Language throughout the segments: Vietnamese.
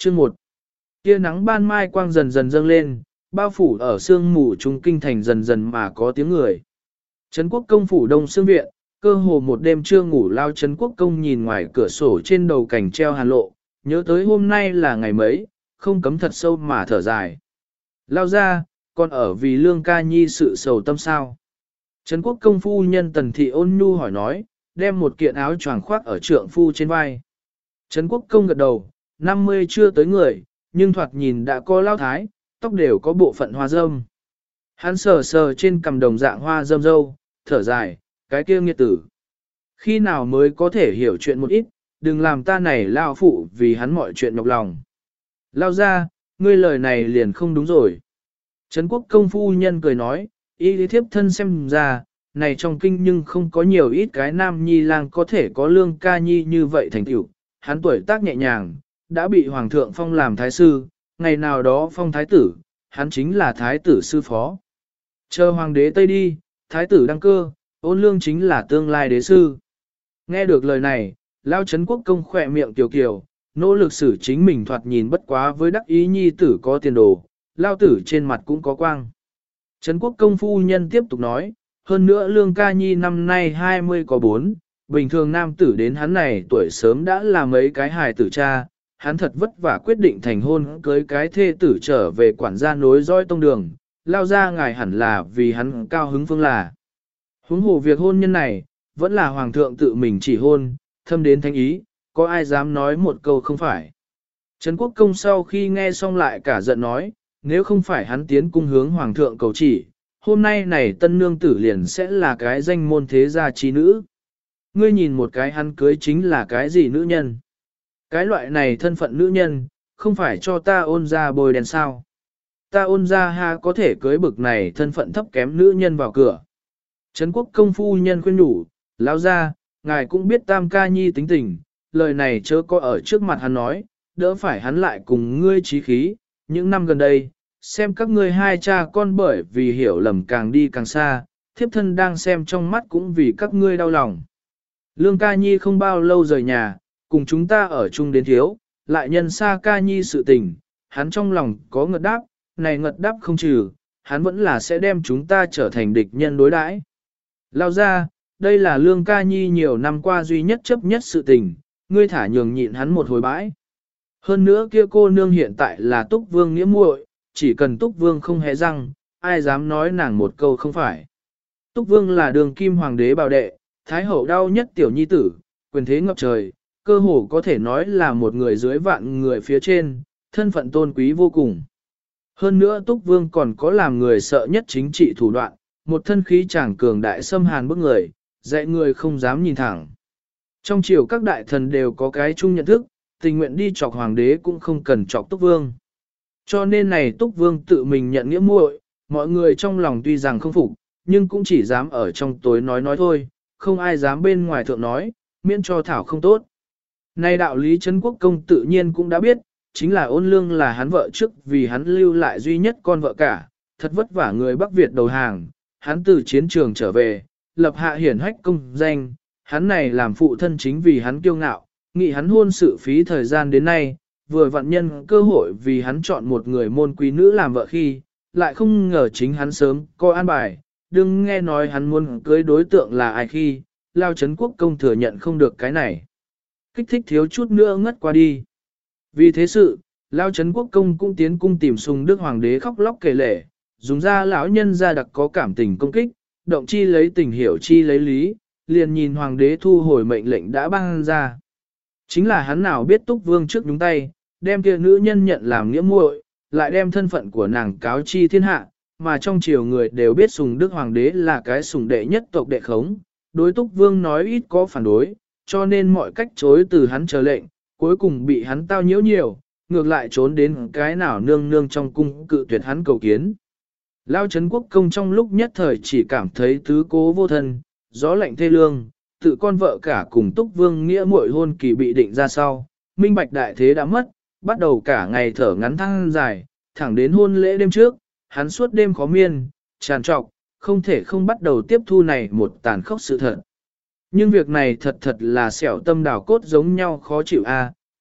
Chương 1. Tia nắng ban mai quang dần dần dâng lên, bao phủ ở sương mù trung kinh thành dần dần mà có tiếng người. Trấn Quốc công phủ Đông Xương viện, cơ hồ một đêm chưa ngủ lao Trấn Quốc công nhìn ngoài cửa sổ trên đầu cảnh treo hàn lộ, nhớ tới hôm nay là ngày mấy, không cấm thật sâu mà thở dài. Lao ra, còn ở vì Lương Ca Nhi sự sầu tâm sao. Trấn Quốc công phu nhân Tần Thị ôn nhu hỏi nói, đem một kiện áo choàng khoác ở trượng phu trên vai. Trấn Quốc công gật đầu, 50 chưa tới người, nhưng thoạt nhìn đã có lao thái, tóc đều có bộ phận hoa râm. Hắn sờ sờ trên cằm đồng dạng hoa râm râu, thở dài, cái kia nghiệt tử. Khi nào mới có thể hiểu chuyện một ít, đừng làm ta này lao phụ vì hắn mọi chuyện nhọc lòng. Lao ra, ngươi lời này liền không đúng rồi. Trấn Quốc công phu nhân cười nói, y lý thiếp thân xem ra, này trong kinh nhưng không có nhiều ít cái nam nhi lang có thể có Lương Ca Nhi như vậy thành tựu. Hắn tuổi tác nhẹ nhàng, đã bị hoàng thượng phong làm thái sư, ngày nào đó phong thái tử, hắn chính là thái tử sư phó. Chờ hoàng đế Tây đi, thái tử đăng cơ, Ôn Lương chính là tương lai đế sư. Nghe được lời này, Lao Trấn Quốc công khỏe miệng kiều kiều, nỗ lực xử chính mình thoạt nhìn bất quá với đắc ý nhi tử có tiền đồ, Lao tử trên mặt cũng có quang. Trấn Quốc công phu nhân tiếp tục nói, hơn nữa Lương Ca Nhi năm nay 20 có 4, bình thường nam tử đến hắn này tuổi sớm đã là mấy cái hài tử cha, hắn thật vất vả quyết định thành hôn cưới cái thê tử trở về quản gia nối dõi tông đường, Lao ra ngài hẳn là vì hắn cao hứng phương là. Huống hồ việc hôn nhân này, vẫn là hoàng thượng tự mình chỉ hôn, thâm đến thánh ý, có ai dám nói một câu không phải. Trấn Quốc công sau khi nghe xong lại cả giận nói, nếu không phải hắn tiến cung hướng hoàng thượng cầu chỉ, hôm nay này tân nương tử liền sẽ là cái danh môn thế gia trí nữ. Ngươi nhìn một cái hắn cưới chính là cái gì nữ nhân. Cái loại này thân phận nữ nhân, không phải cho ta Ôn ra bồi đèn sao. Ta Ôn ra ha có thể cưới bực này thân phận thấp kém nữ nhân vào cửa. Trấn Quốc công phu nhân khuyên nhủ, lão ra, ngài cũng biết Tam Ca Nhi tính tình, lời này chớ có ở trước mặt hắn nói, đỡ phải hắn lại cùng ngươi trí khí. Những năm gần đây, xem các ngươi hai cha con bởi vì hiểu lầm càng đi càng xa, thiếp thân đang xem trong mắt cũng vì các ngươi đau lòng. Lương Ca Nhi không bao lâu rời nhà, cùng chúng ta ở chung đến thiếu, lại nhân xa Ca Nhi sự tình, hắn trong lòng có ngật đáp, này ngật đáp không trừ, hắn vẫn là sẽ đem chúng ta trở thành địch nhân đối đãi. Lao ra, đây là Lương Ca Nhi nhiều năm qua duy nhất chấp nhất sự tình, ngươi thả nhường nhịn hắn một hồi bãi. Hơn nữa kia cô nương hiện tại là Túc Vương nghĩa muội, chỉ cần Túc Vương không hé răng, ai dám nói nàng một câu không phải. Túc Vương là đường kim hoàng đế bảo đệ, thái hậu đau nhất tiểu nhi tử, quyền thế ngập trời, cơ hồ có thể nói là một người dưới vạn người phía trên, thân phận tôn quý vô cùng. Hơn nữa Túc Vương còn có làm người sợ nhất chính trị thủ đoạn, một thân khí chàng cường đại xâm hàn bức người, dạy người không dám nhìn thẳng. Trong triều các đại thần đều có cái chung nhận thức, tình nguyện đi chọc hoàng đế cũng không cần chọc Túc Vương. Cho nên này Túc Vương tự mình nhận nghĩa muội, mọi người trong lòng tuy rằng không phục, nhưng cũng chỉ dám ở trong tối nói thôi, không ai dám bên ngoài thượng nói, miễn cho thảo không tốt. Này đạo lý Trấn Quốc công tự nhiên cũng đã biết, chính là Ôn Lương là hắn vợ trước vì hắn lưu lại duy nhất con vợ cả, thật vất vả người Bắc Việt đầu hàng, hắn từ chiến trường trở về, lập hạ hiển hách công danh, hắn này làm phụ thân chính vì hắn kiêu ngạo, nghĩ hắn hôn sự phí thời gian đến nay, vừa vặn nhân cơ hội vì hắn chọn một người môn quý nữ làm vợ khi, lại không ngờ chính hắn sớm có an bài, đừng nghe nói hắn muốn cưới đối tượng là ai khi, Lao Trấn Quốc công thừa nhận không được cái này. Kích thích thiếu chút nữa ngất qua đi. Vì thế sự, Lao Trấn Quốc công cũng tiến cung tìm Sùng Đức Hoàng đế khóc lóc kể lể, dùng ra lão nhân ra đặc có cảm tình công kích, động chi lấy tình hiểu chi lấy lý, liền nhìn Hoàng đế thu hồi mệnh lệnh đã ban ra. Chính là hắn nào biết Túc Vương trước nhúng tay, đem kia nữ nhân nhận làm nghĩa muội, lại đem thân phận của nàng cáo chi thiên hạ, mà trong triều người đều biết Sùng Đức Hoàng đế là cái sùng đệ nhất tộc đệ khống, đối Túc Vương nói ít có phản đối, cho nên mọi cách chối từ hắn chờ lệnh, cuối cùng bị hắn tao nhiễu nhiều, ngược lại trốn đến cái nào nương nương trong cung cự tuyệt hắn cầu kiến. Lao Trấn Quốc công trong lúc nhất thời chỉ cảm thấy tứ cố vô thân, gió lạnh thê lương, tự con vợ cả cùng Túc Vương nghĩa muội hôn kỳ bị định ra sau, minh bạch đại thế đã mất, bắt đầu cả ngày thở ngắn thăng dài, thẳng đến hôn lễ đêm trước, hắn suốt đêm khó miên, tràn trọc, không thể không bắt đầu tiếp thu này một tàn khốc sự thật. Nhưng việc này thật là xẻo tâm đào cốt giống nhau khó chịu a.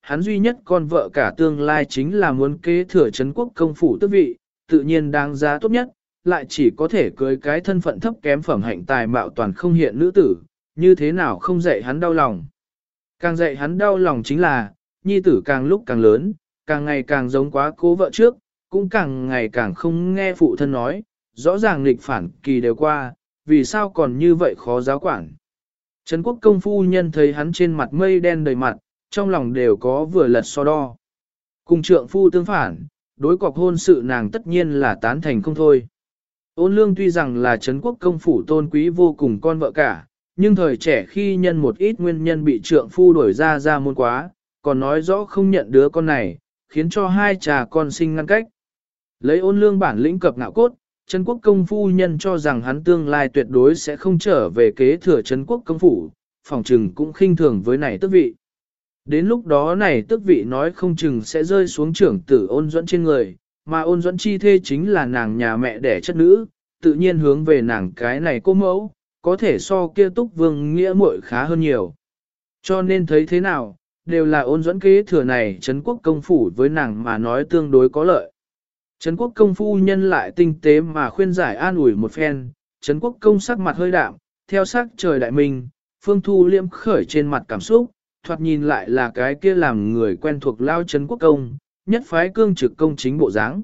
hắn duy nhất con vợ cả tương lai chính là muốn kế thừa Trấn quốc công phủ tước vị, tự nhiên đáng giá tốt nhất, lại chỉ có thể cưới cái thân phận thấp kém phẩm hạnh tài mạo toàn không hiện nữ tử, như thế nào không dạy hắn đau lòng. Càng dạy hắn đau lòng chính là, nhi tử càng lúc càng lớn, càng ngày càng giống quá cố vợ trước, cũng càng ngày càng không nghe phụ thân nói, rõ ràng nghịch phản kỳ đều qua, vì sao còn như vậy khó giáo quản. Trấn quốc công phu nhân thấy hắn trên mặt mây đen đầy mặt, trong lòng đều có vừa lật so đo. Cùng trượng phu tương phản, đối cọc hôn sự nàng tất nhiên là tán thành không thôi. Ôn lương tuy rằng là Trấn quốc công phủ tôn quý vô cùng con vợ cả, nhưng thời trẻ khi nhân một ít nguyên nhân bị trượng phu đuổi ra môn quá, còn nói rõ không nhận đứa con này, khiến cho hai cha con sinh ngăn cách. Lấy ôn lương bản lĩnh cập ngạo cốt, Trấn quốc công phu nhân cho rằng hắn tương lai tuyệt đối sẽ không trở về kế thừa Trấn quốc công phủ, phòng trừng cũng khinh thường với này tước vị. Đến lúc đó này tước vị nói không chừng sẽ rơi xuống trưởng tử ôn duẫn trên người, mà ôn duẫn chi thê chính là nàng nhà mẹ đẻ chất nữ, tự nhiên hướng về nàng cái này cô mẫu, có thể so kia túc vương nghĩa muội khá hơn nhiều. Cho nên thấy thế nào, đều là ôn duẫn kế thừa này Trấn quốc công phủ với nàng mà nói tương đối có lợi. Trấn quốc công phu nhân lại tinh tế mà khuyên giải an ủi một phen, Trấn quốc công sắc mặt hơi đạm, theo sắc trời đại minh, Phương Thu liêm khởi trên mặt cảm xúc, thoạt nhìn lại là cái kia làm người quen thuộc lao Trấn quốc công, nhất phái cương trực công chính bộ dáng.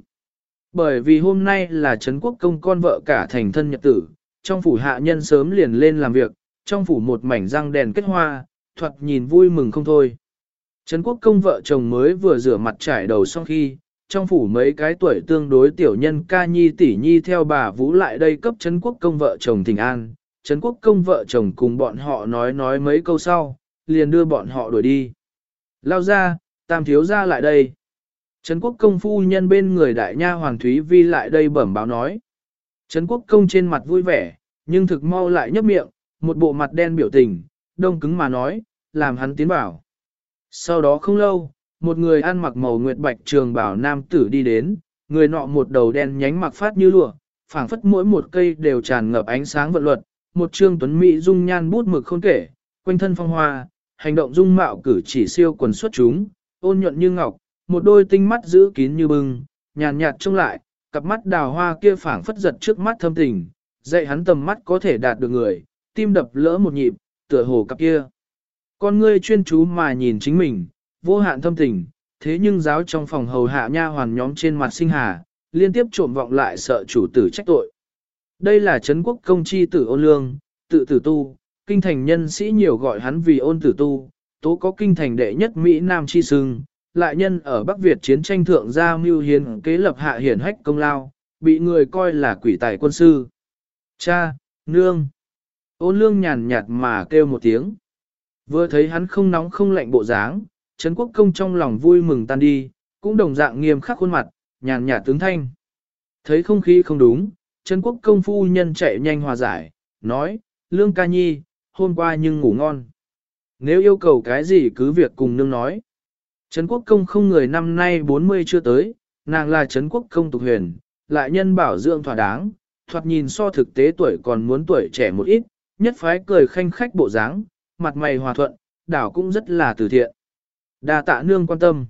Bởi vì hôm nay là Trấn quốc công con vợ cả thành thân nhật tử, trong phủ hạ nhân sớm liền lên làm việc, trong phủ một mảnh răng đèn kết hoa, thoạt nhìn vui mừng không thôi. Trấn quốc công vợ chồng mới vừa rửa mặt trải đầu xong khi, trong phủ mấy cái tuổi tương đối tiểu nhân ca nhi tỷ nhi theo bà Vũ lại đây cấp Trấn quốc công vợ chồng thỉnh an. Trấn quốc công vợ chồng cùng bọn họ nói mấy câu sau, liền đưa bọn họ đuổi đi. Lao ra, tam thiếu ra lại đây. Trấn quốc công phu nhân bên người đại nha hoàng Thúy Vi lại đây bẩm báo nói. Trấn quốc công trên mặt vui vẻ, nhưng thực mau lại nhấp miệng, một bộ mặt đen biểu tình, đông cứng mà nói, làm hắn tiến vào. Sau đó không lâu, một người ăn mặc màu nguyệt bạch trường bảo nam tử đi đến, người nọ một đầu đen nhánh mặc phát như lụa, phảng phất mỗi một cây đều tràn ngập ánh sáng vận luật, một trương tuấn mỹ dung nhan bút mực khôn kể, quanh thân phong hoa, hành động dung mạo cử chỉ siêu quần xuất chúng, ôn nhuận như ngọc, một đôi tinh mắt giữ kín như bưng, nhàn nhạt trông lại, cặp mắt đào hoa kia phảng phất giật trước mắt thâm tình, dạy hắn tầm mắt có thể đạt được người, tim đập lỡ một nhịp, tựa hồ cặp kia. Con ngươi chuyên chú mà nhìn chính mình, vô hạn thâm tình, thế nhưng giáo trong phòng hầu hạ nha hoàn nhóm trên mặt sinh hà, liên tiếp trộm vọng lại sợ chủ tử trách tội. Đây là Trấn quốc công chi tử Ôn Lương, tự tử tu, kinh thành nhân sĩ nhiều gọi hắn vì Ôn tử tu, tố có kinh thành đệ nhất Mỹ Nam chi sưng, lại nhân ở Bắc Việt chiến tranh thượng gia mưu hiền kế lập hạ hiển hách công lao, bị người coi là quỷ tài quân sư. Cha, nương. Ôn Lương nhàn nhạt mà kêu một tiếng. Vừa thấy hắn không nóng không lạnh bộ dáng, Trấn quốc công trong lòng vui mừng tan đi, cũng đồng dạng nghiêm khắc khuôn mặt, nhàn nhạt tướng thanh. Thấy không khí không đúng, Trấn quốc công phu nhân chạy nhanh hòa giải, nói, Lương ca nhi, hôm qua nhưng ngủ ngon. Nếu yêu cầu cái gì cứ việc cùng nương nói. Trấn quốc công không người năm nay 40 chưa tới, nàng là Trấn quốc công tục huyền, lại nhân bảo dưỡng thỏa đáng, thoạt nhìn so thực tế tuổi còn muốn tuổi trẻ một ít, nhất phái cười khanh khách bộ dáng, mặt mày hòa thuận, đảo cũng rất là từ thiện. Đa tạ nương quan tâm.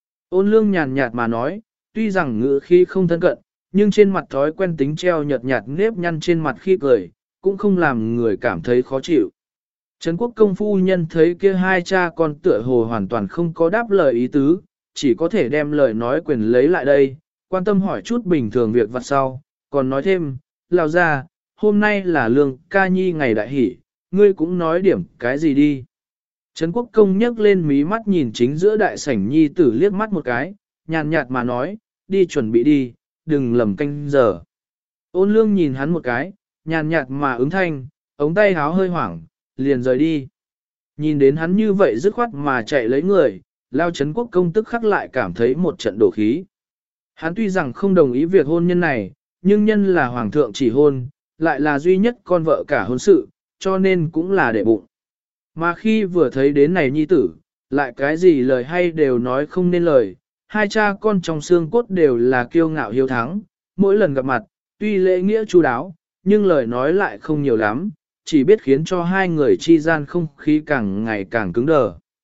Ôn Lương nhàn nhạt mà nói, tuy rằng ngữ khí không thân cận, nhưng trên mặt thói quen tính treo nhợt nhạt nếp nhăn trên mặt khi cười, cũng không làm người cảm thấy khó chịu. Trấn quốc công phu nhân thấy kia hai cha con tựa hồ hoàn toàn không có đáp lời ý tứ, chỉ có thể đem lời nói quyền lấy lại đây, quan tâm hỏi chút bình thường việc vặt sau, còn nói thêm, lao ra, hôm nay là Lương ca nhi ngày đại hỷ, ngươi cũng nói điểm cái gì đi. Trấn quốc công nhấc lên mí mắt nhìn chính giữa đại sảnh nhi tử liếc mắt một cái, nhàn nhạt mà nói, đi chuẩn bị đi, đừng lầm canh giờ. Ôn Lương nhìn hắn một cái, nhàn nhạt mà ứng thanh, ống tay háo hơi hoảng, liền rời đi. Nhìn đến hắn như vậy dứt khoát mà chạy lấy người, lao Trấn quốc công tức khắc lại cảm thấy một trận đổ khí. Hắn tuy rằng không đồng ý việc hôn nhân này, nhưng nhân là hoàng thượng chỉ hôn, lại là duy nhất con vợ cả hôn sự, cho nên cũng là để bụng. Mà khi vừa thấy đến này nhi tử, lại cái gì lời hay đều nói không nên lời, hai cha con trong xương cốt đều là kiêu ngạo hiếu thắng, mỗi lần gặp mặt, tuy lễ nghĩa chu đáo, nhưng lời nói lại không nhiều lắm, chỉ biết khiến cho hai người chi gian không khí càng ngày càng cứng đờ.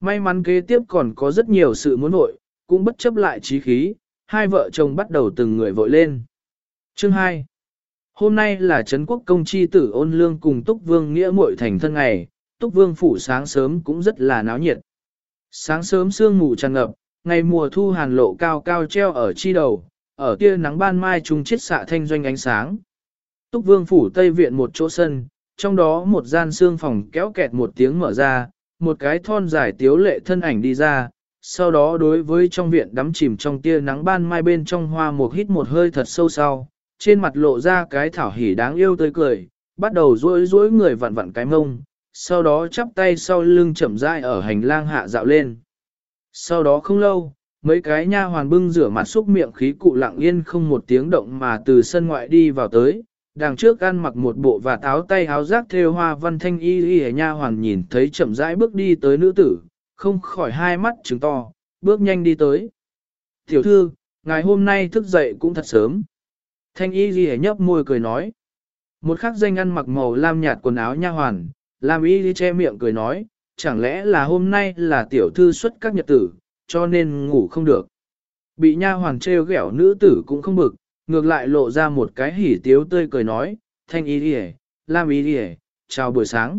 May mắn kế tiếp còn có rất nhiều sự muốn vội, cũng bất chấp lại trí khí, hai vợ chồng bắt đầu từng người vội lên. Chương 2. Hôm nay là Trấn Quốc công chi tử Ôn Lương cùng Túc Vương nghĩa muội thành thân ngày, Túc Vương phủ sáng sớm cũng rất là náo nhiệt. Sáng sớm sương mù tràn ngập, ngày mùa thu hàn lộ cao cao treo ở chi đầu, ở tia nắng ban mai trung chiết xạ thanh doanh ánh sáng. Túc Vương phủ Tây viện một chỗ sân, trong đó một gian xương phòng kéo kẹt một tiếng mở ra, một cái thon dài tiếu lệ thân ảnh đi ra, sau đó đối với trong viện đắm chìm trong tia nắng ban mai bên trong hoa mục hít một hơi thật sâu sau, trên mặt lộ ra cái thảo hỉ đáng yêu tươi cười, bắt đầu duỗi duỗi người vặn vặn cái mông, sau đó chắp tay sau lưng chậm rãi ở hành lang hạ dạo lên. Sau đó không lâu, mấy cái nha hoàn bưng rửa mặt xúc miệng khí cụ lặng yên không một tiếng động mà từ sân ngoại đi vào tới, đằng trước ăn mặc một bộ và áo tay áo rác thêu hoa văn thanh y nha hoàn nhìn thấy chậm rãi bước đi tới nữ tử, không khỏi hai mắt trừng to, bước nhanh đi tới. Tiểu thư, ngài hôm nay thức dậy cũng thật sớm. Thanh y ghi nhấp môi cười nói. Một khắc danh ăn mặc màu lam nhạt quần áo nha hoàn, lam y che miệng cười nói, chẳng lẽ là hôm nay là tiểu thư xuất các nhật tử, cho nên ngủ không được. Bị nha hoàn trêu ghẹo nữ tử cũng không bực, ngược lại lộ ra một cái hỉ tiếu tươi cười nói, thanh y ghi, lam y ghi, chào buổi sáng.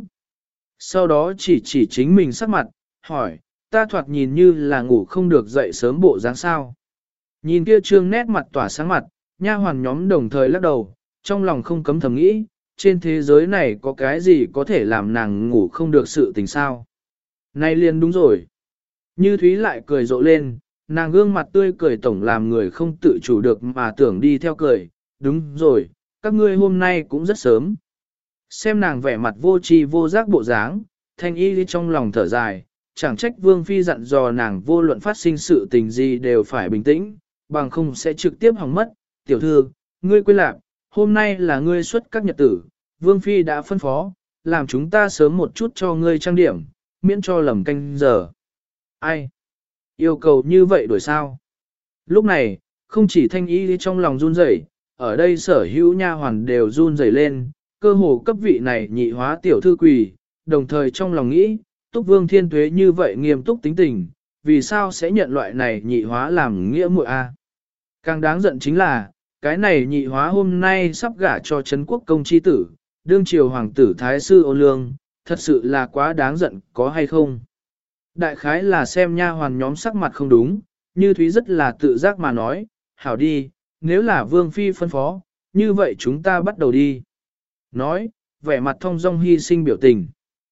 Sau đó chỉ chính mình sắc mặt, hỏi, ta thoạt nhìn như là ngủ không được dậy sớm bộ dáng sao. Nhìn kia trương nét mặt tỏa sáng mặt, nha hoàn nhóm đồng thời lắc đầu, trong lòng không cấm thầm nghĩ, trên thế giới này có cái gì có thể làm nàng ngủ không được sự tình sao. Này liền đúng rồi. Như Thúy lại cười rộ lên, nàng gương mặt tươi cười tổng làm người không tự chủ được mà tưởng đi theo cười, đúng rồi, các ngươi hôm nay cũng rất sớm. Xem nàng vẻ mặt vô tri vô giác bộ dáng, thanh y trong lòng thở dài, chẳng trách Vương Phi dặn dò nàng vô luận phát sinh sự tình gì đều phải bình tĩnh, bằng không sẽ trực tiếp hỏng mất. Tiểu thư, ngươi quên lạc, hôm nay là ngươi xuất các nhật tử, Vương Phi đã phân phó, làm chúng ta sớm một chút cho ngươi trang điểm, miễn cho lầm canh giờ. Ai? Yêu cầu như vậy đổi sao? Lúc này, không chỉ thanh y trong lòng run rẩy, ở đây sở hữu nha hoàn đều run rẩy lên, cơ hồ cấp vị này nhị hóa tiểu thư quỳ, đồng thời trong lòng nghĩ, Túc Vương Thiên Tuế như vậy nghiêm túc tính tình, vì sao sẽ nhận loại này nhị hóa làm nghĩa muội a? Càng đáng giận chính là, cái này nhị hóa hôm nay sắp gả cho Trấn Quốc công chi tử, đương triều hoàng tử Thái sư Ôn Lương, thật sự là quá đáng giận có hay không? Đại khái là xem nha hoàn nhóm sắc mặt không đúng, Như Thúy rất là tự giác mà nói, hảo đi, nếu là Vương Phi phân phó, như vậy chúng ta bắt đầu đi. Nói, vẻ mặt thông dong hy sinh biểu tình.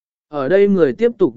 Ở đây người tiếp tục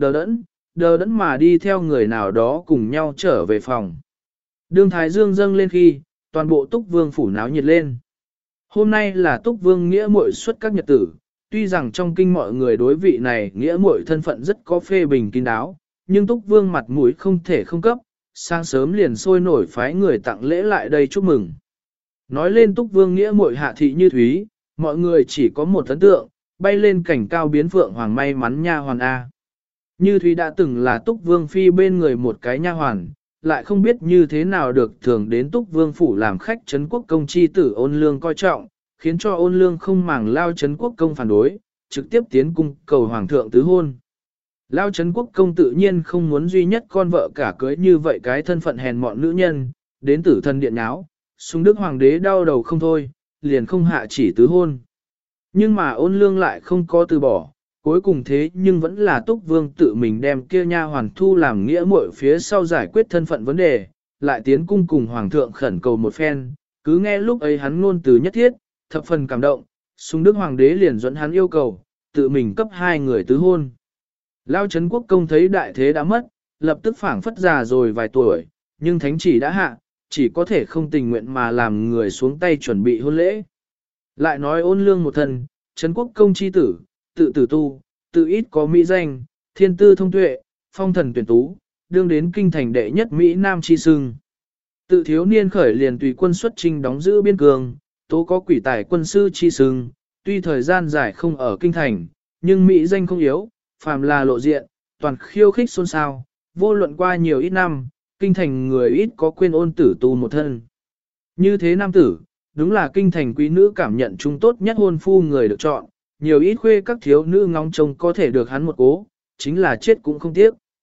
đờ đẫn mà đi theo người nào đó cùng nhau trở về phòng. Đương Thái Dương dâng lên khi, toàn bộ Túc Vương phủ náo nhiệt lên. Hôm nay là Túc Vương nghĩa muội xuất các nhật tử, tuy rằng trong kinh mọi người đối vị này nghĩa muội thân phận rất có phê bình kín đáo, nhưng Túc Vương mặt mũi không thể không cấp, sáng sớm liền sôi nổi phái người tặng lễ lại đây chúc mừng. Nói lên Túc Vương nghĩa muội hạ thị Như Thúy, mọi người chỉ có một ấn tượng, bay lên cảnh cao biến phượng hoàng may mắn nha hoàn A. Như Thúy đã từng là Túc Vương phi bên người một cái nha hoàn, lại không biết như thế nào được thường đến Túc Vương phủ làm khách Trấn Quốc công chi tử Ôn Lương coi trọng, khiến cho Ôn Lương không màng lao Trấn Quốc công phản đối, trực tiếp tiến cung cầu hoàng thượng tứ hôn. Lao Trấn Quốc công tự nhiên không muốn duy nhất con vợ cả cưới như vậy cái thân phận hèn mọn nữ nhân, đến tử thân điện áo, Sùng Đức Hoàng đế đau đầu không thôi, liền không hạ chỉ tứ hôn. Nhưng mà Ôn Lương lại không có từ bỏ, cuối cùng thế nhưng vẫn là Túc Vương tự mình đem kia nha hoàn thu làm nghĩa muội phía sau giải quyết thân phận vấn đề, lại tiến cung cùng Hoàng thượng khẩn cầu một phen, cứ nghe lúc ấy hắn ngôn từ nhất thiết, thập phần cảm động, Sùng Đức Hoàng đế liền dẫn hắn yêu cầu, tự mình cấp hai người tứ hôn. Lao Trấn Quốc công thấy đại thế đã mất, lập tức phảng phất già rồi vài tuổi, nhưng thánh chỉ đã hạ, chỉ có thể không tình nguyện mà làm người xuống tay chuẩn bị hôn lễ. Lại nói Ôn Lương một thân, Trấn Quốc công chi tử, tự tử tu, tự ít có mỹ danh, thiên tư thông tuệ, phong thần tuyển tú, đương đến kinh thành đệ nhất Mỹ Nam chi sưng. Tự thiếu niên khởi liền tùy quân xuất chinh đóng giữ biên cương, tố có quỷ tài quân sư chi sưng, tuy thời gian dài không ở kinh thành, nhưng Mỹ danh không yếu, phàm là lộ diện, toàn khiêu khích xôn xao, vô luận qua nhiều ít năm, kinh thành người ít có quên ôn tử tu một thân. Như thế nam tử, đúng là kinh thành quý nữ cảm nhận chúng tốt nhất hôn phu người được chọn, nhiều ít khuê các thiếu nữ ngóng trông có thể được hắn một cố, chính là chết cũng không tiếc.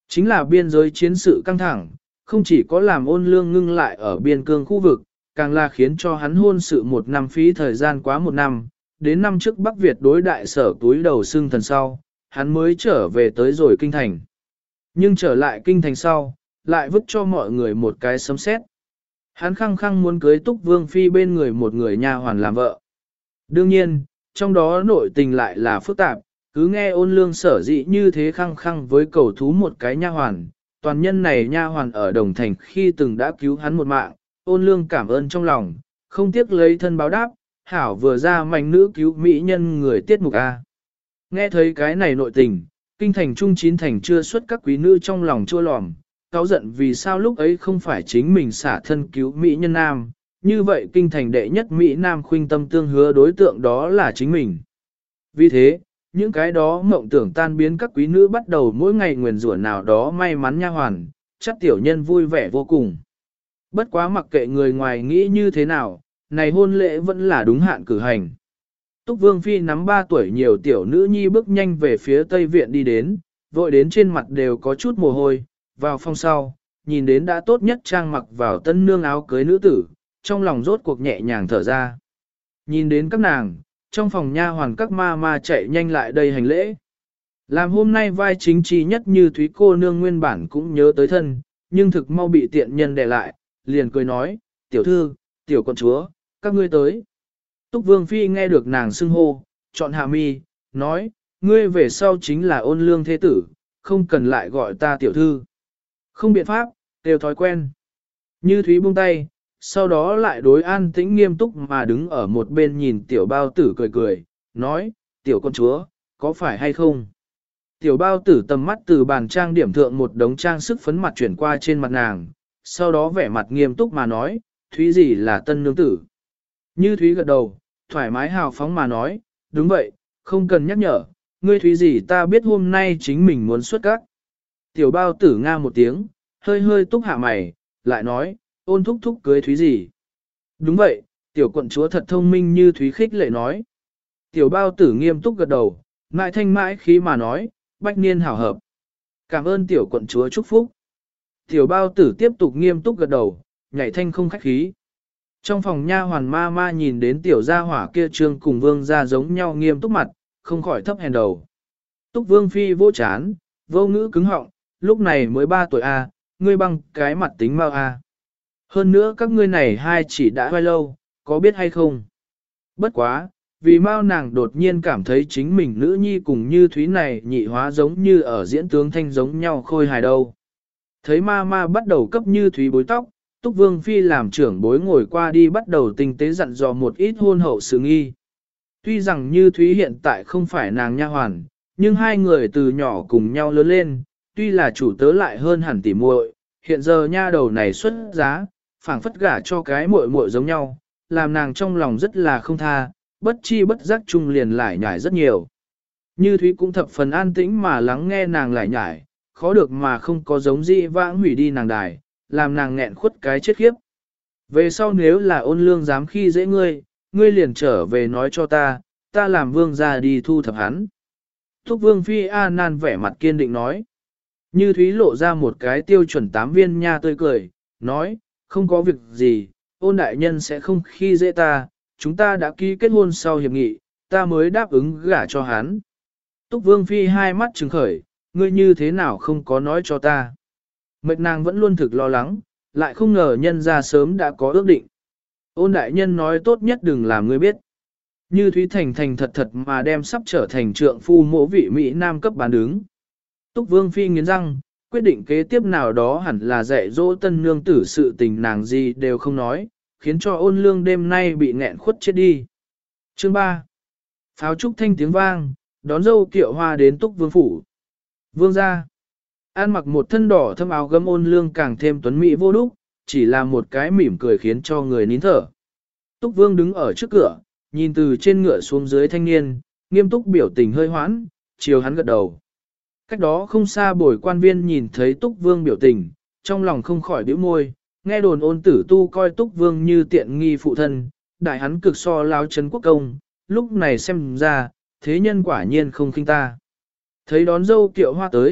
Chính là biên giới chiến sự căng thẳng, không chỉ có làm Ôn Lương ngưng lại ở biên cương khu vực, càng là khiến cho hắn hôn sự 1 năm phí thời gian quá 1 năm, đến năm trước Bắc Việt đối đại sở túi đầu xưng thần sau, hắn mới trở về tới rồi kinh thành. Nhưng trở lại kinh thành sau, lại vứt cho mọi người một cái sấm sét. Hắn khăng khăng muốn cưới Túc Vương Phi bên người một người nha hoàn làm vợ. Đương nhiên, trong đó nội tình lại là phức tạp, cứ nghe Ôn Lương sở dĩ như thế khăng khăng với cầu thú một cái nha hoàn. Toàn nhân này nha hoàn ở Đồng Thành khi từng đã cứu hắn một mạng, Ôn Lương cảm ơn trong lòng, không tiếc lấy thân báo đáp, hảo vừa ra mảnh nữ cứu mỹ nhân người tiết mục A. Nghe thấy cái này nội tình, kinh thành trung 9 thành chưa xuất các quý nữ trong lòng chua lòm, cáu giận vì sao lúc ấy không phải chính mình xả thân cứu mỹ nhân nam, như vậy kinh thành đệ nhất mỹ nam khuynh tâm tương hứa đối tượng đó là chính mình. Vì thế, những cái đó mộng tưởng tan biến các quý nữ bắt đầu mỗi ngày nguyền rủa nào đó may mắn nha hoàn, chắc tiểu nhân vui vẻ vô cùng. Bất quá mặc kệ người ngoài nghĩ như thế nào, này hôn lễ vẫn là đúng hạn cử hành. Túc Vương Phi nắm 3 tuổi nhiều tiểu nữ nhi bước nhanh về phía Tây Viện đi đến, vội đến trên mặt đều có chút mồ hôi, vào phòng sau, nhìn đến đã tốt nhất trang mặc vào tân nương áo cưới nữ tử, trong lòng rốt cuộc nhẹ nhàng thở ra. Nhìn đến các nàng, trong phòng nha hoàn các ma ma chạy nhanh lại đây hành lễ. Làm hôm nay vai chính trí nhất như Thúy cô nương nguyên bản cũng nhớ tới thân, nhưng thực mau bị tiện nhân đè lại, liền cười nói, tiểu thư, tiểu con chúa, các ngươi tới. Túc Vương Phi nghe được nàng xưng hô, chọn hạ mi, nói, ngươi về sau chính là Ôn Lương thế tử, không cần lại gọi ta tiểu thư. Không biện pháp, đều thói quen. Như Thúy buông tay, sau đó lại đối an tĩnh nghiêm túc mà đứng ở một bên nhìn tiểu bao tử cười cười, nói, tiểu con chúa, có phải hay không? Tiểu bao tử tầm mắt từ bàn trang điểm thượng một đống trang sức phấn mặt chuyển qua trên mặt nàng, sau đó vẻ mặt nghiêm túc mà nói, Thúy gì là tân nương tử? Như Thúy gật đầu, thoải mái hào phóng mà nói, đúng vậy, không cần nhắc nhở, ngươi Thúy gì ta biết hôm nay chính mình muốn xuất các. Tiểu bao tử nga một tiếng, hơi hơi túc hạ mày, lại nói, Ôn thúc thúc cưới Thúy gì. Đúng vậy, tiểu quận chúa thật thông minh như Thúy khích lệ nói. Tiểu bao tử nghiêm túc gật đầu, mãi thanh mãi khí mà nói, bách niên hảo hợp. Cảm ơn tiểu quận chúa chúc phúc. Tiểu bao tử tiếp tục nghiêm túc gật đầu, nhảy thanh không khách khí. Trong phòng nha hoàn ma ma nhìn đến tiểu gia hỏa kia trương cùng vương gia giống nhau nghiêm túc mặt, không khỏi thấp hèn đầu. Túc Vương Phi vô chán, vô ngữ cứng họng, lúc này mới 3 tuổi a, ngươi băng cái mặt tính mau a. Hơn nữa các ngươi này hai chỉ đã hoài lâu, có biết hay không? Bất quá, vì mau nàng đột nhiên cảm thấy chính mình nữ nhi cùng như Thúy này nhị hóa giống như ở diễn tướng thanh giống nhau khôi hài đâu. Thấy ma ma bắt đầu cấp như Thúy bối tóc, Túc Vương Phi làm trưởng bối ngồi qua đi bắt đầu tinh tế dặn dò một ít hôn hậu sự nghi. Tuy rằng như Thúy hiện tại không phải nàng nha hoàn, nhưng hai người từ nhỏ cùng nhau lớn lên, tuy là chủ tớ lại hơn hẳn tỉ muội, hiện giờ nha đầu này xuất giá, phảng phất gả cho cái muội muội giống nhau, làm nàng trong lòng rất là không tha, bất chi bất giác chung liền lải nhải rất nhiều. Như Thúy cũng thập phần an tĩnh mà lắng nghe nàng lải nhải, khó được mà không có giống dị vãng hủy đi nàng đài, làm nàng nghẹn khuất cái chết khiếp. Về sau nếu là Ôn Lương dám khi dễ ngươi, ngươi liền trở về nói cho ta, ta làm vương ra đi thu thập hắn. Thúc Vương Phi A Nan vẻ mặt kiên định nói. Như Thúy lộ ra một cái tiêu chuẩn 8 viên nha tươi cười, nói, không có việc gì, Ôn đại nhân sẽ không khi dễ ta, chúng ta đã ký kết hôn sau hiệp nghị, ta mới đáp ứng gả cho hắn. Túc Vương Phi hai mắt trừng khởi, ngươi như thế nào không có nói cho ta. Mệt nàng vẫn luôn thực lo lắng, lại không ngờ nhân ra sớm đã có ước định. Ôn đại nhân nói tốt nhất đừng làm ngươi biết. Như Thúy thành thành thật thật mà đem sắp trở thành trượng phu mộ vị Mỹ Nam cấp bán đứng. Túc Vương Phi nghiến răng, quyết định kế tiếp nào đó hẳn là dạy dỗ tân nương tử sự tình nàng gì đều không nói, khiến cho Ôn Lương đêm nay bị nghẹn khuất chết đi. Chương 3. Pháo trúc thanh tiếng vang, đón dâu kiệu hoa đến Túc Vương phủ. Vương gia. An mặc một thân đỏ thâm áo gấm Ôn Lương càng thêm tuấn mỹ vô đúc, chỉ là một cái mỉm cười khiến cho người nín thở. Túc Vương đứng ở trước cửa, nhìn từ trên ngựa xuống dưới thanh niên, nghiêm túc biểu tình hơi hoãn, chiều hắn gật đầu. Cách đó không xa bồi quan viên nhìn thấy Túc Vương biểu tình, trong lòng không khỏi bĩu môi, nghe đồn Ôn tử tu coi Túc Vương như tiện nghi phụ thân, đại hắn cực so lao trấn quốc công, lúc này xem ra, thế nhân quả nhiên không khinh ta. Thấy đón dâu kiệu hoa tới,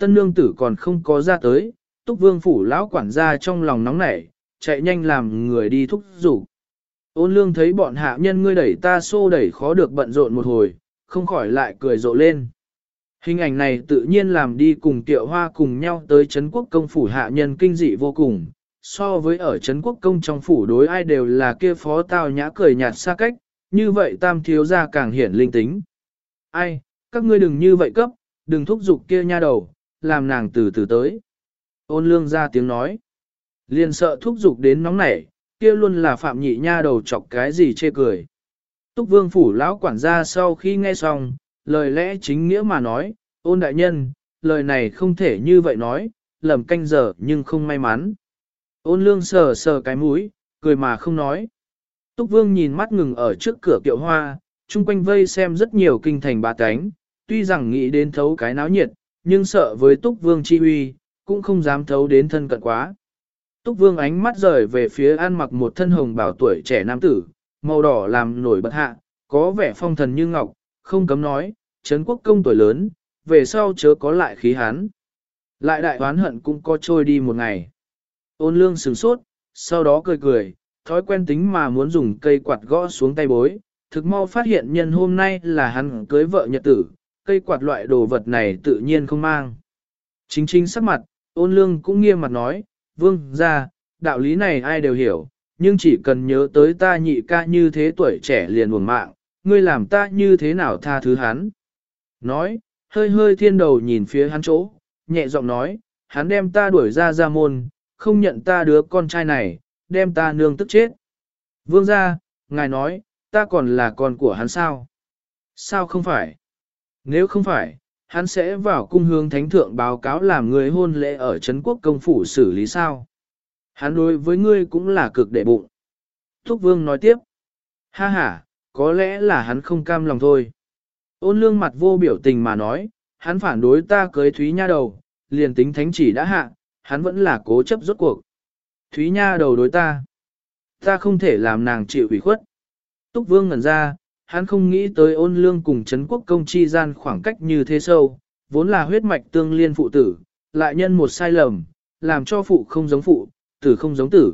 tân nương tử còn không có ra tới, Túc Vương phủ lão quản gia trong lòng nóng nảy, chạy nhanh làm người đi thúc giục. Ôn lương thấy bọn hạ nhân ngươi đẩy ta xô đẩy khó được bận rộn một hồi, không khỏi lại cười rộ lên. Hình ảnh này tự nhiên làm đi cùng Tiệu Hoa cùng nhau tới Trấn Quốc công phủ hạ nhân kinh dị vô cùng, so với ở Trấn Quốc công trong phủ đối ai đều là kia phó tao nhã cười nhạt xa cách, như vậy tam thiếu gia càng hiển linh tính. Ai, các ngươi đừng như vậy cấp, đừng thúc giục kia nha đầu, làm nàng từ từ tới. Ôn lương ra tiếng nói. Liền sợ thúc giục đến nóng nảy, kia luôn là phạm nhị nha đầu chọc cái gì chê cười. Túc Vương phủ lão quản gia sau khi nghe xong, lời lẽ chính nghĩa mà nói, ôn đại nhân, lời này không thể như vậy nói, lầm canh giờ nhưng không may mắn. Ôn lương sờ sờ cái mũi, cười mà không nói. Túc Vương nhìn mắt ngừng ở trước cửa Kiệu Hoa, chung quanh vây xem rất nhiều kinh thành bá tánh, tuy rằng nghĩ đến thấu cái náo nhiệt, nhưng sợ với Túc Vương chi uy, cũng không dám thấu đến thân cận quá. Túc Vương ánh mắt rời về phía ăn mặc một thân hồng bảo tuổi trẻ nam tử, màu đỏ làm nổi bật hạ, có vẻ phong thần như ngọc, không cấm nói, Trấn Quốc công tuổi lớn, về sau chớ có lại khí hán. Lại đại oán hận cũng có trôi đi một ngày. Ôn lương sửng sốt, sau đó cười cười, thói quen tính mà muốn dùng cây quạt gõ xuống tay bối, thực mau phát hiện nhân hôm nay là hắn cưới vợ nhật tử, cây quạt loại đồ vật này tự nhiên không mang. Chính chính sắc mặt, ôn lương cũng nghiêm mặt nói, vương ra, đạo lý này ai đều hiểu, nhưng chỉ cần nhớ tới ta nhị ca như thế tuổi trẻ liền uổng mạng, ngươi làm ta như thế nào tha thứ hắn. Nói, hơi hơi thiên đầu nhìn phía hắn chỗ, nhẹ giọng nói, hắn đem ta đuổi ra môn, không nhận ta đứa con trai này, đem ta nương tức chết. Vương ra, ngài nói, ta còn là con của hắn sao? Sao không phải? Nếu không phải, hắn sẽ vào cung hướng thánh thượng báo cáo làm người hôn lễ ở Trấn Quốc công phủ xử lý sao? Hắn đối với ngươi cũng là cực đệ bụng. Thúc Vương nói tiếp. Ha ha, có lẽ là hắn không cam lòng thôi. Ôn lương mặt vô biểu tình mà nói, hắn phản đối ta cưới Thúy Nha đầu, liền tính thánh chỉ đã hạ, hắn vẫn là cố chấp rốt cuộc. Thúy Nha đầu đối ta. Ta không thể làm nàng chịu ủy khuất. Túc Vương ngẩn ra, hắn không nghĩ tới ôn lương cùng Trấn Quốc công chi gian khoảng cách như thế sâu, vốn là huyết mạch tương liên phụ tử, lại nhân một sai lầm, làm cho phụ không giống phụ, tử không giống tử.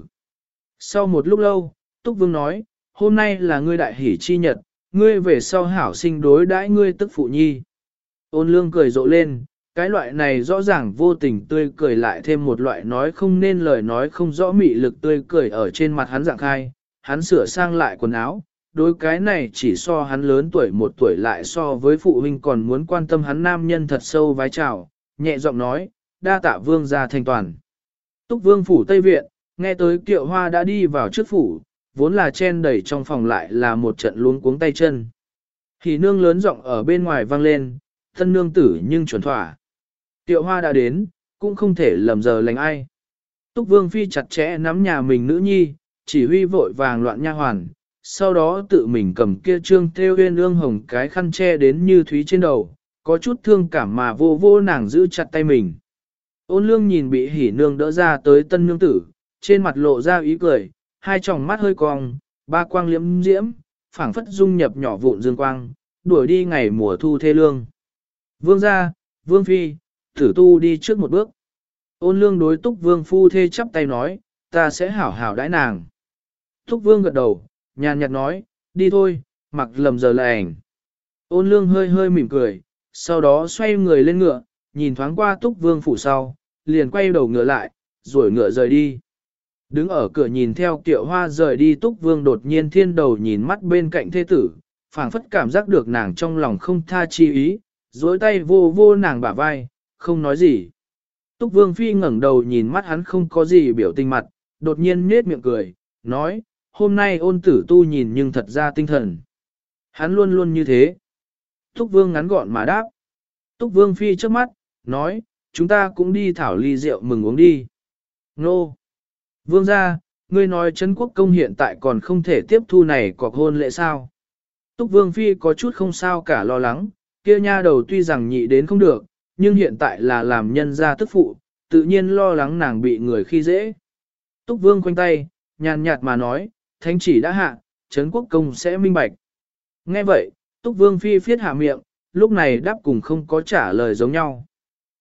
Sau một lúc lâu, Túc Vương nói, hôm nay là ngươi đại hỷ chi nhật, ngươi về sau hảo sinh đối đãi ngươi tức phụ nhi. Ôn lương cười rộ lên, cái loại này rõ ràng vô tình tươi cười lại thêm một loại nói không nên lời nói không rõ mị lực tươi cười ở trên mặt hắn dạng khai, hắn sửa sang lại quần áo, đối cái này chỉ so hắn lớn tuổi một tuổi lại so với phụ huynh còn muốn quan tâm hắn nam nhân thật sâu vái chào, nhẹ giọng nói, đa tạ vương gia thành toàn. Túc Vương phủ Tây Viện, nghe tới Kiệu Hoa đã đi vào trước phủ, vốn là chen đẩy trong phòng lại là một trận luống cuống tay chân. Thì nương lớn giọng ở bên ngoài vang lên, thân nương tử nhưng chuẩn thỏa. Kiệu Hoa đã đến, cũng không thể lầm giờ lành ai. Túc Vương phi chặt chẽ nắm nhà mình nữ nhi, chỉ huy vội vàng loạn nha hoàn, sau đó tự mình cầm kia trương thêu uyên ương hồng cái khăn che đến như thúy trên đầu, có chút thương cảm mà vô vô nàng giữ chặt tay mình. Ôn lương nhìn bị hỉ nương đỡ ra tới tân nương tử, trên mặt lộ ra ý cười, hai tròng mắt hơi cong, ba quang liễm diễm, phảng phất dung nhập nhỏ vụn dương quang, đuổi đi ngày mùa thu thê lương. Vương gia, vương phi, tử tu đi trước một bước. Ôn lương đối Túc Vương phu thê chắp tay nói, ta sẽ hảo hảo đãi nàng. Túc Vương gật đầu, nhàn nhạt nói, đi thôi, mặc lầm giờ là ảnh. Ôn lương hơi hơi mỉm cười, sau đó xoay người lên ngựa, nhìn thoáng qua Túc Vương phủ sau, liền quay đầu ngựa lại, rồi ngựa rời đi. Đứng ở cửa nhìn theo Kiệu Hoa rời đi, Túc Vương đột nhiên thiên đầu nhìn mắt bên cạnh thê tử, phảng phất cảm giác được nàng trong lòng không tha chi ý, dối tay vô vô nàng bả vai, không nói gì. Túc Vương phi ngẩng đầu nhìn mắt hắn không có gì biểu tình mặt, đột nhiên nết miệng cười, nói, hôm nay ôn tử tu nhìn nhưng thật ra tinh thần. Hắn luôn luôn như thế. Túc Vương ngắn gọn mà đáp. Túc Vương phi trước mắt, nói, chúng ta cũng đi thảo ly rượu mừng uống đi. Nô! Vương gia, ngươi nói Trấn Quốc công hiện tại còn không thể tiếp thu này cọc hôn lễ sao? Túc Vương phi có chút không sao cả lo lắng, kia nha đầu tuy rằng nhị đến không được, nhưng hiện tại là làm nhân gia tức phụ, tự nhiên lo lắng nàng bị người khi dễ. Túc Vương khoanh tay, nhàn nhạt mà nói, thánh chỉ đã hạ, Trấn Quốc công sẽ minh bạch. Nghe vậy, Túc Vương phi phiết hạ miệng, lúc này đáp cùng không có trả lời giống nhau.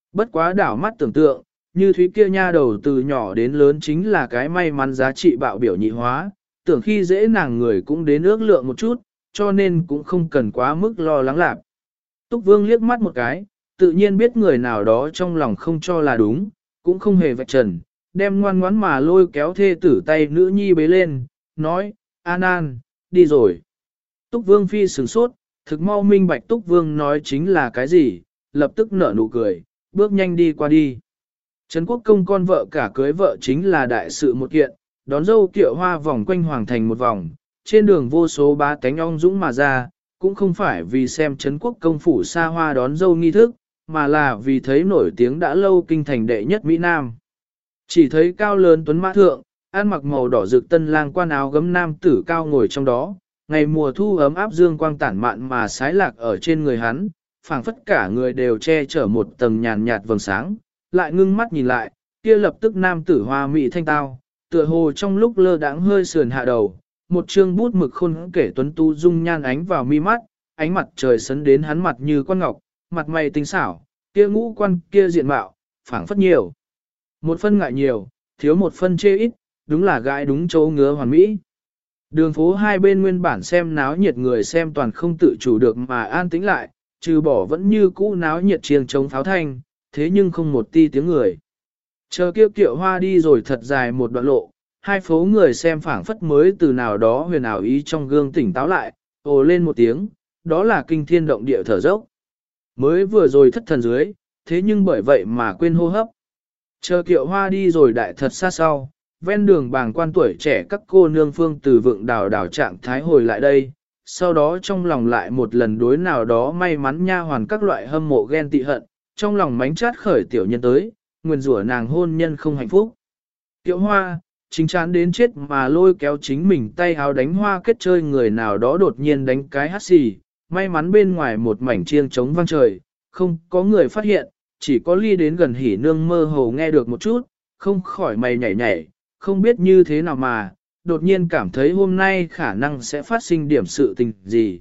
Bất quá đảo mắt tưởng tượng, như Thúy kia nha đầu từ nhỏ đến lớn chính là cái may mắn giá trị bạo biểu nhị hóa, tưởng khi dễ nàng người cũng đến ước lượng một chút, cho nên cũng không cần quá mức lo lắng lạc. Túc Vương liếc mắt một cái, tự nhiên biết người nào đó trong lòng không cho là đúng, cũng không hề vạch trần, đem ngoan ngoãn mà lôi kéo thê tử tay nữ nhi bế lên, nói, An An, đi rồi. Túc Vương phi sửng sốt, thực mau minh bạch Túc Vương nói chính là cái gì, lập tức nở nụ cười, bước nhanh đi qua đi. Trấn Quốc Công con vợ cả cưới vợ chính là đại sự một kiện, đón dâu kiệu hoa vòng quanh hoàng thành một vòng, trên đường vô số bá tánh ong dũng mà ra, cũng không phải vì xem Trấn Quốc Công phủ xa hoa đón dâu nghi thức, mà là vì thấy nổi tiếng đã lâu kinh thành đệ nhất Mỹ Nam. Chỉ thấy cao lớn tuấn mã thượng, ăn mặc màu đỏ rực tân lang quan áo gấm nam tử cao ngồi trong đó, ngày mùa thu ấm áp dương quang tản mạn mà sái lạc ở trên người hắn, phảng phất cả người đều che chở một tầng nhàn nhạt vầng sáng, lại ngưng mắt nhìn lại, kia lập tức nam tử hoa mỹ thanh tao, tựa hồ trong lúc lơ đãng hơi sườn hạ đầu, một trương bút mực khôn kể tuấn tu dung nhan ánh vào mi mắt, ánh mặt trời sấn đến hắn mặt như quan ngọc, mặt mày tinh xảo, kia ngũ quan kia diện mạo, phảng phất nhiều. Một phân ngại nhiều, thiếu một phân chê ít, đúng là gái đúng chỗ ngứa hoàn mỹ. Đường phố hai bên nguyên bản xem náo nhiệt người xem toàn không tự chủ được mà an tĩnh lại, trừ bỏ vẫn như cũ náo nhiệt chiêng chống pháo thanh, thế nhưng không một ti tiếng người. Chờ kiệu kiệu hoa đi rồi thật dài một đoạn lộ, hai phố người xem phảng phất mới từ nào đó huyền ảo ý trong gương tỉnh táo lại, ồ lên một tiếng, đó là kinh thiên động địa thở dốc. Mới vừa rồi thất thần dưới, thế nhưng bởi vậy mà quên hô hấp. Chờ kiệu hoa đi rồi đại thật xa sau, ven đường bàng quan tuổi trẻ các cô nương phương từ vượng đảo trạng thái hồi lại đây, sau đó trong lòng lại một lần đối nào đó may mắn nha hoàn các loại hâm mộ ghen tị hận, trong lòng mánh chát khởi tiểu nhân tới, nguyền rủa nàng hôn nhân không hạnh phúc. Kiệu hoa, chính chán đến chết mà lôi kéo chính mình tay háo đánh hoa kết chơi người nào đó đột nhiên đánh cái hát xì, may mắn bên ngoài một mảnh chiêng trống vang trời, không có người phát hiện, chỉ có ly đến gần hỉ nương mơ hồ nghe được một chút, không khỏi mày nhảy nhảy, không biết như thế nào mà, đột nhiên cảm thấy hôm nay khả năng sẽ phát sinh điểm sự tình gì.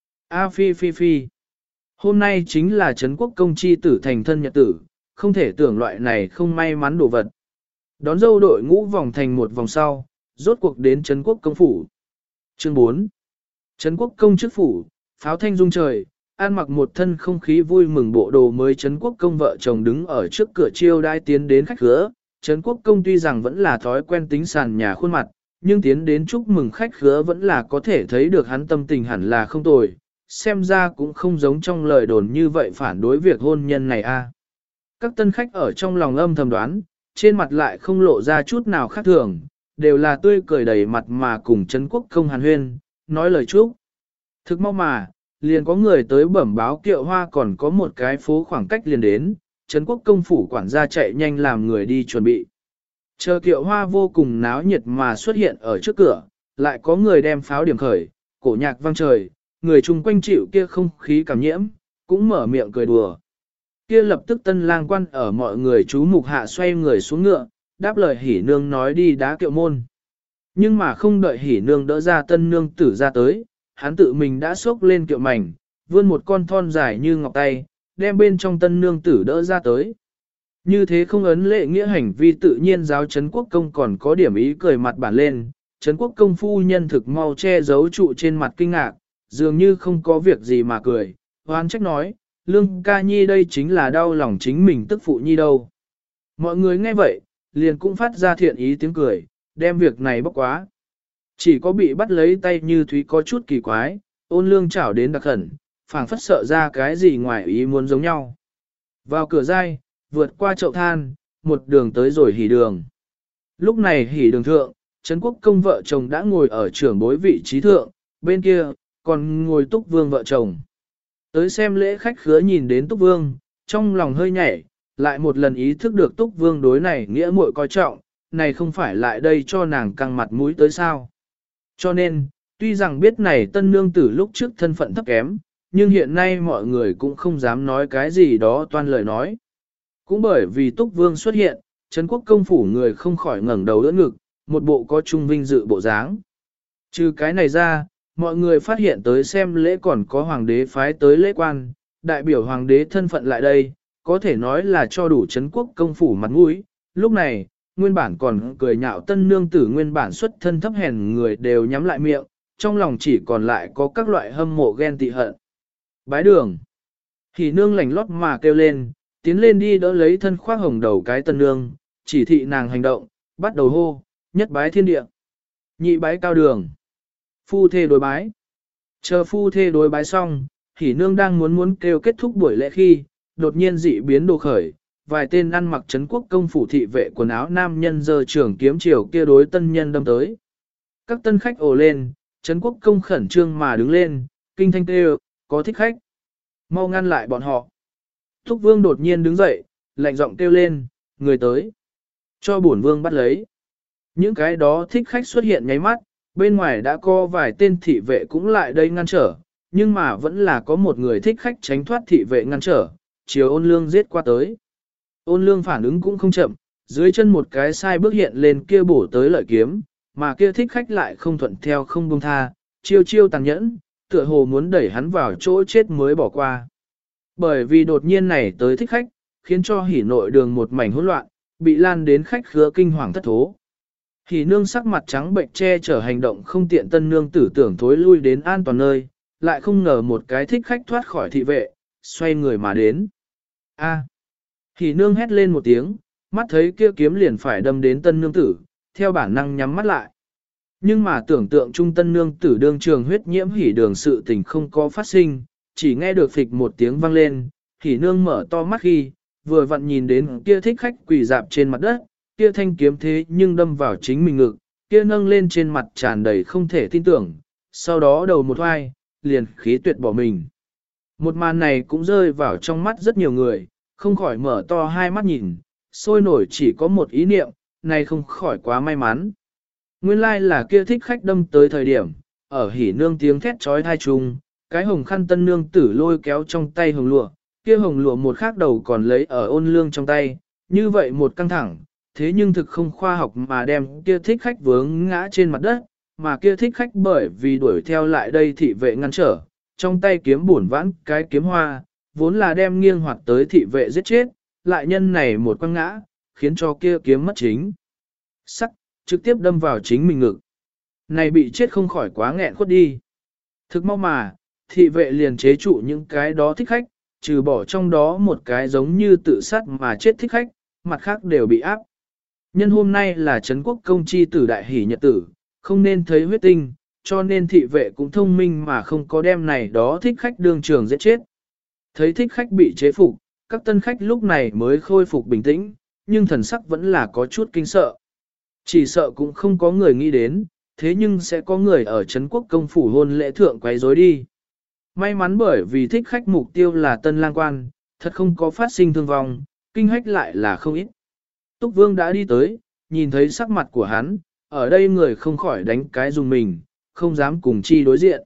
A phi phi phi. Hôm nay chính là Trấn Quốc Công chi tử thành thân nhật tử, không thể tưởng loại này không may mắn đổ vật. Đón dâu đội ngũ vòng thành một vòng sau, rốt cuộc đến Trấn Quốc Công phủ. Chương 4. Trấn Quốc Công trước phủ, pháo thanh rung trời, an mặc một thân không khí vui mừng bộ đồ mới Trấn Quốc Công vợ chồng đứng ở trước cửa chiêu đai tiến đến khách khứa. Trấn Quốc Công tuy rằng vẫn là thói quen tính sàn nhà khuôn mặt, nhưng tiến đến chúc mừng khách khứa vẫn là có thể thấy được hắn tâm tình hẳn là không tồi, xem ra cũng không giống trong lời đồn như vậy phản đối việc hôn nhân này a. Các tân khách ở trong lòng âm thầm đoán, trên mặt lại không lộ ra chút nào khác thường, đều là tươi cười đầy mặt mà cùng Trấn Quốc Công hàn huyên, nói lời chúc. Thực mau mà, liền có người tới bẩm báo kiệu hoa còn có một cái phố khoảng cách liền đến, Trấn Quốc Công phủ quản gia chạy nhanh làm người đi chuẩn bị. Chờ kiệu hoa vô cùng náo nhiệt mà xuất hiện ở trước cửa, lại có người đem pháo điểm khởi, cổ nhạc vang trời, người chung quanh chịu kia không khí cảm nhiễm, cũng mở miệng cười đùa. Kia lập tức tân lang quan ở mọi người chú mục hạ xoay người xuống ngựa, đáp lời hỉ nương nói đi đá kiệu môn. Nhưng mà không đợi hỉ nương đỡ ra tân nương tử ra tới, hắn tự mình đã xốc lên kiệu mảnh, vươn một con thon dài như ngọc tay, đem bên trong tân nương tử đỡ ra tới. Như thế không ấn lệ nghĩa hành vi tự nhiên giáo Trấn Quốc Công còn có điểm ý cười mặt bản lên, Trấn Quốc Công phu nhân thực mau che giấu trụ trên mặt kinh ngạc, dường như không có việc gì mà cười, hoan trách nói, Lương ca nhi đây chính là đau lòng chính mình tức phụ nhi đâu. Mọi người nghe vậy, liền cũng phát ra thiện ý tiếng cười, đem việc này bóc quá. Chỉ có bị bắt lấy tay như Thúy có chút kỳ quái, ôn lương chảo đến đặc khẩn, phảng phất sợ ra cái gì ngoài ý muốn giống nhau. Vào cửa dai, vượt qua chậu than, một đường tới rồi hỉ đường. Lúc này hỉ đường thượng, Trấn Quốc Công vợ chồng đã ngồi ở trưởng bối vị trí thượng, bên kia, còn ngồi Túc Vương vợ chồng. Tới xem lễ khách khứa nhìn đến Túc Vương, trong lòng hơi nhảy, lại một lần ý thức được Túc Vương đối này nghĩa muội coi trọng, này không phải lại đây cho nàng căng mặt mũi tới sao. Cho nên, tuy rằng biết này tân nương tử lúc trước thân phận thấp kém, nhưng hiện nay mọi người cũng không dám nói cái gì đó toan lời nói. Cũng bởi vì Túc Vương xuất hiện, Trấn Quốc Công phủ người không khỏi ngẩng đầu đỡ ngực, một bộ có trung vinh dự bộ dáng. Trừ cái này ra, mọi người phát hiện tới xem lễ còn có hoàng đế phái tới lễ quan, đại biểu hoàng đế thân phận lại đây, có thể nói là cho đủ Trấn quốc công phủ mặt mũi. Lúc này, nguyên bản còn cười nhạo tân nương tử nguyên bản xuất thân thấp hèn người đều nhắm lại miệng, trong lòng chỉ còn lại có các loại hâm mộ ghen tị hận. Bái đường. Hỉ nương lành lót mà kêu lên, tiến lên đi đỡ lấy thân khoác hồng đầu cái tân nương, chỉ thị nàng hành động, bắt đầu hô, nhất bái thiên địa, nhị bái cao đường, phu thê đối bái. Chờ phu thê đối bái xong, hỉ nương đang muốn kêu kết thúc buổi lễ khi, đột nhiên dị biến đồ khởi, vài tên ăn mặc Trấn quốc công phủ thị vệ quần áo nam nhân giơ trường kiếm chiều kia đối tân nhân đâm tới. Các tân khách ồ lên, Trấn quốc công khẩn trương mà đứng lên, kinh thanh kêu, có thích khách. Mau ngăn lại bọn họ. Thúc vương đột nhiên đứng dậy, lạnh giọng kêu lên, người tới. Cho bổn vương bắt lấy. Những cái đó thích khách xuất hiện nháy mắt, bên ngoài đã có vài tên thị vệ cũng lại đây ngăn trở, nhưng mà vẫn là có một người thích khách tránh thoát thị vệ ngăn trở, chiều ôn lương giết qua tới. Ôn lương phản ứng cũng không chậm, dưới chân một cái sai bước hiện lên kia bổ tới lợi kiếm, mà kia thích khách lại không thuận theo không buông tha, chiêu chiêu tàn nhẫn, tựa hồ muốn đẩy hắn vào chỗ chết mới bỏ qua. Bởi vì đột nhiên này tới thích khách, khiến cho hỉ nội đường một mảnh hỗn loạn, bị lan đến khách khứa kinh hoàng thất thố. Hỉ nương sắc mặt trắng bệnh che chở hành động không tiện tân nương tử tưởng thối lui đến an toàn nơi, lại không ngờ một cái thích khách thoát khỏi thị vệ, xoay người mà đến. A. Hỉ nương hét lên một tiếng, mắt thấy kia kiếm liền phải đâm đến tân nương tử, theo bản năng nhắm mắt lại. Nhưng mà tưởng tượng trung tân nương tử đương trường huyết nhiễm hỉ đường sự tình không có phát sinh, chỉ nghe được phịch một tiếng vang lên, hỉ nương mở to mắt khi, vừa vặn nhìn đến kia thích khách quỳ dạp trên mặt đất, kia thanh kiếm thế nhưng đâm vào chính mình ngực, kia nâng lên trên mặt tràn đầy không thể tin tưởng, sau đó đầu một hoai, liền khí tuyệt bỏ mình. Một màn này cũng rơi vào trong mắt rất nhiều người, không khỏi mở to hai mắt nhìn, sôi nổi chỉ có một ý niệm, này không khỏi quá may mắn. Nguyên lai là kia thích khách đâm tới thời điểm, ở hỉ nương tiếng thét trói thai trùng, cái hồng khăn tân nương tử lôi kéo trong tay hồng lụa, kia hồng lụa một khác đầu còn lấy ở ôn lương trong tay, như vậy một căng thẳng, thế nhưng thực không khoa học mà đem kia thích khách vướng ngã trên mặt đất, mà kia thích khách bởi vì đuổi theo lại đây thị vệ ngăn trở, trong tay kiếm bổn vãn cái kiếm hoa, vốn là đem nghiêng hoạt tới thị vệ giết chết, lại nhân này một quăng ngã, khiến cho kia kiếm mất chính. Sắc, trực tiếp đâm vào chính mình ngực. Này bị chết không khỏi quá nghẹn khuất đi. Thực mau mà, thị vệ liền chế trụ những cái đó thích khách, trừ bỏ trong đó một cái giống như tự sát mà chết thích khách, mặt khác đều bị áp. Nhân hôm nay là Trấn quốc công chi tử đại hỷ nhật tử, không nên thấy huyết tinh, cho nên thị vệ cũng thông minh mà không có đem này đó thích khách đương trường giết chết. Thấy thích khách bị chế phục, các tân khách lúc này mới khôi phục bình tĩnh, nhưng thần sắc vẫn là có chút kinh sợ. Chỉ sợ cũng không có người nghĩ đến, thế nhưng sẽ có người ở Trấn quốc công phủ hôn lễ thượng quấy rối đi. May mắn bởi vì thích khách mục tiêu là tân lang quan, thật không có phát sinh thương vong, kinh hách lại là không ít. Túc Vương đã đi tới, nhìn thấy sắc mặt của hắn, ở đây người không khỏi đánh cái dùng mình, không dám cùng chi đối diện.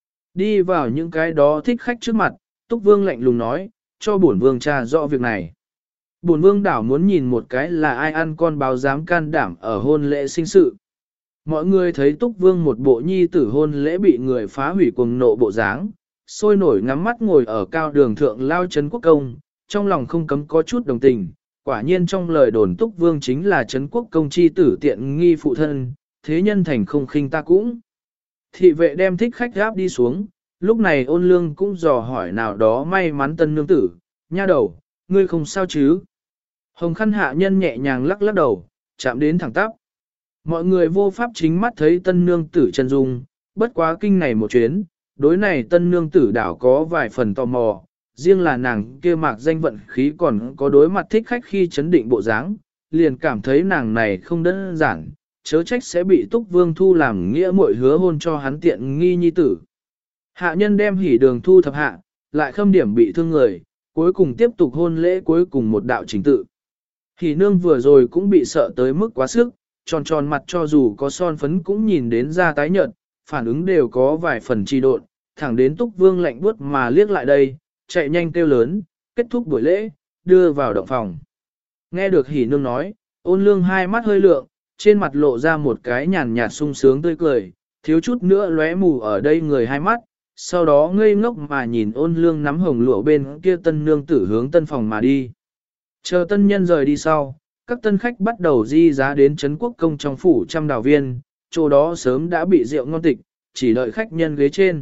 Đi vào những cái đó thích khách trước mặt, Túc Vương lạnh lùng nói, cho bổn vương tra rõ việc này. Bổn vương đảo muốn nhìn một cái là ai ăn con báo dám can đảm ở hôn lễ sinh sự. Mọi người thấy Túc Vương một bộ nhi tử hôn lễ bị người phá hủy cuồng nộ bộ dáng, sôi nổi ngắm mắt ngồi ở cao đường thượng lao Trấn quốc công, trong lòng không cấm có chút đồng tình. Quả nhiên trong lời đồn Túc Vương chính là Trấn quốc công chi tử tiện nghi phụ thân, thế nhân thành không khinh ta cũng. Thị vệ đem thích khách gáp đi xuống, lúc này ôn lương cũng dò hỏi nào đó may mắn tân nương tử, nha đầu, ngươi không sao chứ? Hồng khăn hạ nhân nhẹ nhàng lắc lắc đầu, chạm đến thẳng tắp. Mọi người vô pháp chính mắt thấy tân nương tử chân dung, bất quá kinh này một chuyến, đối này tân nương tử đảo có vài phần tò mò, riêng là nàng kia mạc danh vận khí còn có đối mặt thích khách khi chấn định bộ dáng, liền cảm thấy nàng này không đơn giản, chớ trách sẽ bị Túc Vương thu làm nghĩa muội hứa hôn cho hắn tiện nghi nhi tử. Hạ nhân đem hỉ đường thu thập hạ, lại khâm điểm bị thương người, cuối cùng tiếp tục hôn lễ cuối cùng một đạo trình tự. Hỉ nương vừa rồi cũng bị sợ tới mức quá sức, tròn tròn mặt cho dù có son phấn cũng nhìn đến da tái nhợt, phản ứng đều có vài phần trì độn, thẳng đến Túc Vương lạnh buốt mà liếc lại đây, chạy nhanh kêu lớn, kết thúc buổi lễ, đưa vào động phòng. Nghe được hỉ nương nói, ôn lương hai mắt hơi lượng, trên mặt lộ ra một cái nhàn nhạt sung sướng tươi cười, thiếu chút nữa lóe mù ở đây người hai mắt, sau đó ngây ngốc mà nhìn Ôn Lương nắm hồng lụa bên kia tân nương tử hướng tân phòng mà đi. Chờ tân nhân rời đi sau, các tân khách bắt đầu di giá đến Trấn Quốc Công trong phủ trăm đào viên, chỗ đó sớm đã bị rượu ngon tịch, chỉ đợi khách nhân ghế trên.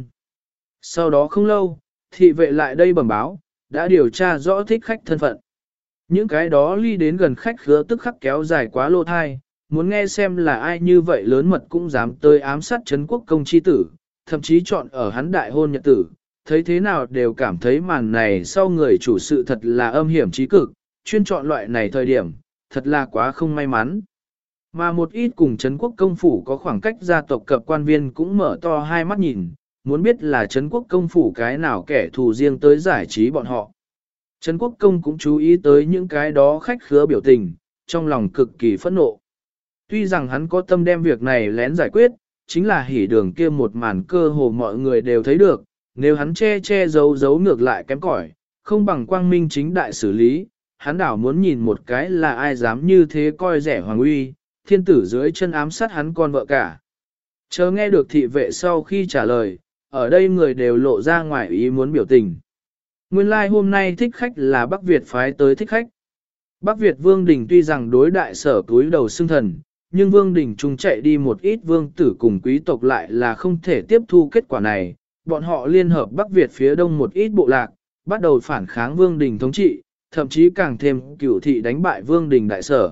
Sau đó không lâu, thị vệ lại đây bẩm báo, đã điều tra rõ thích khách thân phận. Những cái đó ly đến gần khách khứa tức khắc kéo dài quá lô thai, muốn nghe xem là ai như vậy lớn mật cũng dám tới ám sát Trấn Quốc Công chi tử, thậm chí chọn ở hắn đại hôn nhật tử, thấy thế nào đều cảm thấy màn này sau người chủ sự thật là âm hiểm trí cực, chuyên chọn loại này thời điểm, thật là quá không may mắn. Mà một ít cùng Trấn Quốc Công phủ có khoảng cách gia tộc cập quan viên cũng mở to hai mắt nhìn, muốn biết là Trấn Quốc Công phủ cái nào kẻ thù riêng tới giải trí bọn họ. Trấn Quốc Công cũng chú ý tới những cái đó khách khứa biểu tình, trong lòng cực kỳ phẫn nộ. Tuy rằng hắn có tâm đem việc này lén giải quyết, chính là hỉ đường kia một màn cơ hồ mọi người đều thấy được, nếu hắn che giấu ngược lại kém cỏi, không bằng quang minh chính đại xử lý, hắn đảo muốn nhìn một cái là ai dám như thế coi rẻ hoàng uy, thiên tử dưới chân ám sát hắn con vợ cả. Chờ nghe được thị vệ sau khi trả lời, ở đây người đều lộ ra ngoài ý muốn biểu tình. Nguyên lai hôm nay thích khách là Bắc Việt phái tới thích khách. Bắc Việt Vương Đình tuy rằng đối đại sở túi đầu xưng thần, nhưng Vương Đình trung chạy đi một ít vương tử cùng quý tộc lại là không thể tiếp thu kết quả này. Bọn họ liên hợp Bắc Việt phía đông một ít bộ lạc, bắt đầu phản kháng Vương Đình thống trị, thậm chí càng thêm cửu thị đánh bại Vương Đình đại sở.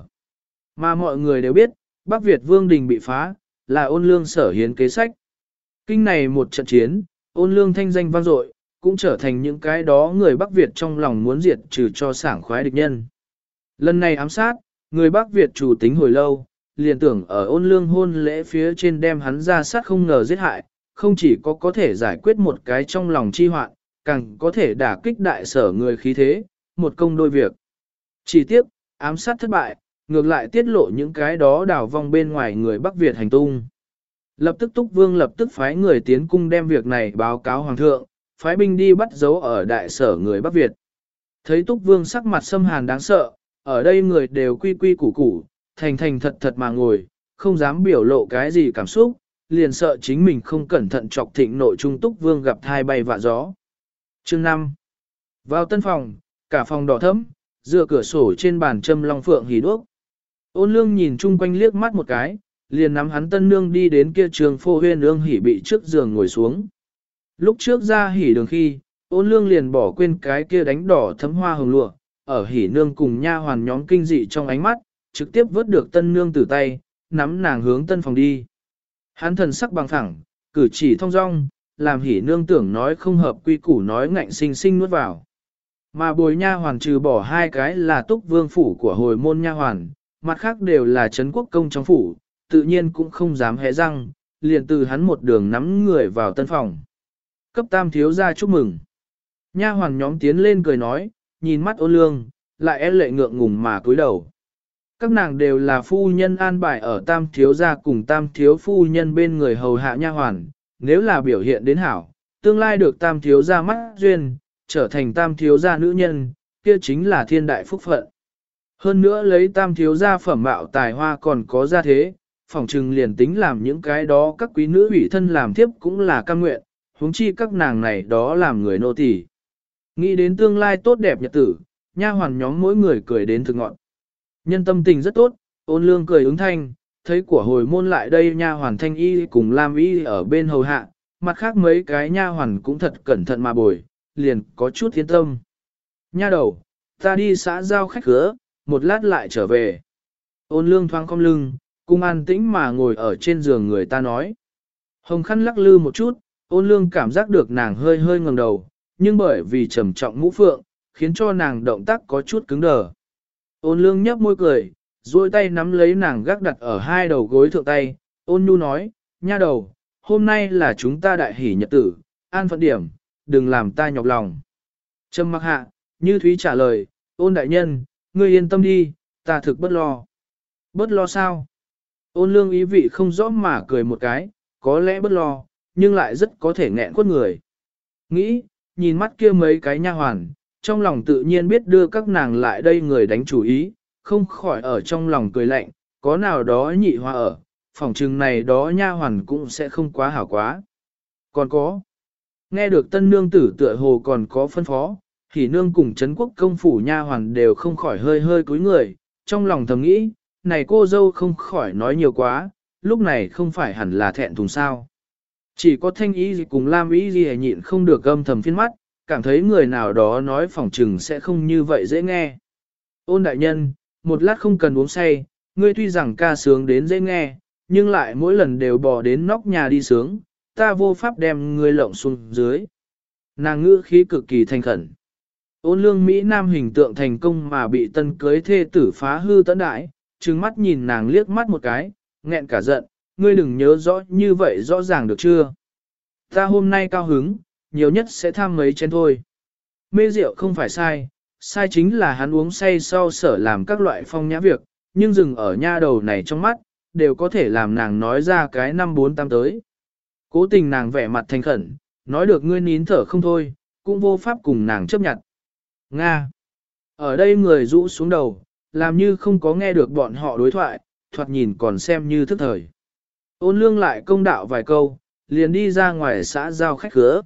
Mà mọi người đều biết, Bắc Việt Vương Đình bị phá, là Ôn Lương sở hiến kế sách. Kinh này một trận chiến, Ôn Lương thanh danh vang dội, cũng trở thành những cái đó người Bắc Việt trong lòng muốn diệt trừ cho sảng khoái địch nhân. Lần này ám sát, người Bắc Việt chủ tính hồi lâu, liền tưởng ở Ôn Lương hôn lễ phía trên đem hắn ra sát không ngờ giết hại, không chỉ có thể giải quyết một cái trong lòng chi hoạn, càng có thể đả kích đại sở người khí thế, một công đôi việc. Chỉ tiếc, ám sát thất bại, ngược lại tiết lộ những cái đó đảo vong bên ngoài người Bắc Việt hành tung. Lập tức Túc Vương lập tức phái người tiến cung đem việc này báo cáo Hoàng thượng, phái binh đi bắt dấu ở đại sở người Bắc Việt. Thấy Túc Vương sắc mặt xâm hàn đáng sợ, ở đây người đều quy quy củ củ, thành thật mà ngồi, không dám biểu lộ cái gì cảm xúc, liền sợ chính mình không cẩn thận chọc thịnh nội trung Túc Vương gặp thai bay vạ gió. Chương 5. Vào tân phòng, cả phòng đỏ thẫm, dựa cửa sổ trên bàn châm long phượng hỉ đuốc. Ôn Lương nhìn chung quanh liếc mắt một cái, liền nắm hắn tân nương đi đến kia trường phô huyên ương hỉ bị trước giường ngồi xuống. Lúc trước ra hỉ đường khi, Ôn Lương liền bỏ quên cái kia đánh đỏ thấm hoa hồng lụa, ở hỉ nương cùng nha hoàn nhóm kinh dị trong ánh mắt, trực tiếp vớt được tân nương từ tay, nắm nàng hướng tân phòng đi. Hắn thần sắc bằng phẳng, cử chỉ thong dong, làm hỉ nương tưởng nói không hợp quy củ nói ngạnh sinh sinh nuốt vào. Mà bồi nha hoàn trừ bỏ hai cái là Túc Vương phủ của hồi môn nha hoàn, mặt khác đều là Trấn Quốc Công trong phủ, tự nhiên cũng không dám hé răng, liền từ hắn một đường nắm người vào tân phòng. Cấp tam thiếu ra chúc mừng. Nha hoàn nhóm tiến lên cười nói, nhìn mắt Ôn Lương, lại e lệ ngượng ngùng mà cúi đầu. Các nàng đều là phu nhân an bài ở tam thiếu gia cùng tam thiếu phu nhân bên người hầu hạ nha hoàn, nếu là biểu hiện đến hảo, tương lai được tam thiếu gia mắt duyên, trở thành tam thiếu gia nữ nhân, kia chính là thiên đại phúc phận. Hơn nữa lấy tam thiếu gia phẩm mạo tài hoa còn có gia thế, phỏng trừng liền tính làm những cái đó các quý nữ ủy thân làm thiếp cũng là cam nguyện, huống chi các nàng này đó làm người nô tỳ. Nghĩ đến tương lai tốt đẹp nhật tử, nha hoàn nhóm mỗi người cười đến thực ngọn. Nhân tâm tình rất tốt, Ôn Lương cười ứng thanh, thấy của hồi môn lại đây nha hoàn Thanh Y cùng Lam Y ở bên hầu hạ, mặt khác mấy cái nha hoàn cũng thật cẩn thận mà bồi, liền có chút yên tâm. Nha đầu, ta đi xã giao khách khứa, một lát lại trở về. Ôn Lương thoáng cong lưng, cung an tĩnh mà ngồi ở trên giường người ta nói. Hồng khăn lắc lư một chút, Ôn Lương cảm giác được nàng hơi hơi ngẩng đầu, nhưng bởi vì trầm trọng mũ phượng, khiến cho nàng động tác có chút cứng đờ. Ôn Lương nhấp môi cười, duỗi tay nắm lấy nàng gác đặt ở hai đầu gối thượng tay, Ôn Nhu nói, nha đầu, hôm nay là chúng ta đại hỷ nhật tử, an phận điểm, đừng làm ta nhọc lòng. Trầm mặc hạ, Như Thúy trả lời, Ôn đại nhân, ngươi yên tâm đi, ta thực bất lo. Bất lo sao? Ôn Lương ý vị không rõ mà cười một cái, có lẽ bất lo, nhưng lại rất có thể nghẹn quất người. Nghĩ, nhìn mắt kia mấy cái nha hoàn, trong lòng tự nhiên biết đưa các nàng lại đây người đánh chủ ý, không khỏi ở trong lòng cười lạnh, có nào đó nhị hoa ở, phòng trừng này đó nha hoàn cũng sẽ không quá hảo quá. Còn có, Nghe được tân nương tử tựa hồ còn có phân phó, thì nương cùng Trấn quốc công phủ nha hoàn đều không khỏi hơi hơi cúi người, trong lòng thầm nghĩ, này cô dâu không khỏi nói nhiều quá, lúc này không phải hẳn là thẹn thùng sao. Chỉ có thanh ý gì cùng lam ý gì nhịn không được âm thầm phiên mắt, cảm thấy người nào đó nói phỏng trừng sẽ không như vậy dễ nghe. Ôn đại nhân, một lát không cần uống say, ngươi tuy rằng ca sướng đến dễ nghe, nhưng lại mỗi lần đều bò đến nóc nhà đi sướng, ta vô pháp đem ngươi lộng xuống dưới. Nàng ngữ khí cực kỳ thành khẩn. Ôn lương Mỹ Nam hình tượng thành công mà bị tân cưới thê tử phá hư tận đại, trừng mắt nhìn nàng liếc mắt một cái, nghẹn cả giận, ngươi đừng nhớ rõ như vậy rõ ràng được chưa? Ta hôm nay cao hứng, nhiều nhất sẽ tham mấy chén thôi. Mê rượu không phải sai, sai chính là hắn uống say sau sở làm các loại phong nhã việc, nhưng dừng ở nha đầu này trong mắt, đều có thể làm nàng nói ra cái 548 tới. Cố tình nàng vẻ mặt thành khẩn, nói được ngươi nín thở không thôi, cũng vô pháp cùng nàng chấp nhận. Nga. Ở đây người rũ xuống đầu, làm như không có nghe được bọn họ đối thoại, thoạt nhìn còn xem như thức thời. Ôn lương lại công đạo vài câu, liền đi ra ngoài xã giao khách khứa.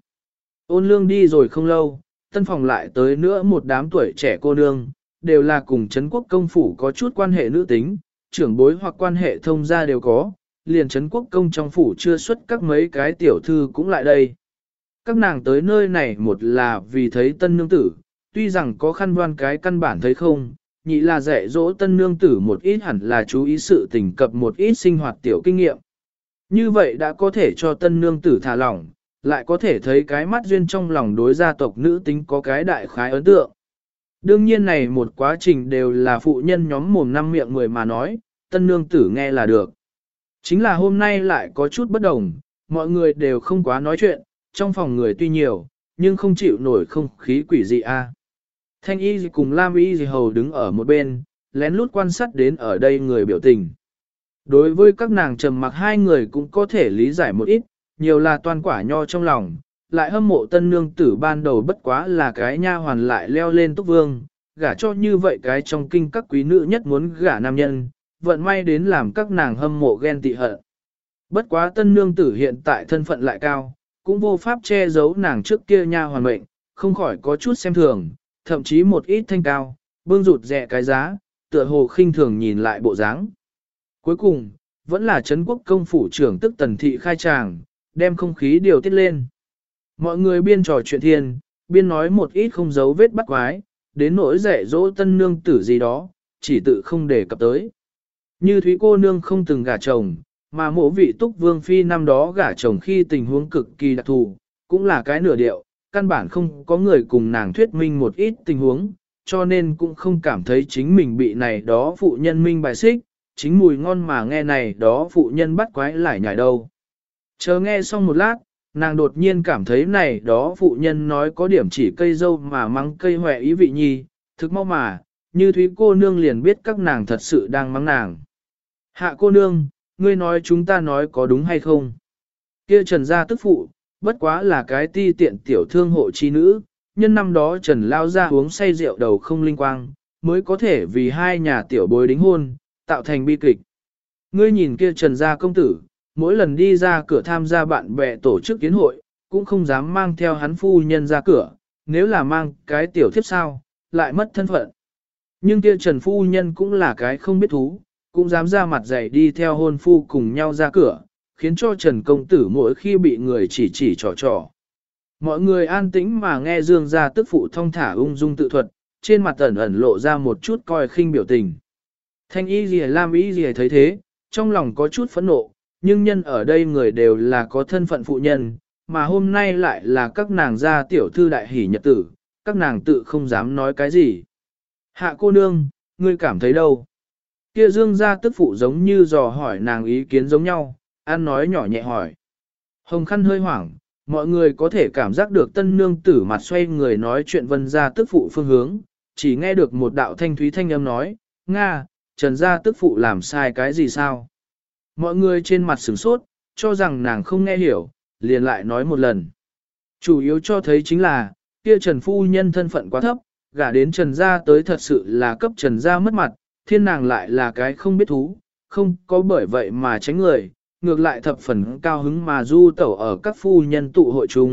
Ôn lương đi rồi không lâu, tân phòng lại tới nữa một đám tuổi trẻ cô nương, đều là cùng Trấn quốc công phủ có chút quan hệ nữ tính, trưởng bối hoặc quan hệ thông gia đều có, liền Trấn quốc công trong phủ chưa xuất các mấy cái tiểu thư cũng lại đây. Các nàng tới nơi này một là vì thấy tân nương tử, tuy rằng có khăn đoan cái căn bản thấy không, nhị là dạy dỗ tân nương tử một ít hẳn là chú ý sự tình cập một ít sinh hoạt tiểu kinh nghiệm. Như vậy đã có thể cho tân nương tử thả lỏng, lại có thể thấy cái mắt duyên trong lòng đối gia tộc nữ tính có cái đại khái ấn tượng. Đương nhiên này một quá trình đều là phụ nhân nhóm mồm năm miệng mười mà nói, tân nương tử nghe là được. Chính là hôm nay lại có chút bất đồng, mọi người đều không quá nói chuyện, trong phòng người tuy nhiều, nhưng không chịu nổi không khí quỷ dị a. Thanh y cùng Lam y hầu đứng ở một bên, lén lút quan sát đến ở đây người biểu tình. Đối với các nàng trầm mặc hai người cũng có thể lý giải một ít, nhiều là toan quả nho trong lòng, lại hâm mộ tân nương tử ban đầu bất quá là cái nha hoàn lại leo lên túc vương, gả cho như vậy cái trong kinh các quý nữ nhất muốn gả nam nhân, vận may đến làm các nàng hâm mộ ghen tị hận. Bất quá tân nương tử hiện tại thân phận lại cao, cũng vô pháp che giấu nàng trước kia nha hoàn mệnh, không khỏi có chút xem thường, thậm chí một ít thanh cao, bưng rụt rẻ cái giá, tựa hồ khinh thường nhìn lại bộ dáng. Cuối cùng, vẫn là Trấn quốc công phủ trưởng tức Tần Thị khai tràng, đem không khí điều tiết lên. Mọi người biên trò chuyện thiên, biên nói một ít không giấu vết bắt quái, đến nỗi dạy dỗ tân nương tử gì đó, chỉ tự không đề cập tới. Như Thúy cô nương không từng gả chồng, mà mộ vị túc vương phi năm đó gả chồng khi tình huống cực kỳ đặc thù, cũng là cái nửa điệu, căn bản không có người cùng nàng thuyết minh một ít tình huống, cho nên cũng không cảm thấy chính mình bị này đó phụ nhân minh bài xích, chính mùi ngon mà nghe này đó phụ nhân bắt quái lại nhảy đâu. Chờ nghe xong một lát, nàng đột nhiên cảm thấy này đó phụ nhân nói có điểm chỉ cây dâu mà mắng cây hoẹ ý vị nhi, thực mau mà, như Thúy cô nương liền biết các nàng thật sự đang mắng nàng. Hạ cô nương, ngươi nói chúng ta nói có đúng hay không? Kia Trần gia tức phụ, bất quá là cái ti tiện tiểu thương hộ chi nữ, nhân năm đó Trần lao ra uống say rượu đầu không linh quang, mới có thể vì hai nhà tiểu bối đính hôn, tạo thành bi kịch. Ngươi nhìn kia Trần gia công tử, mỗi lần đi ra cửa tham gia bạn bè tổ chức kiến hội, cũng không dám mang theo hắn phu nhân ra cửa, nếu là mang cái tiểu thiếp sao, lại mất thân phận. Nhưng kia Trần phu nhân cũng là cái không biết thú, cũng dám ra mặt dày đi theo hôn phu cùng nhau ra cửa, khiến cho Trần công tử mỗi khi bị người chỉ trò trò. Mọi người an tĩnh mà nghe Dương gia tức phụ thong thả ung dung tự thuật, trên mặt ẩn ẩn lộ ra một chút coi khinh biểu tình. Thanh y gì Lam y gì thấy thế, trong lòng có chút phẫn nộ, nhưng nhân ở đây người đều là có thân phận phụ nhân, mà hôm nay lại là các nàng gia tiểu thư đại hỷ nhật tử, các nàng tự không dám nói cái gì. Hạ cô nương, ngươi cảm thấy đâu? Kia Dương gia tức phụ giống như dò hỏi nàng ý kiến giống nhau, ăn nói nhỏ nhẹ hỏi. Hồng khăn hơi hoảng, mọi người có thể cảm giác được tân nương tử mặt xoay người nói chuyện Vân gia tức phụ phương hướng, chỉ nghe được một đạo thanh thúy thanh âm nói, Nga, Trần gia tức phụ làm sai cái gì sao? Mọi người trên mặt sửng sốt, cho rằng nàng không nghe hiểu, liền lại nói một lần. Chủ yếu cho thấy chính là, kia Trần phu nhân thân phận quá thấp, gả đến Trần gia tới thật sự là cấp Trần gia mất mặt, thiên nàng lại là cái không biết thú, không có bởi vậy mà tránh người, ngược lại thập phần cao hứng mà du tẩu ở các phu nhân tụ hội chung,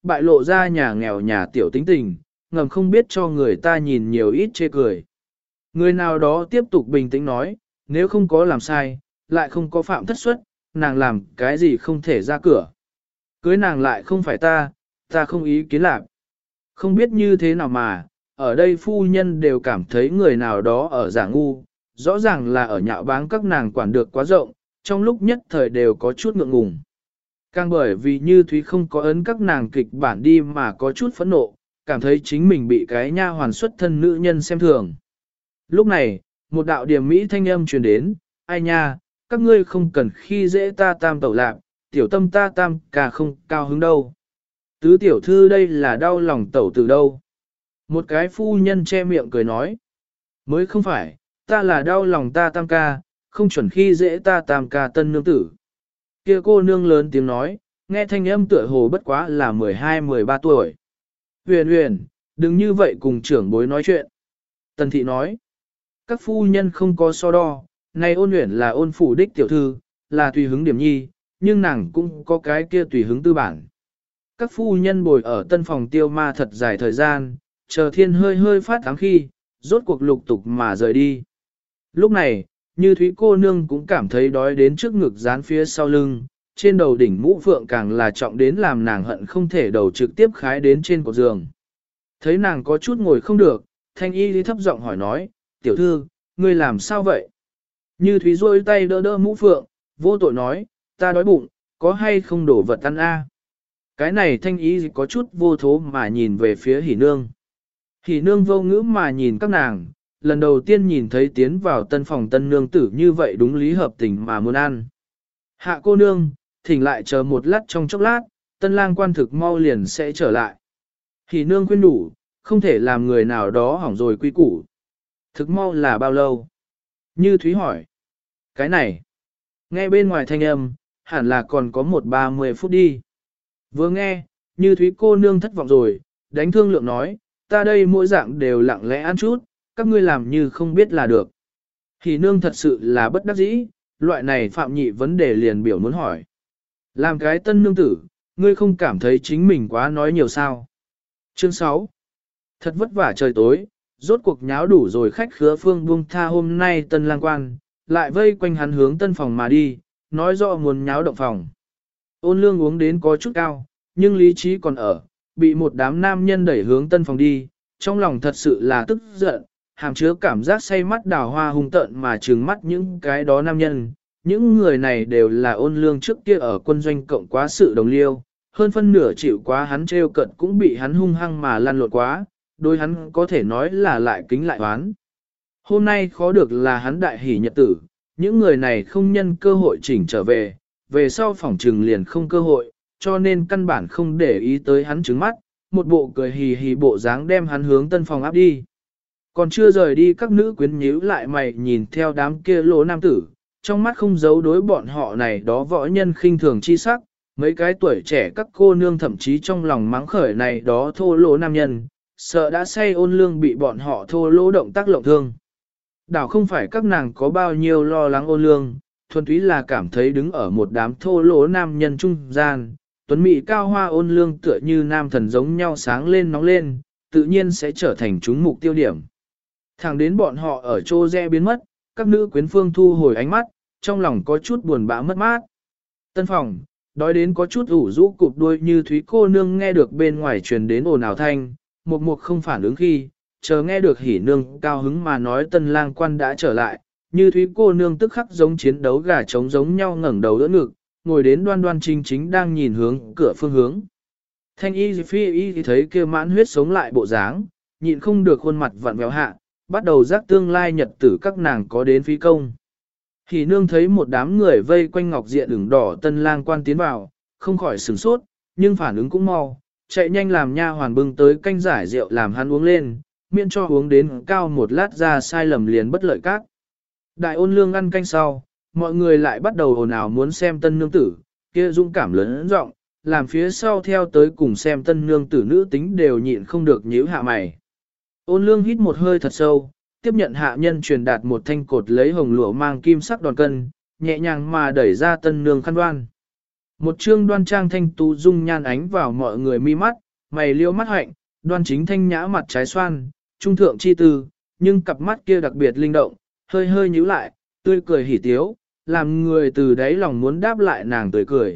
bại lộ ra nhà nghèo nhà tiểu tính tình, ngầm không biết cho người ta nhìn nhiều ít chê cười. Người nào đó tiếp tục bình tĩnh nói, nếu không có làm sai, lại không có phạm thất suất, nàng làm cái gì không thể ra cửa. Cưới nàng lại không phải ta không ý kiến lạc. Không biết như thế nào mà, ở đây phu nhân đều cảm thấy người nào đó ở giả ngu, rõ ràng là ở nhạo báng các nàng quản được quá rộng, trong lúc nhất thời đều có chút ngượng ngùng. Càng bởi vì Như Thúy không có ấn các nàng kịch bản đi mà có chút phẫn nộ, cảm thấy chính mình bị cái nha hoàn xuất thân nữ nhân xem thường. Lúc này, một đạo điểm mỹ thanh âm truyền đến, ai nha, các ngươi không cần khi dễ ta tam tẩu lạc, tiểu tâm ta tam cả không cao hứng đâu. Tứ tiểu thư đây là đau lòng tẩu từ đâu. Một cái phu nhân che miệng cười nói, mới không phải, ta là đau lòng ta tam ca, không chuẩn khi dễ ta tam ca tân nương tử. Kia cô nương lớn tiếng nói, nghe thanh âm tựa hồ bất quá là 12-13 tuổi. Huyền huyền, đừng như vậy cùng trưởng bối nói chuyện. Tần thị nói, các phu nhân không có so đo, này ôn huyền là ôn phủ đích tiểu thư, là tùy hứng điểm nhi, nhưng nàng cũng có cái kia tùy hứng tư bản. Các phu nhân bồi ở tân phòng tiêu ma thật dài thời gian, chờ thiên hơi hơi phát ám khi, rốt cuộc lục tục mà rời đi. Lúc này, Như Thúy cô nương cũng cảm thấy đói đến trước ngực dán phía sau lưng, trên đầu đỉnh mũ phượng càng là trọng đến làm nàng hận không thể đầu trực tiếp khái đến trên cột giường. Thấy nàng có chút ngồi không được, thanh y thấp giọng hỏi nói, tiểu thư, ngươi làm sao vậy? Như Thúy rôi tay đỡ đỡ mũ phượng, vô tội nói, ta đói bụng, có hay không đổ vật ăn a? Cái này thanh y có chút vô thố mà nhìn về phía hỉ nương. Hỉ nương vô ngữ mà nhìn các nàng, lần đầu tiên nhìn thấy tiến vào tân phòng tân nương tử như vậy đúng lý hợp tình mà muốn ăn. Hạ cô nương, thỉnh lại chờ một lát trong chốc lát, tân lang quan thực mau liền sẽ trở lại. Hỉ nương khuyên đủ, không thể làm người nào đó hỏng rồi quy củ. Thực mau là bao lâu? Như Thúy hỏi. Cái này, nghe bên ngoài thanh âm, hẳn là còn có 30 phút đi. Vừa nghe, Như Thúy cô nương thất vọng rồi, đánh thương lượng nói, ta đây mỗi dạng đều lặng lẽ ăn chút, các ngươi làm như không biết là được. Hỉ nương thật sự là bất đắc dĩ, loại này phạm nhị vấn đề liền biểu muốn hỏi. Làm cái tân nương tử, ngươi không cảm thấy chính mình quá nói nhiều sao. Chương 6. Thật vất vả trời tối, rốt cuộc nháo đủ rồi khách khứa phương buông tha hôm nay tân lang quan, lại vây quanh hắn hướng tân phòng mà đi, nói rõ muốn nháo động phòng. Ôn lương uống đến có chút cao, nhưng lý trí còn ở, bị một đám nam nhân đẩy hướng tân phòng đi, trong lòng thật sự là tức giận, hàm chứa cảm giác say mắt đào hoa hung tợn mà trừng mắt những cái đó nam nhân. Những người này đều là ôn lương trước kia ở quân doanh cộng quá sự đồng liêu, hơn phân nửa chịu quá hắn trêu cận cũng bị hắn hung hăng mà lăn lộn quá, đôi hắn có thể nói là lại kính lại oán. Hôm nay khó được là hắn đại hỷ nhật tử, những người này không nhân cơ hội chỉnh trở về, về sau phỏng trừng liền không cơ hội, cho nên căn bản không để ý tới hắn trứng mắt, một bộ cười hì hì bộ dáng đem hắn hướng tân phòng áp đi. Còn chưa rời đi các nữ quyến nhíu lại mày nhìn theo đám kia lỗ nam tử, trong mắt không giấu đối bọn họ này đó võ nhân khinh thường chi sắc, mấy cái tuổi trẻ các cô nương thậm chí trong lòng mắng khởi này đó thô lỗ nam nhân, sợ đã say ôn lương bị bọn họ thô lỗ động tác lộng thương. Đảo không phải các nàng có bao nhiêu lo lắng ôn lương, thuần túy là cảm thấy đứng ở một đám thô lỗ nam nhân trung gian, tuấn mỹ cao hoa ôn lương tựa như nam thần giống nhau sáng lên nóng lên, tự nhiên sẽ trở thành chúng mục tiêu điểm. Thẳng đến bọn họ ở chỗ rẽ biến mất, các nữ quyến phương thu hồi ánh mắt, trong lòng có chút buồn bã mất mát. Tân phòng, đói đến có chút ủ rũ cụp đuôi Như Thúy cô nương nghe được bên ngoài truyền đến ồn ào thanh, một mục không phản ứng khi, chờ nghe được hỉ nương cao hứng mà nói tân lang quan đã trở lại, Như Thúy cô nương tức khắc giống chiến đấu gà trống giống nhau ngẩng đầu đỡ ngực, ngồi đến đoan đoan chính chính đang nhìn hướng cửa phương hướng. Thanh y phi y thấy kia mãn huyết sống lại bộ dáng, nhịn không được khuôn mặt vặn vẹo hạ, bắt đầu giác tương lai nhật tử các nàng có đến phí công. Hỉ nương thấy một đám người vây quanh ngọc diện ửng đỏ tân lang quan tiến vào, không khỏi sửng sốt, nhưng phản ứng cũng mau, chạy nhanh làm nha hoàn bưng tới canh giải rượu làm hắn uống lên, miễn cho uống đến cao một lát ra sai lầm liền bất lợi các. Đại ôn lương ăn canh sau, mọi người lại bắt đầu ồn ào muốn xem tân nương tử, kia dũng cảm lớn rộng, làm phía sau theo tới cùng xem tân nương tử nữ tính đều nhịn không được nhíu hạ mày. Ôn lương hít một hơi thật sâu, tiếp nhận hạ nhân truyền đạt một thanh cột lấy hồng lụa mang kim sắc đòn cân, nhẹ nhàng mà đẩy ra tân nương khăn đoan. Một trương đoan trang thanh tú dung nhan ánh vào mọi người mi mắt, mày liêu mắt hạnh, đoan chính thanh nhã mặt trái xoan, trung thượng chi tư, nhưng cặp mắt kia đặc biệt linh động, hơi hơi nhíu lại, tươi cười hỉ tiếu, làm người từ đáy lòng muốn đáp lại nàng tươi cười.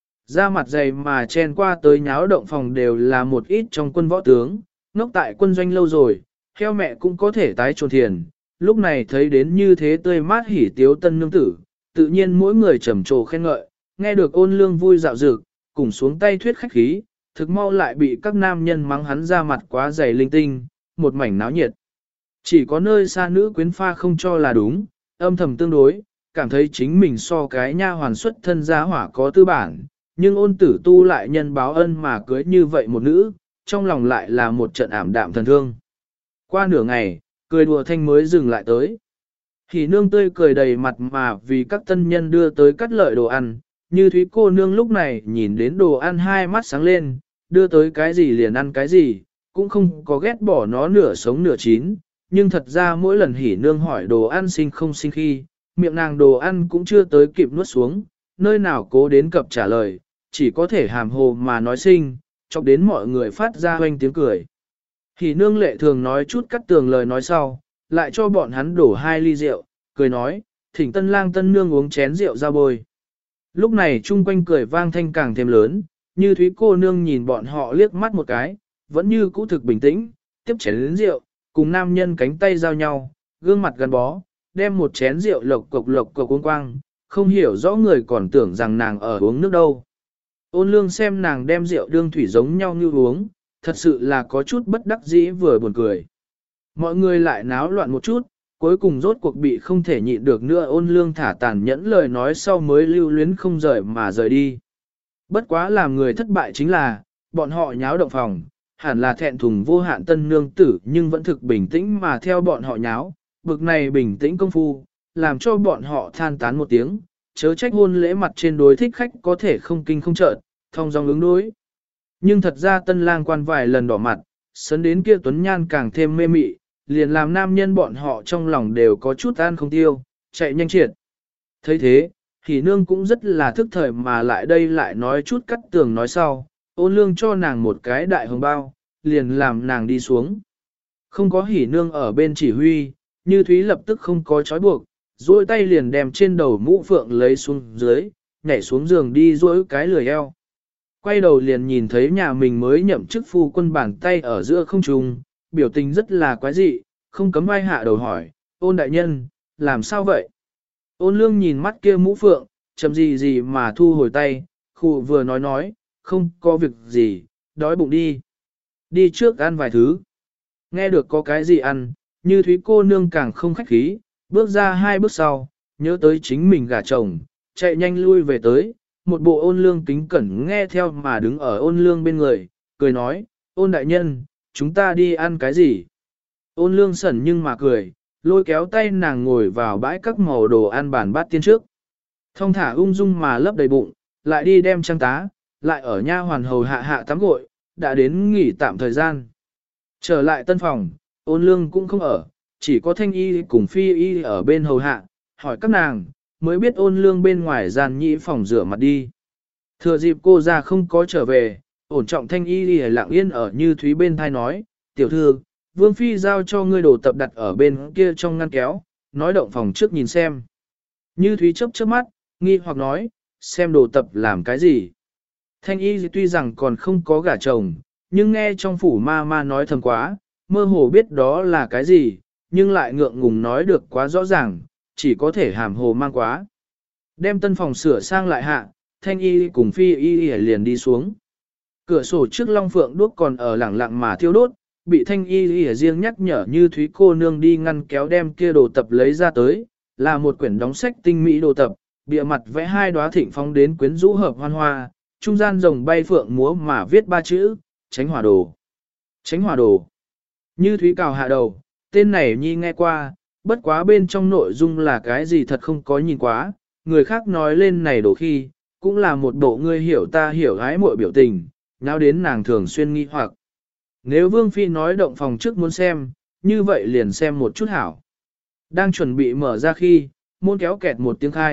Da mặt dày mà chen qua tới nháo động phòng đều là một ít trong quân võ tướng, ngốc tại quân doanh lâu rồi, theo mẹ cũng có thể tái trồn thiền, lúc này thấy đến như thế tươi mát hỉ tiếu tân nương tử, tự nhiên mỗi người trầm trồ khen ngợi, nghe được ôn lương vui dạo dực, cùng xuống tay thuyết khách khí, thực mau lại bị các nam nhân mắng hắn ra mặt quá dày linh tinh, một mảnh náo nhiệt. Chỉ có nơi xa nữ quyến pha không cho là đúng, âm thầm tương đối, cảm thấy chính mình so cái nha hoàn xuất thân gia hỏa có tư bản, nhưng ôn tử tu lại nhân báo ân mà cưới như vậy một nữ, trong lòng lại là một trận ảm đạm thần thương. Qua nửa ngày, cười đùa thanh mới dừng lại tới. Hỉ nương tươi cười đầy mặt mà vì các tân nhân đưa tới cắt lợi đồ ăn, như thúy cô nương lúc này nhìn đến đồ ăn hai mắt sáng lên, đưa tới cái gì liền ăn cái gì, cũng không có ghét bỏ nó nửa sống nửa chín, nhưng thật ra mỗi lần hỉ nương hỏi đồ ăn sinh không sinh khi, miệng nàng đồ ăn cũng chưa tới kịp nuốt xuống, nơi nào cố đến cập trả lời, chỉ có thể hàm hồ mà nói sinh, chọc đến mọi người phát ra hoanh tiếng cười. Hỉ nương lệ thường nói chút cắt tường lời nói sau, lại cho bọn hắn đổ 2 ly rượu, cười nói, thỉnh tân lang tân nương uống chén rượu ra bôi. Lúc này chung quanh cười vang thanh càng thêm lớn, như thúy cô nương nhìn bọn họ liếc mắt một cái, vẫn như cũ thực bình tĩnh, tiếp chén rượu, cùng nam nhân cánh tay giao nhau, gương mặt gắn bó, đem một chén rượu lộc cộc uống quang, không hiểu rõ người còn tưởng rằng nàng ở uống nước đâu. Ôn lương xem nàng đem rượu đương thủy giống nhau như uống, thật sự là có chút bất đắc dĩ vừa buồn cười. Mọi người lại náo loạn một chút, cuối cùng rốt cuộc bị không thể nhịn được nữa ôn lương thả tàn nhẫn lời nói sau mới lưu luyến không rời mà rời đi. Bất quá làm người thất bại chính là, bọn họ nháo động phòng, hẳn là thẹn thùng vô hạn tân nương tử nhưng vẫn thực bình tĩnh mà theo bọn họ nháo, bực này bình tĩnh công phu, làm cho bọn họ than tán một tiếng, chớ trách hôn lễ mặt trên đối thích khách có thể không kinh không trợn, thông dong ứng đối. Nhưng thật ra tân lang quan vài lần đỏ mặt, sấn đến kia tuấn nhan càng thêm mê mị, liền làm nam nhân bọn họ trong lòng đều có chút an không tiêu, chạy nhanh triệt. thấy thế, thì nương cũng rất là thức thời mà lại đây lại nói chút cắt tường nói sau, ôn lương cho nàng một cái đại hồng bao, liền làm nàng đi xuống. Không có hỉ nương ở bên chỉ huy, như Thúy lập tức không có trói buộc, duỗi tay liền đem trên đầu mũ phượng lấy xuống dưới, nhảy xuống giường đi duỗi cái lười eo. Quay đầu liền nhìn thấy nhà mình mới nhậm chức phu quân bàn tay ở giữa không trung, biểu tình rất là quái dị, không cấm ai hạ đầu hỏi, ôn đại nhân, làm sao vậy? Ôn lương nhìn mắt kia mũ phượng, chậm gì gì mà thu hồi tay, khu vừa nói, không có việc gì, đói bụng đi. Đi trước ăn vài thứ. Nghe được có cái gì ăn, như Thúy cô nương càng không khách khí, bước ra 2 bước sau, nhớ tới chính mình gả chồng, chạy nhanh lui về tới, một bộ ôn lương kính cẩn nghe theo mà đứng ở ôn lương bên người, cười nói, ôn đại nhân, chúng ta đi ăn cái gì? Ôn lương sẩn nhưng mà cười, lôi kéo tay nàng ngồi vào bãi các màu đồ ăn bàn bát tiên trước. Thông thả ung dung mà lấp đầy bụng, lại đi đem trang tá, lại ở nha hoàn hầu hạ hạ tắm gội, đã đến nghỉ tạm thời gian. Trở lại tân phòng, ôn lương cũng không ở, chỉ có thanh y cùng phi y ở bên hầu hạ, hỏi các nàng, mới biết ôn lương bên ngoài gian nhĩ phòng rửa mặt đi. Thừa dịp cô ra không có trở về, ổn trọng thanh y lặng yên ở như Thúy bên thai nói, tiểu thư, Vương Phi giao cho ngươi đồ tập đặt ở bên kia trong ngăn kéo, nói động phòng trước nhìn xem. Như Thúy chớp chớp mắt, nghi hoặc nói, xem đồ tập làm cái gì. Thanh y tuy rằng còn không có gả chồng, nhưng nghe trong phủ ma ma nói thầm quá, mơ hồ biết đó là cái gì, nhưng lại ngượng ngùng nói được quá rõ ràng, chỉ có thể hàm hồ mang quá. Đem tân phòng sửa sang lại hạ, thanh y cùng phi y liền đi xuống. Cửa sổ trước long phượng đuốc còn ở lẳng lặng mà thiêu đốt, bị thanh y riêng nhắc nhở như Thúy cô nương đi ngăn kéo đem kia đồ tập lấy ra tới, là một quyển đóng sách tinh mỹ đồ tập, bìa mặt vẽ 2 đóa thịnh phong đến quyến rũ hợp hoan hoa, trung gian rồng bay phượng múa mà viết 3 chữ, tránh hỏa đồ. Tránh hỏa đồ. Như Thúy cào hạ đầu, tên này nhi nghe qua, bất quá bên trong nội dung là cái gì thật không có nhìn quá, người khác nói lên này đồ khi, cũng là một bộ ngươi hiểu ta hiểu hái muội biểu tình, nháo đến nàng thường xuyên nghi hoặc. Nếu Vương Phi nói động phòng trước muốn xem, như vậy liền xem một chút hảo. Đang chuẩn bị mở ra khi, môn kéo kẹt một tiếng khai,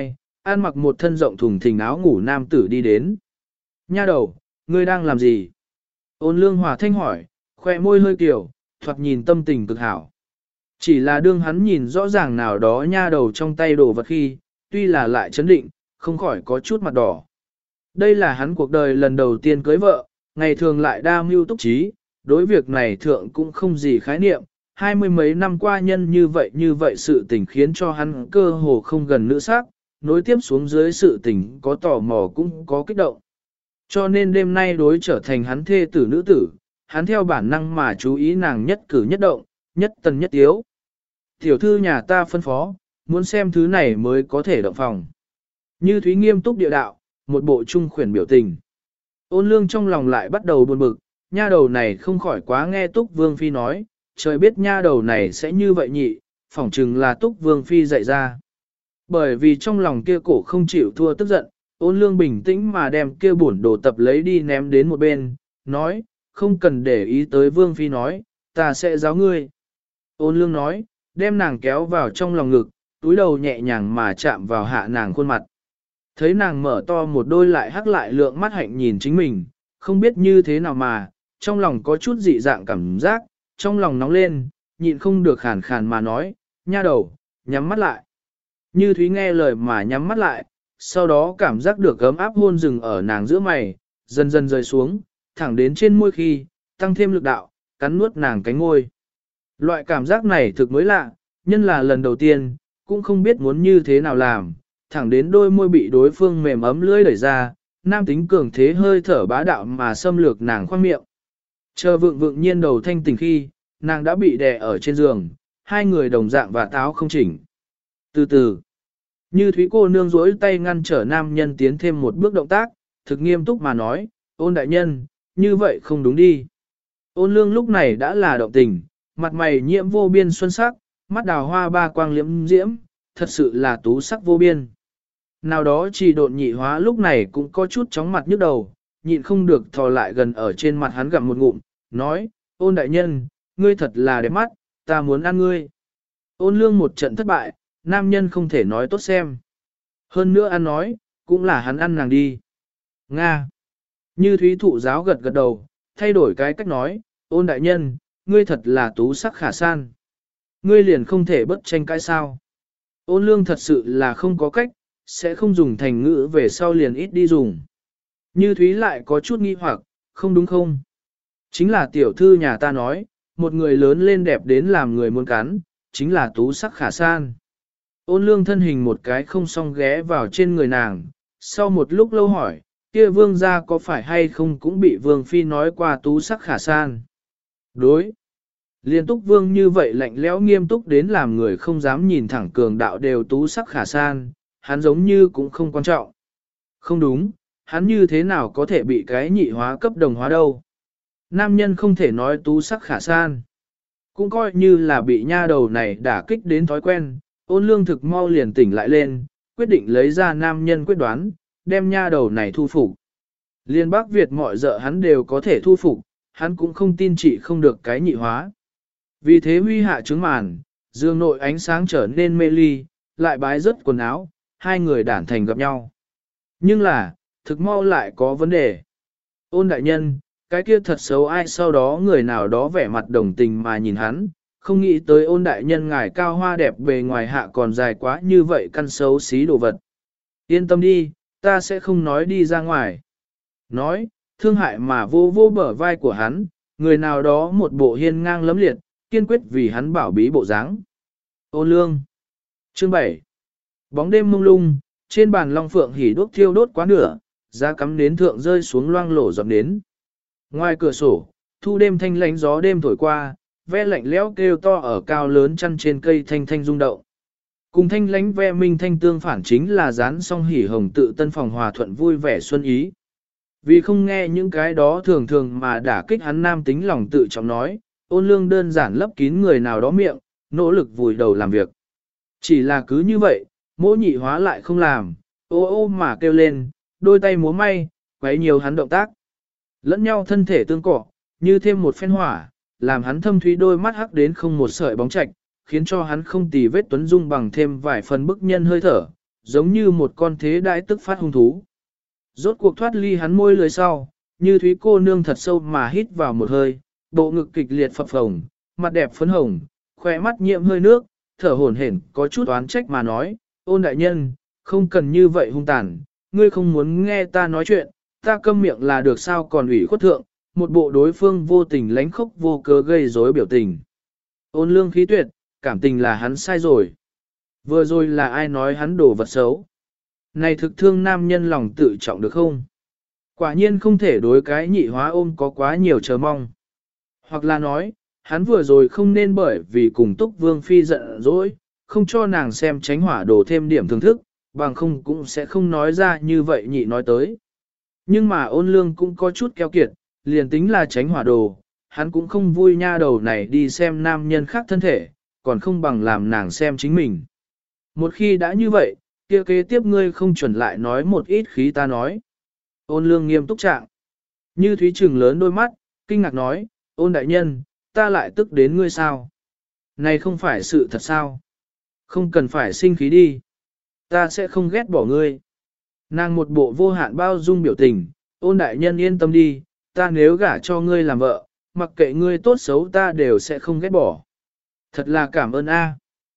ăn mặc một thân rộng thùng thình áo ngủ nam tử đi đến. Nha đầu, ngươi đang làm gì? Ôn lương hòa thanh hỏi, khoe môi hơi kiểu, thoạt nhìn tâm tình cực hảo. Chỉ là đương hắn nhìn rõ ràng nào đó nha đầu trong tay đồ vật khi, tuy là lại chấn định, không khỏi có chút mặt đỏ. Đây là hắn cuộc đời lần đầu tiên cưới vợ, ngày thường lại đa mưu túc trí, đối việc này thượng cũng không gì khái niệm, 20 mấy năm qua nhân như vậy sự tình khiến cho hắn cơ hồ không gần nữ sắc, nối tiếp xuống dưới sự tình có tò mò cũng có kích động. Cho nên đêm nay đối trở thành hắn thê tử nữ tử, hắn theo bản năng mà chú ý nàng nhất cử nhất động, nhất tần nhất yếu. Tiểu thư nhà ta phân phó, muốn xem thứ này mới có thể động phòng. Như Thúy nghiêm túc địa đạo, một bộ trung khuyển biểu tình. Ôn lương trong lòng lại bắt đầu buồn bực, nha đầu này không khỏi quá nghe Túc Vương Phi nói, trời biết nha đầu này sẽ như vậy nhị, phỏng chừng là Túc Vương Phi dạy ra. Bởi vì trong lòng kia cổ không chịu thua tức giận, ôn lương bình tĩnh mà đem kia bổn đồ tập lấy đi ném đến một bên, nói, không cần để ý tới Vương Phi nói, ta sẽ giáo ngươi. Ôn lương nói, đem nàng kéo vào trong lòng ngực, túi đầu nhẹ nhàng mà chạm vào hạ nàng khuôn mặt. Thấy nàng mở to một đôi lại hắc lại lượng mắt hạnh nhìn chính mình, không biết như thế nào mà, trong lòng có chút dị dạng cảm giác, trong lòng nóng lên, nhịn không được khàn khàn mà nói, nha đầu, nhắm mắt lại. Như Thúy nghe lời mà nhắm mắt lại, sau đó cảm giác được ấm áp hôn rừng ở nàng giữa mày, dần dần rơi xuống, thẳng đến trên môi khi, tăng thêm lực đạo, cắn nuốt nàng cánh môi. Loại cảm giác này thực mới lạ, nhân là lần đầu tiên, cũng không biết muốn như thế nào làm, thẳng đến đôi môi bị đối phương mềm ấm lưỡi đẩy ra, nam tính cường thế hơi thở bá đạo mà xâm lược nàng khoang miệng. Chờ vượng vượng nhiên đầu thanh tỉnh khi, nàng đã bị đè ở trên giường, hai người đồng dạng và táo không chỉnh. Từ từ, như Thúy cô nương rỗi tay ngăn trở nam nhân tiến thêm một bước động tác, thực nghiêm túc mà nói, ôn đại nhân, như vậy không đúng đi. Ôn lương lúc này đã là động tình, mặt mày nhiễm vô biên xuân sắc, mắt đào hoa ba quang liễm diễm, thật sự là tú sắc vô biên. Nào đó chỉ độn nhị hóa lúc này cũng có chút chóng mặt nhức đầu, nhịn không được thò lại gần ở trên mặt hắn gặm một ngụm, nói, ôn đại nhân, ngươi thật là đẹp mắt, ta muốn ăn ngươi. Ôn lương một trận thất bại, nam nhân không thể nói tốt xem. Hơn nữa ăn nói, cũng là hắn ăn nàng đi. Nga. Như Thúy thụ giáo gật gật đầu, thay đổi cái cách nói, ôn đại nhân, ngươi thật là tú sắc khả san. Ngươi liền không thể bất tranh cãi sao. Ôn lương thật sự là không có cách, sẽ không dùng thành ngữ về sau liền ít đi dùng. Như Thúy lại có chút nghi hoặc, không đúng không? Chính là tiểu thư nhà ta nói, một người lớn lên đẹp đến làm người muốn cắn, chính là tú sắc khả san. Ôn lương thân hình một cái không song ghé vào trên người nàng, sau một lúc lâu hỏi, kia vương gia có phải hay không cũng bị vương phi nói qua tú sắc khả san. Đối. Liên túc vương như vậy lạnh lẽo nghiêm túc đến làm người không dám nhìn thẳng cường đạo đều tú sắc khả san, hắn giống như cũng không quan trọng. Không đúng, hắn như thế nào có thể bị cái nhị hóa cấp đồng hóa đâu. Nam nhân không thể nói tú sắc khả san. Cũng coi như là bị nha đầu này đả kích đến thói quen, ôn lương thực mau liền tỉnh lại lên, quyết định lấy ra nam nhân quyết đoán, đem nha đầu này thu phục. Liên Bắc Việt mọi dợ hắn đều có thể thu phục, hắn cũng không tin chị không được cái nhị hóa. Vì thế huy hạ trứng màn, dương nội ánh sáng trở nên mê ly, lại bái rớt quần áo, hai người đản thành gặp nhau. Nhưng là, thực mau lại có vấn đề. Ôn đại nhân, cái kia thật xấu ai sau đó người nào đó vẻ mặt đồng tình mà nhìn hắn, không nghĩ tới ôn đại nhân ngài cao hoa đẹp bề ngoài hạ còn dài quá như vậy căn xấu xí đồ vật. Yên tâm đi, ta sẽ không nói đi ra ngoài. Nói, thương hại mà vô vô bờ vai của hắn, người nào đó một bộ hiên ngang lấm liệt, kiên quyết vì hắn bảo bí bộ dáng. Ôn lương. Chương 7. Bóng đêm mông lung, trên bàn long phượng hỉ đuốc thiêu đốt quá nửa, giá cắm nến thượng rơi xuống loang lổ giọt nến. Ngoài cửa sổ, thu đêm thanh lánh gió đêm thổi qua, ve lạnh lẽo kêu to ở cao lớn chăn trên cây thanh thanh rung động. Cùng thanh lánh ve minh thanh tương phản chính là dán song hỉ hồng tự tân phòng hòa thuận vui vẻ xuân ý. Vì không nghe những cái đó thường thường mà đả kích hắn nam tính lòng tự trọng nói, ôn lương đơn giản lấp kín người nào đó miệng, nỗ lực vùi đầu làm việc. Chỉ là cứ như vậy, mỗi nhị hóa lại không làm, ô ô mà kêu lên, đôi tay múa may, quấy nhiều hắn động tác. Lẫn nhau thân thể tương cọ, như thêm một phen hỏa, làm hắn thâm thúy đôi mắt hắc đến không một sợi bóng trạch, khiến cho hắn không tì vết tuấn dung bằng thêm vài phần bức nhân hơi thở, giống như một con thế đãi tức phát hung thú. Rốt cuộc thoát ly hắn môi lưới sau, Như Thúy cô nương thật sâu mà hít vào một hơi, bộ ngực kịch liệt phập phồng, mặt đẹp phấn hồng, khỏe mắt nhiễm hơi nước, thở hổn hển có chút oán trách mà nói, ôn đại nhân, không cần như vậy hung tàn, ngươi không muốn nghe ta nói chuyện, ta câm miệng là được sao còn ủy khuất thượng, một bộ đối phương vô tình lánh khóc vô cớ gây rối biểu tình. Ôn lương khí tuyệt, cảm tình là hắn sai rồi. Vừa rồi là ai nói hắn đổ vật xấu. Này thực thương nam nhân lòng tự trọng được không? Quả nhiên không thể đối cái nhị hóa ôm có quá nhiều chờ mong. Hoặc là nói, hắn vừa rồi không nên bởi vì cùng Túc Vương Phi giận dỗi, không cho nàng xem tránh hỏa đồ thêm điểm thưởng thức, bằng không cũng sẽ không nói ra như vậy nhị nói tới. Nhưng mà ôn lương cũng có chút keo kiệt, liền tính là tránh hỏa đồ, hắn cũng không vui nha đầu này đi xem nam nhân khác thân thể, còn không bằng làm nàng xem chính mình. Một khi đã như vậy, kia kế tiếp ngươi không chuẩn lại nói một ít khí ta nói. Ôn lương nghiêm túc trạng. Như Thúy trừng lớn đôi mắt, kinh ngạc nói, ôn đại nhân, ta lại tức đến ngươi sao? Này không phải sự thật sao? Không cần phải sinh khí đi. Ta sẽ không ghét bỏ ngươi. Nàng một bộ vô hạn bao dung biểu tình, ôn đại nhân yên tâm đi, ta nếu gả cho ngươi làm vợ, mặc kệ ngươi tốt xấu ta đều sẽ không ghét bỏ. Thật là cảm ơn a.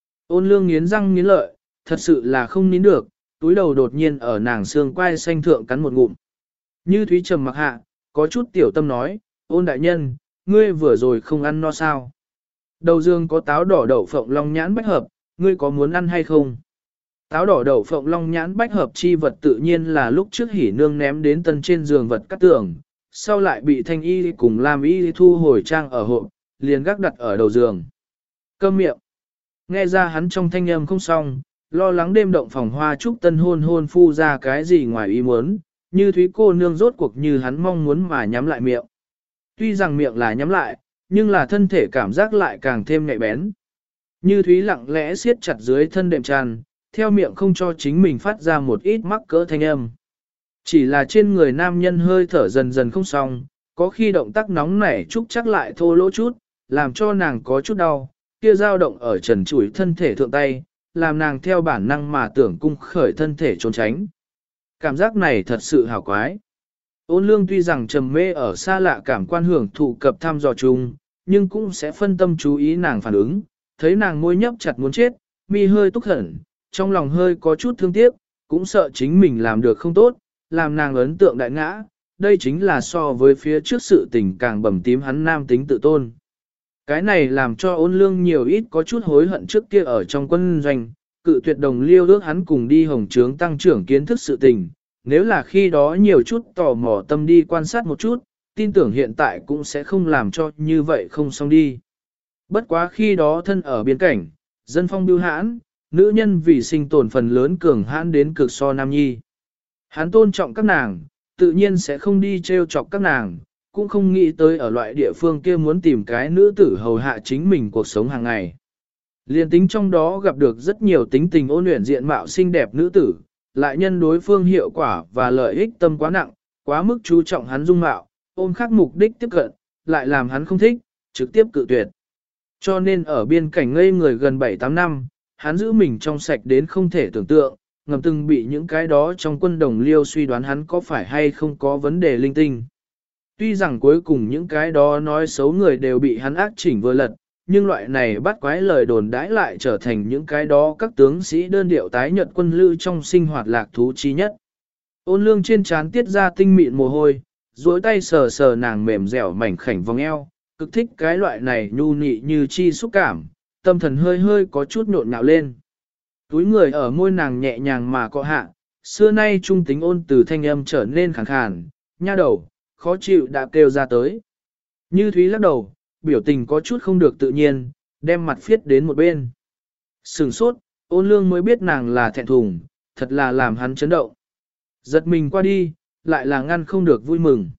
Ôn lương nghiến răng nghiến lợi, thật sự là không nín được, túi đầu đột nhiên ở nàng xương quai xanh thượng cắn một ngụm. Như Thúy trầm mặc hạ, có chút tiểu tâm nói, ôn đại nhân, ngươi vừa rồi không ăn no sao. Đầu giường có táo đỏ đậu phộng long nhãn bách hợp, ngươi có muốn ăn hay không? Táo đỏ đậu phộng long nhãn bách hợp chi vật tự nhiên là lúc trước hỉ nương ném đến tân trên giường vật cắt tường, sau lại bị thanh y cùng làm y thu hồi trang ở hộp, liền gác đặt ở đầu giường. Câm miệng. Nghe ra hắn trong thanh âm không xong, lo lắng đêm động phòng hoa trúc tân hôn hôn phu ra cái gì ngoài ý muốn, Như Thúy cô nương rốt cuộc như hắn mong muốn mà nhắm lại miệng. Tuy rằng miệng là nhắm lại, nhưng là thân thể cảm giác lại càng thêm nhạy bén. Như Thúy lặng lẽ siết chặt dưới thân đệm tràn, theo miệng không cho chính mình phát ra một ít mắc cỡ thanh âm. Chỉ là trên người nam nhân hơi thở dần dần không xong, có khi động tác nóng nảy trúc chắc lại thô lỗ chút, làm cho nàng có chút đau, kia dao động ở trần trụi thân thể thượng tay, làm nàng theo bản năng mà tưởng cung khởi thân thể trốn tránh. Cảm giác này thật sự hảo quái. Ôn lương tuy rằng trầm mê ở xa lạ cảm quan hưởng thụ cập thăm dò chung, nhưng cũng sẽ phân tâm chú ý nàng phản ứng, thấy nàng môi nhấp chặt muốn chết, mi hơi túc hẳn, trong lòng hơi có chút thương tiếc, cũng sợ chính mình làm được không tốt, làm nàng ấn tượng đại ngã, đây chính là so với phía trước sự tình càng bầm tím hắn nam tính tự tôn. Cái này làm cho ôn lương nhiều ít có chút hối hận trước kia ở trong quân doanh, cự tuyệt đồng liêu ước hắn cùng đi hồng trướng tăng trưởng kiến thức sự tình, nếu là khi đó nhiều chút tò mò tâm đi quan sát một chút, tin tưởng hiện tại cũng sẽ không làm cho như vậy không xong đi. Bất quá khi đó thân ở biên cảnh, dân phong bưu hãn, nữ nhân vì sinh tồn phần lớn cường hãn đến cực so nam nhi. Hắn tôn trọng các nàng, tự nhiên sẽ không đi trêu chọc các nàng, cũng không nghĩ tới ở loại địa phương kia muốn tìm cái nữ tử hầu hạ chính mình cuộc sống hàng ngày. Liên tính trong đó gặp được rất nhiều tính tình ôn luyện diện mạo xinh đẹp nữ tử, lại nhân đối phương hiệu quả và lợi ích tâm quá nặng, quá mức chú trọng hắn dung mạo, ôm khác mục đích tiếp cận, lại làm hắn không thích, trực tiếp cự tuyệt. Cho nên ở biên cảnh ngây người gần 7-8 năm, hắn giữ mình trong sạch đến không thể tưởng tượng, ngầm từng bị những cái đó trong quân đồng liêu suy đoán hắn có phải hay không có vấn đề linh tinh. Tuy rằng cuối cùng những cái đó nói xấu người đều bị hắn ác chỉnh vừa lật, nhưng loại này bắt quái lời đồn đãi lại trở thành những cái đó các tướng sĩ đơn điệu tái nhật quân lữ trong sinh hoạt lạc thú chi nhất. Ôn lương trên trán tiết ra tinh mịn mồ hôi, duỗi tay sờ sờ nàng mềm dẻo mảnh khảnh vòng eo, cực thích cái loại này nhu nị như chi xúc cảm, tâm thần hơi hơi có chút nhộn nhạo lên. Túi người ở môi nàng nhẹ nhàng mà cọ hạ, xưa nay trung tính ôn từ thanh âm trở nên khàn khàn, nha đầu, khó chịu đã kêu ra tới. Như Thúy lắc đầu, biểu tình có chút không được tự nhiên, đem mặt phiết đến một bên. Sừng sốt, ôn lương mới biết nàng là thẹn thùng, thật là làm hắn chấn động. Giật mình qua đi, lại là ngăn không được vui mừng.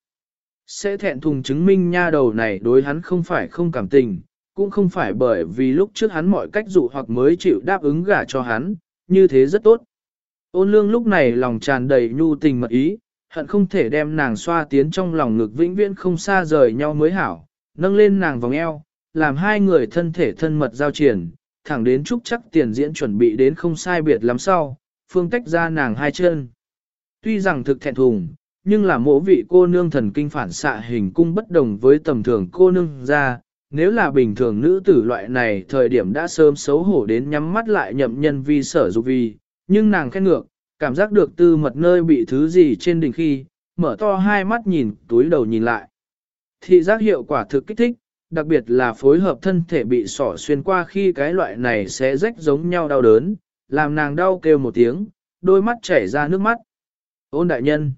Sẽ thẹn thùng chứng minh nha đầu này đối hắn không phải không cảm tình, cũng không phải bởi vì lúc trước hắn mọi cách dụ hoặc mới chịu đáp ứng gả cho hắn, như thế rất tốt. Ôn lương lúc này lòng tràn đầy nhu tình mật ý, hận không thể đem nàng xoa tiến trong lòng ngực vĩnh viễn không xa rời nhau mới hảo, nâng lên nàng vòng eo, làm hai người thân thể thân mật giao triển, thẳng đến chúc chắc tiền diễn chuẩn bị đến không sai biệt lắm sau, phương tách ra nàng hai chân. Tuy rằng thực thẹn thùng, nhưng là mỗi vị cô nương thần kinh phản xạ hình cung bất đồng với tầm thường cô nương ra, nếu là bình thường nữ tử loại này thời điểm đã sớm xấu hổ đến nhắm mắt lại nhậm nhân vi sở dục vi, nhưng nàng khen ngược, cảm giác được tư mật nơi bị thứ gì trên đỉnh khi, mở to hai mắt nhìn, túi đầu nhìn lại. Thị giác hiệu quả thực kích thích, đặc biệt là phối hợp thân thể bị sỏ xuyên qua khi cái loại này sẽ rách giống nhau đau đớn, làm nàng đau kêu một tiếng, đôi mắt chảy ra nước mắt. Ôn đại nhân,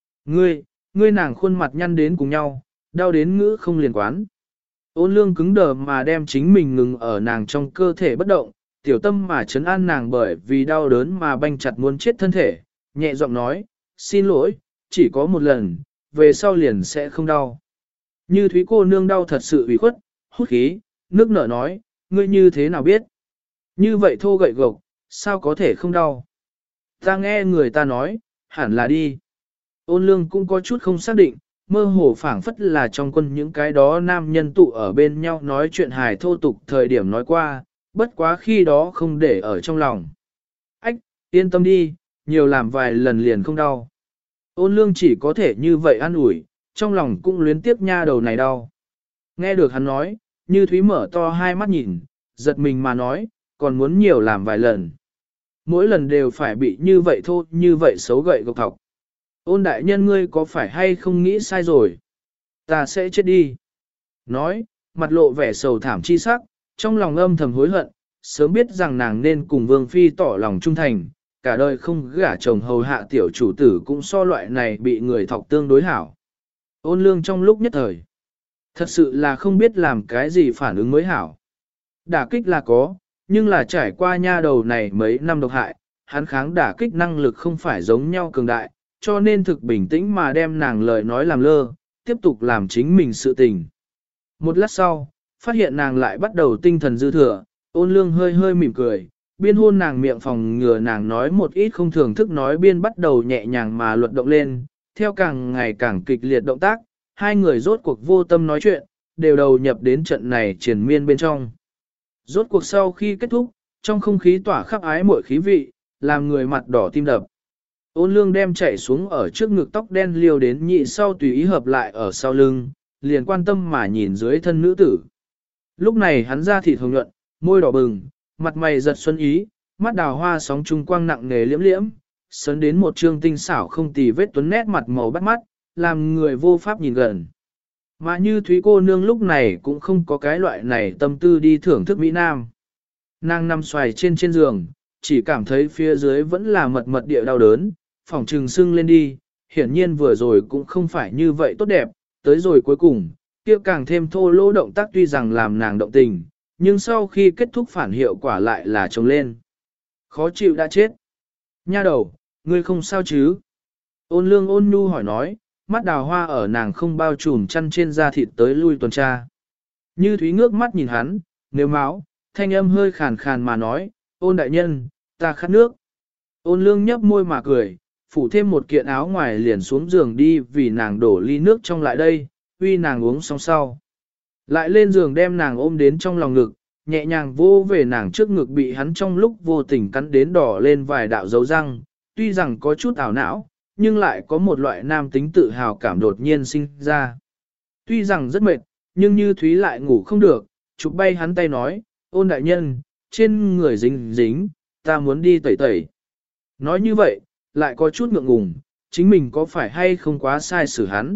ngươi nàng khuôn mặt nhăn đến cùng nhau, đau đến ngữ không liền quán. Ôn lương cứng đờ mà đem chính mình ngừng ở nàng trong cơ thể bất động, tiểu tâm mà trấn an nàng bởi vì đau đớn mà banh chặt muốn chết thân thể, nhẹ giọng nói, xin lỗi, chỉ có một lần, về sau liền sẽ không đau. Như Thúy cô nương đau thật sự ủy khuất, hút khí, nước nở nói, ngươi như thế nào biết? Như vậy thô gậy gộc, sao có thể không đau? Ta nghe người ta nói, hẳn là đi. Ôn lương cũng có chút không xác định, mơ hồ phảng phất là trong quân những cái đó nam nhân tụ ở bên nhau nói chuyện hài thô tục thời điểm nói qua, bất quá khi đó không để ở trong lòng. Ách, yên tâm đi, nhiều làm vài lần liền không đau. Ôn lương chỉ có thể như vậy an ủi, trong lòng cũng luyến tiếc nha đầu này đau. Nghe được hắn nói, Như Thúy mở to hai mắt nhìn, giật mình mà nói, còn muốn nhiều làm vài lần. Mỗi lần đều phải bị như vậy thôi, như vậy xấu gậy gộc thọc. Ôn đại nhân ngươi có phải hay không nghĩ sai rồi? Ta sẽ chết đi. Nói, mặt lộ vẻ sầu thảm chi sắc, trong lòng âm thầm hối hận, sớm biết rằng nàng nên cùng Vương Phi tỏ lòng trung thành, cả đời không gả chồng hầu hạ tiểu chủ tử cũng so loại này bị người thọc tương đối hảo. Ôn lương trong lúc nhất thời, thật sự là không biết làm cái gì phản ứng mới hảo. Đả kích là có, nhưng là trải qua nha đầu này mấy năm độc hại, hắn kháng đả kích năng lực không phải giống nhau cường đại, cho nên thực bình tĩnh mà đem nàng lời nói làm lơ, tiếp tục làm chính mình sự tình. Một lát sau, phát hiện nàng lại bắt đầu tinh thần dư thừa, ôn lương hơi hơi mỉm cười, biên hôn nàng miệng phòng ngừa nàng nói một ít không thường thức nói biên bắt đầu nhẹ nhàng mà luật động lên, theo càng ngày càng kịch liệt động tác, hai người rốt cuộc vô tâm nói chuyện, đều đầu nhập đến trận này triền miên bên trong. Rốt cuộc sau khi kết thúc, trong không khí tỏa khắp ái muội khí vị, làm người mặt đỏ tim đập. Ôn lương đem chạy xuống ở trước ngực tóc đen liêu đến nhị sau tùy ý hợp lại ở sau lưng, liền quan tâm mà nhìn dưới thân nữ tử. Lúc này hắn ra thịt hồng nhuận, môi đỏ bừng, mặt mày giật xuân ý, mắt đào hoa sóng trung quang nặng nề liễm liễm, sấn đến một trương tinh xảo không tì vết tuấn nét mặt màu bắt mắt, làm người vô pháp nhìn gần. Mà như Thúy cô nương lúc này cũng không có cái loại này tâm tư đi thưởng thức Mỹ Nam. Nàng nằm xoài trên giường, chỉ cảm thấy phía dưới vẫn là mật mật địa đau đớn, phòng trừng sưng lên đi, hiển nhiên vừa rồi cũng không phải như vậy tốt đẹp, tới rồi cuối cùng, kia càng thêm thô lỗ động tác tuy rằng làm nàng động tình, nhưng sau khi kết thúc phản hiệu quả lại là trồng lên. Khó chịu đã chết. Nha đầu, ngươi không sao chứ? Ôn lương ôn nhu hỏi nói, mắt đào hoa ở nàng không bao trùm chăn trên da thịt tới lui tuần tra. Như Thúy ngước mắt nhìn hắn, nếu máu, thanh âm hơi khàn khàn mà nói, ôn đại nhân, ta khát nước. Ôn lương nhấp môi mà cười, phủ thêm một kiện áo ngoài liền xuống giường đi vì nàng đổ ly nước trong lại đây, uy nàng uống xong sau. Lại lên giường đem nàng ôm đến trong lòng ngực, nhẹ nhàng vô về nàng trước ngực bị hắn trong lúc vô tình cắn đến đỏ lên vài đạo dấu răng, tuy rằng có chút ảo não, nhưng lại có một loại nam tính tự hào cảm đột nhiên sinh ra. Tuy rằng rất mệt, nhưng như Thúy lại ngủ không được, chụp bay hắn tay nói, ôn đại nhân, trên người dính dính, ta muốn đi tẩy tẩy. Nói như vậy, lại có chút ngượng ngùng, chính mình có phải hay không quá sai xử hắn.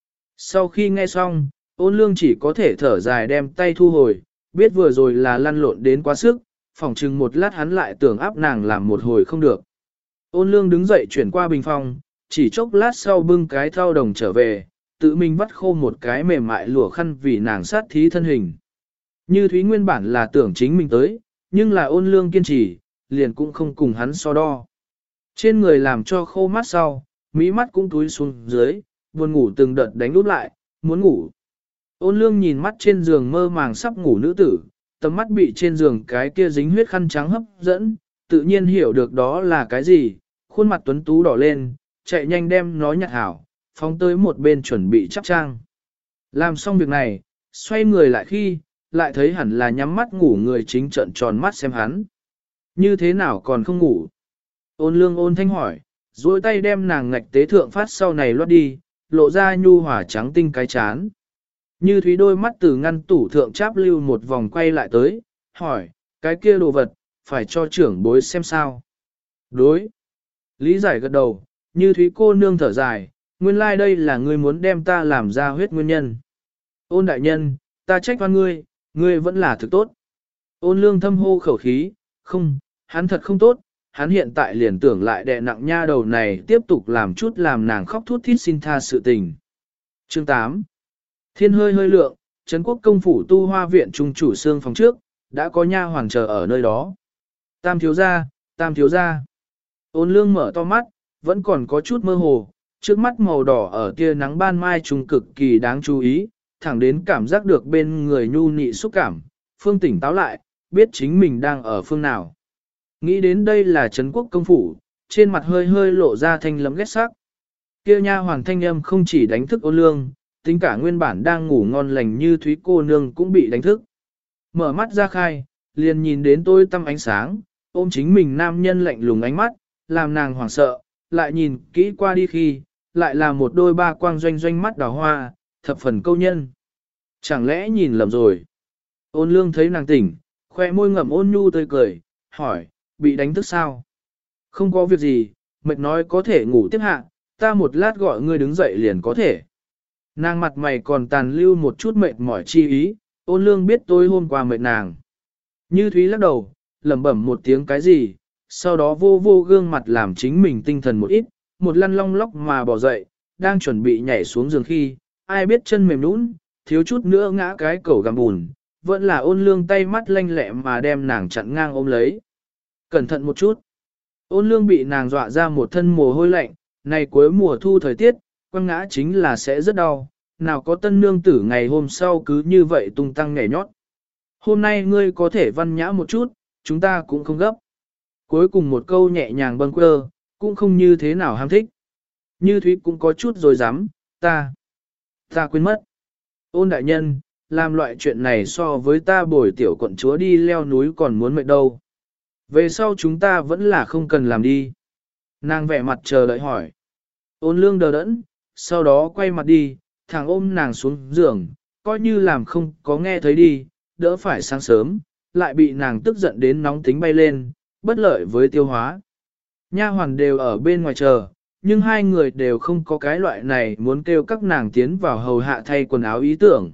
Sau khi nghe xong, ôn lương chỉ có thể thở dài đem tay thu hồi, biết vừa rồi là lăn lộn đến quá sức, phỏng chừng một lát hắn lại tưởng áp nàng làm một hồi không được. Ôn lương đứng dậy chuyển qua bình phòng, chỉ chốc lát sau bưng cái thau đồng trở về, tự mình vắt khô một cái mềm mại lụa khăn vì nàng sát thí thân hình. Như Thúy nguyên bản là tưởng chính mình tới, nhưng là ôn lương kiên trì, liền cũng không cùng hắn so đo. Trên người làm cho khô mắt sau, mí mắt cũng túi xuống dưới, buồn ngủ từng đợt đánh úp lại, muốn ngủ. Ôn lương nhìn mắt trên giường mơ màng sắp ngủ nữ tử, tầm mắt bị trên giường cái kia dính huyết khăn trắng hấp dẫn, tự nhiên hiểu được đó là cái gì, khuôn mặt tuấn tú đỏ lên, chạy nhanh đem nó nhặt hảo, phóng tới một bên chuẩn bị chắp trang. Làm xong việc này, xoay người lại khi, lại thấy hẳn là nhắm mắt ngủ người chính trợn tròn mắt xem hắn. Như thế nào còn không ngủ? Ôn lương ôn thanh hỏi, duỗi tay đem nàng ngạch tế thượng phát sau này loát đi, lộ ra nhu hỏa trắng tinh cái chán. Như Thúy đôi mắt từ ngăn tủ thượng cháp lưu một vòng quay lại tới, hỏi, cái kia đồ vật, phải cho trưởng bối xem sao. Đối. Lý giải gật đầu, Như Thúy cô nương thở dài, nguyên lai đây là ngươi muốn đem ta làm ra huyết nguyên nhân. Ôn đại nhân, ta trách oan ngươi, ngươi vẫn là thực tốt. Ôn lương thâm hô khẩu khí, không, hắn thật không tốt, hắn hiện tại liền tưởng lại đè nặng nha đầu này tiếp tục làm chút làm nàng khóc thút thít xin tha sự tình. Chương 8. Thiên hơi hơi lượng, Trấn Quốc công phủ tu hoa viện trung chủ xương phòng trước, đã có nha hoàng chờ ở nơi đó. Tam thiếu gia, tam thiếu gia. Ôn lương mở to mắt, vẫn còn có chút mơ hồ, trước mắt màu đỏ ở tia nắng ban mai trùng cực kỳ đáng chú ý, thẳng đến cảm giác được bên người nhu nị xúc cảm, phương tỉnh táo lại, biết chính mình đang ở phương nào. Nghĩ đến đây là Trấn Quốc công phủ, trên mặt hơi hơi lộ ra thanh lấm ghét sắc. Kia nha hoàng thanh âm không chỉ đánh thức Ôn lương, tính cả nguyên bản đang ngủ ngon lành Như Thúy cô nương cũng bị đánh thức. Mở mắt ra khai, liền nhìn đến tôi tăm ánh sáng, ôm chính mình nam nhân lạnh lùng ánh mắt, làm nàng hoảng sợ, lại nhìn kỹ qua đi khi, lại là một đôi ba quang doanh doanh mắt đào hoa, thập phần câu nhân. Chẳng lẽ nhìn lầm rồi? Ôn lương thấy nàng tỉnh, khoe môi ngậm ôn nhu tươi cười, hỏi, bị đánh thức sao? Không có việc gì, mệt nói có thể ngủ tiếp hạ, ta một lát gọi ngươi đứng dậy liền có thể. Nàng mặt mày còn tàn lưu một chút mệt mỏi chi ý, Ôn lương biết tối hôm qua mệt nàng. Như Thúy lắc đầu, lẩm bẩm một tiếng cái gì, sau đó vô vô gương mặt làm chính mình tinh thần một ít, một lăn long lóc mà bỏ dậy, đang chuẩn bị nhảy xuống giường khi, ai biết chân mềm nũng, thiếu chút nữa ngã cái cẩu gặm bùn, vẫn là Ôn lương tay mắt lanh lẹ mà đem nàng chặn ngang ôm lấy. Cẩn thận một chút. Ôn lương bị nàng dọa ra một thân mồ hôi lạnh, này cuối mùa thu thời tiết, quăng ngã chính là sẽ rất đau, nào có tân nương tử ngày hôm sau cứ như vậy tung tăng nhảy nhót. Hôm nay ngươi có thể văn nhã một chút, chúng ta cũng không gấp. Cuối cùng một câu nhẹ nhàng bâng quơ, cũng không như thế nào ham thích. Như Thúy cũng có chút rồi dám, ta quên mất. Ôn đại nhân, làm loại chuyện này so với ta bồi tiểu quận chúa đi leo núi còn muốn mệt đâu. Về sau chúng ta vẫn là không cần làm đi. Nàng vẻ mặt chờ đợi hỏi. Ôn lương đờ đẫn, sau đó quay mặt đi, thằng ôm nàng xuống giường, coi như làm không có nghe thấy đi, đỡ phải sáng sớm, lại bị nàng tức giận đến nóng tính bay lên, bất lợi với tiêu hóa. Nha hoàn đều ở bên ngoài chờ, nhưng hai người đều không có cái loại này muốn kêu các nàng tiến vào hầu hạ thay quần áo ý tưởng.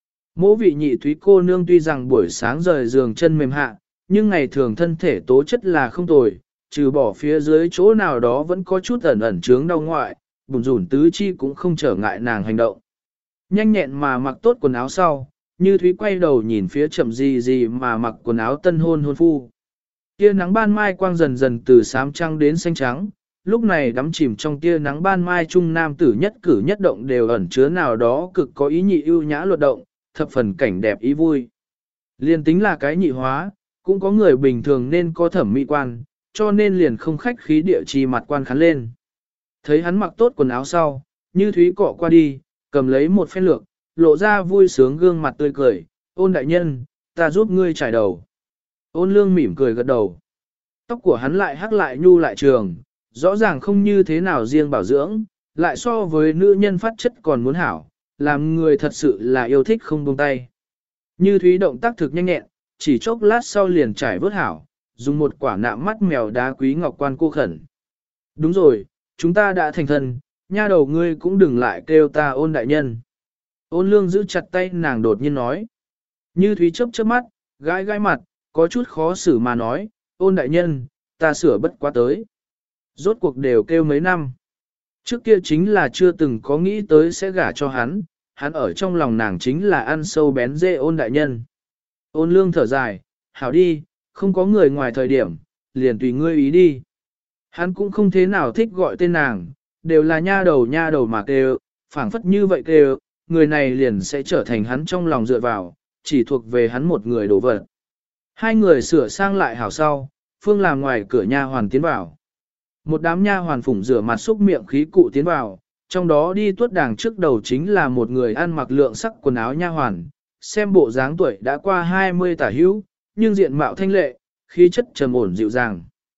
Mỗ vị nhị Thúy cô nương tuy rằng buổi sáng rời giường chân mềm hạ, nhưng ngày thường thân thể tố chất là không tồi, trừ bỏ phía dưới chỗ nào đó vẫn có chút ẩn ẩn chướng đau ngoại, bùn rủn tứ chi cũng không trở ngại nàng hành động. Nhanh nhẹn mà mặc tốt quần áo sau, Như Thúy quay đầu nhìn phía chậm gì mà mặc quần áo tân hôn hôn phu. Tia nắng ban mai quang dần dần từ xám trắng đến xanh trắng, lúc này đắm chìm trong tia nắng ban mai trung nam tử nhất cử nhất động đều ẩn chứa nào đó cực có ý nhị ưu nhã luật động, thập phần cảnh đẹp ý vui. Liên tính là cái nhị hóa, cũng có người bình thường nên có thẩm mỹ quan, cho nên liền không khách khí địa chi mặt quan khán lên. Thấy hắn mặc tốt quần áo sau, Như Thúy cọ qua đi, cầm lấy một phen lược, lộ ra vui sướng gương mặt tươi cười, Ôn đại nhân, ta giúp ngươi trải đầu. Ôn lương mỉm cười gật đầu. Tóc của hắn lại hắc lại nhu lại trường, rõ ràng không như thế nào riêng bảo dưỡng, lại so với nữ nhân phát chất còn muốn hảo, làm người thật sự là yêu thích không buông tay. Như Thúy động tác thực nhanh nhẹn, chỉ chốc lát sau liền trải vớt hảo, dùng một quả nạm mắt mèo đá quý ngọc quan cô khẩn. Đúng rồi, chúng ta đã thành thân, nha đầu ngươi cũng đừng lại kêu ta Ôn đại nhân. Ôn lương giữ chặt tay nàng đột nhiên nói. Như Thúy chớp chớp mắt, gãi gãi mặt, có chút khó xử mà nói, Ôn đại nhân, ta sửa bất quá tới. Rốt cuộc đều kêu mấy năm. Trước kia chính là chưa từng có nghĩ tới sẽ gả cho hắn, hắn ở trong lòng nàng chính là ăn sâu bén dê Ôn đại nhân. Ôn lương thở dài, hảo đi, không có người ngoài thời điểm, liền tùy ngươi ý đi. Hắn cũng không thế nào thích gọi tên nàng, đều là nha đầu mà kêu, phảng phất như vậy kêu, người này liền sẽ trở thành hắn trong lòng dựa vào, chỉ thuộc về hắn một người đổ vật. Hai người sửa sang lại hảo sau, Phương làm ngoài cửa nha hoàn tiến vào. Một đám nha hoàn phủng rửa mặt xúc miệng khí cụ tiến vào, trong đó đi tuốt đàng trước đầu chính là một người ăn mặc lượng sắc quần áo nha hoàn, xem bộ dáng tuổi đã qua 20 tả hữu, nhưng diện mạo thanh lệ, khí chất trầm ổn dịu dàng.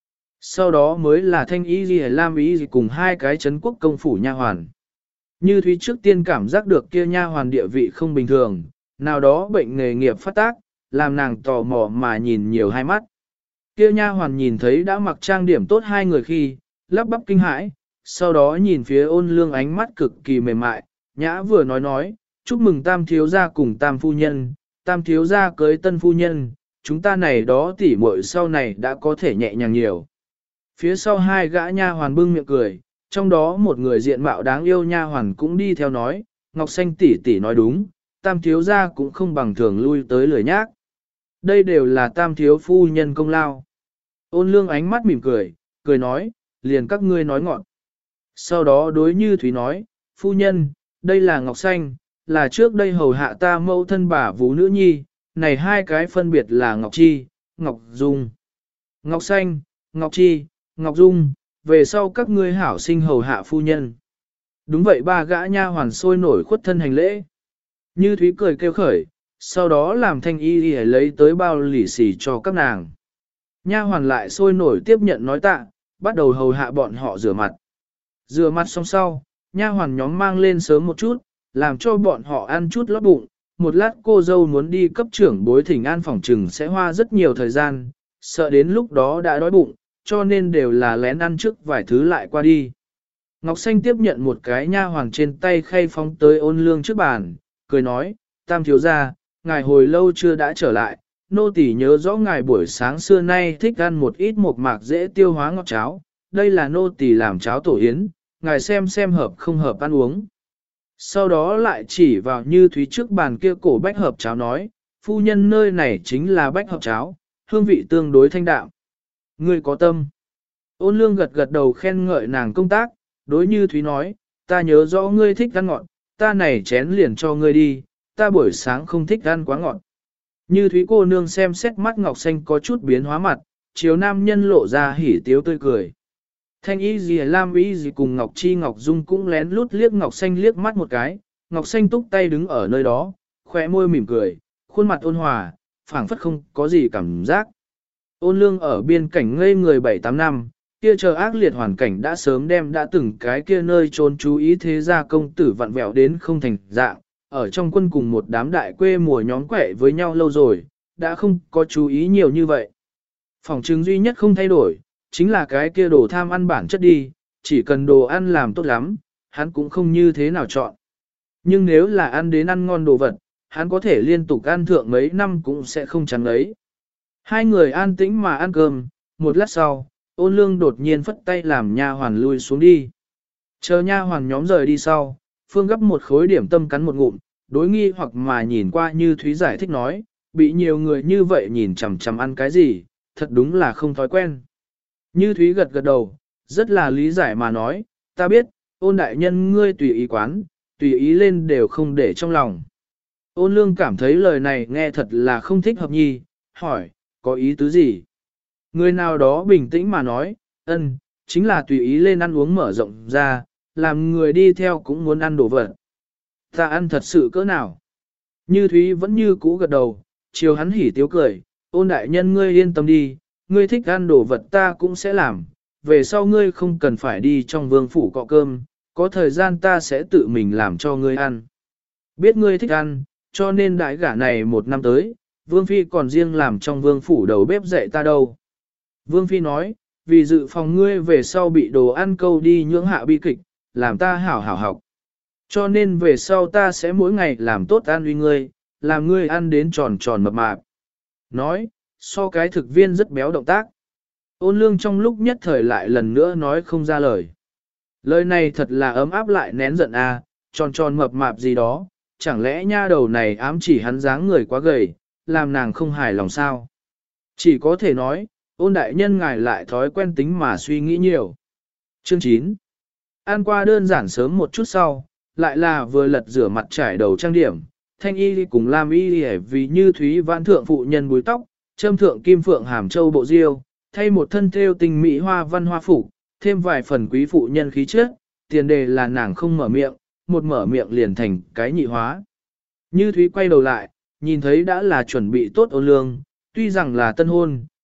Sau đó mới là Thanh Y Ghi Lam Y Ghi cùng hai cái Trấn Quốc công phủ nha hoàn. Như Thúy trước tiên cảm giác được kia nha hoàn địa vị không bình thường, nào đó bệnh nghề nghiệp phát tác, làm nàng tò mò mà nhìn nhiều hai mắt. Kia nha hoàn nhìn thấy đã mặc trang điểm tốt hai người khi, lắp bắp kinh hãi, sau đó nhìn phía Ôn Lương ánh mắt cực kỳ mềm mại, nhã vừa nói, chúc mừng tam thiếu gia cùng tam phu nhân, tam thiếu gia cưới tân phu nhân, chúng ta này đó tỉ muội sau này đã có thể nhẹ nhàng nhiều. Phía sau hai gã nha hoàn bưng miệng cười, trong đó một người diện mạo đáng yêu nha hoàn cũng đi theo nói, Ngọc Xanh tỷ tỷ nói đúng, tam thiếu gia cũng không bằng thường lui tới lười nhác. Đây đều là tam thiếu phu nhân công lao. Ôn Lương ánh mắt mỉm cười nói, liền các ngươi nói ngọn. Sau đó đối Như Thúy nói, phu nhân, đây là Ngọc Xanh, là trước đây hầu hạ ta mẫu thân bà Vũ nữ nhi, này hai cái phân biệt là Ngọc Chi, Ngọc Dung. Ngọc Xanh, Ngọc Chi, Ngọc Dung, về sau các ngươi hảo sinh hầu hạ phu nhân. Đúng vậy, ba gã nha hoàn sôi nổi khuất thân hành lễ. Như Thúy cười kêu khởi, sau đó làm Thanh Y lấy tới bao lì xì cho các nàng. Nha hoàn lại sôi nổi tiếp nhận nói tạ, bắt đầu hầu hạ bọn họ rửa mặt. Rửa mặt xong sau, nha hoàn nhóm mang lên sớm một chút, làm cho bọn họ ăn chút lót bụng. Một lát cô dâu muốn đi cấp trưởng bối thỉnh an phòng trừng sẽ hoa rất nhiều thời gian, sợ đến lúc đó đã đói bụng, cho nên đều là lén ăn trước vài thứ lại qua đi. Ngọc Xanh tiếp nhận một cái nha hoàng trên tay khay phóng tới Ôn Lương trước bàn, cười nói, tam thiếu gia, ngài hồi lâu chưa đã trở lại, nô tỳ nhớ rõ ngài buổi sáng xưa nay thích ăn một ít mộc mạc dễ tiêu hóa ngọt cháo, đây là nô tỳ làm cháo tổ yến, ngài xem hợp không hợp ăn uống. Sau đó lại chỉ vào Như Thúy trước bàn kia cổ bách hợp cháo nói, phu nhân nơi này chính là bách hợp cháo, hương vị tương đối thanh đạm. Ngươi có tâm. Ôn Lương gật đầu khen ngợi nàng công tác, đối Như Thúy nói, ta nhớ rõ ngươi thích ăn ngọt, ta này chén liền cho ngươi đi, ta buổi sáng không thích ăn quá ngọt. Như Thúy cô nương xem xét mắt Ngọc Xanh có chút biến hóa mặt, chiều nam nhân lộ ra hỉ tiếu tươi cười. Thanh Y Dì Lam Y Dì cùng Ngọc Chi Ngọc Dung cũng lén lút liếc Ngọc Xanh liếc mắt một cái, Ngọc Xanh túc tay đứng ở nơi đó, khỏe môi mỉm cười, khuôn mặt ôn hòa, phảng phất không có gì cảm giác. Ôn Lương ở biên cảnh ngây người 7-8 năm, kia chờ ác liệt hoàn cảnh đã sớm đem đã từng cái kia nơi trốn chú ý thế gia công tử vặn vẹo đến không thành dạng, ở trong quân cùng một đám đại quê mùa nhóm quẻ với nhau lâu rồi, đã không có chú ý nhiều như vậy. Phòng chứng duy nhất không thay đổi, chính là cái kia đồ tham ăn bản chất đi, chỉ cần đồ ăn làm tốt lắm, hắn cũng không như thế nào chọn. Nhưng nếu là ăn đến ăn ngon đồ vật, hắn có thể liên tục ăn thượng mấy năm cũng sẽ không chán ấy. Hai người an tĩnh mà ăn cơm, một lát sau, Ôn Lương đột nhiên phất tay làm nha hoàn lui xuống đi. Chờ nha hoàn nhóm rời đi sau, Phương gấp một khối điểm tâm cắn một ngụm, đối nghi hoặc mà nhìn qua Như Thúy giải thích nói, bị nhiều người như vậy nhìn chằm chằm ăn cái gì, thật đúng là không thói quen. Như Thúy gật đầu, rất là lý giải mà nói, ta biết, Ôn đại nhân ngươi tùy ý quán, tùy ý lên đều không để trong lòng. Ôn Lương cảm thấy lời này nghe thật là không thích hợp nhi, hỏi, có ý tứ gì? Người nào đó bình tĩnh mà nói, chính là tùy ý lên ăn uống mở rộng ra, làm người đi theo cũng muốn ăn đồ vật. Ta ăn thật sự cỡ nào? Như Thúy vẫn như cũ gật đầu, chiều hắn hỉ tiếu cười, Ôn đại nhân ngươi yên tâm đi, ngươi thích ăn đồ vật ta cũng sẽ làm, về sau ngươi không cần phải đi trong vương phủ cọ cơm, có thời gian ta sẽ tự mình làm cho ngươi ăn. Biết ngươi thích ăn, cho nên đại gả này một năm tới, Vương Phi còn riêng làm trong vương phủ đầu bếp dạy ta đâu. Vương Phi nói, vì dự phòng ngươi về sau bị đồ ăn câu đi nhưỡng hạ bi kịch, làm ta hảo học. Cho nên về sau ta sẽ mỗi ngày làm tốt ăn uy ngươi, làm ngươi ăn đến tròn tròn mập mạp. Nói, so cái thực viên rất béo động tác. Ôn Lương trong lúc nhất thời lại lần nữa nói không ra lời. Lời này thật là ấm áp lại nén giận a, tròn tròn mập mạp gì đó, chẳng lẽ nha đầu này ám chỉ hắn dáng người quá gầy, làm nàng không hài lòng sao? Chỉ có thể nói, Ôn đại nhân ngài lại thói quen tính mà suy nghĩ nhiều. Chương 9. Ăn qua đơn giản sớm một chút sau, lại là vừa lật rửa mặt trải đầu trang điểm, Thanh Y cùng Lam Y vì Như Thúy vãn thượng phụ nhân búi tóc, châm thượng kim phượng hàm châu bộ diêu, thay một thân thêu tình mỹ hoa văn hoa phủ, thêm vài phần quý phụ nhân khí chất, tiền đề là nàng không mở miệng, một mở miệng liền thành cái nhị hóa. Như Thúy quay đầu lại, nhìn thấy đã là chuẩn bị tốt Ôn Lương, tuy rằng là tân hôn,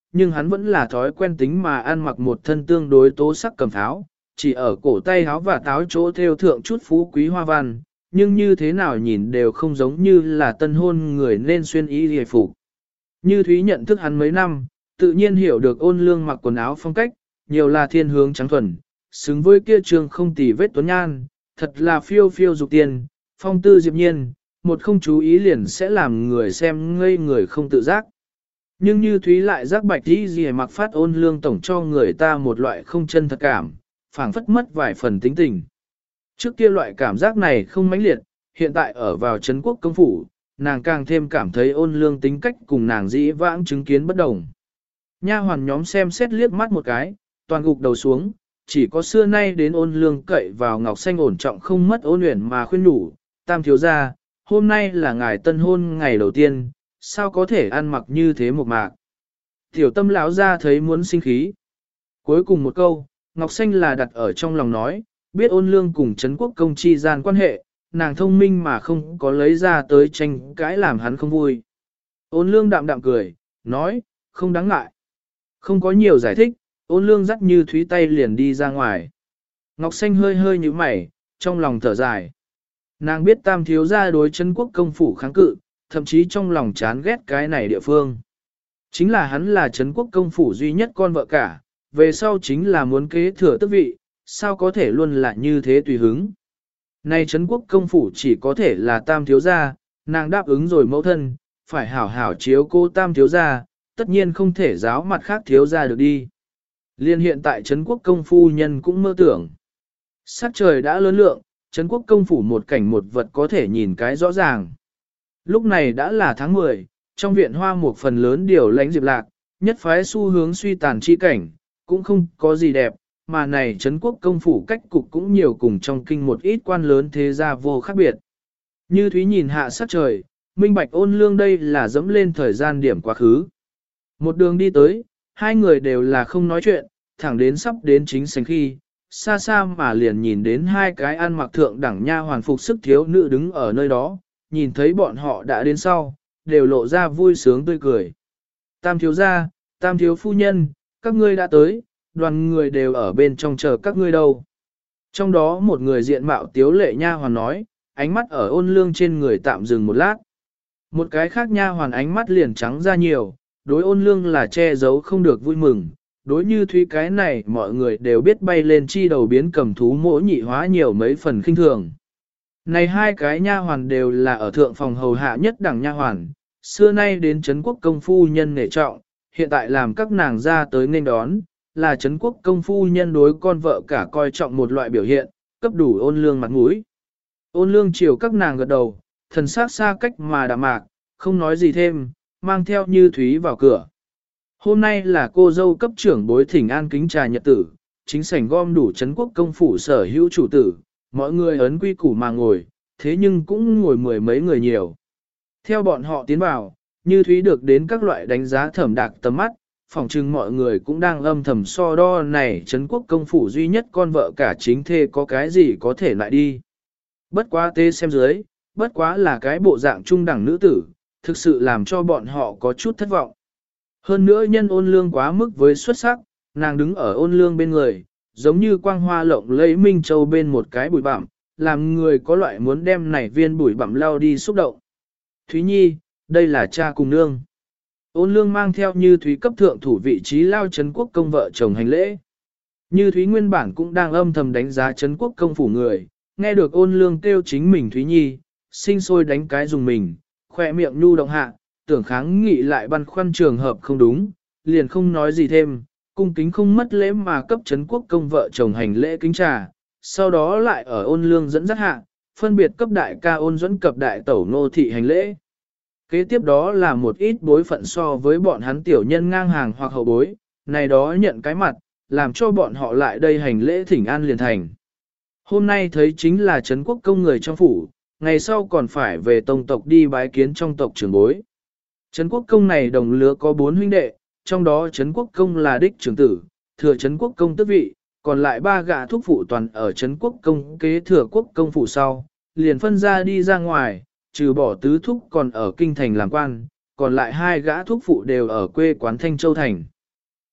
nhưng hắn vẫn là thói quen tính mà ăn mặc một thân tương đối tố sắc cầm tháo, chỉ ở cổ tay áo và táo chỗ theo thượng chút phú quý hoa văn, nhưng như thế nào nhìn đều không giống như là tân hôn người nên xuyên y hề phục. Như Thúy nhận thức hắn mấy năm, tự nhiên hiểu được Ôn Lương mặc quần áo phong cách, nhiều là thiên hướng trắng thuần, xứng với kia trường không tì vết tuấn nhan, thật là phiêu phiêu dục tiền, phong tư diệp nhiên, một không chú ý liền sẽ làm người xem ngây người không tự giác. Nhưng Như Thúy lại giác bạch đi gì mặc phát Ôn Lương tổng cho người ta một loại không chân thật cảm, phảng phất mất vài phần tính tình. Trước kia loại cảm giác này không mãnh liệt, hiện tại ở vào Trấn Quốc công phủ, nàng càng thêm cảm thấy Ôn Lương tính cách cùng nàng dĩ vãng chứng kiến bất đồng. Nha hoàn nhóm xem xét liếc mắt một cái, toàn gục đầu xuống, chỉ có xưa nay đến Ôn Lương cậy vào ngọc xanh ổn trọng không mất ôn luyện mà khuyên nhủ, Tam thiếu gia, hôm nay là ngài tân hôn ngày đầu tiên, sao có thể ăn mặc như thế một mạc. Tiểu Tâm lão ra thấy muốn sinh khí. Cuối cùng một câu, ngọc xanh là đặt ở trong lòng nói, biết Ôn Lương cùng Trấn Quốc công chi gian quan hệ, nàng thông minh mà không có lấy ra tới tranh cãi làm hắn không vui. Ôn Lương đạm đạm cười, nói, không đáng ngại. Không có nhiều giải thích, Ôn Lương dắt Như Thúy tay liền đi ra ngoài. Ngọc Xanh hơi hơi như mày, trong lòng thở dài. Nàng biết Tam thiếu gia đối Trấn Quốc công phủ kháng cự, thậm chí trong lòng chán ghét cái này địa phương. Chính là hắn là Trấn Quốc công phủ duy nhất con vợ cả, về sau chính là muốn kế thừa tước vị, sao có thể luôn là như thế tùy hứng. Nay Trấn Quốc công phủ chỉ có thể là Tam thiếu gia, nàng đáp ứng rồi mẫu thân, phải hảo hảo chiếu cô Tam thiếu gia, tất nhiên không thể giáo mặt khác thiếu gia được đi. Liên hiện tại Trấn Quốc công phu nhân cũng mơ tưởng. Sắc trời đã lớn lượng, Trấn Quốc công phủ một cảnh một vật có thể nhìn cái rõ ràng. Lúc này đã là tháng 10, trong viện hoa một phần lớn điều lãnh diệp lạc, nhất phái xu hướng suy tàn chi cảnh, cũng không có gì đẹp, mà này Trấn Quốc công phủ cách cục cũng nhiều cùng trong kinh một ít quan lớn thế gia vô khác biệt. Như Thúy nhìn hạ sắc trời, minh bạch Ôn Lương đây là dẫm lên thời gian điểm quá khứ. Một đường đi tới, hai người đều là không nói chuyện, thẳng đến sắp đến chính sảnh khi, xa xa mà liền nhìn đến hai cái ăn mặc thượng đẳng nha hoàn phục sức thiếu nữ đứng ở nơi đó, nhìn thấy bọn họ đã đến sau, đều lộ ra vui sướng tươi cười. Tam thiếu gia, Tam thiếu phu nhân, các ngươi đã tới, đoàn người đều ở bên trong chờ các ngươi đâu. Trong đó một người diện mạo tiếu lệ nha hoàn nói, ánh mắt ở Ôn Lương trên người tạm dừng một lát. Một cái khác nha hoàn ánh mắt liền trắng ra nhiều, đối Ôn Lương là che giấu không được vui mừng, đối Như Thúy cái này mọi người đều biết bay lên chi đầu biến cầm thú mỗi nhị hóa nhiều mấy phần khinh thường. Này hai cái nha hoàn đều là ở thượng phòng hầu hạ nhất đẳng nha hoàn, xưa nay đến Trấn Quốc công phu nhân nể trọng, hiện tại làm các nàng ra tới nên đón, là Trấn Quốc công phu nhân đối con vợ cả coi trọng một loại biểu hiện, cấp đủ Ôn Lương mặt mũi. Ôn Lương chiều các nàng gật đầu, thần sắc xa cách mà đạm mạc, không nói gì thêm, mang theo Như Thúy vào cửa. Hôm nay là cô dâu cấp trưởng bối thỉnh an kính trà nhật tử, chính sảnh gom đủ Trấn Quốc công phủ sở hữu chủ tử, mọi người ấn quy củ mà ngồi, thế nhưng cũng ngồi mười mấy người nhiều. Theo bọn họ tiến vào, Như Thúy được đến các loại đánh giá thẩm đạc tầm mắt, phỏng chừng mọi người cũng đang âm thầm so đo này Trấn Quốc công phủ duy nhất con vợ cả chính thê có cái gì có thể lại đi. Bất quá tê xem dưới, bất quá là cái bộ dạng trung đẳng nữ tử, thực sự làm cho bọn họ có chút thất vọng. Hơn nữa nhân Ôn Lương quá mức với xuất sắc, nàng đứng ở Ôn Lương bên người, giống như quang hoa lộng lẫy minh châu bên một cái bụi bặm, làm người có loại muốn đem nảy viên bụi bặm lao đi xúc động. Thúy Nhi, đây là cha cùng nương. Ôn Lương mang theo Như Thúy cấp thượng thủ vị trí lao Trấn Quốc công vợ chồng hành lễ. Như Thúy nguyên bản cũng đang âm thầm đánh giá Trấn Quốc công phủ người, nghe được Ôn Lương kêu chính mình Thúy Nhi, sinh sôi đánh cái dùng mình, khỏe miệng nhu động hạ, tưởng kháng nghị lại băn khoăn trường hợp không đúng, liền không nói gì thêm, cung kính không mất lễ mà cấp Trấn Quốc công vợ chồng hành lễ kính trà, sau đó lại ở Ôn Lương dẫn dắt hạ, phân biệt cấp đại ca Ôn Duẫn cập đại tẩu Nô thị hành lễ. Kế tiếp đó là một ít bối phận so với bọn hắn tiểu nhân ngang hàng hoặc hậu bối, này đó nhận cái mặt, làm cho bọn họ lại đây hành lễ thỉnh an liền thành. Hôm nay thấy chính là Trấn Quốc công người trong phủ, ngày sau còn phải về tông tộc đi bái kiến trong tộc trưởng bối. Trấn Quốc công này đồng lứa có 4 huynh đệ, trong đó Trấn Quốc công là đích trưởng tử, thừa Trấn Quốc công tước vị, còn lại 3 gã thúc phụ toàn ở Trấn Quốc công kế thừa quốc công phủ sau, liền phân ra đi ra ngoài, trừ bỏ tứ thúc còn ở kinh thành làm quan, còn lại 2 gã thúc phụ đều ở quê quán Thanh Châu Thành.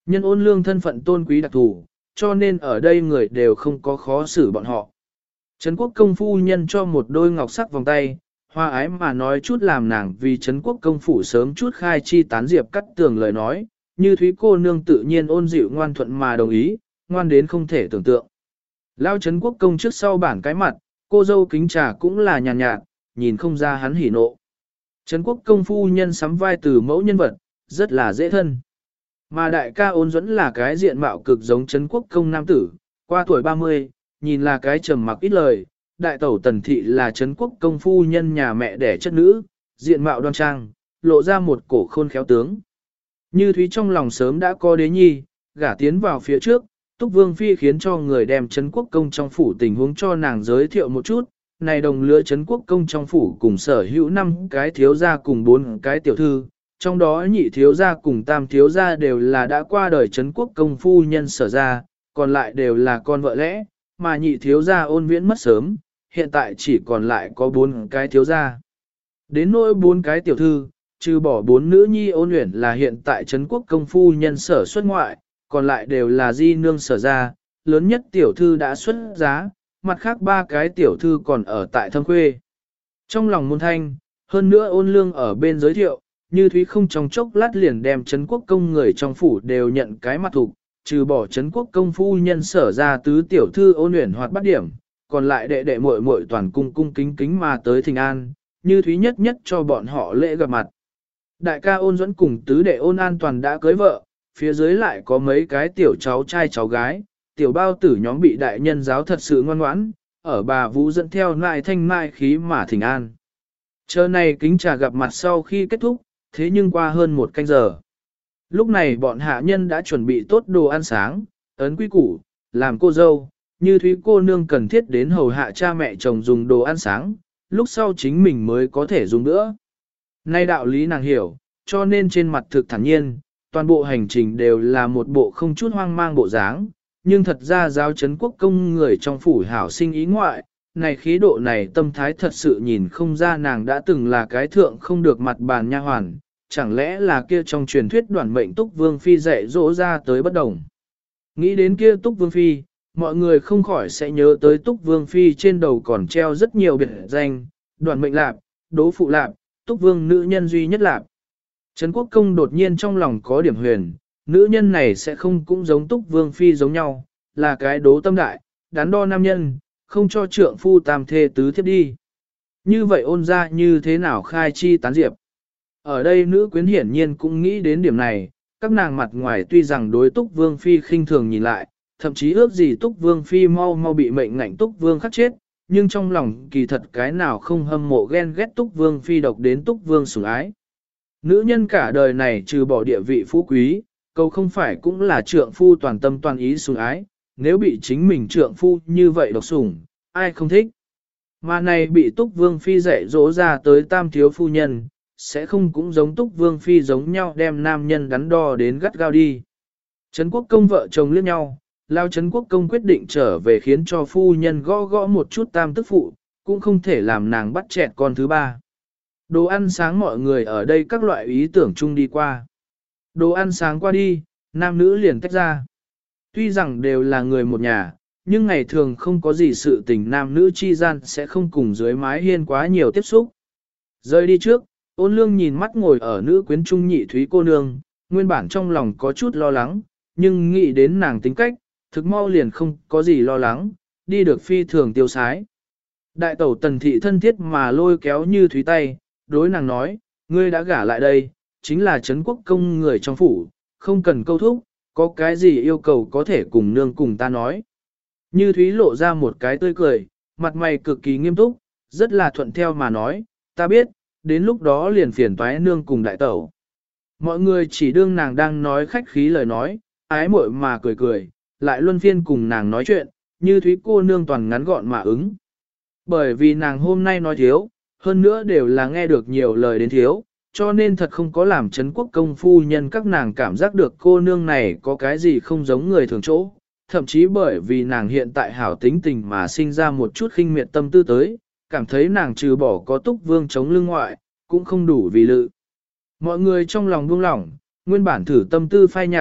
Nhân ôn lương thân phận tôn quý đặc thù, cho nên ở đây người đều không có khó xử bọn họ. Trấn quốc công phu nhân cho một đôi ngọc sắc vòng tay, hoa ái mà nói chút làm nàng vì Trấn quốc công phủ sớm chút khai chi tán diệp cắt tường lời nói, như Thúy cô nương tự nhiên ôn dịu ngoan thuận mà đồng ý, ngoan đến không thể tưởng tượng. Lao Trấn quốc công trước sau bản cái mặt, cô dâu kính trà cũng là nhàn nhạt, nhìn không ra hắn hỉ nộ. Trấn quốc công phu nhân sắm vai từ mẫu nhân vật, rất là dễ thân. Mà đại ca ôn dẫn là cái diện mạo cực giống Trấn quốc công nam tử, qua tuổi 30, nhìn là cái trầm mặc ít lời. Đại tẩu tần thị là Trấn quốc công phu nhân nhà mẹ đẻ chất nữ, diện mạo đoan trang, lộ ra một cổ khôn khéo tướng. Như Thúy trong lòng sớm đã có đế nhi, gả tiến vào phía trước, Túc Vương Phi khiến cho người đem Trấn quốc công trong phủ tình huống cho nàng giới thiệu một chút. Này đồng lứa Trấn quốc công trong phủ cùng sở hữu 5 cái thiếu gia cùng 4 cái tiểu thư, trong đó nhị thiếu gia cùng tam thiếu gia đều là đã qua đời Trấn quốc công phu nhân sở ra, còn lại đều là con vợ lẽ, mà nhị thiếu gia ôn viễn mất sớm, hiện tại chỉ còn lại có 4 cái thiếu gia. Đến nỗi 4 cái tiểu thư, trừ bỏ 4 nữ nhi ôn luyện là hiện tại Trấn quốc công phu nhân sở xuất ngoại, còn lại đều là di nương sở ra, lớn nhất tiểu thư đã xuất giá, mặt khác 3 cái tiểu thư còn ở tại thâm khuê. Trong lòng môn thanh, hơn nữa ôn lương ở bên giới thiệu, như Thúy không trong chốc lát liền đem Trấn quốc công người trong phủ đều nhận cái mặt thục, trừ bỏ Trấn quốc công phu nhân sở ra tứ tiểu thư ôn luyện hoạt bắt điểm, còn lại đệ đệ muội muội toàn cung cung kính kính mà tới thỉnh an, như Thúy nhất nhất cho bọn họ lễ gặp mặt. Đại ca ôn dẫn cùng tứ đệ ôn an toàn đã cưới vợ, phía dưới lại có mấy cái tiểu cháu trai cháu gái, tiểu bao tử nhóm bị đại nhân giáo thật sự ngoan ngoãn, ở bà Vũ dẫn theo nại thanh mai khí mà thỉnh an. Chờ này kính trà gặp mặt sau khi kết thúc, thế nhưng qua hơn 1 canh giờ. Lúc này bọn hạ nhân đã chuẩn bị tốt đồ ăn sáng, ấn quy củ, làm cô dâu, như Thúy cô nương cần thiết đến hầu hạ cha mẹ chồng dùng đồ ăn sáng, lúc sau chính mình mới có thể dùng nữa. Nay đạo lý nàng hiểu, cho nên trên mặt thực thản nhiên, toàn bộ hành trình đều là một bộ không chút hoang mang bộ dáng, nhưng thật ra giáo Trấn quốc công người trong phủ hảo sinh ý ngoại, này khí độ này tâm thái thật sự nhìn không ra nàng đã từng là cái thượng không được mặt bàn nha hoàn, chẳng lẽ là kia trong truyền thuyết đoản mệnh Túc Vương Phi dạy dỗ ra tới bất đồng. Nghĩ đến kia Túc Vương Phi, mọi người không khỏi sẽ nhớ tới Túc Vương Phi trên đầu còn treo rất nhiều biệt danh, đoản mệnh lạp, đố phụ lạp, Túc Vương nữ nhân duy nhất lạp. Trấn quốc công đột nhiên trong lòng có điểm huyền, nữ nhân này sẽ không cũng giống Túc Vương Phi giống nhau, là cái đố tâm đại, đắn đo nam nhân, không cho trượng phu tam thê tứ thiếp đi. Như vậy ôn ra như thế nào khai chi tán diệp. Ở đây nữ quyến hiển nhiên cũng nghĩ đến điểm này, các nàng mặt ngoài tuy rằng đối Túc Vương Phi khinh thường nhìn lại, thậm chí ước gì Túc Vương Phi mau mau bị mệnh ngạnh Túc Vương khắc chết, nhưng trong lòng kỳ thật cái nào không hâm mộ ghen ghét Túc Vương Phi độc đến Túc Vương sủng ái. Nữ nhân cả đời này trừ bỏ địa vị phú quý, cầu không phải cũng là trượng phu toàn tâm toàn ý sủng ái, nếu bị chính mình trượng phu như vậy độc sủng, ai không thích. Mà này bị Túc Vương Phi dạy dỗ ra tới tam thiếu phu nhân, sẽ không cũng giống Túc Vương Phi giống nhau đem nam nhân đắn đo đến gắt gao đi. Trấn quốc công vợ chồng liếc nhau, Lao Trấn quốc công quyết định trở về khiến cho phu nhân gõ gõ một chút tam tức phụ, cũng không thể làm nàng bắt chẹt con thứ ba. Đồ ăn sáng mọi người ở đây các loại ý tưởng chung đi qua. Đồ ăn sáng qua đi, nam nữ liền tách ra. Tuy rằng đều là người một nhà, nhưng ngày thường không có gì sự tình nam nữ chi gian sẽ không cùng dưới mái hiên quá nhiều tiếp xúc. Rời đi trước, ôn lương nhìn mắt ngồi ở nữ quyến trung nhị Thúy cô nương, nguyên bản trong lòng có chút lo lắng, nhưng nghĩ đến nàng tính cách, thực mau liền không có gì lo lắng, đi được phi thường tiêu sái. Đại tẩu tần thị thân thiết mà lôi kéo như Thúy tay, đối nàng nói, ngươi đã gả lại đây, chính là Trấn quốc công người trong phủ, không cần câu thúc, có cái gì yêu cầu có thể cùng nương cùng ta nói. Như Thúy lộ ra một cái tươi cười, mặt mày cực kỳ nghiêm túc, rất là thuận theo mà nói, ta biết, đến lúc đó liền phiền toái nương cùng đại tẩu. Mọi người chỉ đương nàng đang nói khách khí lời nói, ái muội mà cười cười, lại luân phiên cùng nàng nói chuyện, Như Thúy cô nương toàn ngắn gọn mà ứng. Bởi vì nàng hôm nay nói thiếu, hơn nữa đều là nghe được nhiều lời đến thiếu, cho nên thật không có làm Trấn quốc công phu nhân các nàng cảm giác được cô nương này có cái gì không giống người thường chỗ, thậm chí bởi vì nàng hiện tại hảo tính tình mà sinh ra một chút khinh miệt tâm tư tới, cảm thấy nàng trừ bỏ có Túc Vương chống lưng ngoại, cũng không đủ vì lự. Mọi người trong lòng buông lỏng, nguyên bản thử tâm tư phai nhạt,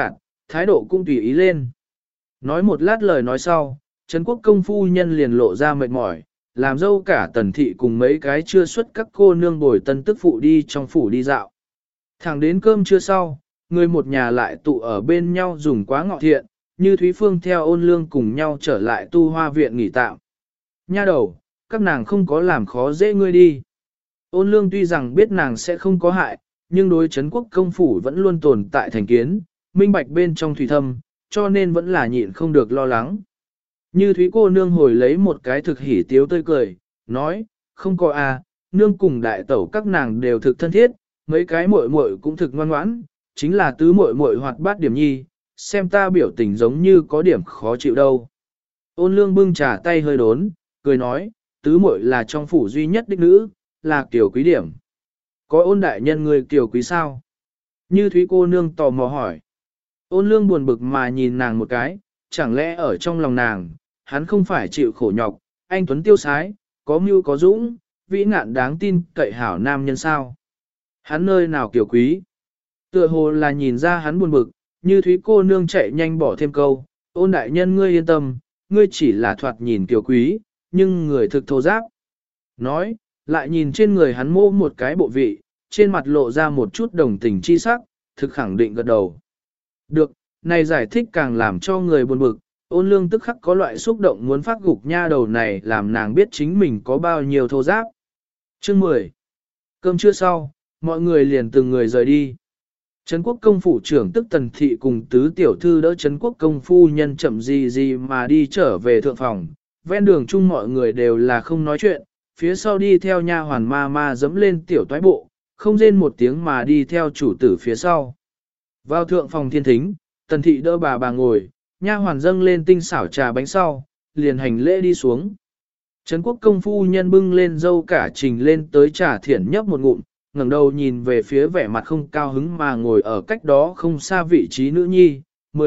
thái độ cũng tùy ý lên. Nói một lát lời nói sau, Trấn Quốc công phu nhân liền lộ ra mệt mỏi, làm dâu cả Tần thị cùng mấy cái chưa xuất các cô nương bồi tân tức phụ đi trong phủ đi dạo. Thẳng đến cơm trưa sau, người một nhà lại tụ ở bên nhau dùng quá ngọ thiện, như Thúy Phương theo Ôn Lương cùng nhau trở lại tu hoa viện nghỉ tạm. Nha đầu, các nàng không có làm khó dễ ngươi đi. Ôn Lương tuy rằng biết nàng sẽ không có hại, nhưng đối Trấn Quốc công phủ vẫn luôn tồn tại thành kiến, minh bạch bên trong thủy thâm, cho nên vẫn là nhịn không được lo lắng. Như Thúy cô nương hồi lấy một cái thực hỉ tiếu tươi cười, nói, không có à, nương cùng đại tẩu các nàng đều thực thân thiết, mấy cái muội muội cũng thực ngoan ngoãn, chính là tứ muội muội hoạt bát điểm nhi, xem ta biểu tình giống như có điểm khó chịu đâu. Ôn Lương bưng trà tay hơi đốn, cười nói, tứ muội là trong phủ duy nhất đích nữ, là kiểu quý điểm. Có Ôn đại nhân người kiểu quý sao? Như Thúy cô nương tò mò hỏi. Ôn Lương buồn bực mà nhìn nàng một cái, chẳng lẽ ở trong lòng nàng, hắn không phải chịu khổ nhọc, anh tuấn tiêu sái, có mưu có dũng, vĩ ngạn đáng tin cậy hảo nam nhân sao? Hắn nơi nào kiểu quý? Tựa hồ là nhìn ra hắn buồn bực, Như Thúy cô nương chạy nhanh bỏ thêm câu, Ôn đại nhân ngươi yên tâm, ngươi chỉ là thoạt nhìn kiểu quý, nhưng người thực thô giáp. Nói, lại nhìn trên người hắn mô một cái bộ vị, trên mặt lộ ra một chút đồng tình chi sắc, thực khẳng định gật đầu. Được, này giải thích càng làm cho người buồn bực, Ôn Lương tức khắc có loại xúc động muốn phát gục nha đầu này làm nàng biết chính mình có bao nhiêu thô giáp. Chương 10. Cơm trưa sau, mọi người liền từng người rời đi. Trấn Quốc công phủ trưởng tức Tần thị cùng tứ tiểu thư đỡ Trấn Quốc công phu nhân chậm gì mà đi trở về thượng phòng. Ven đường chung mọi người đều là không nói chuyện, phía sau đi theo nha hoàn ma dẫm lên tiểu toái bộ, không rên một tiếng mà đi theo chủ tử phía sau. Vào thượng phòng thiên thính, Tần thị đỡ bà ngồi, nha hoàn dâng lên tinh xảo trà bánh sau, liền hành lễ đi xuống. Trấn Quốc công phu nhân bưng lên dâu cả trình lên tới trà thiển nhấp một ngụm, ngẩng đầu nhìn về phía vẻ mặt không cao hứng mà ngồi ở cách đó không xa vị trí nữ nhi,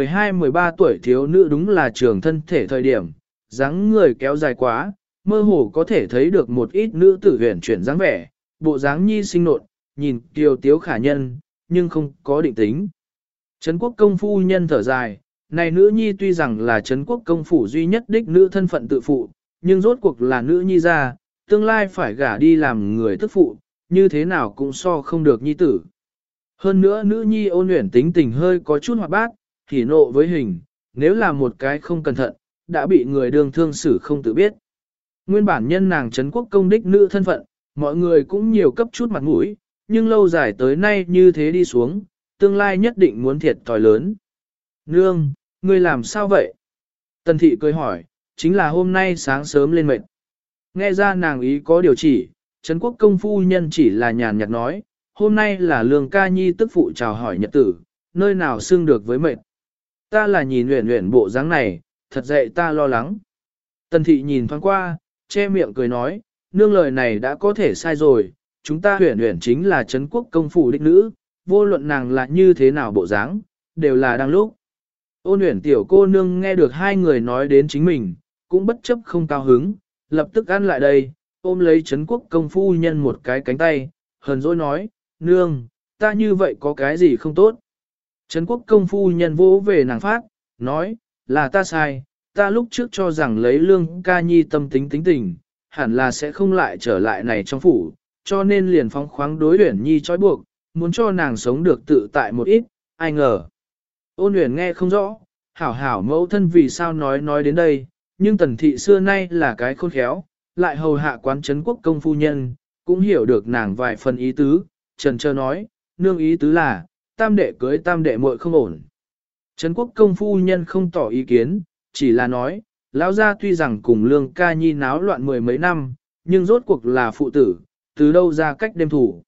12-13 tuổi thiếu nữ đúng là trường thân thể thời điểm, dáng người kéo dài quá, mơ hồ có thể thấy được một ít nữ tử huyền chuyển dáng vẻ, bộ dáng nhi sinh nộn, nhìn kiều tiếu khả nhân, nhưng không có định tính. Trấn Quốc công phu nhân thở dài, này nữ nhi tuy rằng là Trấn Quốc công phủ duy nhất đích nữ thân phận tự phụ, nhưng rốt cuộc là nữ nhi ra, tương lai phải gả đi làm người tức phụ, như thế nào cũng so không được nhi tử. Hơn nữa nữ nhi Ôn Uyển tính tình hơi có chút hoạt bát, hỉ nộ với hình, nếu là một cái không cẩn thận, đã bị người đương thương xử không tự biết. Nguyên bản nhân nàng Trấn Quốc công đích nữ thân phận, mọi người cũng nhiều cấp chút mặt mũi, nhưng lâu dài tới nay như thế đi xuống, tương lai nhất định muốn thiệt thòi lớn. Nương, ngươi làm sao vậy? Tần thị cười hỏi, chính là hôm nay sáng sớm lên mệt. Nghe ra nàng ý có điều chỉ, Trấn Quốc công phu nhân chỉ là nhàn nhạt nói, hôm nay là Lương ca nhi tức phụ chào hỏi nhật tử, nơi nào xưng được với mệt. Ta là nhìn Uyển bộ dáng này, thật dậy ta lo lắng. Tần thị nhìn thoáng qua, che miệng cười nói, nương lời này đã có thể sai rồi, chúng ta Uyển chính là Trấn Quốc công phủ đích nữ, vô luận nàng là như thế nào bộ dáng, đều là đang lúc. Ôn Uyển tiểu cô nương nghe được hai người nói đến chính mình, cũng bất chấp không cao hứng, lập tức ăn lại đây, ôm lấy Trấn Quốc công phu nhân một cái cánh tay, hờn dỗi nói, nương, ta như vậy có cái gì không tốt. Trấn Quốc công phu nhân vỗ về nàng phát, nói, là ta sai, ta lúc trước cho rằng lấy Lương ca nhi tâm tính tính tình, hẳn là sẽ không lại trở lại này trong phủ, cho nên liền phóng khoáng đối Uyển nhi trói buộc, muốn cho nàng sống được tự tại một ít, ai ngờ. Ôn Uyển nghe không rõ, hảo mẫu thân vì sao nói đến đây, nhưng Tần thị xưa nay là cái khôn khéo, lại hầu hạ quán Trấn Quốc công phu nhân, cũng hiểu được nàng vài phần ý tứ, trần trơ nói, nương ý tứ là, tam đệ cưới tam đệ muội không ổn. Trấn Quốc công phu nhân không tỏ ý kiến, chỉ là nói, lão gia tuy rằng cùng Lương ca nhi náo loạn mười mấy năm, nhưng rốt cuộc là phụ tử, từ đâu ra cách đêm thủ.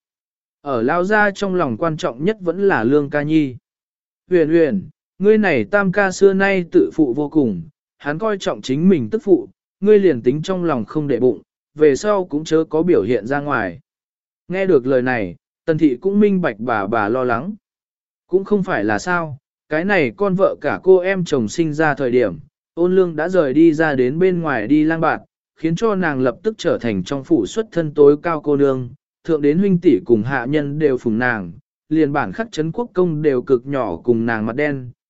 Ở lão gia trong lòng quan trọng nhất vẫn là Lương ca nhi. Uyển, ngươi này tam ca xưa nay tự phụ vô cùng, hắn coi trọng chính mình tức phụ, ngươi liền tính trong lòng không để bụng, về sau cũng chớ có biểu hiện ra ngoài. Nghe được lời này, Tần thị cũng minh bạch bà lo lắng. Cũng không phải là sao, cái này con vợ cả cô em chồng sinh ra thời điểm, Ôn Lương đã rời đi ra đến bên ngoài đi lang bạt, khiến cho nàng lập tức trở thành trong phủ xuất thân tối cao cô nương, thượng đến huynh tỷ cùng hạ nhân đều phụng nàng, liền bản khắc Trấn Quốc công đều cực nhỏ cùng nàng mặt đen,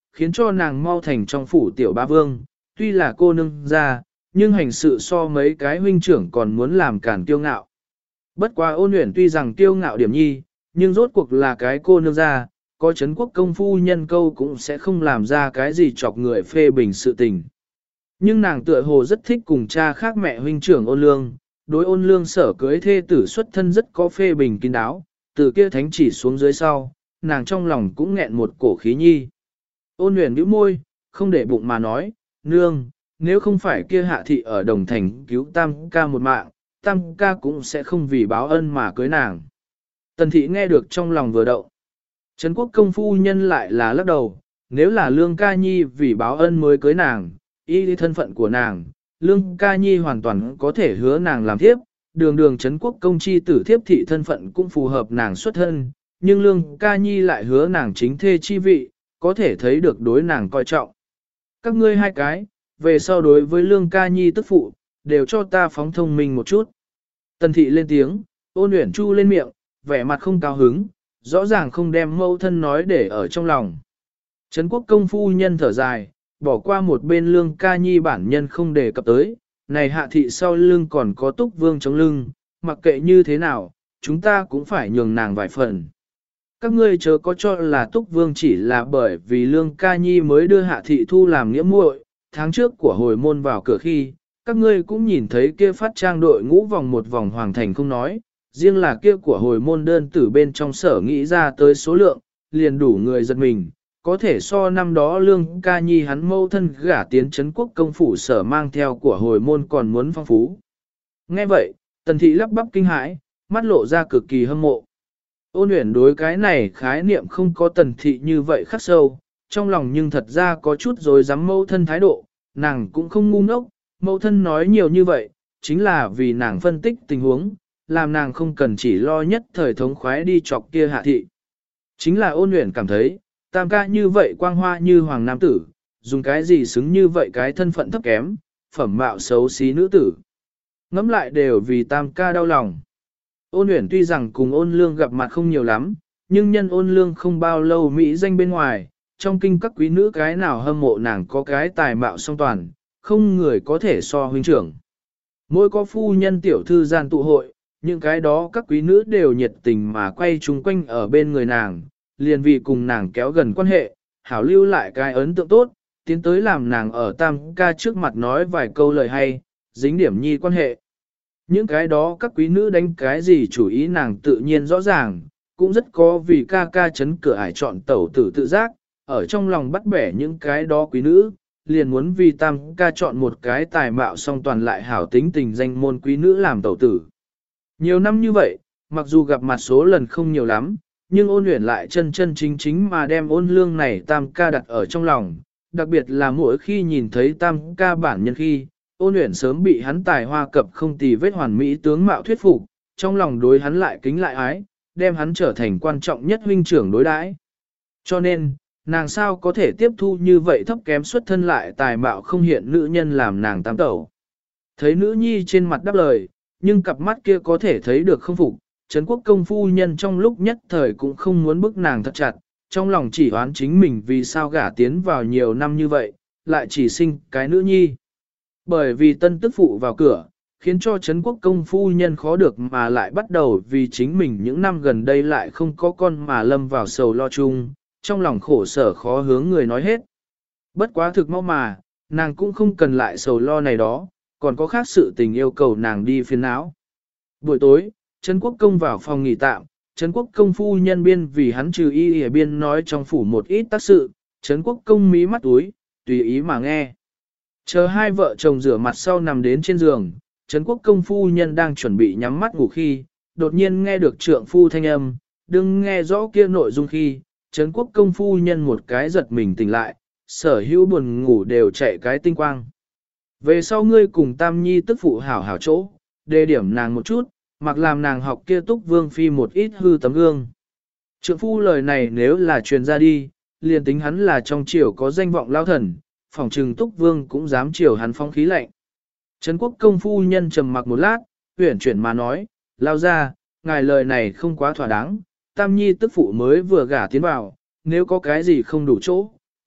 khiến cho nàng mau thành trong phủ tiểu ba vương, tuy là cô nương ra, nhưng hành sự so mấy cái huynh trưởng còn muốn làm cản kiêu ngạo. Bất quá Ôn Uyển tuy rằng kiêu ngạo điểm nhi, nhưng rốt cuộc là cái cô nương ra, có Trấn Quốc công phu nhân câu cũng sẽ không làm ra cái gì chọc người phê bình sự tình. Nhưng nàng tựa hồ rất thích cùng cha khác mẹ huynh trưởng Ôn Lương, đối Ôn Lương sở cưới thê tử xuất thân rất có phê bình kín đáo, từ kia thánh chỉ xuống dưới sau, nàng trong lòng cũng nghẹn một cổ khí nhi. Ôn Uyển bĩu môi, không để bụng mà nói, nương, nếu không phải kia hạ thị ở đồng thành cứu tam ca một mạng, tam ca cũng sẽ không vì báo ân mà cưới nàng. Tần thị nghe được trong lòng vừa động. Trấn Quốc công phu nhân lại là lắc đầu, nếu là Lương Ca Nhi vì báo ân mới cưới nàng, y đi thân phận của nàng, Lương Ca Nhi hoàn toàn có thể hứa nàng làm thiếp, đường đường Trấn Quốc công chi tử thiếp thị thân phận cũng phù hợp nàng xuất thân, nhưng Lương Ca Nhi lại hứa nàng chính thê chi vị, có thể thấy được đối nàng coi trọng. Các ngươi hai cái, về sau đối với Lương Ca Nhi tức phụ, đều cho ta phóng thông minh một chút. Tần thị lên tiếng, Ôn Uyển chu lên miệng, vẻ mặt không cao hứng, rõ ràng không đem mâu thân nói để ở trong lòng. Trấn Quốc công phu nhân thở dài, bỏ qua một bên Lương Ca Nhi bản nhân không đề cập tới, này hạ thị sau lưng còn có Túc Vương chống lưng, mặc kệ như thế nào, chúng ta cũng phải nhường nàng vài phần. Các ngươi chớ có cho là Túc Vương chỉ là bởi vì Lương Ca Nhi mới đưa hạ thị thu làm nghĩa muội, tháng trước của hồi môn vào cửa khi, các ngươi cũng nhìn thấy kia phát trang đội ngũ vòng một vòng hoàng thành không nói, riêng là kia của hồi môn đơn tử bên trong sở nghĩ ra tới số lượng, liền đủ người giật mình, có thể so năm đó Lương Ca Nhi hắn mâu thân gả tiến Trấn Quốc công phủ sở mang theo của hồi môn còn muốn phong phú. Nghe vậy, Tần thị lắp bắp kinh hãi, mắt lộ ra cực kỳ hâm mộ. Ôn Uyển đối cái này khái niệm không có Tần thị như vậy khắc sâu, trong lòng nhưng thật ra có chút rồi dám mâu thân thái độ, nàng cũng không ngu ngốc, mâu thân nói nhiều như vậy, chính là vì nàng phân tích tình huống, làm nàng không cần chỉ lo nhất thời thống khoái đi chọc kia hạ thị. Chính là Ôn Uyển cảm thấy, tam ca như vậy quang hoa như hoàng nam tử, dùng cái gì xứng như vậy cái thân phận thấp kém, phẩm mạo xấu xí nữ tử. Ngẫm lại đều vì tam ca đau lòng. Ôn Uyển tuy rằng cùng Ôn Lương gặp mặt không nhiều lắm, nhưng nhân Ôn Lương không bao lâu mỹ danh bên ngoài, trong kinh các quý nữ cái nào hâm mộ nàng có cái tài mạo song toàn, không người có thể so huynh trưởng. Mỗi có phu nhân tiểu thư gian tụ hội, những cái đó các quý nữ đều nhiệt tình mà quay chung quanh ở bên người nàng, liền vì cùng nàng kéo gần quan hệ, hảo lưu lại cái ấn tượng tốt, tiến tới làm nàng ở tam ca trước mặt nói vài câu lời hay, dính điểm nhi quan hệ. Những cái đó các quý nữ đánh cái gì chủ ý nàng tự nhiên rõ ràng, cũng rất có vì ca ca chấn cửa ải chọn tẩu tử tự giác, ở trong lòng bắt bẻ những cái đó quý nữ, liền muốn vì tam ca chọn một cái tài mạo song toàn lại hảo tính tình danh môn quý nữ làm tẩu tử. Nhiều năm như vậy, mặc dù gặp mặt số lần không nhiều lắm, nhưng Ôn Uyển lại chân chân chính chính mà đem Ôn Lương này tam ca đặt ở trong lòng, đặc biệt là mỗi khi nhìn thấy tam ca bản nhân khi, Ôn Uyển sớm bị hắn tài hoa cập không tì vết hoàn mỹ tướng mạo thuyết phục, trong lòng đối hắn lại kính lại ái, đem hắn trở thành quan trọng nhất huynh trưởng đối đãi. Cho nên, nàng sao có thể tiếp thu như vậy thấp kém xuất thân lại tài mạo không hiện nữ nhân làm nàng tam tẩu. Thấy nữ nhi trên mặt đáp lời, nhưng cặp mắt kia có thể thấy được không phục, Trấn Quốc công phu nhân trong lúc nhất thời cũng không muốn bức nàng thật chặt, trong lòng chỉ oán chính mình vì sao gả tiến vào nhiều năm như vậy, lại chỉ sinh cái nữ nhi. Bởi vì tân tức phụ vào cửa, khiến cho Trấn Quốc công phu nhân khó được mà lại bắt đầu vì chính mình những năm gần đây lại không có con mà lâm vào sầu lo chung, trong lòng khổ sở khó hướng người nói hết. Bất quá thực mau mà, nàng cũng không cần lại sầu lo này đó, còn có khác sự tình yêu cầu nàng đi phiền não. Buổi tối, Trấn Quốc công vào phòng nghỉ tạm, Trấn Quốc công phu nhân biên vì hắn trừ y ở biên nói trong phủ một ít tác sự, Trấn Quốc công mí mắt túi, tùy ý mà nghe. Chờ hai vợ chồng rửa mặt sau nằm đến trên giường, Trấn Quốc công phu nhân đang chuẩn bị nhắm mắt ngủ khi, đột nhiên nghe được trượng phu thanh âm, đừng nghe rõ kia nội dung khi, Trấn Quốc công phu nhân một cái giật mình tỉnh lại, sở hữu buồn ngủ đều chạy cái tinh quang. Về sau ngươi cùng Tam Nhi tức phụ hảo hảo chỗ, đề điểm nàng một chút, mặc làm nàng học kia Túc Vương Phi một ít hư tấm gương. Trượng phu lời này nếu là truyền ra đi, liền tính hắn là trong triều có danh vọng lao thần, phòng trừng Túc Vương cũng dám triều hắn phong khí lạnh. Trấn Quốc công phu nhân trầm mặc một lát, huyển chuyển mà nói, lao ra, ngài lời này không quá thỏa đáng, Tam Nhi tức phụ mới vừa gả tiến vào, nếu có cái gì không đủ chỗ,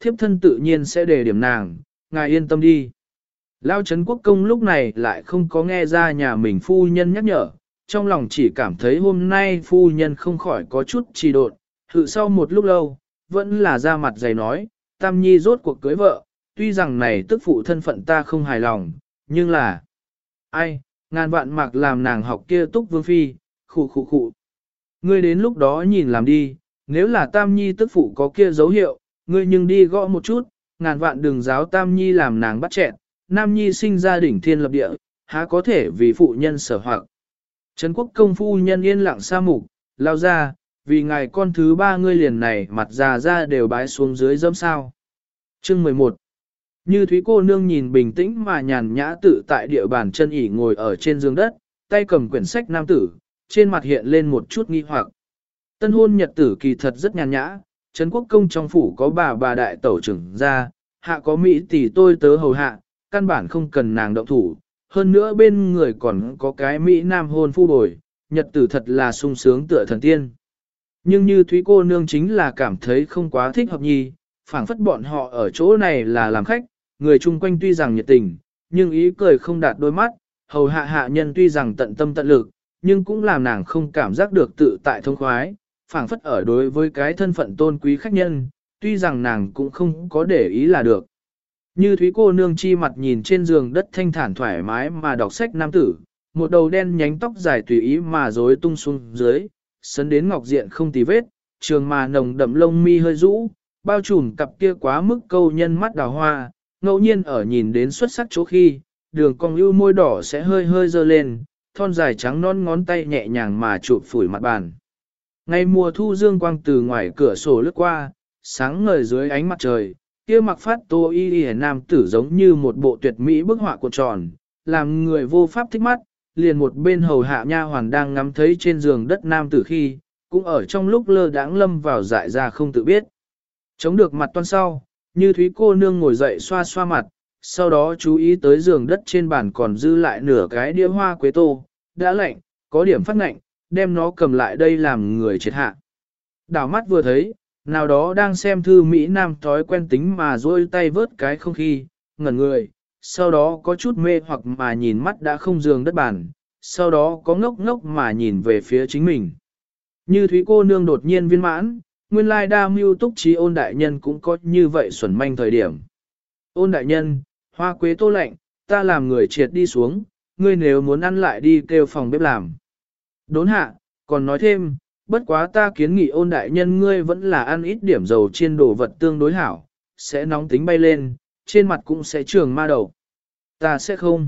thiếp thân tự nhiên sẽ đề điểm nàng, ngài yên tâm đi. Lao Trấn Quốc Công lúc này lại không có nghe ra nhà mình phu nhân nhắc nhở, trong lòng chỉ cảm thấy hôm nay phu nhân không khỏi có chút trì độn, thử sau một lúc lâu, vẫn là ra mặt dày nói, Tam Nhi rốt cuộc cưới vợ, tuy rằng này tức phụ thân phận ta không hài lòng, nhưng là... Ai, ngàn vạn mặc làm nàng học kia túc vương phi, khụ khụ khụ. Ngươi đến lúc đó nhìn làm đi, nếu là Tam Nhi tức phụ có kia dấu hiệu, ngươi nhưng đi gõ một chút, ngàn vạn đừng giáo Tam Nhi làm nàng bắt chẹn, Nam Nhi sinh ra đỉnh thiên lập địa, há có thể vì phụ nhân sở hoặc. Trấn Quốc Công phu nhân yên lặng sa mục, lao ra, vì ngài con thứ ba ngươi liền này mặt già ra đều bái xuống dưới dâm sao. Chương 11. Như Thúy cô nương nhìn bình tĩnh mà nhàn nhã tự tại địa bàn chân ỉ ngồi ở trên giường đất, tay cầm quyển sách nam tử, trên mặt hiện lên một chút nghi hoặc. Tân hôn nhật tử kỳ thật rất nhàn nhã, Trấn Quốc Công trong phủ có bà đại tẩu trưởng ra, hạ có Mỹ tỷ tôi tớ hầu hạ, căn bản không cần nàng động thủ, hơn nữa bên người còn có cái Mỹ nam hôn phu bồi, nhật tử thật là sung sướng tựa thần tiên. Nhưng như Thúy cô nương chính là cảm thấy không quá thích hợp nhi, phảng phất bọn họ ở chỗ này là làm khách, người chung quanh tuy rằng nhiệt tình, nhưng ý cười không đạt đôi mắt, hầu hạ hạ nhân tuy rằng tận tâm tận lực, nhưng cũng làm nàng không cảm giác được tự tại thông khoái, phảng phất ở đối với cái thân phận tôn quý khách nhân, tuy rằng nàng cũng không có để ý là được. Như Thúy cô nương chi mặt nhìn trên giường đất thanh thản thoải mái mà đọc sách nam tử, một đầu đen nhánh tóc dài tùy ý mà rối tung xuống dưới, sấn đến ngọc diện không tì vết, trường mà nồng đậm lông mi hơi rũ, bao trùm cặp kia quá mức câu nhân mắt đào hoa, ngẫu nhiên ở nhìn đến xuất sắc chỗ khi, đường cong ưu môi đỏ sẽ hơi hơi dơ lên, thon dài trắng non ngón tay nhẹ nhàng mà chụp phủi mặt bàn. Ngày mùa thu dương quang từ ngoài cửa sổ lướt qua, sáng ngời dưới ánh mặt trời, kia mặc phát tô y nam tử giống như một bộ tuyệt mỹ bức họa cuộn tròn, làm người vô pháp thích mắt, liền một bên hầu hạ nha hoàn đang ngắm thấy trên giường đất nam tử khi, cũng ở trong lúc lơ đãng lâm vào dại ra không tự biết. Chống được mặt toan sau, như Thúy cô nương ngồi dậy xoa xoa mặt, sau đó chú ý tới giường đất trên bàn còn dư lại nửa cái đĩa hoa quế tô, đã lạnh, có điểm phát ngạnh, đem nó cầm lại đây làm người triệt hạ. Đảo mắt vừa thấy, nào đó đang xem thư Mỹ Nam thói quen tính mà duỗi tay vớt cái không khí, ngẩn người, sau đó có chút mê hoặc mà nhìn mắt đã không giường đất bàn, sau đó có ngốc ngốc mà nhìn về phía chính mình. Như Thúy cô nương đột nhiên viên mãn, nguyên lai đa mưu túc trí Ôn đại nhân cũng có như vậy xuẩn manh thời điểm. Ôn đại nhân, hoa quế tô lạnh, ta làm người triệt đi xuống, ngươi nếu muốn ăn lại đi kêu phòng bếp làm. Đốn hạ, còn nói thêm, bất quá ta kiến nghị Ôn đại nhân ngươi vẫn là ăn ít điểm dầu chiên đồ vật tương đối hảo, sẽ nóng tính bay lên, trên mặt cũng sẽ trường ma đầu. Ta sẽ không.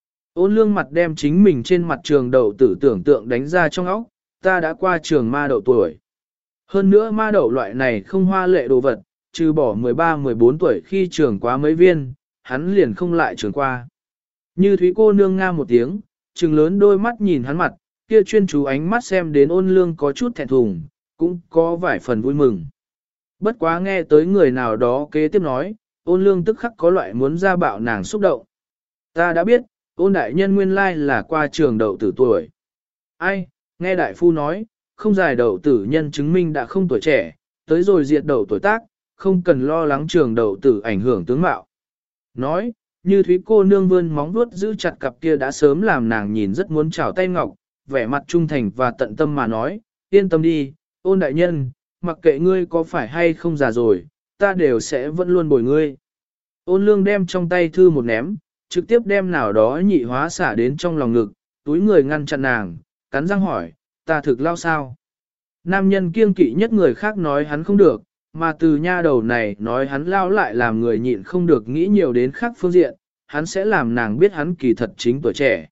Ôn lương mặt đem chính mình trên mặt trường đầu tử tưởng tượng đánh ra trong óc, ta đã qua trường ma đậu tuổi. Hơn nữa ma đậu loại này không hoa lệ đồ vật, trừ bỏ 13-14 tuổi khi trường quá mấy viên, hắn liền không lại trường qua. Như Thúy cô nương nga một tiếng, trừng lớn đôi mắt nhìn hắn mặt, kia chuyên chú ánh mắt xem đến Ôn lương có chút thẹn thùng, cũng có vài phần vui mừng. Bất quá nghe tới người nào đó kế tiếp nói, Ôn lương tức khắc có loại muốn ra bạo nàng xúc động. Ta đã biết, Ôn đại nhân nguyên lai là qua trường đậu tử tuổi. Ai, nghe đại phu nói, không dài đậu tử nhân chứng minh đã không tuổi trẻ, tới rồi diệt đậu tuổi tác, không cần lo lắng trường đậu tử ảnh hưởng tướng mạo. Nói, như Thúy cô nương vươn móng vuốt giữ chặt cặp kia đã sớm làm nàng nhìn rất muốn chào tay ngọc, vẻ mặt trung thành và tận tâm mà nói, yên tâm đi, Ôn đại nhân, mặc kệ ngươi có phải hay không già rồi, ta đều sẽ vẫn luôn bồi ngươi. Ôn lương đem trong tay thư một ném, trực tiếp đem nào đó nhị hóa xả đến trong lòng ngực, túi người ngăn chặn nàng, cắn răng hỏi, ta thực lao sao? Nam nhân kiêng kỵ nhất người khác nói hắn không được, mà từ nha đầu này nói hắn lao lại làm người nhịn không được nghĩ nhiều đến khác phương diện, hắn sẽ làm nàng biết hắn kỳ thật chính tuổi trẻ.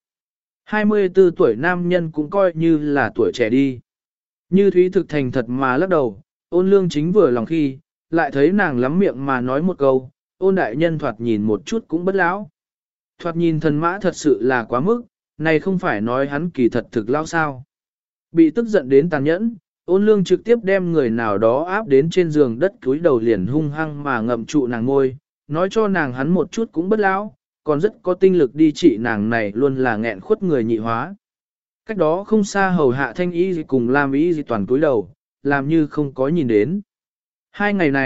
24 tuổi nam nhân cũng coi như là tuổi trẻ đi. Như Thúy thực thành thật mà lắc đầu, Ôn lương chính vừa lòng khi, lại thấy nàng lắm miệng mà nói một câu, Ôn đại nhân thoạt nhìn một chút cũng bất lão. Thoạt nhìn thần mã thật sự là quá mức, này không phải nói hắn kỳ thật thực lao sao. Bị tức giận đến tàn nhẫn, Ôn lương trực tiếp đem người nào đó áp đến trên giường đất cúi đầu liền hung hăng mà ngậm trụ nàng ngôi, nói cho nàng hắn một chút cũng bất lão, còn rất có tinh lực đi trị nàng này luôn là nghẹn khuất người nhị hóa. Cách đó không xa hầu hạ thanh y cùng làm y toàn cúi đầu, làm như không có nhìn đến. 2 ngày này,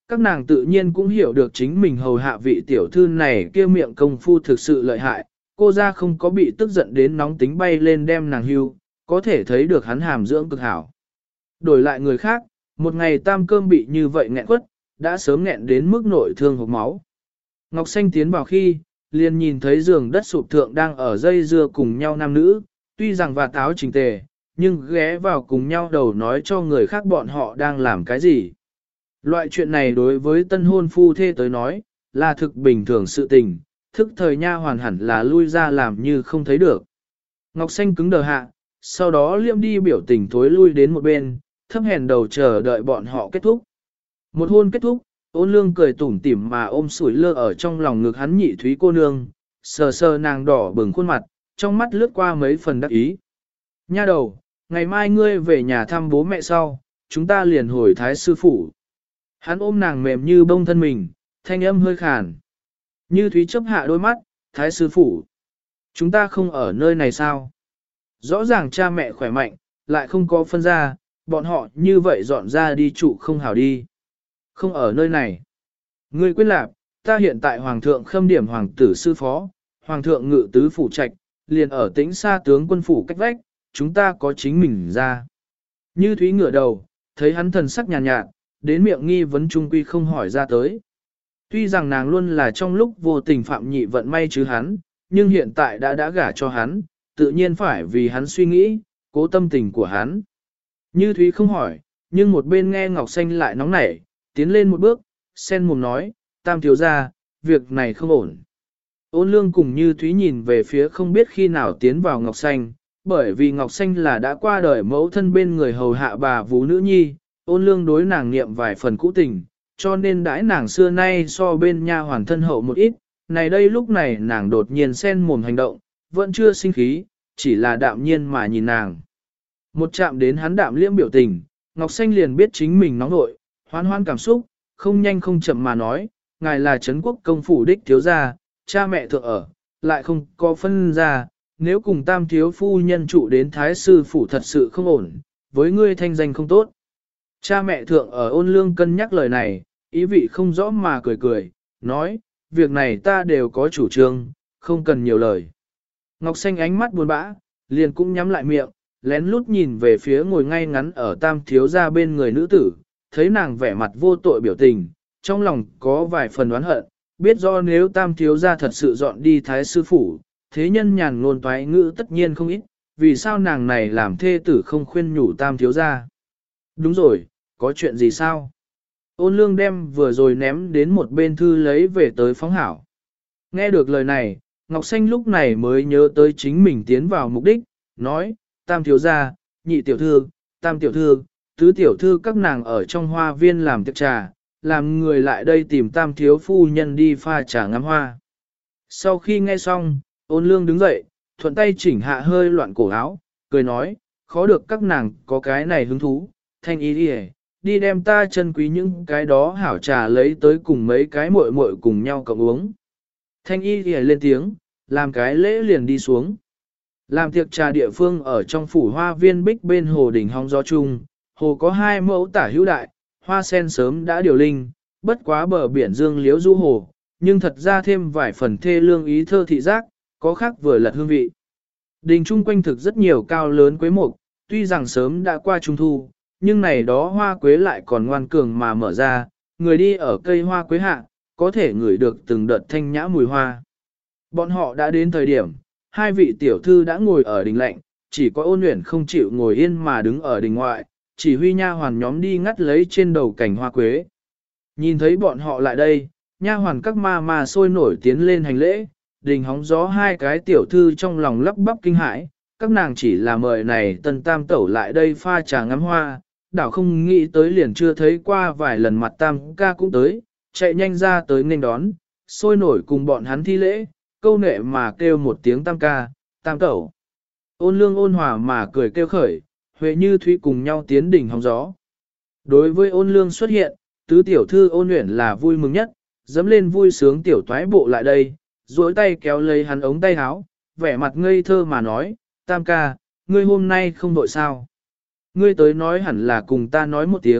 Các nàng tự nhiên cũng hiểu được chính mình hầu hạ vị tiểu thư này kia miệng công phu thực sự lợi hại, cô ra không có bị tức giận đến nóng tính bay lên đem nàng hưu, có thể thấy được hắn hàm dưỡng cực hảo. Đổi lại người khác, một ngày tam cơm bị như vậy nghẹn quất, đã sớm nghẹn đến mức nội thương hộc máu. Ngọc Xanh tiến vào khi, liền nhìn thấy giường đất sụp thượng đang ở dây dưa cùng nhau nam nữ, tuy rằng và táo chỉnh tề, nhưng ghé vào cùng nhau đầu nói cho người khác bọn họ đang làm cái gì. Loại chuyện này đối với tân hôn phu thê tới nói, là thực bình thường sự tình, thức thời nha hoàn hẳn là lui ra làm như không thấy được. Ngọc Xanh cứng đờ hạ, sau đó liêm đi biểu tình thối lui đến một bên, thấp hèn đầu chờ đợi bọn họ kết thúc. Một hôn kết thúc, Ôn Lương cười tủm tỉm mà ôm sủi lơ ở trong lòng ngực hắn nhị thúy cô nương, sờ sờ nàng đỏ bừng khuôn mặt, trong mắt lướt qua mấy phần đắc ý. Nha đầu, ngày mai ngươi về nhà thăm bố mẹ sau, chúng ta liền hồi thái sư phủ. Hắn ôm nàng mềm như bông thân mình, thanh âm hơi khàn. Như thúy chấp hạ đôi mắt, thái sư phủ. Chúng ta không ở nơi này sao? Rõ ràng cha mẹ khỏe mạnh, lại không có phân ra, bọn họ như vậy dọn ra đi trụ không hảo đi. Không ở nơi này. Ngươi quyết lạc, ta hiện tại hoàng thượng khâm điểm hoàng tử sư phó, hoàng thượng ngự tứ phủ trạch, liền ở tĩnh xa tướng quân phủ cách vách, chúng ta có chính mình ra. Như thúy ngửa đầu, thấy hắn thần sắc nhàn nhạt, đến miệng nghi vấn trung quy không hỏi ra tới. Tuy rằng nàng luôn là trong lúc vô tình phạm nhị vận may chứ hắn, nhưng hiện tại đã gả cho hắn, tự nhiên phải vì hắn suy nghĩ, cố tâm tình của hắn. Như Thúy không hỏi, nhưng một bên nghe Ngọc Xanh lại nóng nảy, tiến lên một bước, sen mồm nói, Tam thiếu gia, việc này không ổn. Ôn Lương cùng Như Thúy nhìn về phía không biết khi nào tiến vào Ngọc Xanh, bởi vì Ngọc Xanh là đã qua đời mẫu thân bên người hầu hạ bà vú nữ nhi, Ôn Lương đối nàng niệm vài phần cũ tình, cho nên đãi nàng xưa nay so bên nha hoàn thân hậu một ít, này đây lúc này nàng đột nhiên sen mồm hành động, vẫn chưa sinh khí, chỉ là đạm nhiên mà nhìn nàng. Một chạm đến hắn đạm liễm biểu tình, Ngọc Xanh liền biết chính mình nóng nội, hoan hoan cảm xúc, không nhanh không chậm mà nói, ngài là Trấn Quốc công phủ đích thiếu gia, cha mẹ thượng ở, lại không có phân ra, nếu cùng tam thiếu phu nhân trụ đến thái sư phủ thật sự không ổn, với ngươi thanh danh không tốt. Cha mẹ thượng ở Ôn Lương cân nhắc lời này, ý vị không rõ mà cười cười, nói, việc này ta đều có chủ trương, không cần nhiều lời. Ngọc Xanh ánh mắt buồn bã, liền cũng nhắm lại miệng, lén lút nhìn về phía ngồi ngay ngắn ở tam thiếu gia bên người nữ tử, thấy nàng vẻ mặt vô tội biểu tình, trong lòng có vài phần oán hận, biết do nếu tam thiếu gia thật sự dọn đi thái sư phủ, thế nhân nhàn ngôn toái ngữ tất nhiên không ít, vì sao nàng này làm thê tử không khuyên nhủ tam thiếu gia. Đúng rồi, có chuyện gì sao? Ôn Lương đem vừa rồi ném đến một bên thư lấy về tới phóng hảo. Nghe được lời này, Ngọc Xanh lúc này mới nhớ tới chính mình tiến vào mục đích, nói, tam thiếu gia, nhị tiểu thư, tam tiểu thư, tứ tiểu thư các nàng ở trong hoa viên làm tiệc trà, làm người lại đây tìm tam thiếu phu nhân đi pha trà ngắm hoa. Sau khi nghe xong, Ôn Lương đứng dậy, thuận tay chỉnh hạ hơi loạn cổ áo, cười nói, khó được các nàng có cái này hứng thú, thanh ý đi đem ta chân quý những cái đó hảo trà lấy tới cùng mấy cái muội muội cùng nhau cộng uống. Thanh y lên tiếng, làm cái lễ liền đi xuống. Làm tiệc trà địa phương ở trong phủ hoa viên bích bên hồ đỉnh hóng gió chung, hồ có 2 mẫu tả hữu đại, hoa sen sớm đã điều linh, bất quá bờ biển dương liếu du hồ, nhưng thật ra thêm vài phần thê lương ý thơ thị giác, có khác vừa lật hương vị. Đình chung quanh thực rất nhiều cao lớn quế mục, tuy rằng sớm đã qua trung thu, nhưng này đó hoa quế lại còn ngoan cường mà mở ra, người đi ở cây hoa quế hạ, có thể ngửi được từng đợt thanh nhã mùi hoa. Bọn họ đã đến thời điểm, 2 vị tiểu thư đã ngồi ở đình lạnh, chỉ có Ôn Uyển không chịu ngồi yên mà đứng ở đình ngoại, chỉ huy nha hoàn nhóm đi ngắt lấy trên đầu cành hoa quế. Nhìn thấy bọn họ lại đây, nha hoàn các ma sôi nổi tiến lên hành lễ, đình hóng gió 2 cái tiểu thư trong lòng lắp bắp kinh hãi, các nàng chỉ là mời này tân tam tẩu lại đây pha trà ngắm hoa, đảo không nghĩ tới liền chưa thấy qua vài lần mặt tam ca cũng tới, chạy nhanh ra tới nên đón, sôi nổi cùng bọn hắn thi lễ, câu nệ mà kêu một tiếng tam ca, tam tẩu. Ôn Lương ôn hòa mà cười kêu khởi, Huệ Như Thúy cùng nhau tiến đỉnh hóng gió. Đối với Ôn Lương xuất hiện, tứ tiểu thư Ôn Uyển là vui mừng nhất, dẫm lên vui sướng tiểu toái bộ lại đây, duỗi tay kéo lấy hắn ống tay áo, vẻ mặt ngây thơ mà nói, tam ca, ngươi hôm nay không đội sao. Ngươi tới nói hẳn là cùng ta nói một tiếng,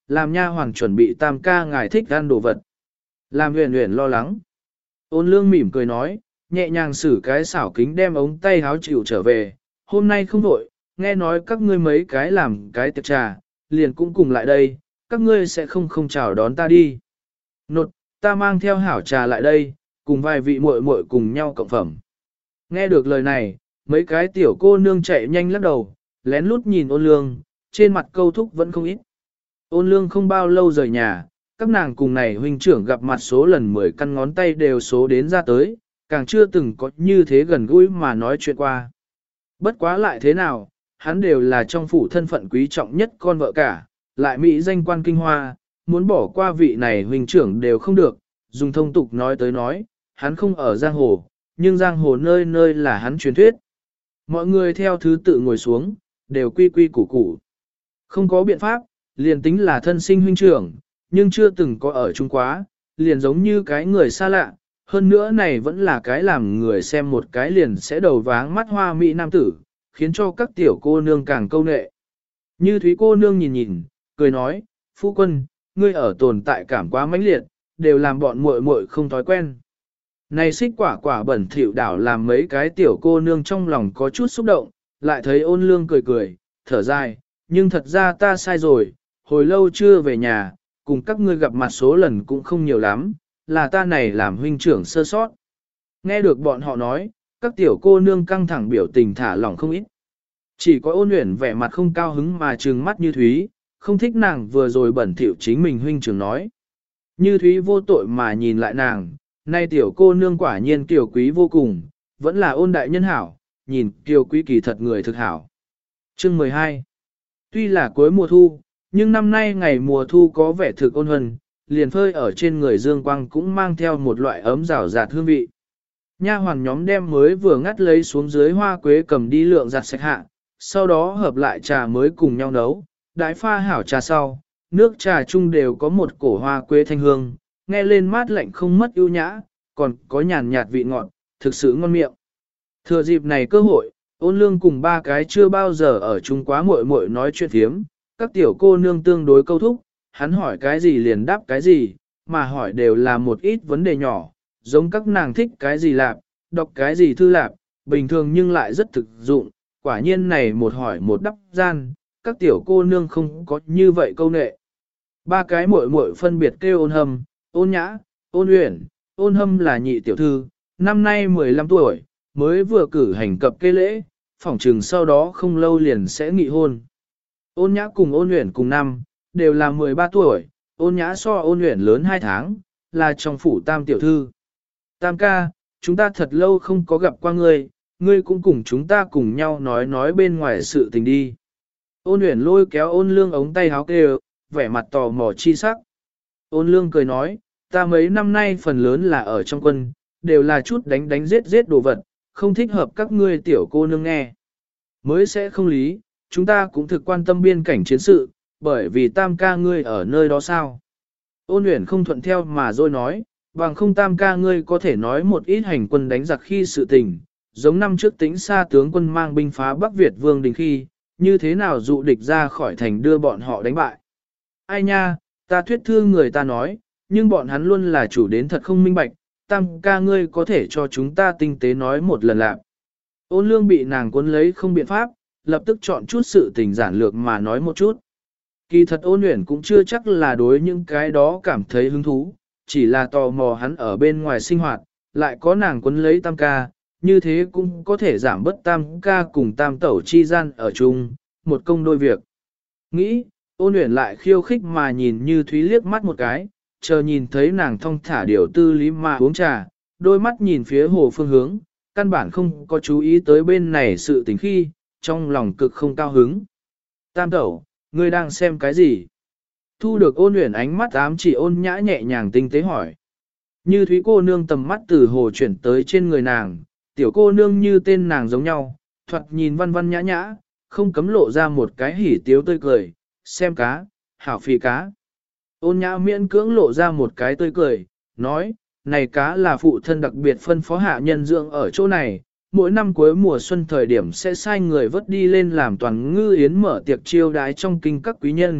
làm nha hoàng chuẩn bị tam ca ngài thích ăn đồ vật. Làm huyền huyền lo lắng. Ôn lương mỉm cười nói, nhẹ nhàng xử cái xảo kính đem ống tay háo chịu trở về, hôm nay không vội, nghe nói các ngươi mấy cái làm cái tiệc trà, liền cũng cùng lại đây, các ngươi sẽ không chào đón ta đi. Nột, ta mang theo hảo trà lại đây, cùng vài vị muội muội cùng nhau cộng phẩm. Nghe được lời này, mấy cái tiểu cô nương chạy nhanh lắc đầu, lén lút nhìn ôn lương, trên mặt câu thúc vẫn không ít. Ôn lương không bao lâu rời nhà, các nàng cùng này huynh trưởng gặp mặt số lần 10 căn ngón tay đều số đến ra tới, càng chưa từng có như thế gần gũi mà nói chuyện qua. Bất quá lại thế nào, hắn đều là trong phủ thân phận quý trọng nhất con vợ cả, lại mỹ danh quan kinh hoa, muốn bỏ qua vị này huynh trưởng đều không được, dùng thông tục nói tới nói, hắn không ở giang hồ, nhưng giang hồ nơi nơi là hắn truyền thuyết. Mọi người theo thứ tự ngồi xuống, đều quy quy củ củ. Không có biện pháp, liền tính là thân sinh huynh trưởng, nhưng chưa từng có ở chung quá, liền giống như cái người xa lạ, hơn nữa này vẫn là cái làm người xem một cái liền sẽ đầu váng mắt hoa mỹ nam tử, khiến cho các tiểu cô nương càng câu nệ. Như Thúy cô nương nhìn nhìn, cười nói, phu quân, ngươi ở tồn tại cảm quá mãnh liệt, đều làm bọn muội muội không thói quen. Này xích quả quả bẩn thỉu đảo làm mấy cái tiểu cô nương trong lòng có chút xúc động, lại thấy ôn lương cười cười, thở dài, nhưng thật ra ta sai rồi, hồi lâu chưa về nhà, cùng các ngươi gặp mặt số lần cũng không nhiều lắm, là ta này làm huynh trưởng sơ sót. Nghe được bọn họ nói, các tiểu cô nương căng thẳng biểu tình thả lỏng không ít. Chỉ có ôn luyện vẻ mặt không cao hứng mà trừng mắt Như Thúy, không thích nàng vừa rồi bẩn thỉu chính mình huynh trưởng nói. Như Thúy vô tội mà nhìn lại nàng, nay tiểu cô nương quả nhiên kiều quý vô cùng, vẫn là ôn đại nhân hảo, nhìn kiều quý kỳ thật người thực hảo. Chương 12. Tuy là cuối mùa thu, nhưng năm nay ngày mùa thu có vẻ thực ôn huân, liền phơi ở trên người dương quang cũng mang theo một loại ấm rào rạt hương vị. Nha hoàn nhóm đem mới vừa ngắt lấy xuống dưới hoa quế cầm đi lượng giặt sạch hạ, sau đó hợp lại trà mới cùng nhau nấu, đãi pha hảo trà sau, nước trà chung đều có một cổ hoa quế thanh hương, nghe lên mát lạnh không mất ưu nhã, còn có nhàn nhạt vị ngọt, thực sự ngon miệng. Thừa dịp này cơ hội, ôn lương cùng ba cái chưa bao giờ ở chung quá muội muội nói chuyện thiếm, các tiểu cô nương tương đối câu thúc, hắn hỏi cái gì liền đáp cái gì, mà hỏi đều là một ít vấn đề nhỏ, giống các nàng thích cái gì lạp, đọc cái gì thư lạp, bình thường nhưng lại rất thực dụng, quả nhiên này một hỏi một đáp gian, các tiểu cô nương không có như vậy câu nệ. Ba cái muội muội phân biệt kêu ôn hâm, ôn nhã, ôn uyển, ôn hâm là nhị tiểu thư, năm nay 15 tuổi, mới vừa cử hành cập kê lễ, phỏng trừng sau đó không lâu liền sẽ nghị hôn. Ôn nhã cùng ôn uyển cùng năm, đều là 13 tuổi, ôn nhã so ôn uyển lớn 2 tháng, là trong phủ tam tiểu thư. Tam ca, chúng ta thật lâu không có gặp qua ngươi, ngươi cũng cùng chúng ta cùng nhau nói bên ngoài sự tình đi. Ôn uyển lôi kéo ôn lương ống tay háo kêu, vẻ mặt tò mò chi sắc. Ôn lương cười nói, ta mấy năm nay phần lớn là ở trong quân, đều là chút đánh giết đồ vật, không thích hợp các ngươi tiểu cô nương nghe. Mới sẽ không lý, chúng ta cũng thực quan tâm biên cảnh chiến sự, bởi vì tam ca ngươi ở nơi đó sao. Ôn luyện không thuận theo mà rồi nói, bằng không tam ca ngươi có thể nói một ít hành quân đánh giặc khi sự tình, giống năm trước tính xa tướng quân mang binh phá Bắc Việt vương đình khi, như thế nào dụ địch ra khỏi thành đưa bọn họ đánh bại. Ai nha, ta thuyết thư người ta nói, nhưng bọn hắn luôn là chủ đến thật không minh bạch, tam ca ngươi có thể cho chúng ta tinh tế nói một lần lạc. Ôn lương bị nàng cuốn lấy không biện pháp, lập tức chọn chút sự tình giản lược mà nói một chút. Kỳ thật ôn luyện cũng chưa chắc là đối những cái đó cảm thấy hứng thú, chỉ là tò mò hắn ở bên ngoài sinh hoạt, lại có nàng cuốn lấy tam ca, như thế cũng có thể giảm bớt tam ca cùng tam tẩu chi gian ở chung, một công đôi việc. Nghĩ, ôn luyện lại khiêu khích mà nhìn Như Thúy liếc mắt một cái, chờ nhìn thấy nàng thong thả điều tư lý mà uống trà, đôi mắt nhìn phía hồ phương hướng, căn bản không có chú ý tới bên này sự tình khi, trong lòng cực không cao hứng. Tam tẩu, ngươi đang xem cái gì? Thu được ôn luyện ánh mắt ám chỉ ôn nhã nhẹ nhàng tinh tế hỏi. Như Thúy cô nương tầm mắt từ hồ chuyển tới trên người nàng, tiểu cô nương như tên nàng giống nhau, thoạt nhìn văn văn nhã nhã, không cấm lộ ra một cái hỉ tiếu tươi cười, xem cá, hảo phi cá. Ôn nhã miễn cưỡng lộ ra một cái tươi cười, nói, này cá là phụ thân đặc biệt phân phó hạ nhân dưỡng ở chỗ này, mỗi năm cuối mùa xuân thời điểm sẽ sai người vớt đi lên làm toàn ngư yến mở tiệc chiêu đái trong kinh các quý nhân,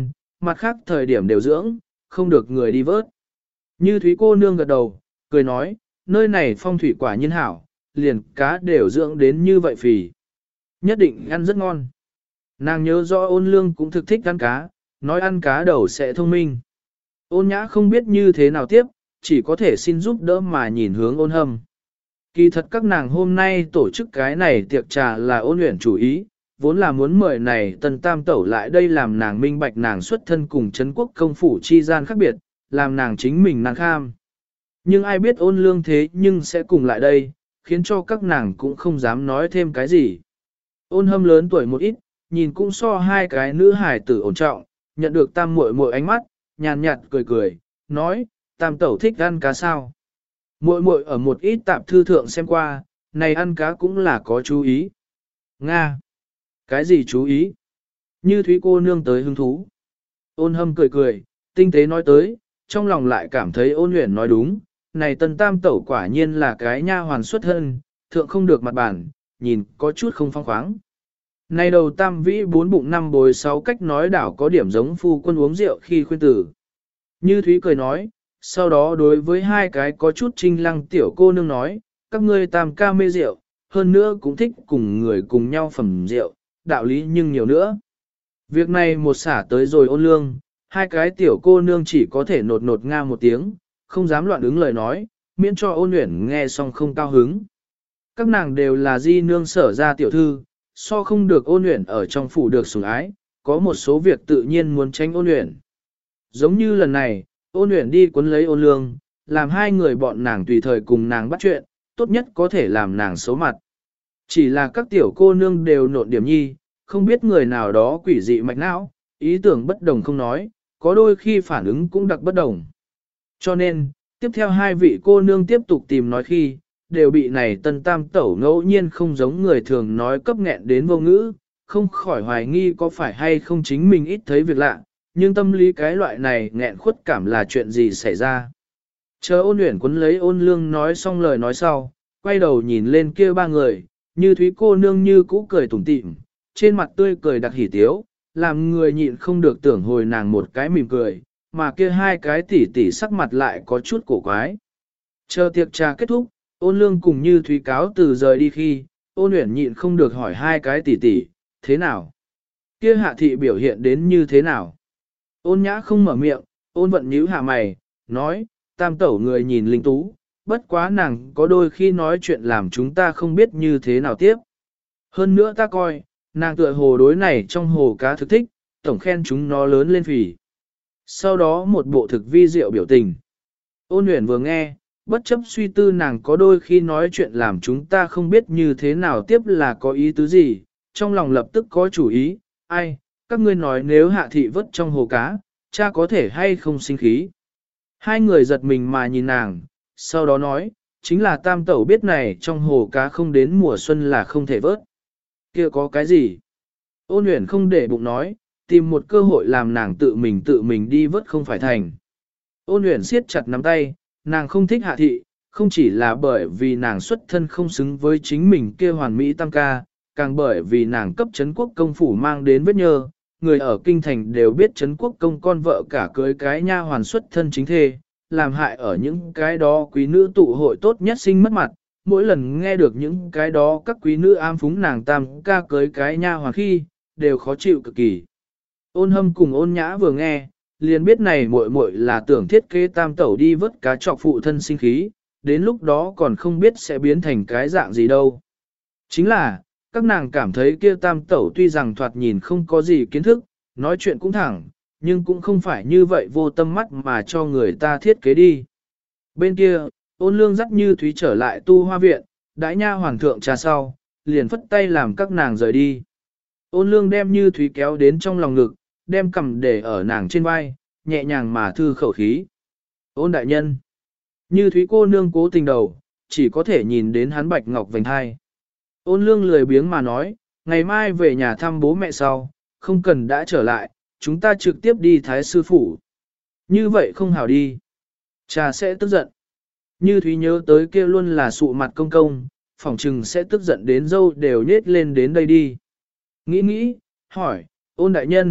mặt khác thời điểm đều dưỡng, không được người đi vớt. Như Thúy cô nương gật đầu, cười nói, nơi này phong thủy quả nhiên hảo, liền cá đều dưỡng đến như vậy phì. Nhất định ăn rất ngon. Nàng nhớ rõ Ôn Lương cũng thực thích ăn cá, nói ăn cá đầu sẽ thông minh. Ôn Nhã không biết như thế nào tiếp, chỉ có thể xin giúp đỡ mà nhìn hướng Ôn Hâm. Kỳ thật các nàng hôm nay tổ chức cái này tiệc trà là Ôn Uyển chủ ý, vốn là muốn mời này Tần Tam Tẩu lại đây làm nàng minh bạch nàng xuất thân cùng Trấn Quốc công phủ chi gian khác biệt, làm nàng chính mình nàng kham. Nhưng ai biết Ôn Lương thế nhưng sẽ cùng lại đây, khiến cho các nàng cũng không dám nói thêm cái gì. Ôn Hâm lớn tuổi một ít, nhìn cũng so hai cái nữ hài tử ổn trọng, nhận được Tam muội muội ánh mắt, nhàn nhạt cười cười, nói, Tam Tẩu thích ăn cá sao? Muội muội ở một ít tạp thư thượng xem qua, này ăn cá cũng là có chú ý. Nga! Cái gì chú ý? Như Thúy cô nương tới hứng thú. Ôn Hâm cười cười, tinh tế nói tới, trong lòng lại cảm thấy Ôn Uyển nói đúng, này Tần Tam Tẩu quả nhiên là cái nha hoàn xuất thân, thượng không được mặt bản, nhìn có chút không phong khoáng. Này đầu tam vĩ 4 bụng 5 bồi 6 cách nói đảo có điểm giống phu quân uống rượu khi khuyên tử. Như Thúy cười nói, sau đó đối với hai cái có chút trinh lăng tiểu cô nương nói, các ngươi tam ca mê rượu, hơn nữa cũng thích cùng người cùng nhau phẩm rượu, đạo lý nhưng nhiều nữa. Việc này một xả tới rồi Ôn Lương, hai cái tiểu cô nương chỉ có thể nột nột nga một tiếng, không dám loạn ứng lời nói, miễn cho Ôn Uyển nghe xong không cao hứng. Các nàng đều là di nương sở ra tiểu thư, so không được Ôn Uyển ở trong phủ được sủng ái, có một số việc tự nhiên muốn tránh Ôn Uyển. Giống như lần này, Ôn Uyển đi cuốn lấy Ôn Lương, làm hai người bọn nàng tùy thời cùng nàng bắt chuyện, tốt nhất có thể làm nàng xấu mặt. Chỉ là các tiểu cô nương đều nộn điểm nhi, không biết người nào đó quỷ dị mạch não, ý tưởng bất đồng không nói, có đôi khi phản ứng cũng đặc bất đồng. Cho nên, tiếp theo hai vị cô nương tiếp tục tìm nói khi, đều bị này Tần Tam Tẩu ngẫu nhiên không giống người thường nói cấp nghẹn đến vô ngữ, không khỏi hoài nghi có phải hay không chính mình ít thấy việc lạ, nhưng tâm lý cái loại này nghẹn khuất cảm là chuyện gì xảy ra. Chờ Ôn Uyển quấn lấy Ôn Lương nói xong lời nói sau, quay đầu nhìn lên kia ba người, Như Thúy cô nương như cũ cười tủm tỉm, trên mặt tươi cười đặc hỉ tiếu, làm người nhịn không được tưởng hồi nàng một cái mỉm cười, mà kia hai cái tỉ tỉ sắc mặt lại có chút cổ quái. Chờ tiệc trà kết thúc, Ôn Lương cùng Như Thúy cáo từ rời đi khi, Ôn Uyển nhịn không được hỏi hai cái tỉ tỉ, thế nào? Kia Hạ thị biểu hiện đến như thế nào? Ôn Nhã không mở miệng, Ôn Vận nhíu hạ mày, nói, Tam Tẩu người nhìn linh tú, bất quá nàng có đôi khi nói chuyện làm chúng ta không biết như thế nào tiếp. Hơn nữa ta coi, nàng tựa hồ đối này trong hồ cá thực thích, tổng khen chúng nó lớn lên phì. Sau đó một bộ thực vi diệu biểu tình. Ôn Uyển vừa nghe, bất chấp suy tư nàng có đôi khi nói chuyện làm chúng ta không biết như thế nào tiếp là có ý tứ gì, trong lòng lập tức có chủ ý, ai, các ngươi nói nếu Hạ thị vớt trong hồ cá, cha có thể hay không sinh khí. Hai người giật mình mà nhìn nàng, sau đó nói, chính là Tam Tẩu biết này trong hồ cá không đến mùa xuân là không thể vớt. Kia có cái gì? Ôn Uyển không để bụng nói, tìm một cơ hội làm nàng tự mình đi vớt không phải thành. Ôn Uyển siết chặt nắm tay, nàng không thích Hạ thị, không chỉ là bởi vì nàng xuất thân không xứng với chính mình kia hoàn mỹ tam ca, càng bởi vì nàng cấp Trấn Quốc công phủ mang đến vết nhơ, người ở kinh thành đều biết Trấn Quốc công con vợ cả cưới cái nha hoàn xuất thân chính thê, làm hại ở những cái đó quý nữ tụ hội tốt nhất sinh mất mặt, mỗi lần nghe được những cái đó các quý nữ am phúng nàng tam ca cưới cái nha hoàn khi, đều khó chịu cực kỳ. Ôn Hâm cùng Ôn Nhã vừa nghe, liền biết này muội muội là tưởng thiết kế Tam Tẩu đi vớt cá trọc phụ thân sinh khí, đến lúc đó còn không biết sẽ biến thành cái dạng gì đâu. Chính là, các nàng cảm thấy kia Tam Tẩu tuy rằng thoạt nhìn không có gì kiến thức, nói chuyện cũng thẳng, nhưng cũng không phải như vậy vô tâm mắt mà cho người ta thiết kế đi. Bên kia, Ôn Lương dắt Như Thúy trở lại tu hoa viện, đãi nha hoàng thượng trà sau, liền phất tay làm các nàng rời đi. Ôn Lương đem Như Thúy kéo đến trong lòng ngực, đem cầm để ở nàng trên vai, nhẹ nhàng mà thư khẩu khí. Ôn đại nhân. Như Thúy cô nương cố tình đầu, chỉ có thể nhìn đến hắn bạch ngọc vành hai. Ôn Lương lười biếng mà nói, ngày mai về nhà thăm bố mẹ sau, không cần đã trở lại, chúng ta trực tiếp đi thái sư phủ. Như vậy không hảo đi. Cha sẽ tức giận. Như Thúy nhớ tới kia luôn là sụ mặt công công, phỏng trừng sẽ tức giận đến dâu đều nhết lên đến đây đi. Nghĩ, hỏi, Ôn đại nhân,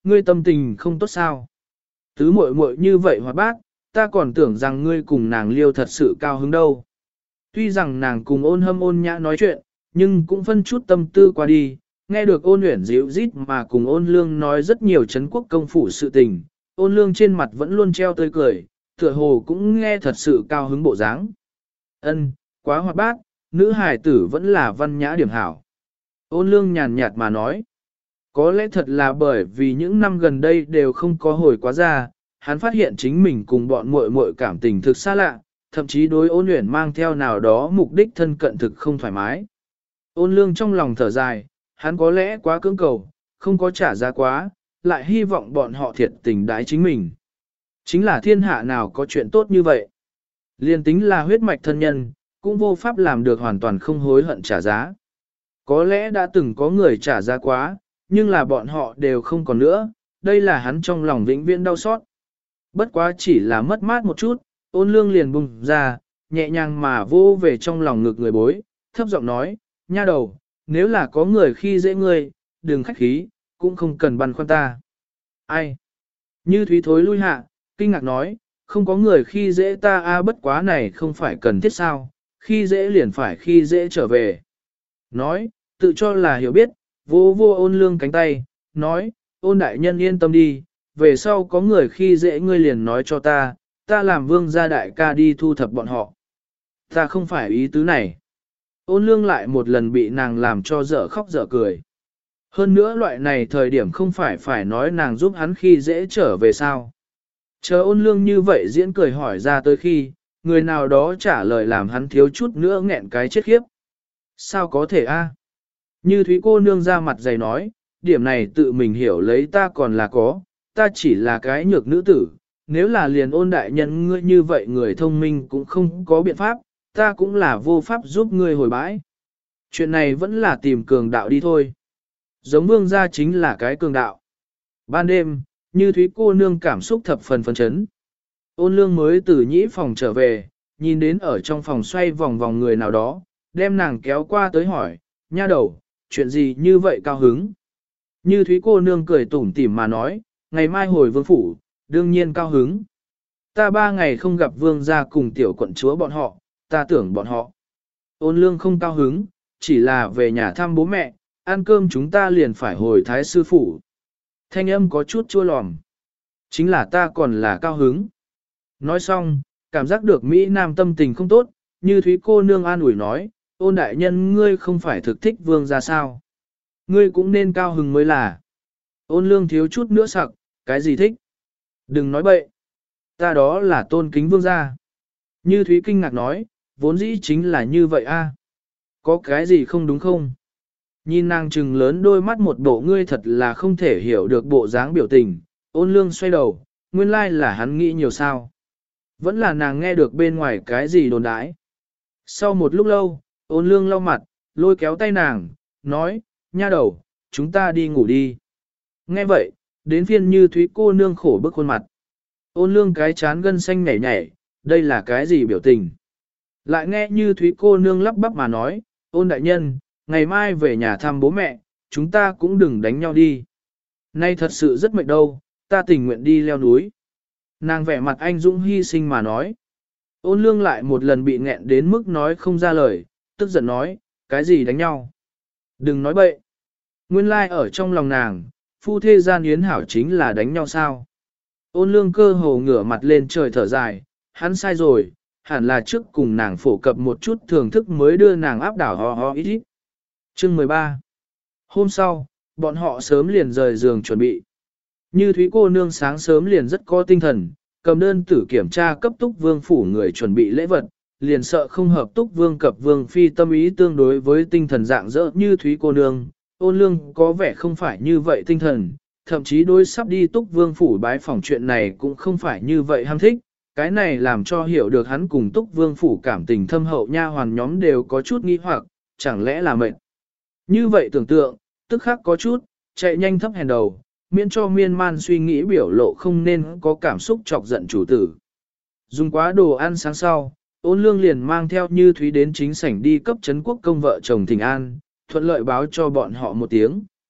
ngươi tâm tình không tốt sao? Tứ muội muội như vậy hoạt bát, ta còn tưởng rằng ngươi cùng nàng liêu thật sự cao hứng đâu. Tuy rằng nàng cùng ôn hâm ôn nhã nói chuyện, nhưng cũng phân chút tâm tư qua đi, nghe được ôn uyển dịu rít mà cùng ôn lương nói rất nhiều Trấn quốc công phủ sự tình, ôn lương trên mặt vẫn luôn treo tươi cười, tựa hồ cũng nghe thật sự cao hứng bộ dáng. Ân, quá hoạt bát, nữ hài tử vẫn là văn nhã điểm hảo. Ôn lương nhàn nhạt mà nói, có lẽ thật là bởi vì những năm gần đây đều không có hồi quá ra, hắn phát hiện chính mình cùng bọn muội muội cảm tình thực xa lạ, thậm chí đối ôn luyện mang theo nào đó mục đích thân cận thực không thoải mái. Ôn lương trong lòng thở dài, hắn có lẽ quá cưỡng cầu, không có trả giá quá, lại hy vọng bọn họ thiệt tình đái chính mình. Chính là thiên hạ nào có chuyện tốt như vậy. Liên tính là huyết mạch thân nhân, cũng vô pháp làm được hoàn toàn không hối hận trả giá. Có lẽ đã từng có người trả giá quá, nhưng là bọn họ đều không còn nữa, đây là hắn trong lòng vĩnh viễn đau xót. Bất quá chỉ là mất mát một chút, ôn lương liền bùng ra, nhẹ nhàng mà vô về trong lòng ngực người bối, thấp giọng nói, nha đầu, nếu là có người khi dễ ngươi, đừng khách khí, cũng không cần băn khoăn ta. Ai? Như Thúy thối lui hạ, kinh ngạc nói, không có người khi dễ ta bất quá này không phải cần thiết sao, khi dễ liền phải khi dễ trở về. Nói, tự cho là hiểu biết, vô vô ôn lương cánh tay, nói, ôn đại nhân yên tâm đi, về sau có người khi dễ ngươi liền nói cho ta, ta làm vương gia đại ca đi thu thập bọn họ. Ta không phải ý tứ này. Ôn lương lại một lần bị nàng làm cho dở khóc dở cười. Hơn nữa loại này thời điểm không phải nói nàng giúp hắn khi dễ trở về sao. Chờ ôn lương như vậy diễn cười hỏi ra tới khi, người nào đó trả lời làm hắn thiếu chút nữa nghẹn cái chết khiếp. Sao có thể a? Như Thúy cô nương ra mặt dày nói, điểm này tự mình hiểu lấy ta còn là có, ta chỉ là cái nhược nữ tử, nếu là liền ôn đại nhân ngươi như vậy người thông minh cũng không có biện pháp, ta cũng là vô pháp giúp ngươi hồi bãi. Chuyện này vẫn là tìm cường đạo đi thôi. Giống vương gia chính là cái cường đạo. Ban đêm, Như Thúy cô nương cảm xúc thập phần phấn chấn. Ôn lương mới từ nhĩ phòng trở về, nhìn đến ở trong phòng xoay vòng vòng người nào đó, đem nàng kéo qua tới hỏi, nha đầu, chuyện gì như vậy cao hứng? Như Thúy cô nương cười tủm tỉm mà nói, ngày mai hồi vương phủ, đương nhiên cao hứng. Ta 3 ngày không gặp vương gia cùng tiểu quận chúa bọn họ, ta tưởng bọn họ. Ôn lương không cao hứng, chỉ là về nhà thăm bố mẹ, ăn cơm chúng ta liền phải hồi thái sư phủ. Thanh âm có chút chua lòm. Chính là ta còn là cao hứng. Nói xong, cảm giác được Mỹ Nam tâm tình không tốt, Như Thúy cô nương an ủi nói, ôn đại nhân ngươi không phải thực thích vương gia sao. Ngươi cũng nên cao hứng mới là. Ôn lương thiếu chút nữa sặc, cái gì thích? Đừng nói bậy. Ta đó là tôn kính vương gia. Như Thúy kinh ngạc nói, vốn dĩ chính là như vậy a. Có cái gì không đúng không? Nhìn nàng trừng lớn đôi mắt một bộ ngươi thật là không thể hiểu được bộ dáng biểu tình, ôn lương xoay đầu, nguyên lai là hắn nghĩ nhiều sao. Vẫn là nàng nghe được bên ngoài cái gì đồn đãi. Sau một lúc lâu, ôn lương lau mặt, lôi kéo tay nàng, nói, nha đầu, chúng ta đi ngủ đi. Nghe vậy, đến phiên Như Thúy cô nương khổ bức khuôn mặt. Ôn lương cái chán gân xanh nhảy nhảy, đây là cái gì biểu tình? Lại nghe Như Thúy cô nương lắp bắp mà nói, ôn đại nhân, ngày mai về nhà thăm bố mẹ, chúng ta cũng đừng đánh nhau đi. Nay thật sự rất mệt đâu, ta tình nguyện đi leo núi. Nàng vẻ mặt anh dũng hy sinh mà nói. Ôn lương lại một lần bị nghẹn đến mức nói không ra lời, tức giận nói, cái gì đánh nhau? Đừng nói bậy. Nguyên lai ở trong lòng nàng, phu thê gian yến hảo chính là đánh nhau sao? Ôn lương cơ hồ ngửa mặt lên trời thở dài, hắn sai rồi, hẳn là trước cùng nàng phổ cập một chút thưởng thức mới đưa nàng áp đảo ho ít ít. Chương 13. Hôm sau, bọn họ sớm liền rời giường chuẩn bị. Như Thúy cô nương sáng sớm liền rất có tinh thần, cầm đơn tử kiểm tra cấp túc vương phủ người chuẩn bị lễ vật, liền sợ không hợp túc vương cập vương phi tâm ý tương đối với tinh thần dạng dỡ Như Thúy cô nương. Ôn lương có vẻ không phải như vậy tinh thần, thậm chí đôi sắp đi túc vương phủ bái phỏng chuyện này cũng không phải như vậy ham thích. Cái này làm cho hiểu được hắn cùng túc vương phủ cảm tình thâm hậu nha hoàn nhóm đều có chút nghi hoặc, chẳng lẽ là mệnh. Như vậy tưởng tượng, tức khắc có chút, chạy nhanh thấp hèn đầu, miễn cho miên man suy nghĩ biểu lộ không nên có cảm xúc chọc giận chủ tử. Dùng quá đồ ăn sáng sau, ôn lương liền mang theo Như Thúy đến chính sảnh đi cấp trấn quốc công vợ chồng thỉnh an, thuận lợi báo cho bọn họ một tiếng.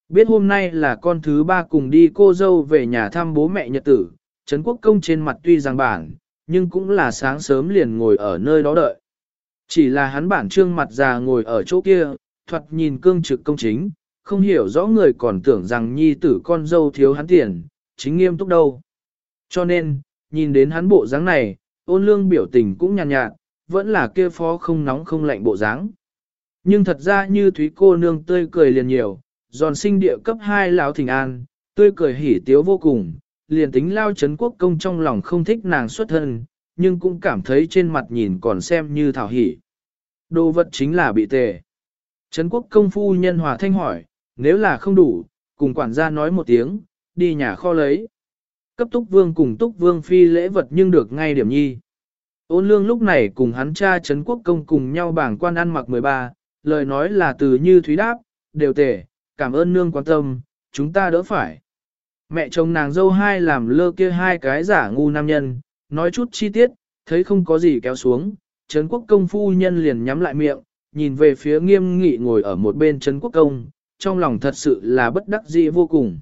Biết hôm nay là con thứ ba cùng đi cô dâu về nhà thăm bố mẹ nhật tử, Trấn Quốc Công trên mặt tuy rằng bản, nhưng cũng là sáng sớm liền ngồi ở nơi đó đợi. Chỉ là hắn bản trương mặt già ngồi ở chỗ kia, thoạt nhìn cương trực công chính, không hiểu rõ người còn tưởng rằng nhi tử con dâu thiếu hắn tiền, chính nghiêm túc đâu. Cho nên, nhìn đến hắn bộ dáng này, Ôn Lương biểu tình cũng nhàn nhạt, vẫn là kia phó không nóng không lạnh bộ dáng. Nhưng thật ra như Thúy cô nương tươi cười liền nhiều, giòn sinh địa cấp 2 lão thỉnh an, tươi cười hỉ tiếu vô cùng, liền tính lao Trấn Quốc Công trong lòng không thích nàng xuất thân, nhưng cũng cảm thấy trên mặt nhìn còn xem như thảo hỉ. Đồ vật chính là bị tề. Trấn Quốc Công phu nhân hòa thanh hỏi, nếu là không đủ, cùng quản gia nói một tiếng, đi nhà kho lấy. Cấp Túc Vương cùng Túc Vương phi lễ vật nhưng được ngay điểm nhi. Ôn Lương lúc này cùng hắn cha Trấn Quốc Công cùng nhau bảng quan ăn mặc 13, lời nói là từ như Thúy đáp, đều tề, cảm ơn nương quan tâm, chúng ta đỡ phải. Mẹ chồng nàng dâu hai làm lơ kia hai cái giả ngu nam nhân, nói chút chi tiết, thấy không có gì kéo xuống, Trấn Quốc Công phu nhân liền nhắm lại miệng, nhìn về phía Nghiêm Nghị ngồi ở một bên Trấn Quốc Công, trong lòng thật sự là bất đắc dĩ vô cùng.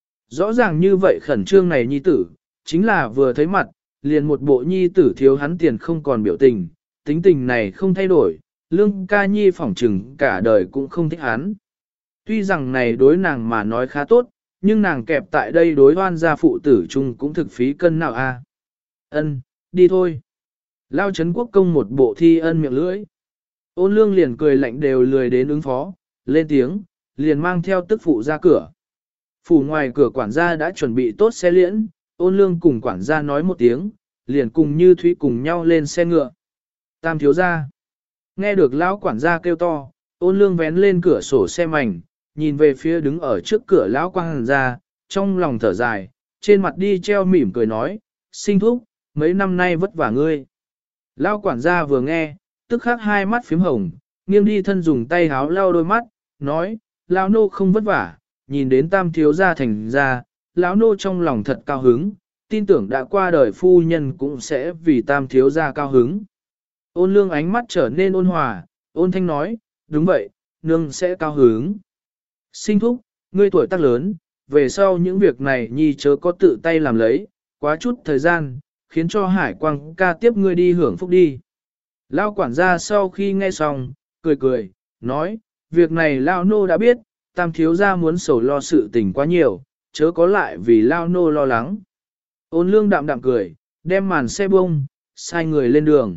Rõ ràng như vậy khẩn trương này nhi tử, chính là vừa thấy mặt, liền một bộ nhi tử thiếu hắn tiền không còn biểu tình, tính tình này không thay đổi, Lương ca nhi phỏng trừng cả đời cũng không thích hắn. Tuy rằng này đối nàng mà nói khá tốt, nhưng nàng kẹp tại đây đối hoan gia phụ tử chung cũng thực phí cân nào a. Ân, đi thôi. Lao Trấn Quốc Công một bộ thi ân miệng lưỡi. Ôn Lương liền cười lạnh đều lười đến ứng phó, lên tiếng, liền mang theo tức phụ ra cửa. Phủ ngoài cửa quản gia đã chuẩn bị tốt xe liễn, Ôn Lương cùng quản gia nói một tiếng, liền cùng Như Thúy cùng nhau lên xe ngựa. Tam thiếu gia. Nghe được lão quản gia kêu to, Ôn Lương vén lên cửa sổ xe mảnh, nhìn về phía đứng ở trước cửa lão quản gia, trong lòng thở dài, trên mặt đi treo mỉm cười nói, sinh thúc, mấy năm nay vất vả ngươi. Lão quản gia vừa nghe, tức khắc hai mắt phím hồng, nghiêng đi thân dùng tay háo lau đôi mắt, nói, lão nô không vất vả, nhìn đến tam thiếu gia thành ra, lão nô trong lòng thật cao hứng, tin tưởng đã qua đời phu nhân cũng sẽ vì tam thiếu gia cao hứng. Ôn Lương ánh mắt trở nên ôn hòa, ôn thanh nói, đúng vậy, nương sẽ cao hứng. Sinh thúc, ngươi tuổi tác lớn, về sau những việc này nhi chớ có tự tay làm lấy, quá chút thời gian, khiến cho Hải Quang ca tiếp ngươi đi hưởng phúc đi. Lao quản gia sau khi nghe xong, cười cười, nói, việc này Lao nô đã biết, tam thiếu gia muốn sầu lo sự tình quá nhiều, chớ có lại vì Lao nô lo lắng. Ôn Lương đạm đạm cười, đem màn xe bông, sai người lên đường.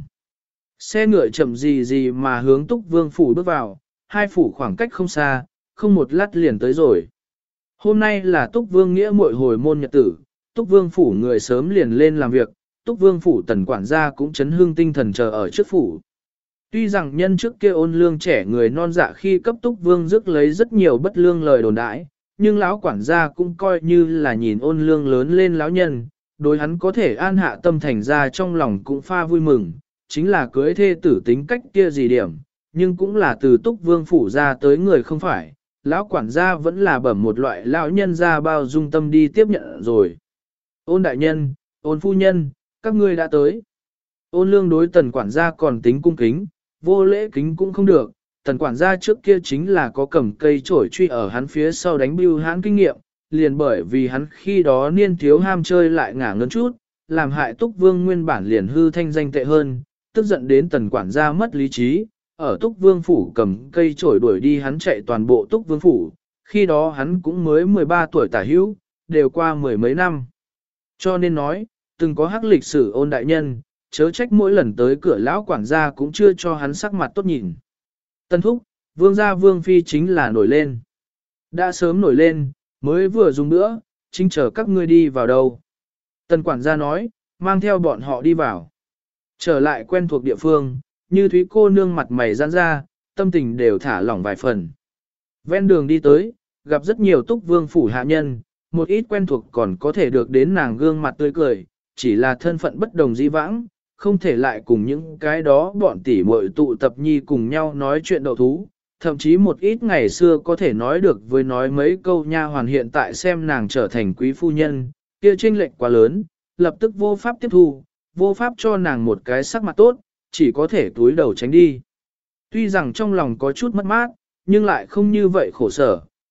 Xe ngựa chậm gì gì mà hướng Túc Vương phủ bước vào, hai phủ khoảng cách không xa, không một lát liền tới rồi. Hôm nay là Túc Vương nghĩa muội hồi môn nhật tử, Túc Vương phủ người sớm liền lên làm việc, Túc Vương phủ tần quản gia cũng chấn hương tinh thần chờ ở trước phủ. Tuy rằng nhân trước kia Ôn Lương trẻ người non dạ khi cấp Túc Vương rước lấy rất nhiều bất lương lời đồn đãi, nhưng lão quản gia cũng coi như là nhìn Ôn Lương lớn lên lão nhân, đối hắn có thể an hạ tâm thành ra trong lòng cũng pha vui mừng, chính là cưới thê tử tính cách kia gì điểm, nhưng cũng là từ Túc Vương phủ ra tới người không phải, lão quản gia vẫn là bẩm một loại lão nhân ra bao dung tâm đi tiếp nhận rồi. Ôn đại nhân, ôn phu nhân, các ngươi đã tới. Ôn Lương đối tần quản gia còn tính cung kính, vô lễ kính cũng không được, tần quản gia trước kia chính là có cầm cây chổi truy ở hắn phía sau đánh bưu hãn kinh nghiệm, liền bởi vì hắn khi đó niên thiếu ham chơi lại ngả ngớn chút, làm hại Túc Vương nguyên bản liền hư thanh danh tệ hơn, tức giận đến tần quản gia mất lý trí, ở Túc Vương phủ cầm cây chổi đuổi đi hắn chạy toàn bộ Túc Vương phủ, khi đó hắn cũng mới 13 tuổi tả hữu, đều qua mười mấy năm. Cho nên nói, từng có hắc lịch sử Ôn đại nhân, chớ trách mỗi lần tới cửa lão quản gia cũng chưa cho hắn sắc mặt tốt nhìn. Tân thúc, vương gia vương phi chính là nổi lên. Đã sớm nổi lên, mới vừa dùng nữa, chính chờ các ngươi đi vào đâu. Tần quản gia nói, mang theo bọn họ đi vào. Trở lại quen thuộc địa phương, Như Thúy cô nương mặt mày giãn ra, tâm tình đều thả lỏng vài phần. Ven đường đi tới, gặp rất nhiều Túc Vương phủ hạ nhân, một ít quen thuộc còn có thể được đến nàng gương mặt tươi cười, chỉ là thân phận bất đồng dĩ vãng, không thể lại cùng những cái đó bọn tỉ muội tụ tập nhi cùng nhau nói chuyện đậu thú, thậm chí một ít ngày xưa có thể nói được với nói mấy câu nha hoàn hiện tại xem nàng trở thành quý phu nhân, kia chênh lệch quá lớn, lập tức vô pháp tiếp thu, vô pháp cho nàng một cái sắc mặt tốt, chỉ có thể túi đầu tránh đi. Tuy rằng trong lòng có chút mất mát, nhưng lại không như vậy khổ sở,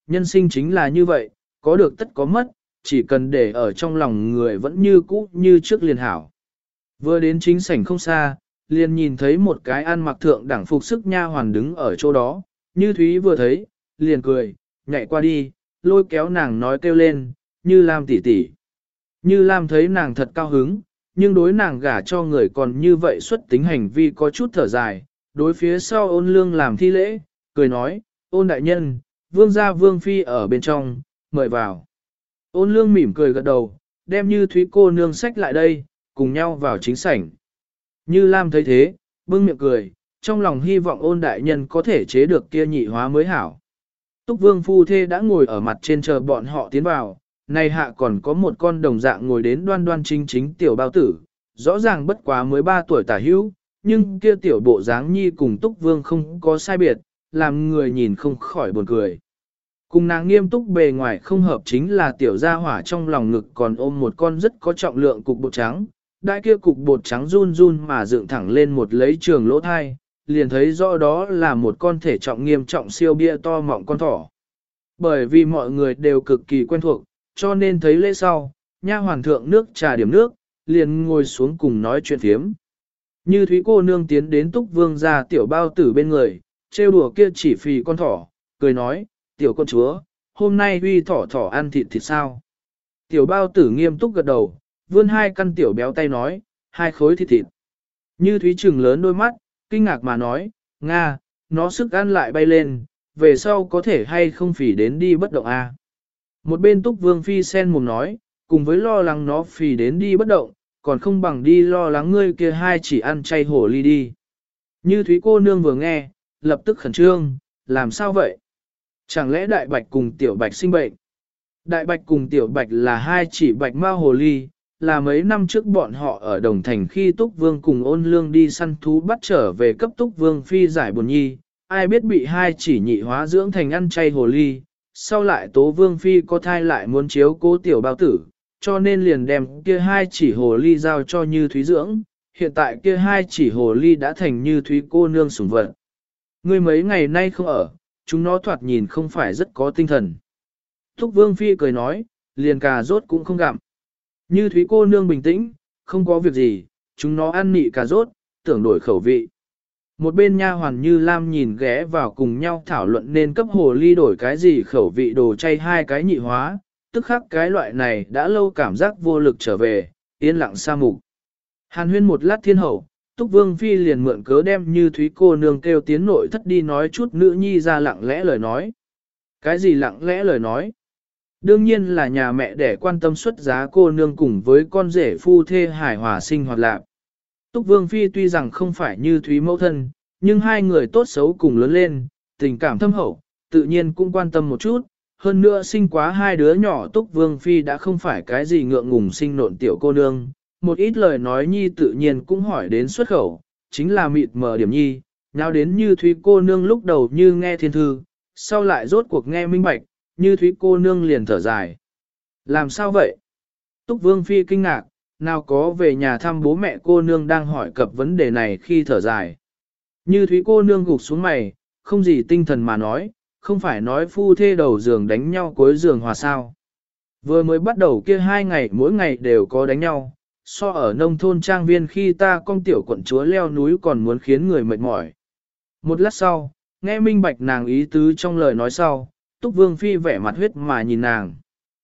nhân sinh chính là như vậy, có được tất có mất, chỉ cần để ở trong lòng người vẫn như cũ như trước liền hảo. Vừa đến chính sảnh không xa, liền nhìn thấy một cái ăn mặc thượng đẳng phục sức nha hoàn đứng ở chỗ đó, Như Thúy vừa thấy, liền cười, nhảy qua đi, lôi kéo nàng nói kêu lên, Như Lam tỷ tỷ. Như Lam thấy nàng thật cao hứng, nhưng đối nàng gả cho người còn như vậy xuất tính hành vi có chút thở dài, đối phía sau Ôn Lương làm thi lễ, cười nói, Ôn đại nhân, vương gia vương phi ở bên trong, mời vào. Ôn Lương mỉm cười gật đầu, đem Như Thúy cô nương sách lại đây, cùng nhau vào chính sảnh. Như Lam thấy thế, bưng miệng cười, trong lòng hy vọng Ôn đại nhân có thể chế được kia nhị hóa mới hảo. Túc Vương phu thê đã ngồi ở mặt trên chờ bọn họ tiến vào, này hạ còn có một con đồng dạng ngồi đến đoan đoan chính chính tiểu bao tử, rõ ràng bất quá mới 3 tuổi tả hữu, nhưng kia tiểu bộ dáng nhi cùng Túc Vương không có sai biệt, làm người nhìn không khỏi buồn cười. Cùng nàng nghiêm túc bề ngoài không hợp chính là tiểu gia hỏa trong lòng ngực còn ôm một con rất có trọng lượng cục bột trắng, đại kia cục bột trắng run run mà dựng thẳng lên một lấy trường lỗ thai, liền thấy rõ đó là một con thể trọng nghiêm trọng siêu bia to mọng con thỏ. Bởi vì mọi người đều cực kỳ quen thuộc, cho nên thấy lễ sau, nha hoàn thượng nước trà điểm nước, liền ngồi xuống cùng nói chuyện phiếm. Như Thúy cô nương tiến đến Túc Vương gia tiểu bao tử bên người, trêu đùa kia chỉ phì con thỏ, cười nói, tiểu con chúa, hôm nay huy thỏ thỏ ăn thịt thịt sao? Tiểu bao tử nghiêm túc gật đầu, vươn 2 căn tiểu béo tay nói, 2 khối thịt thịt. Như Thúy trừng lớn đôi mắt, kinh ngạc mà nói, Nga, nó sức ăn lại bay lên, về sau có thể hay không phỉ đến đi bất động à? Một bên Túc Vương phi sen mồm nói, cùng với lo lắng nó phì đến đi bất động, còn không bằng đi lo lắng ngươi kia 2 chỉ ăn chay hổ ly đi. Như Thúy cô nương vừa nghe, lập tức khẩn trương, làm sao vậy? Chẳng lẽ đại bạch cùng tiểu bạch sinh bệnh? Đại bạch cùng tiểu bạch là 2 chỉ bạch mao hồ ly, là mấy năm trước bọn họ ở Đồng Thành khi Túc Vương cùng Ôn Lương đi săn thú bắt trở về cấp Túc Vương phi giải buồn nhi, ai biết bị 2 chỉ nhị hóa dưỡng thành ăn chay hồ ly, sau lại Tố Vương phi có thai lại muốn chiếu cố tiểu bao tử, cho nên liền đem kia 2 chỉ hồ ly giao cho Như Thúy dưỡng, hiện tại kia 2 chỉ hồ ly đã thành Như Thúy cô nương sủng vật. Ngươi mấy ngày nay không ở, chúng nó thoạt nhìn không phải rất có tinh thần. Túc Vương phi cười nói, liền cà rốt cũng không gặm. Như Thúy cô nương bình tĩnh, không có việc gì, chúng nó ăn nị cà rốt, tưởng đổi khẩu vị. Một bên nha hoàn Như Lam nhìn ghé vào cùng nhau thảo luận nên cấp hồ ly đổi cái gì khẩu vị đồ chay 2 cái nhị hóa, tức khắc cái loại này đã lâu cảm giác vô lực trở về, yên lặng sa mục. Hàn huyên một lát thiên hậu, Túc Vương phi liền mượn cớ đem Như Thúy cô nương kêu tiến nội thất đi nói chút nữ nhi ra lặng lẽ lời nói. Cái gì lặng lẽ lời nói? Đương nhiên là nhà mẹ để quan tâm xuất giá cô nương cùng với con rể phu thê hài hòa sinh hoạt lạc. Túc Vương phi tuy rằng không phải Như Thúy mẫu thân, nhưng 2 người tốt xấu cùng lớn lên, tình cảm thâm hậu, tự nhiên cũng quan tâm một chút. Hơn nữa sinh quá 2 đứa nhỏ Túc Vương phi đã không phải cái gì ngượng ngùng sinh nộn tiểu cô nương, một ít lời nói nhi tự nhiên cũng hỏi đến xuất khẩu, chính là mịt mờ điểm nhi, nào đến Như Thúy cô nương lúc đầu như nghe thiên thư, sau lại rốt cuộc nghe minh bạch, Như Thúy cô nương liền thở dài. Làm sao vậy? Túc Vương phi kinh ngạc, nào có về nhà thăm bố mẹ cô nương đang hỏi cập vấn đề này khi thở dài. Như Thúy cô nương gục xuống mày, không gì tinh thần mà nói, không phải nói phu thê đầu giường đánh nhau cuối giường hòa sao. Vừa mới bắt đầu kia 2 ngày mỗi ngày đều có đánh nhau, so ở nông thôn trang viên khi ta con tiểu quận chúa leo núi còn muốn khiến người mệt mỏi. Một lát sau, nghe minh bạch nàng ý tứ trong lời nói sau, Túc Vương phi vẻ mặt huyết mà nhìn nàng.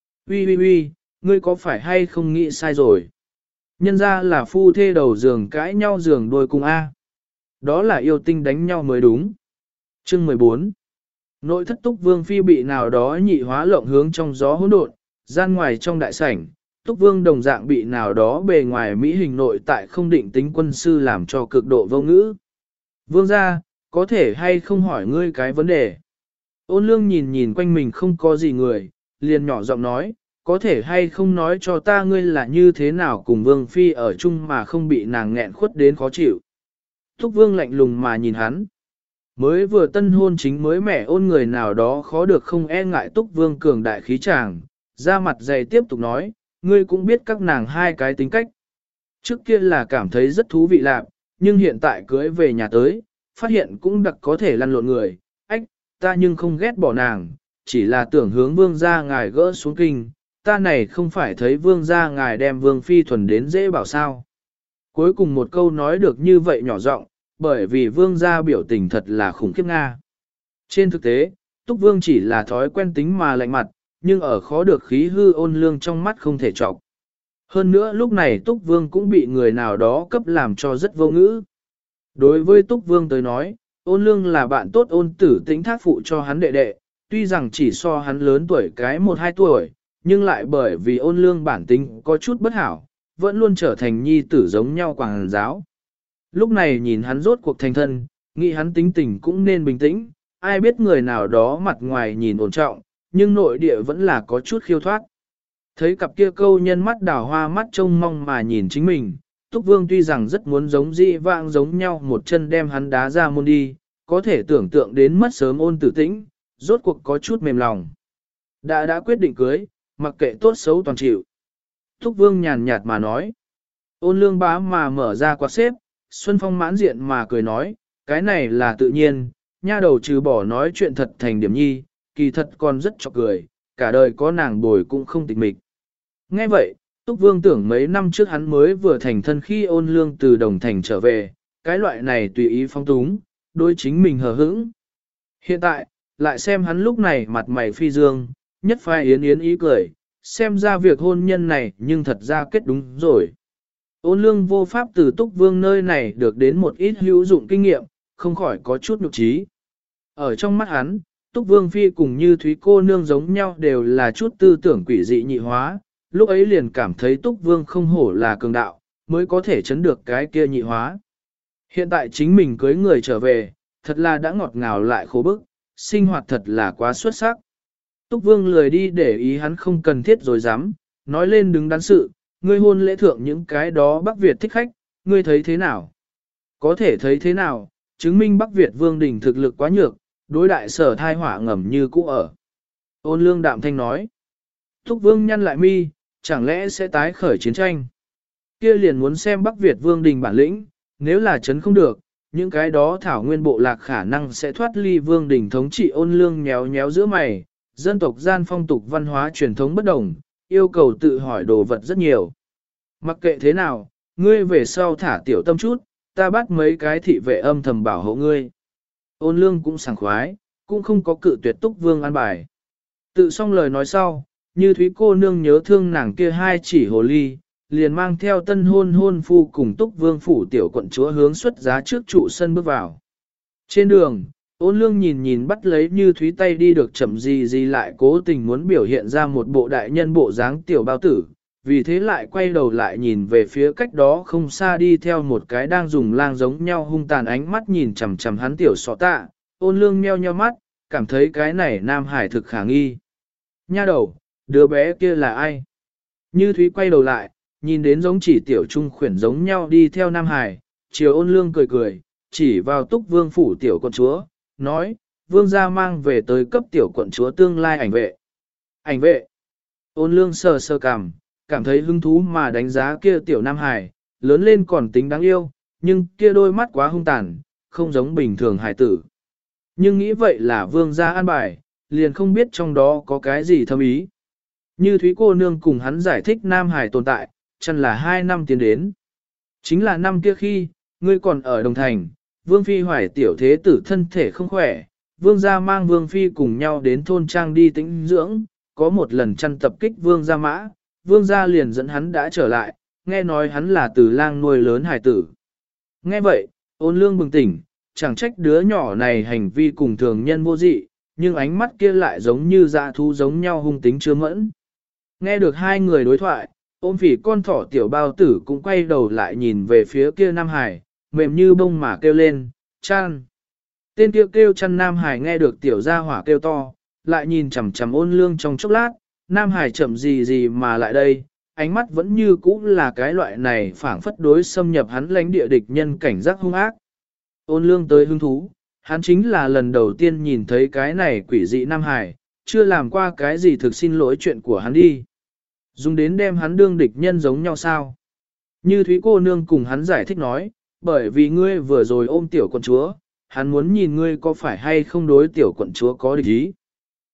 Uy, ngươi có phải hay không nghĩ sai rồi? Nhân ra là phu thê đầu giường cãi nhau giường đôi cùng A. Đó là yêu tinh đánh nhau mới đúng. Chương 14. Nội thất Túc Vương phi bị nào đó nhị hóa lộng hướng trong gió hỗn độn, gian ngoài trong đại sảnh, Túc Vương đồng dạng bị nào đó bề ngoài mỹ hình nội tại không định tính quân sư làm cho cực độ vô ngữ. Vương gia, có thể hay không hỏi ngươi cái vấn đề? Ôn Lương nhìn nhìn quanh mình không có gì người, liền nhỏ giọng nói, có thể hay không nói cho ta ngươi là như thế nào cùng Vương phi ở chung mà không bị nàng nghẹn khuất đến khó chịu. Túc Vương lạnh lùng mà nhìn hắn. Mới vừa tân hôn chính mới mẻ ôn người nào đó khó được không e ngại Túc Vương cường đại khí tràng, ra mặt dày tiếp tục nói, ngươi cũng biết các nàng 2 cái tính cách. Trước kia là cảm thấy rất thú vị lạc, nhưng hiện tại cưới về nhà tới, phát hiện cũng đặc có thể lăn lộn người, ách, ta nhưng không ghét bỏ nàng, chỉ là tưởng hướng vương gia ngài gỡ xuống kinh, ta này không phải thấy vương gia ngài đem vương phi thuần đến dễ bảo sao. Cuối cùng một câu nói được như vậy nhỏ giọng, bởi vì vương gia biểu tình thật là khủng khiếp Nga. Trên thực tế, Túc Vương chỉ là thói quen tính mà lạnh mặt, nhưng ở khó được khí hư ôn lương trong mắt không thể trọc. Hơn nữa lúc này Túc Vương cũng bị người nào đó cấp làm cho rất vô ngữ. Đối với Túc Vương tới nói, ôn lương là bạn tốt ôn tử tính thác phụ cho hắn đệ đệ, tuy rằng chỉ so hắn lớn tuổi cái 1-2 tuổi, nhưng lại bởi vì ôn lương bản tính có chút bất hảo, vẫn luôn trở thành nhi tử giống nhau quảng giáo. Lúc này nhìn hắn rốt cuộc thành thân, nghĩ hắn tính tình cũng nên bình tĩnh, ai biết người nào đó mặt ngoài nhìn ổn trọng, nhưng nội địa vẫn là có chút khiêu thoát. Thấy cặp kia câu nhân mắt đào hoa mắt trông mong mà nhìn chính mình, Túc Vương tuy rằng rất muốn giống dị vãng giống nhau một chân đem hắn đá ra môn đi, có thể tưởng tượng đến mất sớm ôn tử tĩnh, rốt cuộc có chút mềm lòng. Đã quyết định cưới, mặc kệ tốt xấu toàn chịu. Túc Vương nhàn nhạt mà nói. Ôn lương bá mà mở ra quạt xếp, Xuân Phong mãn diện mà cười nói, cái này là tự nhiên, nha đầu trừ bỏ nói chuyện thật thành điểm nhi, kỳ thật còn rất chọc cười, cả đời có nàng bồi cũng không tịch mịch. Nghe vậy, Túc Vương tưởng mấy năm trước hắn mới vừa thành thân khi ôn lương từ Đồng Thành trở về, cái loại này tùy ý phong túng, đối chính mình hờ hững. Hiện tại, lại xem hắn lúc này mặt mày phi dương, nhất phai yến yến ý cười, xem ra việc hôn nhân này nhưng thật ra kết đúng rồi. Ôn lương vô pháp từ Túc Vương nơi này được đến một ít hữu dụng kinh nghiệm, không khỏi có chút nhục trí. Ở trong mắt hắn, Túc Vương Phi cùng như Thúy cô nương giống nhau đều là chút tư tưởng quỷ dị nhị hóa, lúc ấy liền cảm thấy Túc Vương không hổ là cường đạo, mới có thể chấn được cái kia nhị hóa. Hiện tại chính mình cưới người trở về, thật là đã ngọt ngào lại khổ bức, sinh hoạt thật là quá xuất sắc. Túc Vương lười đi để ý hắn không cần thiết rồi dám, nói lên đứng đắn sự, ngươi hôn lễ thượng những cái đó Bắc Việt thích khách, ngươi thấy thế nào? Có thể thấy thế nào, chứng minh Bắc Việt Vương Đình thực lực quá nhược, đối đại sở thai hỏa ngầm như cũ ở. Ôn lương đạm thanh nói. Túc Vương nhăn lại mi, chẳng lẽ sẽ tái khởi chiến tranh? Kia liền muốn xem Bắc Việt Vương Đình bản lĩnh, nếu là chấn không được, những cái đó thảo nguyên bộ lạc khả năng sẽ thoát ly Vương Đình thống trị. Ôn lương nhéo nhéo giữa mày, dân tộc gian phong tục văn hóa truyền thống bất đồng, yêu cầu tự hỏi đồ vật rất nhiều. Mặc kệ thế nào, ngươi về sau thả tiểu tâm chút, ta bắt mấy cái thị vệ âm thầm bảo hộ ngươi. Ôn lương cũng sảng khoái, cũng không có cự tuyệt Túc Vương an bài. Tự xong lời nói sau, như Thúy cô nương nhớ thương nàng kia hai chỉ hồ ly, liền mang theo tân hôn phu cùng Túc Vương phủ tiểu quận chúa hướng xuất giá trước trụ sân bước vào. Trên đường, ôn lương nhìn bắt lấy như Thúy tay đi được chậm gì lại cố tình muốn biểu hiện ra một bộ đại nhân bộ dáng tiểu bao tử, vì thế lại quay đầu lại nhìn về phía cách đó không xa đi theo một cái đang dùng lang giống nhau hung tàn ánh mắt nhìn chằm chằm hắn tiểu sọ tạ, ôn lương meo nheo mắt, cảm thấy cái này nam hải thực khả nghi. Nha đầu, đứa bé kia là ai? Như Thúy quay đầu lại, nhìn đến giống chỉ tiểu trung khuyển giống nhau đi theo nam hải, chiều ôn lương cười, chỉ vào Túc Vương phủ tiểu quận chúa, nói, vương gia mang về tới cấp tiểu quận chúa tương lai ảnh vệ. Ảnh vệ? Ôn lương sờ cằm, cảm thấy hứng thú mà đánh giá kia tiểu nam hải, lớn lên còn tính đáng yêu, nhưng kia đôi mắt quá hung tàn, không giống bình thường hải tử. Nhưng nghĩ vậy là vương gia an bài, liền không biết trong đó có cái gì thâm ý. Như Thúy cô nương cùng hắn giải thích nam hải tồn tại, chân là 2 năm tiến đến. Chính là năm kia khi, ngươi còn ở Đồng Thành, Vương Phi hoài tiểu thế tử thân thể không khỏe, Vương gia mang Vương Phi cùng nhau đến thôn trang đi tĩnh dưỡng, có một lần chăn tập kích Vương gia mã, Vương gia liền dẫn hắn đã trở lại, nghe nói hắn là từ lang nuôi lớn hải tử. Nghe vậy, ôn lương bừng tỉnh, chẳng trách đứa nhỏ này hành vi cùng thường nhân vô dị, nhưng ánh mắt kia lại giống như dã thú giống nhau hung tính chưa mẫn. Nghe được hai người đối thoại, ôm phỉ con thỏ tiểu bao tử cũng quay đầu lại nhìn về phía kia Nam Hải, mềm như bông mà kêu lên, chăn. Tên kia kêu chăn Nam Hải nghe được tiểu gia hỏa kêu to, lại nhìn chằm chằm ôn lương trong chốc lát, Nam Hải chậm gì mà lại đây, ánh mắt vẫn như cũ là cái loại này phảng phất đối xâm nhập hắn lãnh địa địch nhân cảnh giác hung ác. Ôn lương tới hứng thú, hắn chính là lần đầu tiên nhìn thấy cái này quỷ dị Nam Hải, chưa làm qua cái gì thực xin lỗi chuyện của hắn đi. Dùng đến đem hắn đương địch nhân giống nhau sao? Như Thúy cô nương cùng hắn giải thích nói, bởi vì ngươi vừa rồi ôm tiểu quận chúa, hắn muốn nhìn ngươi có phải hay không đối tiểu quận chúa có địch ý.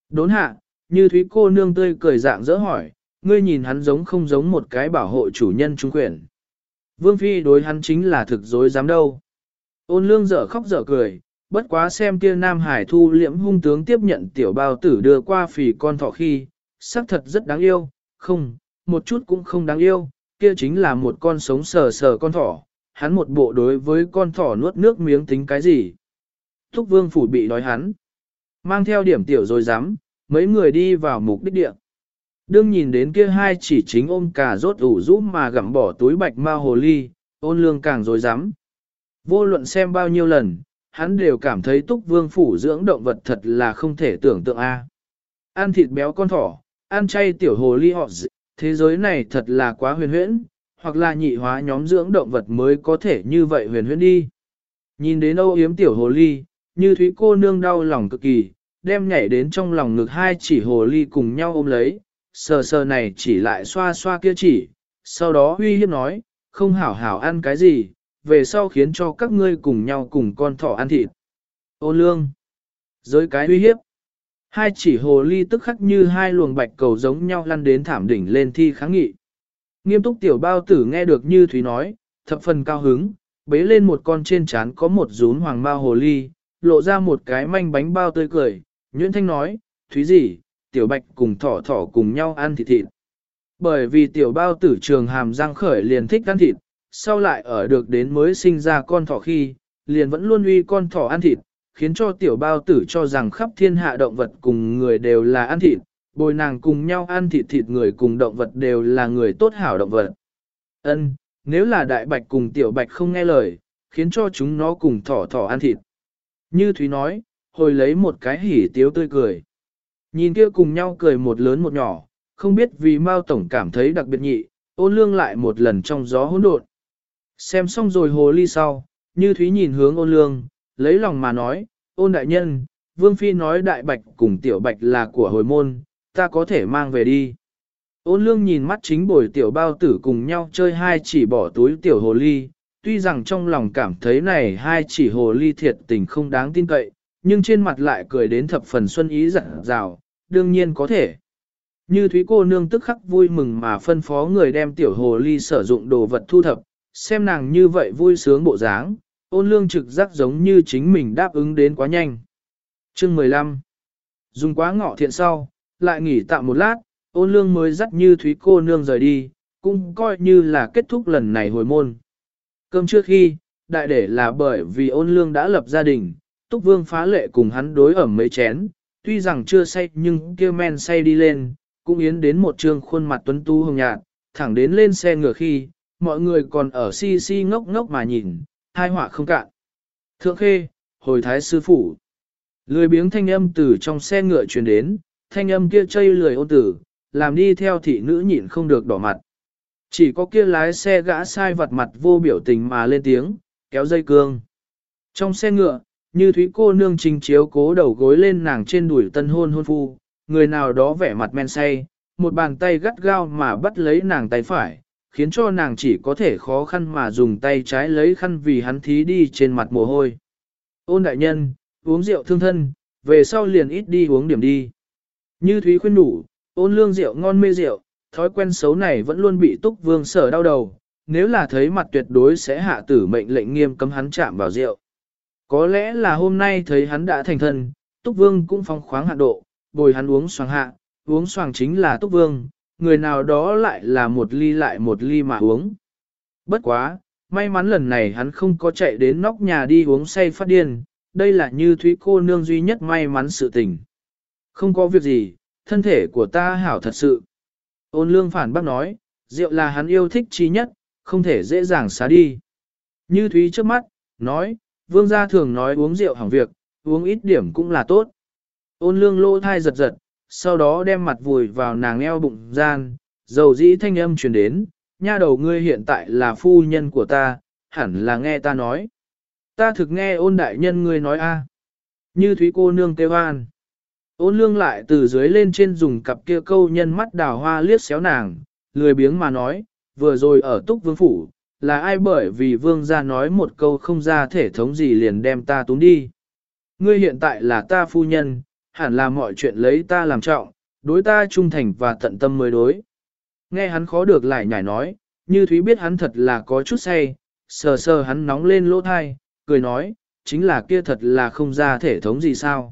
Đốn hạ, Như Thúy cô nương tươi cười dạng dỡ hỏi, ngươi nhìn hắn giống không giống một cái bảo hộ chủ nhân trung quyền. Vương Phi đối hắn chính là thực dối dám đâu. Ôn lương dở khóc dở cười, bất quá xem kia Nam Hải thu liễm hung tướng tiếp nhận tiểu bao tử đưa qua phì con thỏ khi, xác thật rất đáng yêu, không, một chút cũng không đáng yêu, kia chính là một con sống sờ sờ con thỏ, hắn một bộ đối với con thỏ nuốt nước miếng tính cái gì. Thúc Vương phủ bị đói hắn, mang theo điểm tiểu rồi dám, mấy người đi vào mục đích địa. Đương nhìn đến kia hai chỉ chính ôm cà rốt ủ rũ mà gặm bỏ túi bạch ma hồ ly, ôn lương càng rồi dám. Vô luận xem bao nhiêu lần, hắn đều cảm thấy Túc Vương phủ dưỡng động vật thật là không thể tưởng tượng a. Ăn thịt béo con thỏ, ăn chay tiểu hồ ly họ thế giới này thật là quá huyền huyễn, hoặc là nhị hóa nhóm dưỡng động vật mới có thể như vậy huyền huyễn đi. Nhìn đến âu yếm tiểu hồ ly, Như Thúy cô nương đau lòng cực kỳ, đem nhảy đến trong lòng ngực hai chỉ hồ ly cùng nhau ôm lấy, sờ sờ này chỉ lại xoa xoa kia chỉ, sau đó uy hiếp nói, không hảo hảo ăn cái gì, về sau khiến cho các ngươi cùng nhau cùng con thỏ ăn thịt. Ôn lương, giới cái uy hiếp. Hai chỉ hồ ly tức khắc như hai luồng bạch cầu giống nhau lăn đến thảm đỉnh lên thi kháng nghị. Nghiêm túc tiểu bao tử nghe được Như Thúy nói, thập phần cao hứng, bế lên một con trên trán có một rún hoàng bao hồ ly, lộ ra một cái manh bánh bao tươi cười, Nguyễn Thanh nói, Thúy gì, tiểu bạch cùng thỏ thỏ cùng nhau ăn thịt thịt. Bởi vì tiểu bao tử trường hàm răng khởi liền thích ăn thịt, sau lại ở được đến mới sinh ra con thỏ khi, liền vẫn luôn uy con thỏ ăn thịt, khiến cho tiểu bao tử cho rằng khắp thiên hạ động vật cùng người đều là ăn thịt, bồi nàng cùng nhau ăn thịt thịt người cùng động vật đều là người tốt hảo động vật. Ân, nếu là đại bạch cùng tiểu bạch không nghe lời, khiến cho chúng nó cùng thỏ thỏ ăn thịt. Như Thúy nói, hồi lấy một cái hỉ tiếu tươi cười. Nhìn kia cùng nhau cười một lớn một nhỏ, không biết vì Mao Tổng cảm thấy đặc biệt nhị, ôn lương lại một lần trong gió hỗn độn. Xem xong rồi hồ ly sau, Như Thúy nhìn hướng ôn lương, lấy lòng mà nói, ôn đại nhân, Vương Phi nói đại bạch cùng tiểu bạch là của hồi môn, ta có thể mang về đi. Ôn lương nhìn mắt chính bồi tiểu bao tử cùng nhau chơi hai chỉ bỏ túi tiểu hồ ly, tuy rằng trong lòng cảm thấy này hai chỉ hồ ly thiệt tình không đáng tin cậy, nhưng trên mặt lại cười đến thập phần xuân ý rạng rào, đương nhiên có thể. Như Thúy cô nương tức khắc vui mừng mà phân phó người đem tiểu hồ ly sử dụng đồ vật thu thập, xem nàng như vậy vui sướng bộ dáng, ôn lương trực giác giống như chính mình đáp ứng đến quá nhanh. Chương 15 Dùng quá ngọ thiện sau, lại nghỉ tạm một lát, ôn lương mới dắt Như Thúy cô nương rời đi, cũng coi như là kết thúc lần này hồi môn. Cơm trước khi, đại để là bởi vì ôn lương đã lập gia đình, Túc Vương phá lệ cùng hắn đối ẩm mấy chén, tuy rằng chưa say nhưng kia men say đi lên, cũng yến đến một trương khuôn mặt tuấn tú hồng nhạt, thẳng đến lên xe ngựa khi, mọi người còn ở si si ngốc ngốc mà nhìn, hai họa không cạn. Thượng khê, hồi thái sư phủ. Lười biếng thanh âm từ trong xe ngựa truyền đến, thanh âm kia chây lười ôn tử, làm đi theo thị nữ nhịn không được đỏ mặt. Chỉ có kia lái xe gã sai vặt mặt vô biểu tình mà lên tiếng, kéo dây cương. Trong xe ngựa, Như Thúy cô nương trình chiếu cố đầu gối lên nàng trên đùi tân hôn hôn phu, người nào đó vẻ mặt men say, một bàn tay gắt gao mà bắt lấy nàng tay phải, khiến cho nàng chỉ có thể khó khăn mà dùng tay trái lấy khăn vì hắn thí đi trên mặt mồ hôi. Ôn đại nhân, uống rượu thương thân, về sau liền ít đi uống điểm đi. Như Thúy khuyên đủ, ôn lương rượu ngon mê rượu, thói quen xấu này vẫn luôn bị Túc Vương sở đau đầu, nếu là thấy mặt tuyệt đối sẽ hạ tử mệnh lệnh nghiêm cấm hắn chạm vào rượu. Có lẽ là hôm nay thấy hắn đã thành thân, Túc Vương cũng phong khoáng hạ độ, bồi hắn uống xoàng hạ, uống xoàng chính là Túc Vương, người nào đó lại là một ly lại một ly mà uống. Bất quá, may mắn lần này hắn không có chạy đến nóc nhà đi uống say phát điên, đây là Như Thúy cô nương duy nhất may mắn sự tình. Không có việc gì, thân thể của ta hảo thật sự. Ôn lương phản bác nói, rượu là hắn yêu thích chi nhất, không thể dễ dàng xá đi. Như Thúy trước mắt, nói, vương gia thường nói uống rượu hỏng việc, uống ít điểm cũng là tốt. Ôn lương lỗ thai giật giật, sau đó đem mặt vùi vào nàng eo bụng gian, dầu dĩ thanh âm truyền đến, nha đầu ngươi hiện tại là phu nhân của ta, hẳn là nghe ta nói. Ta thực nghe ôn đại nhân ngươi nói a. Như Thúy cô nương kêu an. Ôn lương lại từ dưới lên trên dùng cặp kia câu nhân mắt đào hoa liếc xéo nàng, lười biếng mà nói, vừa rồi ở Túc Vương phủ, là ai bởi vì vương gia nói một câu không ra thể thống gì liền đem ta túm đi. Ngươi hiện tại là ta phu nhân, hẳn là mọi chuyện lấy ta làm trọng, đối ta trung thành và tận tâm mới đối. Nghe hắn khó được lại nhảy nói, Như Thúy biết hắn thật là có chút say, sờ sờ hắn nóng lên lỗ thai, cười nói, chính là kia thật là không ra thể thống gì sao.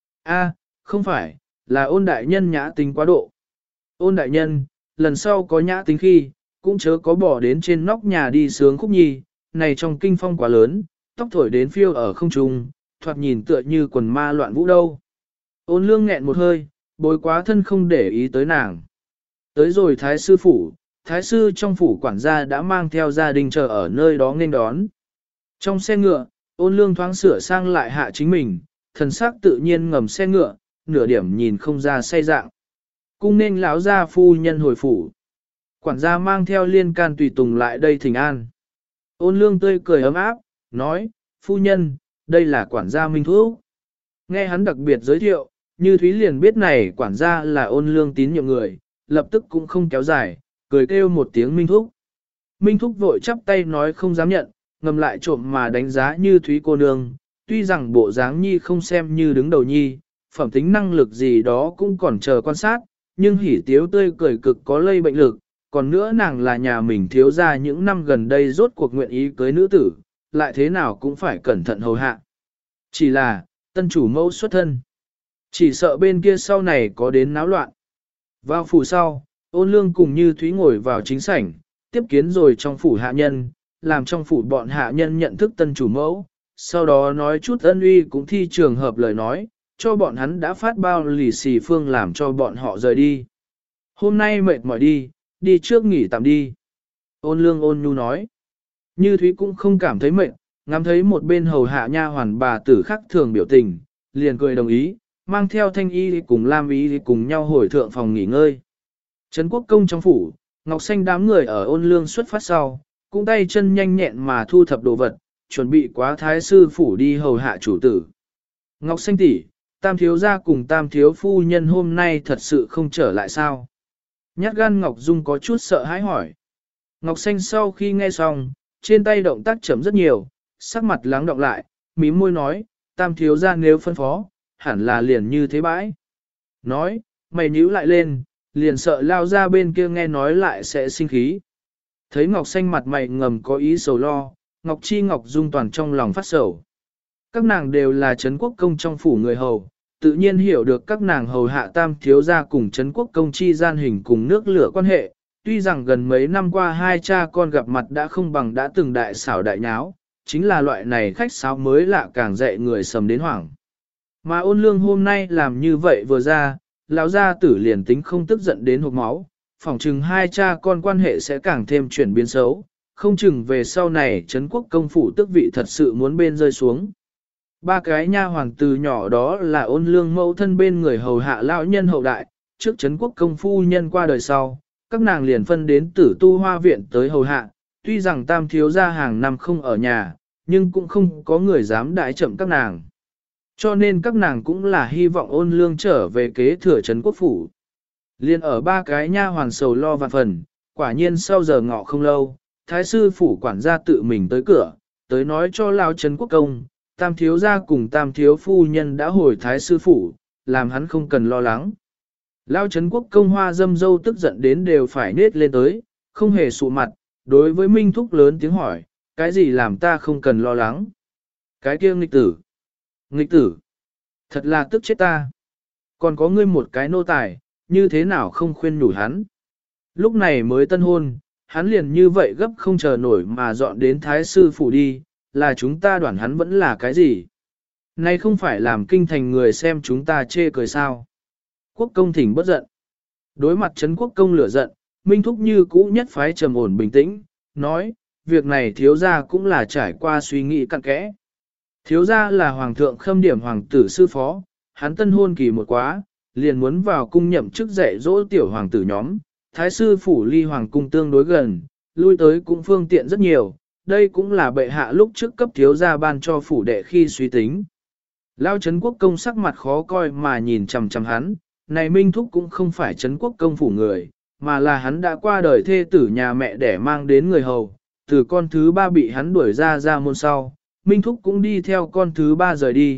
A, không phải, là Ôn đại nhân nhã tính quá độ. Ôn đại nhân, lần sau có nhã tính khi, cũng chớ có bỏ đến trên nóc nhà đi sướng khúc nhi, này trong kinh phong quá lớn, tóc thổi đến phiêu ở không trung, thoạt nhìn tựa như quần ma loạn vũ đâu. Ôn lương nghẹn một hơi, bối quá thân không để ý tới nàng. Tới rồi thái sư phủ, thái sư trong phủ quản gia đã mang theo gia đình chờ ở nơi đó nghênh đón. Trong xe ngựa, ôn lương thoáng sửa sang lại hạ chính mình, thần sắc tự nhiên ngầm xe ngựa, nửa điểm nhìn không ra say dạng. Cung nên lão gia phu nhân hồi phủ. Quản gia mang theo liên can tùy tùng lại đây thỉnh an. Ôn lương tươi cười ấm áp, nói, phu nhân, đây là quản gia Minh Thúc. Nghe hắn đặc biệt giới thiệu, Như Thúy liền biết này quản gia là ôn lương tín nhiệm người, lập tức cũng không kéo dài, cười kêu một tiếng Minh Thúc. Minh Thúc vội chắp tay nói không dám nhận, ngầm lại trộm mà đánh giá Như Thúy cô nương, tuy rằng bộ dáng nhi không xem như đứng đầu nhi, phẩm tính năng lực gì đó cũng còn chờ quan sát, nhưng hỉ tiếu tươi cười cực có lây bệnh lực, còn nữa nàng là nhà mình thiếu ra những năm gần đây rốt cuộc nguyện ý cưới nữ tử, lại thế nào cũng phải cẩn thận hầu hạ. Chỉ là, tân chủ mẫu xuất thân. Chỉ sợ bên kia sau này có đến náo loạn. Vào phủ sau, ôn lương cùng Như Thúy ngồi vào chính sảnh, tiếp kiến rồi trong phủ hạ nhân, làm trong phủ bọn hạ nhân nhận thức tân chủ mẫu, sau đó nói chút ân uy cũng thi trường hợp lời nói, cho bọn hắn đã phát bao lì xì phương làm cho bọn họ rời đi. Hôm nay mệt mỏi đi trước nghỉ tạm đi. Ôn lương ôn nhu nói. Như Thúy cũng không cảm thấy mệt, ngắm thấy một bên hầu hạ nha hoàn bà tử khắc thường biểu tình, liền cười đồng ý, mang theo Thanh Y cùng Lam Y cùng nhau hồi thượng phòng nghỉ ngơi. Trấn Quốc công trong phủ, Ngọc Xanh đám người ở ôn lương xuất phát sau, cũng tay chân nhanh nhẹn mà thu thập đồ vật, chuẩn bị quá thái sư phủ đi hầu hạ chủ tử. Ngọc Xanh tỷ, Tam thiếu gia cùng Tam thiếu phu nhân hôm nay thật sự không trở lại sao? Nhát gan Ngọc Dung có chút sợ hãi hỏi. Ngọc Xanh sau khi nghe xong, trên tay động tác chậm rất nhiều, sắc mặt lắng đọng lại, mím môi nói, Tam thiếu gia nếu phân phó, hẳn là liền như thế bãi. Nói, mày nhíu lại lên, liền sợ lao ra bên kia nghe nói lại sẽ sinh khí. Thấy Ngọc Xanh mặt mày ngầm có ý sầu lo, Ngọc Chi Ngọc Dung toàn trong lòng phát sầu. Các nàng đều là Trấn Quốc công trong phủ người hầu, tự nhiên hiểu được các nàng hầu hạ Tam thiếu gia cùng Trấn Quốc công chi gian hình cùng nước lửa quan hệ. Tuy rằng gần mấy năm qua hai cha con gặp mặt đã không bằng đã từng đại xảo đại nháo, chính là loại này khách sáo mới lạ càng dạy người sầm đến hoảng. Mà ôn lương hôm nay làm như vậy vừa ra, lão gia tử liền tính không tức giận đến hộc máu, phỏng chừng hai cha con quan hệ sẽ càng thêm chuyển biến xấu, không chừng về sau này Trấn Quốc công phủ tước vị thật sự muốn bên rơi xuống. Ba cái nha hoàng từ nhỏ đó là ôn lương mẫu thân bên người hầu hạ lão nhân hậu đại, trước Trấn Quốc công phu nhân qua đời sau, các nàng liền phân đến Tử Tu Hoa viện tới hầu hạ, tuy rằng Tam thiếu gia hàng năm không ở nhà, nhưng cũng không có người dám đãi chậm các nàng. Cho nên các nàng cũng là hy vọng ôn lương trở về kế thừa Trấn Quốc phủ. Liên ở ba cái nha hoàn sầu lo vạn phần, quả nhiên sau giờ ngọ không lâu, thái sư phủ quản gia tự mình tới cửa, tới nói cho lão Trấn Quốc công, Tam thiếu gia cùng Tam thiếu phu nhân đã hồi thái sư phủ, làm hắn không cần lo lắng. Lão Trấn Quốc công hoa dâm dâu tức giận đến đều phải nết lên tới, không hề sụ mặt, đối với Minh Thúc lớn tiếng hỏi, cái gì làm ta không cần lo lắng? Cái kia nghịch tử. Nghịch tử. Thật là tức chết ta. Còn có ngươi một cái nô tài, như thế nào không khuyên nhủ hắn? Lúc này mới tân hôn, hắn liền như vậy gấp không chờ nổi mà dọn đến thái sư phủ đi, là chúng ta đoán hắn vẫn là cái gì? Nay không phải làm kinh thành người xem chúng ta chê cười sao? Quốc công thỉnh bất giận. Đối mặt Trấn Quốc công lửa giận, Minh Thúc như cũ nhất phái trầm ổn bình tĩnh, nói, việc này thiếu gia cũng là trải qua suy nghĩ cặn kẽ. Thiếu gia là hoàng thượng khâm điểm hoàng tử sư phó, hắn tân hôn kỳ một quá, liền muốn vào cung nhậm chức dạy dỗ tiểu hoàng tử nhóm, thái sư phủ ly hoàng cung tương đối gần, lui tới cũng phương tiện rất nhiều, đây cũng là bệ hạ lúc trước cấp thiếu gia ban cho phủ đệ khi suy tính. Lao Trấn Quốc công sắc mặt khó coi mà nhìn chằm chằm hắn, này Minh Thúc cũng không phải Trấn Quốc công phủ người, mà là hắn đã qua đời thê tử nhà mẹ để mang đến người hầu, từ con thứ ba bị hắn đuổi ra môn sau, Minh Thúc cũng đi theo con thứ ba rời đi,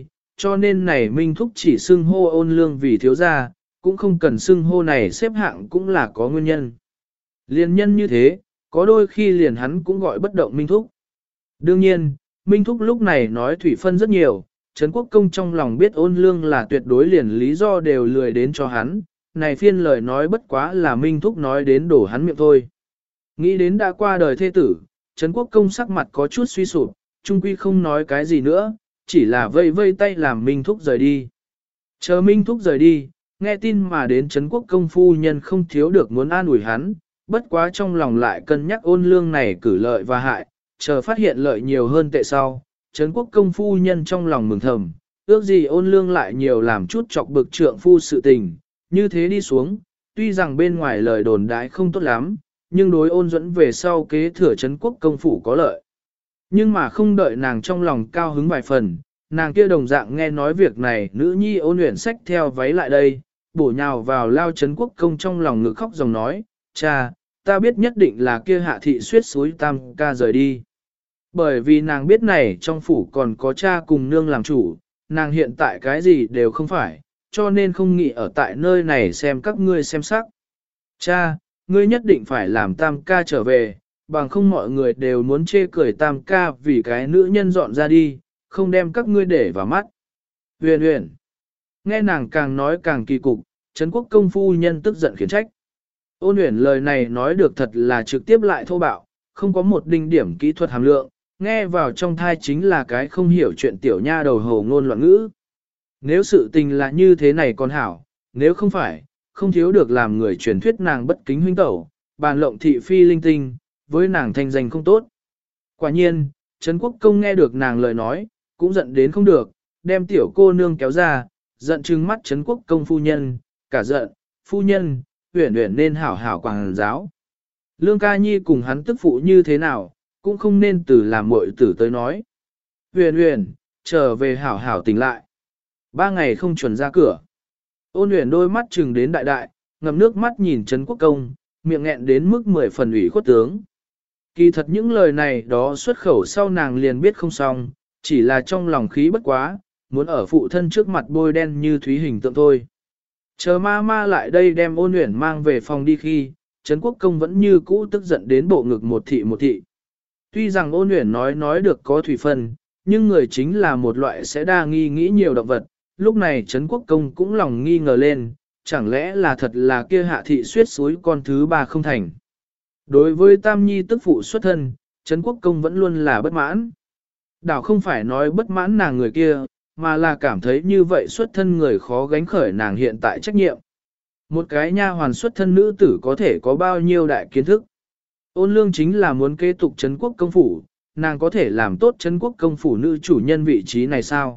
cho nên này Minh Thúc chỉ xưng hô Ôn Lương vì thiếu gia, cũng không cần xưng hô này xếp hạng cũng là có nguyên nhân. Liên nhân như thế, có đôi khi liền hắn cũng gọi bất động Minh Thúc. Đương nhiên, Minh Thúc lúc này nói thủy phân rất nhiều, Trấn Quốc Công trong lòng biết Ôn Lương là tuyệt đối liền lý do đều lười đến cho hắn, này phiên lời nói bất quá là Minh Thúc nói đến đổ hắn miệng thôi. Nghĩ đến đã qua đời thê tử, Trấn Quốc Công sắc mặt có chút suy sụp, trung quy không nói cái gì nữa, chỉ là vây vây tay làm Minh Thúc rời đi. Chờ Minh Thúc rời đi, nghe tin mà đến Trấn Quốc Công phu nhân không thiếu được muốn an ủi hắn, bất quá trong lòng lại cân nhắc Ôn Lương này cử lợi và hại, chờ phát hiện lợi nhiều hơn tệ sau. Trấn Quốc Công phu nhân trong lòng mừng thầm, ước gì Ôn Lương lại nhiều làm chút chọc bực trượng phu sự tình, như thế đi xuống, tuy rằng bên ngoài lời đồn đãi không tốt lắm, nhưng đối Ôn Duẫn về sau kế thừa Trấn Quốc Công phủ có lợi. Nhưng mà không đợi nàng trong lòng cao hứng vài phần, nàng kia đồng dạng nghe nói việc này, nữ nhi Ôn Uyển xách theo váy lại đây, bổ nhào vào lao Trấn Quốc Công trong lòng ngực khóc dòng nói, cha, ta biết nhất định là kia hạ thị suyết suối tam ca rời đi. Bởi vì nàng biết này trong phủ còn có cha cùng nương làm chủ, nàng hiện tại cái gì đều không phải, cho nên không nghĩ ở tại nơi này xem các ngươi xem sắc. Cha, ngươi nhất định phải làm tam ca trở về, bằng không mọi người đều muốn chê cười tam ca vì cái nữ nhân dọn ra đi, không đem các ngươi để vào mắt. Huyền huyền. Nghe nàng càng nói càng kỳ cục, Trấn Quốc Công phu nhân tức giận khiển trách. Ôn Uyển lời này nói được thật là trực tiếp lại thô bạo, không có một đinh điểm kỹ thuật hàm lượng, nghe vào trong thai chính là cái không hiểu chuyện tiểu nha đầu hồ ngôn loạn ngữ. Nếu sự tình là như thế này còn hảo, nếu không phải, không thiếu được làm người truyền thuyết nàng bất kính huynh tẩu, bàn lộng thị phi linh tinh, với nàng thanh danh không tốt. Quả nhiên, Trấn Quốc Công nghe được nàng lời nói, cũng giận đến không được, đem tiểu cô nương kéo ra, giận trừng mắt Trấn Quốc Công phu nhân, cả giận, phu nhân, Uyển Uyển nên hảo hảo quảng giáo. Lương Ca Nhi cùng hắn tức phụ như thế nào, cũng không nên từ làm muội tử tới nói. Uyển Uyển, trở về hảo hảo tỉnh lại. 3 ngày không chuẩn ra cửa. Ôn Uyển đôi mắt trừng đến đại đại, ngậm nước mắt nhìn Trấn Quốc Công, miệng nghẹn đến mức 10 phần ủy khuất tướng. Kỳ thật những lời này đó xuất khẩu sau nàng liền biết không xong, chỉ là trong lòng khí bất quá, muốn ở phụ thân trước mặt bôi đen như thúy hình tượng thôi. Chờ ma ma lại đây đem Ôn Uyển mang về phòng đi khi, Trấn Quốc Công vẫn như cũ tức giận đến bộ ngực một thị một thị. Tuy rằng Ôn Uyển nói được có thủy phân, nhưng người chính là một loại sẽ đa nghi nghĩ nhiều động vật, lúc này Trấn Quốc Công cũng lòng nghi ngờ lên, chẳng lẽ là thật là kia hạ thị suyết suối con thứ ba không thành. Đối với Tam Nhi tức phụ xuất thân, Trấn Quốc Công vẫn luôn là bất mãn. Đảo không phải nói bất mãn nàng người kia, mà là cảm thấy như vậy xuất thân người khó gánh khởi nàng hiện tại trách nhiệm. Một cái nha hoàn xuất thân nữ tử có thể có bao nhiêu đại kiến thức. Ôn Lương chính là muốn kế tục Trấn Quốc Công phủ, nàng có thể làm tốt Trấn Quốc Công phủ nữ chủ nhân vị trí này sao?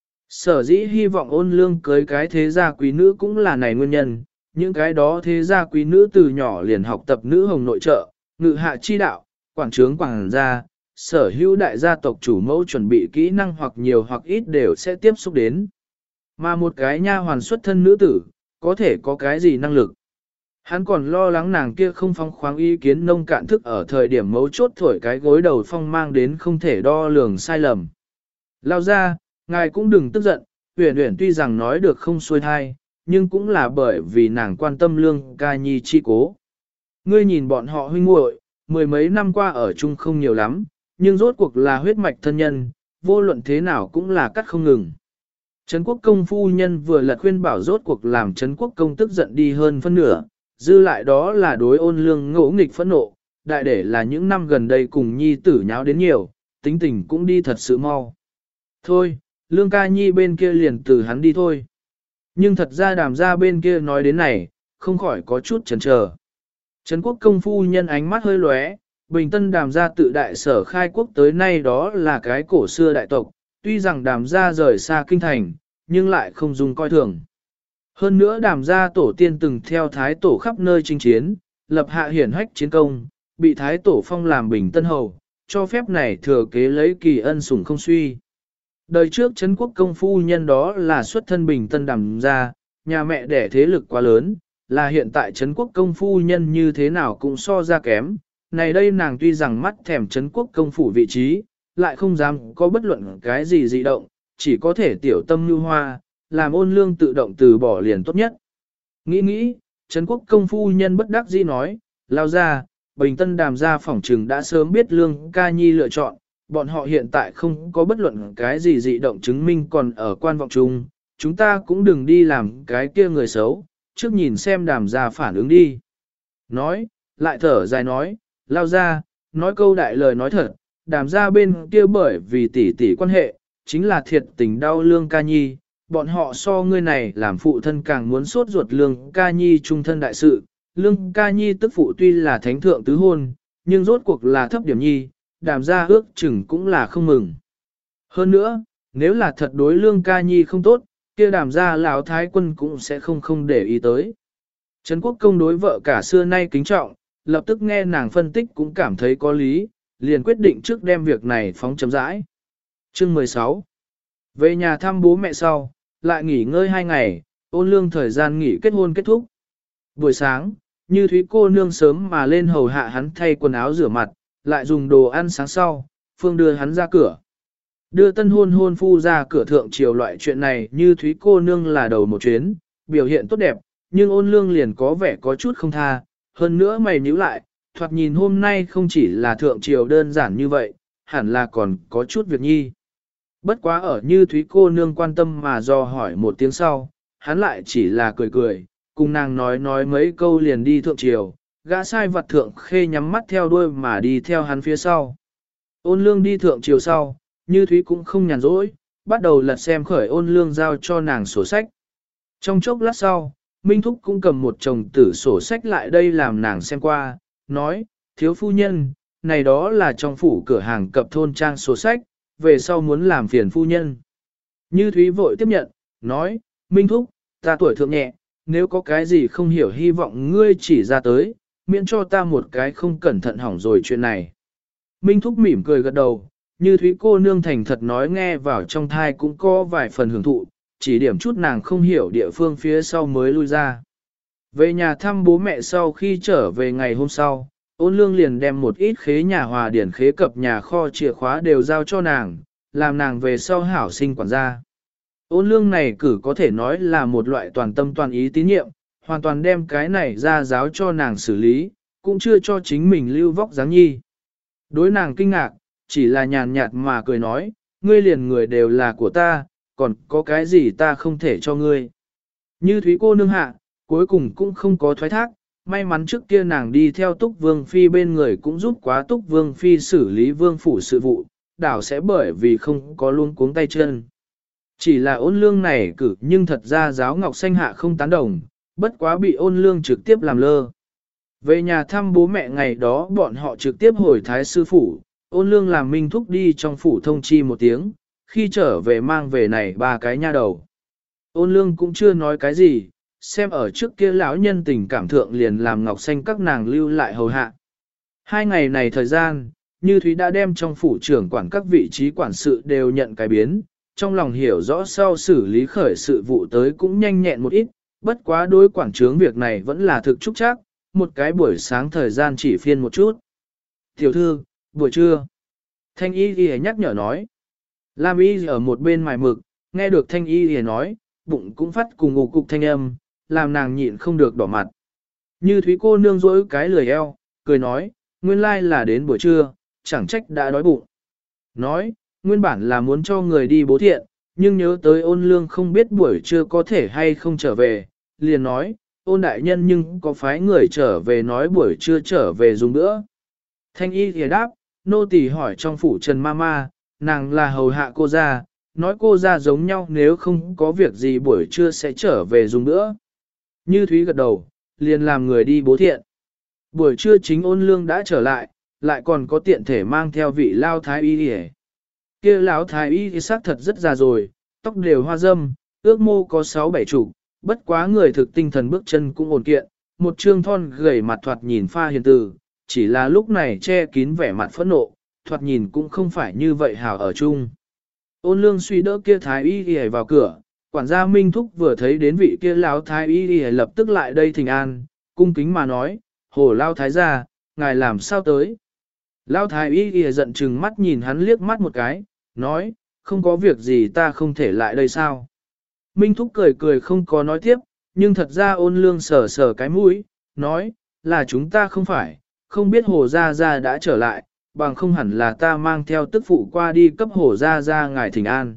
Sở dĩ hy vọng Ôn Lương cưới cái thế gia quý nữ cũng là này nguyên nhân, những cái đó thế gia quý nữ từ nhỏ liền học tập nữ hồng nội trợ, ngự hạ chi đạo, quảng trướng quảng gia, sở hữu đại gia tộc chủ mẫu chuẩn bị kỹ năng hoặc nhiều hoặc ít đều sẽ tiếp xúc đến. Mà một cái nha hoàn xuất thân nữ tử, có thể có cái gì năng lực? Hắn còn lo lắng nàng kia không phóng khoáng ý kiến nông cạn thức ở thời điểm mấu chốt thổi cái gối đầu phong mang đến không thể đo lường sai lầm. Lao ra, ngài cũng đừng tức giận, Uyển Uyển tuy rằng nói được không xuôi thai, nhưng cũng là bởi vì nàng quan tâm Lương Ca Nhi chi cố. Ngươi nhìn bọn họ huynh muội, 10 mấy năm qua ở chung không nhiều lắm, nhưng rốt cuộc là huyết mạch thân nhân, vô luận thế nào cũng là cắt không ngừng. Trấn Quốc Công phu nhân vừa lật khuyên bảo rốt cuộc làm Trấn Quốc Công tức giận đi hơn phân nửa, dư lại đó là đối Ôn Lương ngỗ nghịch phẫn nộ, đại để là những năm gần đây cùng nhi tử nháo đến nhiều, tính tình cũng đi thật sự mau. Thôi, Lương Ca Nhi bên kia liền từ hắn đi thôi. Nhưng thật ra Đàm gia bên kia nói đến này, không khỏi có chút chần chờ. Trấn Quốc Công phu nhân ánh mắt hơi lóe, Bình Tân Đàm gia tự đại sở khai quốc tới nay đó là cái cổ xưa đại tộc, tuy rằng Đàm gia rời xa kinh thành, nhưng lại không dùng coi thường. Hơn nữa Đàm gia tổ tiên từng theo thái tổ khắp nơi chinh chiến, lập hạ hiển hách chiến công, bị thái tổ phong làm Bình Tân hầu, cho phép này thừa kế lấy kỳ ân sủng không suy. Đời trước Trấn Quốc Công phu nhân đó là xuất thân Bình Tân Đàm gia, nhà mẹ đẻ thế lực quá lớn, là hiện tại Trấn Quốc Công phu nhân như thế nào cũng so ra kém. Này đây nàng tuy rằng mắt thèm Trấn Quốc Công phủ vị trí, lại không dám có bất luận cái gì dị động, chỉ có thể tiểu tâm như hoa, làm ôn lương tự động từ bỏ liền tốt nhất. Nghĩ, Trấn Quốc công phu nhân bất đắc dĩ nói, lao ra, Bình Tân Đàm gia phỏng trừng đã sớm biết Lương Ca Nhi lựa chọn, bọn họ hiện tại không có bất luận cái gì dị động chứng minh còn ở quan vọng chung, chúng ta cũng đừng đi làm cái kia người xấu, trước nhìn xem Đàm gia phản ứng đi. Nói, lại thở dài nói, lao ra, nói câu đại lời nói thật, Đàm gia bên kia bởi vì tỷ tỷ quan hệ, chính là thiệt tình đau Lương Ca Nhi, bọn họ so ngươi này làm phụ thân càng muốn sốt ruột Lương Ca Nhi trung thân đại sự. Lương Ca Nhi tức phụ tuy là thánh thượng tứ hôn, nhưng rốt cuộc là thấp điểm nhi, Đàm gia ước chừng cũng là không mừng. Hơn nữa, nếu là thật đối Lương Ca Nhi không tốt, kia Đàm gia lão thái quân cũng sẽ không để ý tới. Trấn Quốc công đối vợ cả xưa nay kính trọng, lập tức nghe nàng phân tích cũng cảm thấy có lý, liền quyết định trước đem việc này phóng chấm dãi. Chương 16. Về nhà thăm bố mẹ sau, lại nghỉ ngơi 2 ngày, ôn lương thời gian nghỉ kết hôn kết thúc. Buổi sáng, Như Thúy cô nương sớm mà lên hầu hạ hắn thay quần áo rửa mặt, lại dùng đồ ăn sáng sau, Phương đưa hắn ra cửa. Đưa tân hôn phu ra cửa thượng triều loại chuyện này Như Thúy cô nương là đầu một chuyến, biểu hiện tốt đẹp, nhưng ôn lương liền có vẻ có chút không tha, hơn nữa mày nhíu lại, thoạt nhìn hôm nay không chỉ là thượng triều đơn giản như vậy, hẳn là còn có chút việc nhi. Bất quá ở Như Thúy cô nương quan tâm mà do hỏi một tiếng sau, hắn lại chỉ là cười, cùng nàng nói mấy câu liền đi thượng triều, gã sai vật thượng khê nhắm mắt theo đuôi mà đi theo hắn phía sau. Ôn lương đi thượng triều sau, Như Thúy cũng không nhàn rỗi, bắt đầu lật xem khởi ôn lương giao cho nàng sổ sách. Trong chốc lát sau, Minh Thúc cũng cầm một chồng tử sổ sách lại đây làm nàng xem qua, nói, thiếu phu nhân, này đó là trong phủ cửa hàng cập thôn trang sổ sách, về sau muốn làm phiền phu nhân. Như Thúy vội tiếp nhận, nói, Minh Thúc, ta tuổi thượng nhẹ, nếu có cái gì không hiểu hy vọng ngươi chỉ ra tới, miễn cho ta một cái không cẩn thận hỏng rồi chuyện này. Minh Thúc mỉm cười gật đầu, Như Thúy cô nương thành thật nói nghe vào trong thai cũng có vài phần hưởng thụ, chỉ điểm chút nàng không hiểu địa phương phía sau mới lui ra. Về nhà thăm bố mẹ sau khi trở về ngày hôm sau, ôn lương liền đem một ít khế nhà hòa điển khế cập nhà kho chìa khóa đều giao cho nàng, làm nàng về sau hảo sinh quản gia. Ôn lương này cử có thể nói là một loại toàn tâm toàn ý tín nhiệm, hoàn toàn đem cái này ra giáo cho nàng xử lý, cũng chưa cho chính mình lưu vóc dáng nhi. Đối nàng kinh ngạc, chỉ là nhàn nhạt mà cười nói, ngươi liền người đều là của ta, còn có cái gì ta không thể cho ngươi. Như Thúy cô nương hạ, cuối cùng cũng không có thoái thác, may mắn trước kia nàng đi theo Túc Vương Phi bên người cũng giúp quá Túc Vương Phi xử lý vương phủ sự vụ, đảo sẽ bởi vì không có luôn cuống tay chân. Chỉ là ôn lương này cử nhưng thật ra giáo ngọc xanh hạ không tán đồng, bất quá bị ôn lương trực tiếp làm lơ. Về nhà thăm bố mẹ ngày đó bọn họ trực tiếp hồi thái sư phủ, ôn lương làm Minh Thúc đi trong phủ thông chi một tiếng, khi trở về mang về này 3 cái nha đầu. Ôn lương cũng chưa nói cái gì, xem ở trước kia lão nhân tình cảm thượng liền làm ngọc xanh các nàng lưu lại hầu hạ. 2 ngày này thời gian, Như Thúy đã đem trong phủ trưởng quản các vị trí quản sự đều nhận cái biến, trong lòng hiểu rõ sau xử lý khởi sự vụ tới cũng nhanh nhẹn một ít, bất quá đối quản trướng việc này vẫn là thực trúc chắc, một cái buổi sáng thời gian chỉ phiên một chút. Tiểu thư, buổi trưa. Thanh y ghi nhắc nhở nói. Lam y ở một bên mài mực, nghe được thanh y ghi nói, bụng cũng phát cùng ngủ cục thanh âm, làm nàng nhịn không được đỏ mặt. Như Thúy cô nương rỗi cái lười eo, cười nói, nguyên lai là đến buổi trưa, chẳng trách đã đói bụng. Nói, nguyên bản là muốn cho người đi bố thiện, nhưng nhớ tới ôn lương không biết buổi trưa có thể hay không trở về, liền nói, ôn đại nhân nhưng có phái người trở về nói buổi trưa trở về dùng nữa. Thanh y thì đáp, nô tỳ hỏi trong phủ Trần Mama, nàng là hầu hạ cô ra, nói cô ra giống nhau nếu không có việc gì buổi trưa sẽ trở về dùng nữa. Như Thúy gật đầu, liền làm người đi bố thiện. Buổi trưa chính ôn lương đã trở lại còn có tiện thể mang theo vị lao thái y đi. Kia lão thái y thì xác thật rất già rồi, tóc đều hoa râm, ước mô có 6-7 chục, bất quá người thực tinh thần bước chân cũng ổn kiện, một trương thon gầy mặt thoạt nhìn pha hiền từ, chỉ là lúc này che kín vẻ mặt phẫn nộ, thoạt nhìn cũng không phải như vậy hảo ở chung. Ôn lương suy đỡ kia thái y đi vào cửa, quản gia Minh Thúc vừa thấy đến vị kia lão thái y đi lập tức lại đây thỉnh an, cung kính mà nói, hồ lao thái gia, ngài làm sao tới. Lão thái y đi giận chừng mắt nhìn hắn liếc mắt một cái, nói, không có việc gì ta không thể lại đây sao? Minh Thúc cười cười không có nói tiếp, nhưng thật ra Ôn Lương sờ sờ cái mũi, nói, là chúng ta không phải, không biết Hồ Gia Gia đã trở lại, bằng không hẳn là ta mang theo tức phụ qua đi cấp Hồ Gia Gia ngài thỉnh an.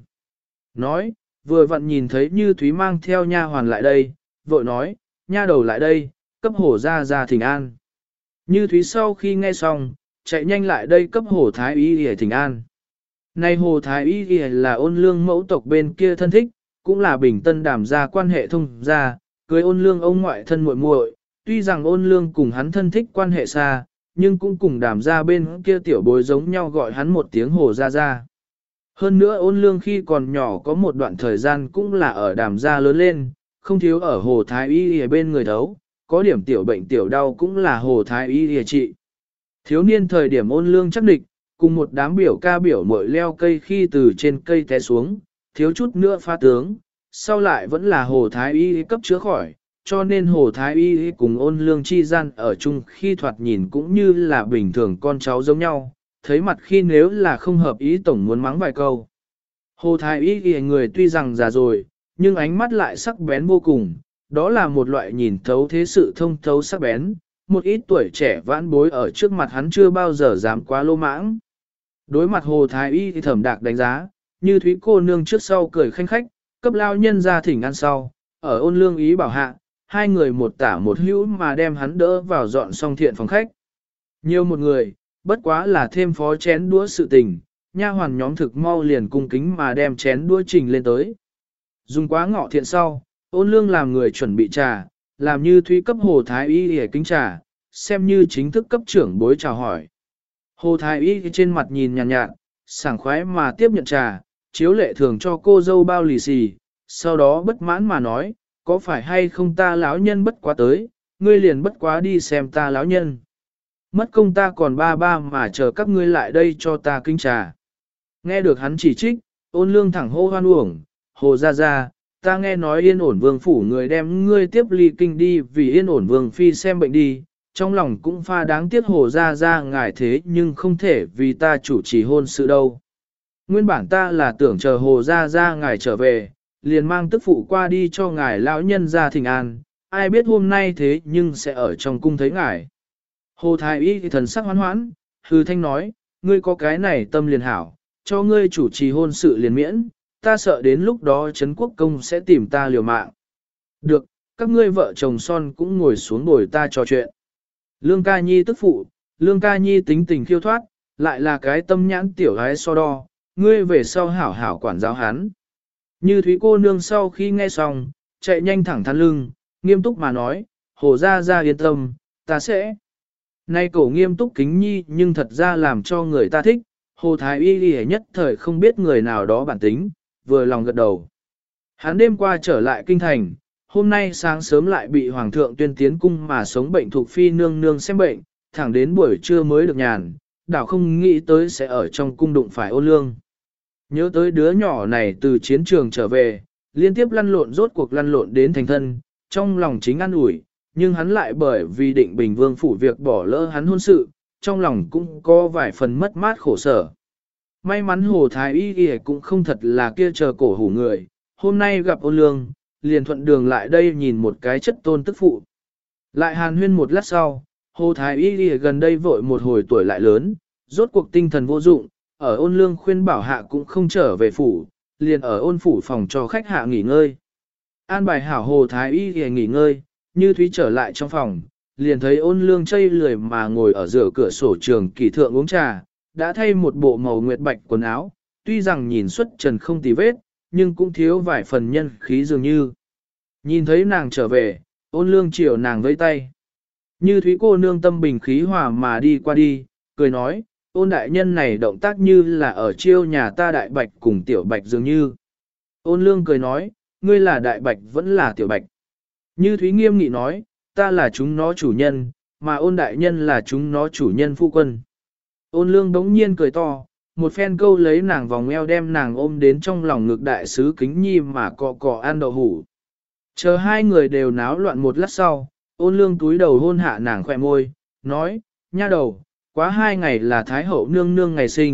Nói, vừa vặn nhìn thấy Như Thúy mang theo nha hoàn lại đây, vội nói, nha đầu lại đây, cấp Hồ Gia Gia thỉnh an. Như Thúy sau khi nghe xong, chạy nhanh lại đây cấp Hồ Thái Y để thỉnh an. Này Hồ Thái Y là Ôn Lương mẫu tộc bên kia thân thích, cũng là Bình Tân Đàm gia quan hệ thông gia, cưới Ôn Lương ông ngoại thân muội muội. Tuy rằng Ôn Lương cùng hắn thân thích quan hệ xa, nhưng cũng cùng Đàm gia bên kia tiểu bối giống nhau gọi hắn một tiếng Hồ Gia Gia. Hơn nữa Ôn Lương khi còn nhỏ có một đoạn thời gian cũng là ở Đàm gia lớn lên, không thiếu ở Hồ Thái Y ở bên người thấu, có điểm tiểu bệnh tiểu đau cũng là Hồ Thái Y ở trị. Thiếu niên thời điểm Ôn Lương chắc địch, cùng một đám biểu ca biểu mội leo cây khi từ trên cây té xuống, thiếu chút nữa phá tướng, sau lại vẫn là Hồ Thái Y cấp chữa khỏi, cho nên Hồ Thái Y cùng Ôn Lương chi gian ở chung khi thoạt nhìn cũng như là bình thường con cháu giống nhau, thấy mặt khi nếu là không hợp ý tổng muốn mắng vài câu. Hồ Thái Y người tuy rằng già rồi, nhưng ánh mắt lại sắc bén vô cùng, đó là một loại nhìn thấu thế sự thông thấu sắc bén, một ít tuổi trẻ vãn bối ở trước mặt hắn chưa bao giờ dám quá lô mãng. Đối mặt Hồ Thái Y thì Thẩm Đạc đánh giá, Như Thúy cô nương trước sau cười khanh khách, cấp lao nhân ra thỉnh ăn sau, ở Ôn Lương ý bảo hạ, hai người một tả một hữu mà đem hắn đỡ vào dọn xong thiện phòng khách. Nhiều một người, bất quá là thêm phó chén đũa sự tình, nha hoàn nhóm thực mau liền cung kính mà đem chén đũa trình lên tới. Dùng quá ngọ thiện sau, Ôn Lương làm người chuẩn bị trà, làm Như Thúy cấp Hồ Thái Y để kính trà, xem như chính thức cấp trưởng bối chào hỏi. Hồ Thái Y trên mặt nhìn nhàn nhạt, sảng khoái mà tiếp nhận trà, chiếu lệ thường cho cô dâu bao lì xì, sau đó bất mãn mà nói, có phải hay không ta lão nhân bất quá tới, ngươi liền bất quá đi xem ta lão nhân. Mất công ta còn ba ba mà chờ các ngươi lại đây cho ta kính trà. Nghe được hắn chỉ trích, Ôn Lương thẳng hô hoan uổng, Hồ Gia Gia, ta nghe nói Yên Ổn Vương phủ người đem ngươi tiếp ly kinh đi vì Yên Ổn Vương phi xem bệnh đi, trong lòng cũng pha đáng tiếc Hồ Gia Gia ngài thế nhưng không thể vì ta chủ trì hôn sự đâu. Nguyên bản ta là tưởng chờ Hồ Gia Gia ngài trở về, liền mang tức phụ qua đi cho ngài lão nhân ra thỉnh an, ai biết hôm nay thế nhưng sẽ ở trong cung thấy ngài. Hồ Thái Y thì thần sắc hoán hoãn, hư thanh nói, ngươi có cái này tâm liền hảo, cho ngươi chủ trì hôn sự liền miễn, ta sợ đến lúc đó Trấn Quốc Công sẽ tìm ta liều mạng. Được, các ngươi vợ chồng son cũng ngồi xuống bồi ta trò chuyện. Lương Ca Nhi tức phụ, Lương Ca Nhi tính tình khiêu thoát, lại là cái tâm nhãn tiểu gái so đo, ngươi về sau hảo hảo quản giáo hắn. Như Thúy cô nương sau khi nghe xong, chạy nhanh thẳng thắn lưng, nghiêm túc mà nói, Hồ Gia Gia yên tâm, ta sẽ. Nay cổ nghiêm túc kính nhi nhưng thật ra làm cho người ta thích, Hồ Thái Y Y nhất thời không biết người nào đó bản tính, vừa lòng gật đầu. Hắn đêm qua trở lại kinh thành, hôm nay sáng sớm lại bị Hoàng thượng tuyên tiến cung mà sống bệnh thuộc phi nương nương xem bệnh, thẳng đến buổi trưa mới được nhàn, đảo không nghĩ tới sẽ ở trong cung đụng phải Ôn Lương. Nhớ tới đứa nhỏ này từ chiến trường trở về, liên tiếp lăn lộn rốt cuộc lăn lộn đến thành thân, trong lòng chính an ủi, nhưng hắn lại bởi vì định Bình Vương phủ việc bỏ lỡ hắn hôn sự, trong lòng cũng có vài phần mất mát khổ sở. May mắn Hồ Thái Y Y cũng không thật là kia chờ cổ hủ người, hôm nay gặp Ôn Lương, liền thuận đường lại đây nhìn một cái chất tôn tức phụ. Lại hàn huyên một lát sau, Hồ Thái Y Y gần đây vội một hồi tuổi lại lớn, rốt cuộc tinh thần vô dụng, ở Ôn Lương khuyên bảo hạ cũng không trở về phủ, liền ở Ôn phủ phòng cho khách hạ nghỉ ngơi. An bài hảo Hồ Thái Y Y nghỉ ngơi, Như Thúy trở lại trong phòng, liền thấy Ôn Lương chây lười mà ngồi ở giữa cửa sổ trường kỳ thượng uống trà, đã thay một bộ màu nguyệt bạch quần áo, tuy rằng nhìn xuất trần không tì vết, nhưng cũng thiếu vài phần nhân khí dường như. Nhìn thấy nàng trở về, Ôn Lương chiều nàng vẫy tay. Như Thúy cô nương tâm bình khí hòa mà đi qua đi, cười nói, Ôn đại nhân này động tác như là ở chiêu nhà ta đại bạch cùng tiểu bạch dường như. Ôn Lương cười nói, ngươi là đại bạch vẫn là tiểu bạch. Như Thúy nghiêm nghị nói, ta là chúng nó chủ nhân, mà Ôn đại nhân là chúng nó chủ nhân phu quân. Ôn Lương đống nhiên cười to, một phen câu lấy nàng vòng eo đem nàng ôm đến trong lòng ngực đại sứ kính nhi mà cọ cọ ăn đậu hủ. Chờ hai người đều náo loạn một lát sau, Ôn Lương túi đầu hôn hạ nàng khỏe môi, nói, nha đầu, quá 2 ngày là Thái hậu nương nương ngày sinh,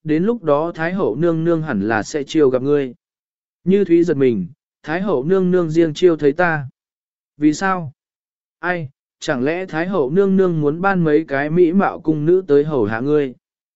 đến lúc đó Thái hậu nương nương hẳn là sẽ chiêu gặp ngươi. Như Thúy giật mình, Thái hậu nương nương riêng chiêu thấy ta. Vì sao? Ai, chẳng lẽ Thái hậu nương nương muốn ban mấy cái mỹ mạo cung nữ tới hầu hạ ngươi?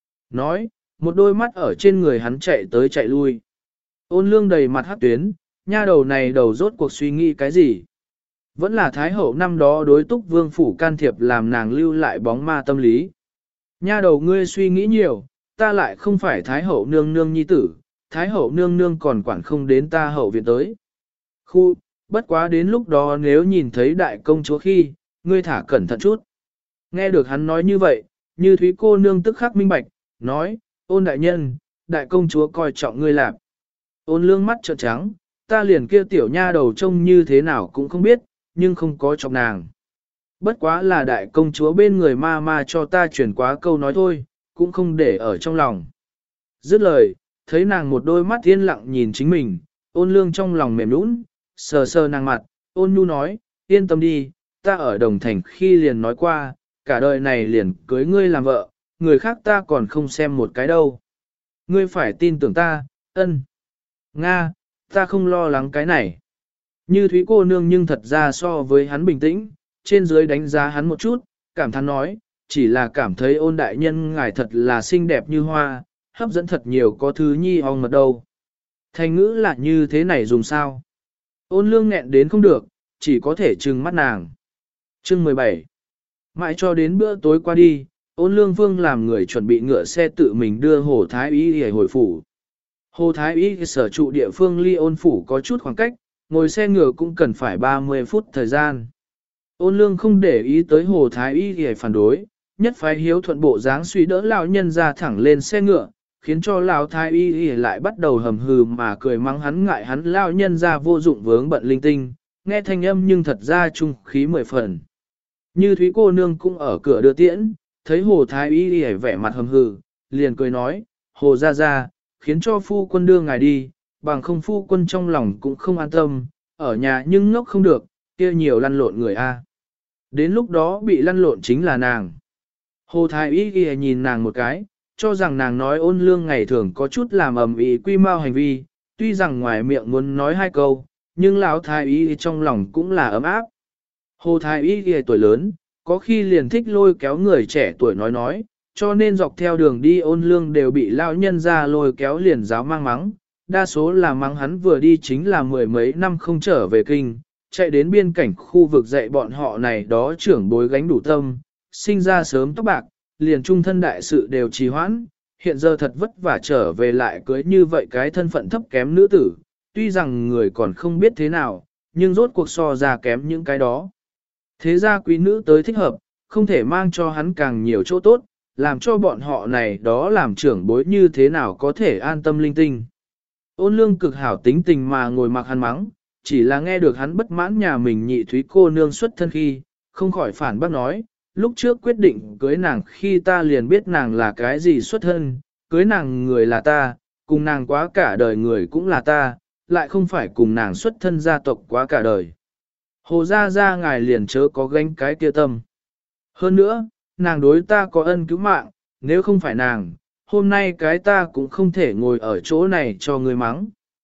Nói, một đôi mắt ở trên người hắn chạy tới chạy lui. Ôn lương đầy mặt hắc tuyến, nha đầu này đầu rốt cuộc suy nghĩ cái gì? Vẫn là Thái hậu năm đó đối túc vương phủ can thiệp làm nàng lưu lại bóng ma tâm lý. Nha đầu ngươi suy nghĩ nhiều, ta lại không phải Thái hậu nương nương nhi tử, Thái hậu nương nương còn quản không đến ta hậu viện tới. Khu, bất quá đến lúc đó nếu nhìn thấy đại công chúa khi, ngươi thả cẩn thận chút. Nghe được hắn nói như vậy, Như Thúy cô nương tức khắc minh bạch, nói, ôn đại nhân, đại công chúa coi trọng ngươi làm. Ôn lương mắt trợn trắng, ta liền kia tiểu nha đầu trông như thế nào cũng không biết, nhưng không có trọng nàng. Bất quá là đại công chúa bên người ma ma cho ta chuyển quá câu nói thôi, cũng không để ở trong lòng. Dứt lời, thấy nàng một đôi mắt yên lặng nhìn chính mình, ôn lương trong lòng mềm nũng, sờ sờ nàng mặt, ôn nhu nói, yên tâm đi, ta ở Đồng Thành khi liền nói qua, cả đời này liền cưới ngươi làm vợ, người khác ta còn không xem một cái đâu. Ngươi phải tin tưởng ta, ân. Nga, ta không lo lắng cái này. Như Thúy cô nương nhưng thật ra so với hắn bình tĩnh, trên dưới đánh giá hắn một chút, cảm thán nói, chỉ là cảm thấy ôn đại nhân ngài thật là xinh đẹp như hoa, hấp dẫn thật nhiều có thứ nhi ong mật đâu. Thành ngữ là như thế này dùng sao? Ôn lương nghẹn đến không được, chỉ có thể trừng mắt nàng. Chương 17. Mãi cho đến bữa tối qua đi, ôn lương vương làm người chuẩn bị ngựa xe tự mình đưa Hồ Thái Y để hồi phủ. Hồ Thái Y sở trụ địa phương ly ôn phủ có chút khoảng cách, ngồi xe ngựa cũng cần phải 30 phút thời gian. Ôn lương không để ý tới Hồ Thái Y để phản đối, nhất phái hiếu thuận bộ dáng suy đỡ lão nhân ra thẳng lên xe ngựa, khiến cho lão Thái Y lại bắt đầu hầm hừ mà cười mắng hắn ngại hắn lão nhân ra vô dụng vướng bận linh tinh, nghe thanh âm nhưng thật ra trung khí 10 phần. Như Thúy cô nương cũng ở cửa đưa tiễn, thấy Hồ Thái Y vẻ mặt hầm hừ, liền cười nói, Hồ ra, khiến cho phu quân đưa ngài đi, bằng không phu quân trong lòng cũng không an tâm, ở nhà nhưng ngốc không được, kia nhiều lăn lộn người a. Đến lúc đó bị lăn lộn chính là nàng. Hồ Thái Y ghi nhìn nàng một cái, cho rằng nàng nói ôn lương ngày thường có chút làm ầm ĩ quy mau hành vi, tuy rằng ngoài miệng muốn nói hai câu, nhưng lão Thái Y trong lòng cũng là ấm áp. Hồ Thái Y ghi tuổi lớn, có khi liền thích lôi kéo người trẻ tuổi nói, cho nên dọc theo đường đi ôn lương đều bị lão nhân ra lôi kéo liền giáo mang mắng, đa số là mắng hắn vừa đi chính là mười mấy năm không trở về kinh, chạy đến biên cảnh khu vực dạy bọn họ này đó trưởng bối gánh đủ tâm, sinh ra sớm tóc bạc, liền trung thân đại sự đều trì hoãn, hiện giờ thật vất vả trở về lại cưới như vậy cái thân phận thấp kém nữ tử, tuy rằng người còn không biết thế nào, nhưng rốt cuộc so ra kém những cái đó. Thế ra quý nữ tới thích hợp, không thể mang cho hắn càng nhiều chỗ tốt, làm cho bọn họ này đó làm trưởng bối như thế nào có thể an tâm linh tinh. Ôn lương cực hảo tính tình mà ngồi mặc hắn mắng, chỉ là nghe được hắn bất mãn nhà mình nhị Thúy cô nương xuất thân khi, không khỏi phản bác nói, lúc trước quyết định cưới nàng khi ta liền biết nàng là cái gì xuất thân, cưới nàng người là ta, cùng nàng quá cả đời người cũng là ta, lại không phải cùng nàng xuất thân gia tộc quá cả đời. Hồ ra ngài liền chớ có gánh cái kia tâm. Hơn nữa, nàng đối ta có ân cứu mạng, nếu không phải nàng, hôm nay cái ta cũng không thể ngồi ở chỗ này cho người mắng.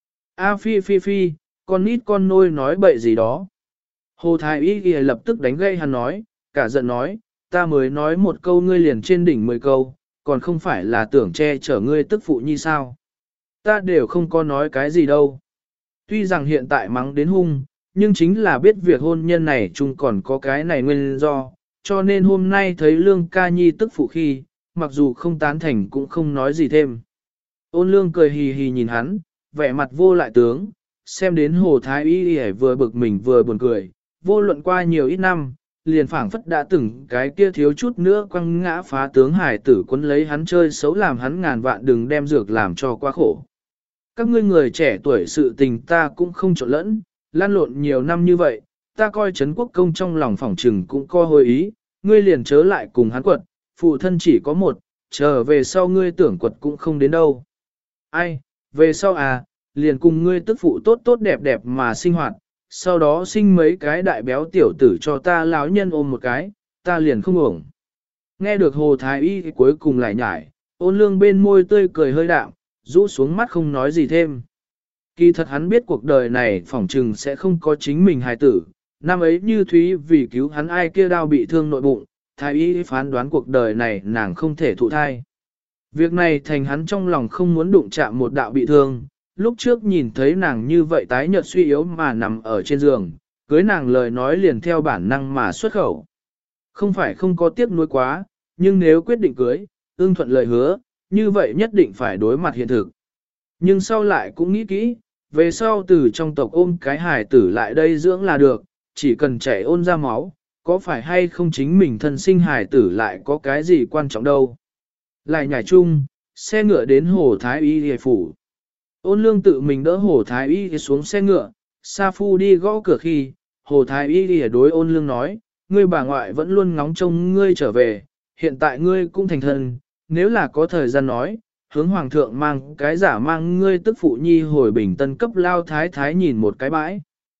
A phi, con nít con nôi nói bậy gì đó. Hồ Thái Y ghi lập tức đánh gây hắn nói, cả giận nói, ta mới nói một câu ngươi liền trên đỉnh 10 câu, còn không phải là tưởng che chở ngươi tức phụ như sao. Ta đều không có nói cái gì đâu. Tuy rằng hiện tại mắng đến hung, nhưng chính là biết việc hôn nhân này chung còn có cái này nguyên do, cho nên hôm nay thấy Lương ca nhi tức phụ khi, mặc dù không tán thành cũng không nói gì thêm. Ôn Lương cười hì hì nhìn hắn, vẻ mặt vô lại tướng, xem đến Hồ Thái Y vừa bực mình vừa buồn cười, vô luận qua nhiều ít năm, liền phảng phất đã từng cái kia thiếu chút nữa quăng ngã phá tướng hải tử quấn lấy hắn chơi xấu làm hắn ngàn vạn đừng đem dược làm cho quá khổ. Các ngươi người trẻ tuổi sự tình ta cũng không trộn lẫn, lan lộn nhiều năm như vậy, ta coi Trấn Quốc công trong lòng phỏng trừng cũng co hồi ý, ngươi liền chớ lại cùng hắn quật, phụ thân chỉ có một, trở về sau ngươi tưởng quật cũng không đến đâu. Ai, về sau à, liền cùng ngươi tức phụ tốt tốt đẹp đẹp mà sinh hoạt, sau đó sinh mấy cái đại béo tiểu tử cho ta lão nhân ôm một cái, ta liền không ổng. Nghe được Hồ Thái Y cuối cùng lại nhải, Ôn lương bên môi tươi cười hơi đạm, rũ xuống mắt không nói gì thêm. Kỳ thật hắn biết cuộc đời này phỏng trừng sẽ không có chính mình hài tử. Năm ấy Như Thúy vì cứu hắn ai kia đau bị thương nội bụng, thái y phán đoán cuộc đời này nàng không thể thụ thai. Việc này thành hắn trong lòng không muốn đụng chạm một đạo bị thương. Lúc trước nhìn thấy nàng như vậy tái nhợt suy yếu mà nằm ở trên giường, cưới nàng lời nói liền theo bản năng mà xuất khẩu. Không phải không có tiếc nuối quá, nhưng nếu quyết định cưới, ưng thuận lời hứa, như vậy nhất định phải đối mặt hiện thực. Nhưng sau lại cũng nghĩ kỹ, về sau từ trong tộc ôm cái hài tử lại đây dưỡng là được, chỉ cần chảy ôn ra máu, có phải hay không chính mình thân sinh hài tử lại có cái gì quan trọng đâu. Lại nhảy chung, xe ngựa đến Hồ Thái Y hề phủ. Ôn lương tự mình đỡ Hồ Thái Y xuống xe ngựa, Sa Phu đi gõ cửa khi, Hồ Thái Y hề đối ôn lương nói, ngươi bà ngoại vẫn luôn ngóng trông ngươi trở về, hiện tại ngươi cũng thành thân, nếu là có thời gian nói, hướng hoàng thượng mang cái giả mang ngươi tức phụ nhi hồi bình tân cấp lao thái thái nhìn một cái bãi.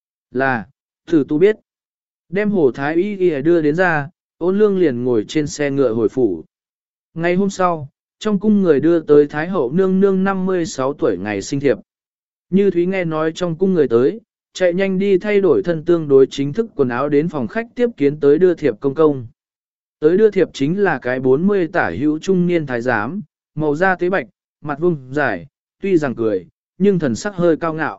Là, thử tu biết. Đem Hồ Thái Y đưa đến ra, ôn lương liền ngồi trên xe ngựa hồi phủ. Ngày hôm sau, trong cung người đưa tới Thái hậu nương nương 56 tuổi ngày sinh thiệp. Như Thúy nghe nói trong cung người tới, chạy nhanh đi thay đổi thân tương đối chính thức quần áo đến phòng khách tiếp kiến tới đưa thiệp công công. Tới đưa thiệp chính là cái 40 tả hữu trung niên thái giám, màu da tế bạch, mặt vuông dài, tuy rằng cười, nhưng thần sắc hơi cao ngạo.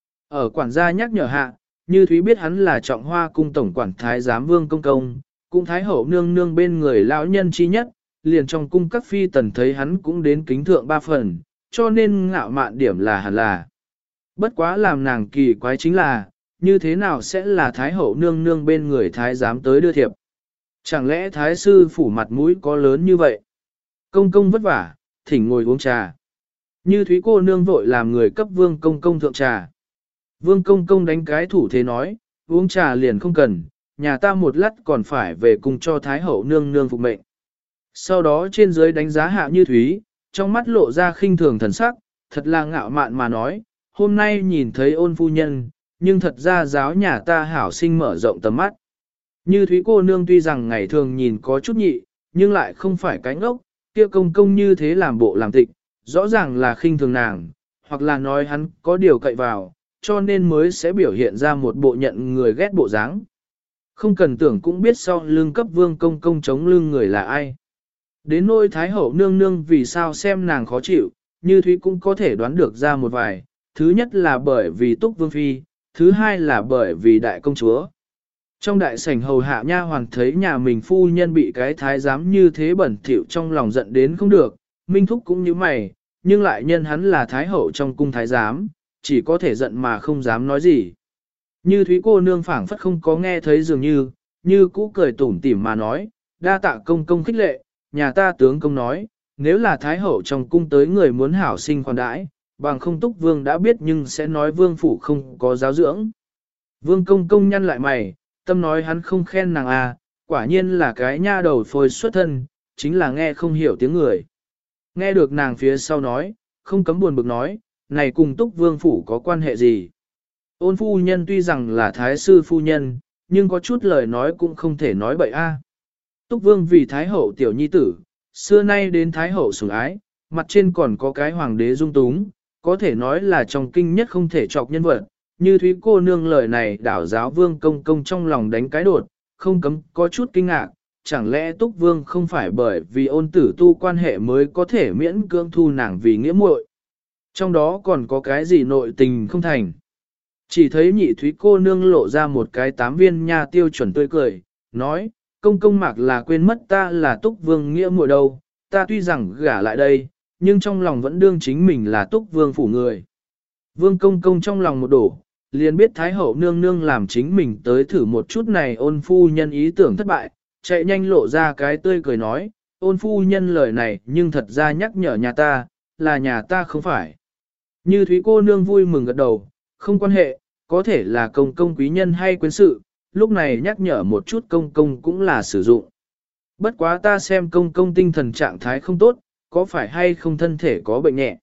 Ở quản gia nhắc nhở hạ, Như Thúy biết hắn là Trọng Hoa cung tổng quản thái giám Vương công công, cũng thái hậu nương nương bên người lão nhân chi nhất, liền trong cung các phi tần thấy hắn cũng đến kính thượng ba phần, cho nên ngạo mạn điểm là hẳn là. Bất quá làm nàng kỳ quái chính là, như thế nào sẽ là thái hậu nương nương bên người thái giám tới đưa thiệp. Chẳng lẽ thái sư phủ mặt mũi có lớn như vậy? Công công vất vả, thỉnh ngồi uống trà. Như Thúy cô nương vội làm người cấp Vương công công thượng trà. Vương công công đánh cái thủ thế nói, uống trà liền không cần, nhà ta một lát còn phải về cùng cho thái hậu nương nương phục mệnh. Sau đó trên dưới đánh giá hạ Như Thúy, trong mắt lộ ra khinh thường thần sắc, thật là ngạo mạn mà nói, hôm nay nhìn thấy ôn phu nhân, nhưng thật ra giáo nhà ta hảo sinh mở rộng tầm mắt. Như Thúy cô nương tuy rằng ngày thường nhìn có chút nhị, nhưng lại không phải cái ngốc, kia công công như thế làm bộ làm tịch, rõ ràng là khinh thường nàng, hoặc là nói hắn có điều cậy vào, cho nên mới sẽ biểu hiện ra một bộ nhận người ghét bộ dáng. Không cần tưởng cũng biết sau lưng cấp Vương công công chống lưng người là ai. Đến nỗi Thái hậu nương nương vì sao xem nàng khó chịu, Như Thúy cũng có thể đoán được ra một vài, thứ nhất là bởi vì Túc Vương Phi, thứ hai là bởi vì đại công chúa. Trong đại sảnh hầu hạ nha hoàn thấy nhà mình phu nhân bị cái thái giám như thế bẩn thỉu trong lòng giận đến không được, Minh Thúc cũng như mày, nhưng lại nhân hắn là thái hậu trong cung thái giám, chỉ có thể giận mà không dám nói gì. Như Thúy cô nương phảng phất không có nghe thấy dường như cũ cười tủm tỉm mà nói, đa tạ công công khích lệ, nhà ta tướng công nói, nếu là thái hậu trong cung tới người muốn hảo sinh khoan đãi, bằng không Túc Vương đã biết nhưng sẽ nói Vương phủ không có giáo dưỡng. Vương công công nhăn lại mày, tâm nói hắn không khen nàng à, quả nhiên là cái nha đầu phôi xuất thân, chính là nghe không hiểu tiếng người. Nghe được nàng phía sau nói, không cấm buồn bực nói, này cùng Túc Vương phủ có quan hệ gì? Ôn phu nhân tuy rằng là thái sư phu nhân, nhưng có chút lời nói cũng không thể nói bậy a. Túc Vương vì thái hậu tiểu nhi tử, xưa nay đến thái hậu sủng ái, mặt trên còn có cái hoàng đế dung túng, có thể nói là trong kinh nhất không thể chọc nhân vật. Như Thúy cô nương lời này đảo giáo Vương công công trong lòng đánh cái đột, không cấm có chút kinh ngạc, chẳng lẽ Túc Vương không phải bởi vì ôn tử tu quan hệ mới có thể miễn cưỡng thu nàng vì nghĩa muội. Trong đó còn có cái gì nội tình không thành. Chỉ thấy nhị Thúy cô nương lộ ra một cái 8 viên nha tiêu chuẩn tươi cười, nói, công công mạc là quên mất ta là Túc Vương nghĩa muội đâu, ta tuy rằng gả lại đây, nhưng trong lòng vẫn đương chính mình là Túc Vương phủ người. Vương công công trong lòng một đổ, liền biết Thái hậu nương nương làm chính mình tới thử một chút này ôn phu nhân ý tưởng thất bại, chạy nhanh lộ ra cái tươi cười nói, ôn phu nhân lời này nhưng thật ra nhắc nhở nhà ta, là nhà ta không phải. Như Thúy cô nương vui mừng gật đầu, không quan hệ, có thể là công công quý nhân hay quyến sự, lúc này nhắc nhở một chút công công cũng là sử dụng. Bất quá ta xem công công tinh thần trạng thái không tốt, có phải hay không thân thể có bệnh nhẹ.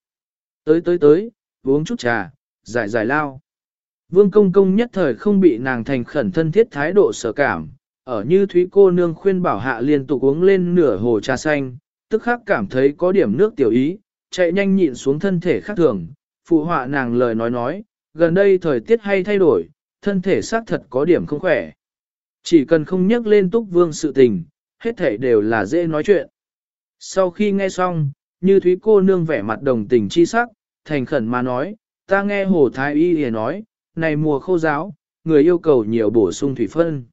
Tới, uống chút trà, giải lao. Vương công công nhất thời không bị nàng thành khẩn thân thiết thái độ sở cảm, ở Như Thúy cô nương khuyên bảo hạ liên tục uống lên nửa hồ trà xanh, tức khắc cảm thấy có điểm nước tiểu ý, chạy nhanh nhịn xuống thân thể khác thường, phụ họa nàng lời nói, gần đây thời tiết hay thay đổi, thân thể xác thật có điểm không khỏe. Chỉ cần không nhắc lên Túc Vương sự tình, hết thảy đều là dễ nói chuyện. Sau khi nghe xong, Như Thúy cô nương vẻ mặt đồng tình chi sắc, thành khẩn mà nói, ta nghe Hồ Thái Y hề nói, này mùa khô giáo, người yêu cầu nhiều bổ sung thủy phân.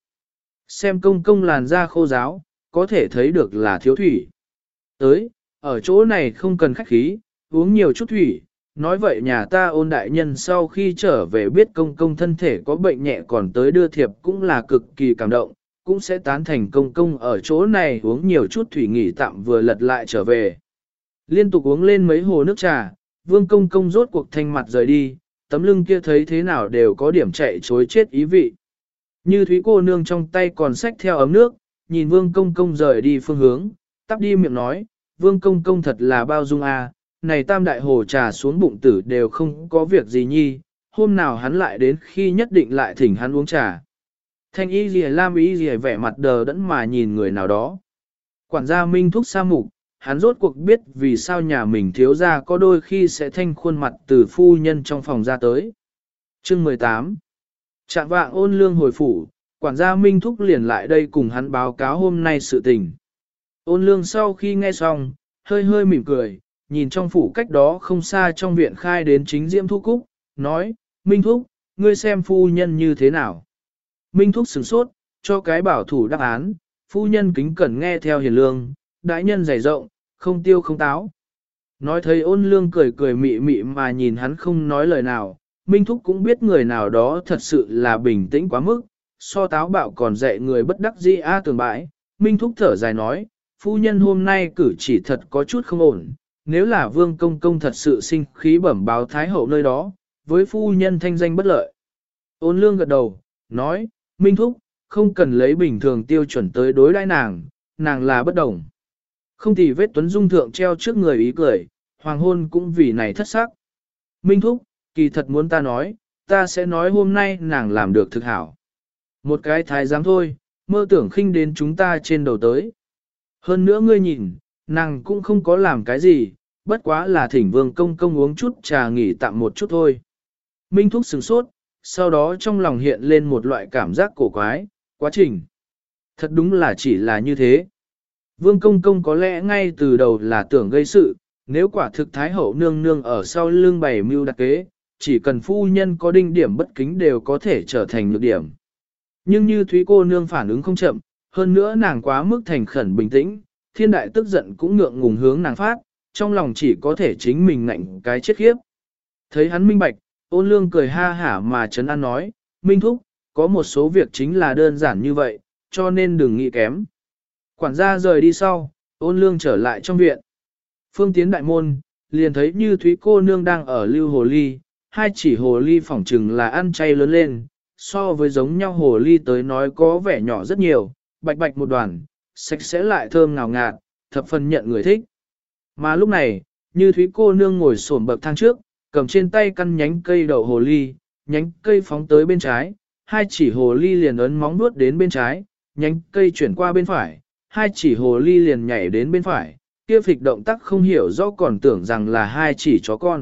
Xem công công làn da khô giáo, có thể thấy được là thiếu thủy. Tới, ở chỗ này không cần khách khí, uống nhiều chút thủy. Nói vậy nhà ta Ôn đại nhân sau khi trở về biết công công thân thể có bệnh nhẹ còn tới đưa thiệp cũng là cực kỳ cảm động, cũng sẽ tán thành công công ở chỗ này uống nhiều chút thủy nghỉ tạm vừa lật lại trở về. Liên tục uống lên mấy hồ nước trà, Vương công công rốt cuộc thanh mặt rời đi, tấm lưng kia thấy thế nào đều có điểm chạy chối chết ý vị. Như Thúy cô nương trong tay còn xách theo ấm nước, nhìn Vương công công rời đi phương hướng, tắp đi miệng nói, Vương công công thật là bao dung à, này tam đại hồ trà xuống bụng tử đều không có việc gì nhi, hôm nào hắn lại đến khi nhất định lại thỉnh hắn uống trà. Thanh y gì lam y gì vẻ mặt đờ đẫn mà nhìn người nào đó. Quản gia Minh Thúc sa mục, hắn rốt cuộc biết vì sao nhà mình thiếu gia có đôi khi sẽ thanh khuôn mặt từ phu nhân trong phòng ra tới. Chương 18 Trạng vạng Ôn Lương hồi phủ, quản gia Minh Thúc liền lại đây cùng hắn báo cáo hôm nay sự tình. Ôn Lương sau khi nghe xong, hơi hơi mỉm cười, nhìn trong phủ cách đó không xa trong viện khai đến chính Diễm Thu Cúc, nói, Minh Thúc, ngươi xem phu nhân như thế nào. Minh Thúc sửng sốt, cho cái bảo thủ đáp án, phu nhân kính cẩn nghe theo hiền lương, đại nhân dày rộng, không tiêu không táo. Nói thấy Ôn Lương cười cười mị mị mà nhìn hắn không nói lời nào, Minh Thúc cũng biết người nào đó thật sự là bình tĩnh quá mức, so táo bạo còn dạy người bất đắc dĩ tường bãi. Minh Thúc thở dài nói, phu nhân hôm nay cử chỉ thật có chút không ổn, nếu là Vương công công thật sự sinh khí bẩm báo Thái hậu nơi đó, với phu nhân thanh danh bất lợi. Ôn Lương gật đầu, nói, Minh Thúc, không cần lấy bình thường tiêu chuẩn tới đối đãi nàng, nàng là bất đồng. Không thì vết tuấn dung thượng treo trước người ý cười, hoàng hôn cũng vì này thất sắc. Minh Thúc, kỳ thật muốn ta nói, ta sẽ nói hôm nay nàng làm được thực hảo. Một cái thái giám thôi, mơ tưởng khinh đến chúng ta trên đầu tới. Hơn nữa ngươi nhìn, nàng cũng không có làm cái gì, bất quá là thỉnh Vương công công uống chút trà nghỉ tạm một chút thôi. Minh Thúc sửng sốt, sau đó trong lòng hiện lên một loại cảm giác cổ quái, quá trình. Thật đúng là chỉ là như thế. Vương công công có lẽ ngay từ đầu là tưởng gây sự, nếu quả thực Thái hậu nương nương ở sau lưng bày mưu đặc kế, chỉ cần phu nhân có đinh điểm bất kính đều có thể trở thành nhược điểm. Nhưng như Thúy cô nương phản ứng không chậm, hơn nữa nàng quá mức thành khẩn bình tĩnh, thiên đại tức giận cũng ngượng ngùng hướng nàng phát, trong lòng chỉ có thể chính mình ngạnh cái chết khiếp. Thấy hắn minh bạch, Ôn Lương cười ha hả mà trấn an nói, Minh Thúc, có một số việc chính là đơn giản như vậy, cho nên đừng nghĩ kém. Quản gia rời đi sau, Ôn Lương trở lại trong viện. Phương tiến đại môn, liền thấy Như Thúy cô nương đang ở lưu hồ ly, hai chỉ hồ ly phỏng trừng là ăn chay lớn lên, so với giống nhau hồ ly tới nói có vẻ nhỏ rất nhiều, bạch bạch một đoàn, sạch sẽ lại thơm ngào ngạt, thập phần nhận người thích. Mà lúc này, Như Thúy cô nương ngồi xổm bậc thang trước, cầm trên tay căn nhánh cây đậu hồ ly, nhánh cây phóng tới bên trái, hai chỉ hồ ly liền ấn móng nuốt đến bên trái, nhánh cây chuyển qua bên phải, hai chỉ hồ ly liền nhảy đến bên phải, kia phịch động tác không hiểu rõ còn tưởng rằng là hai chỉ chó con.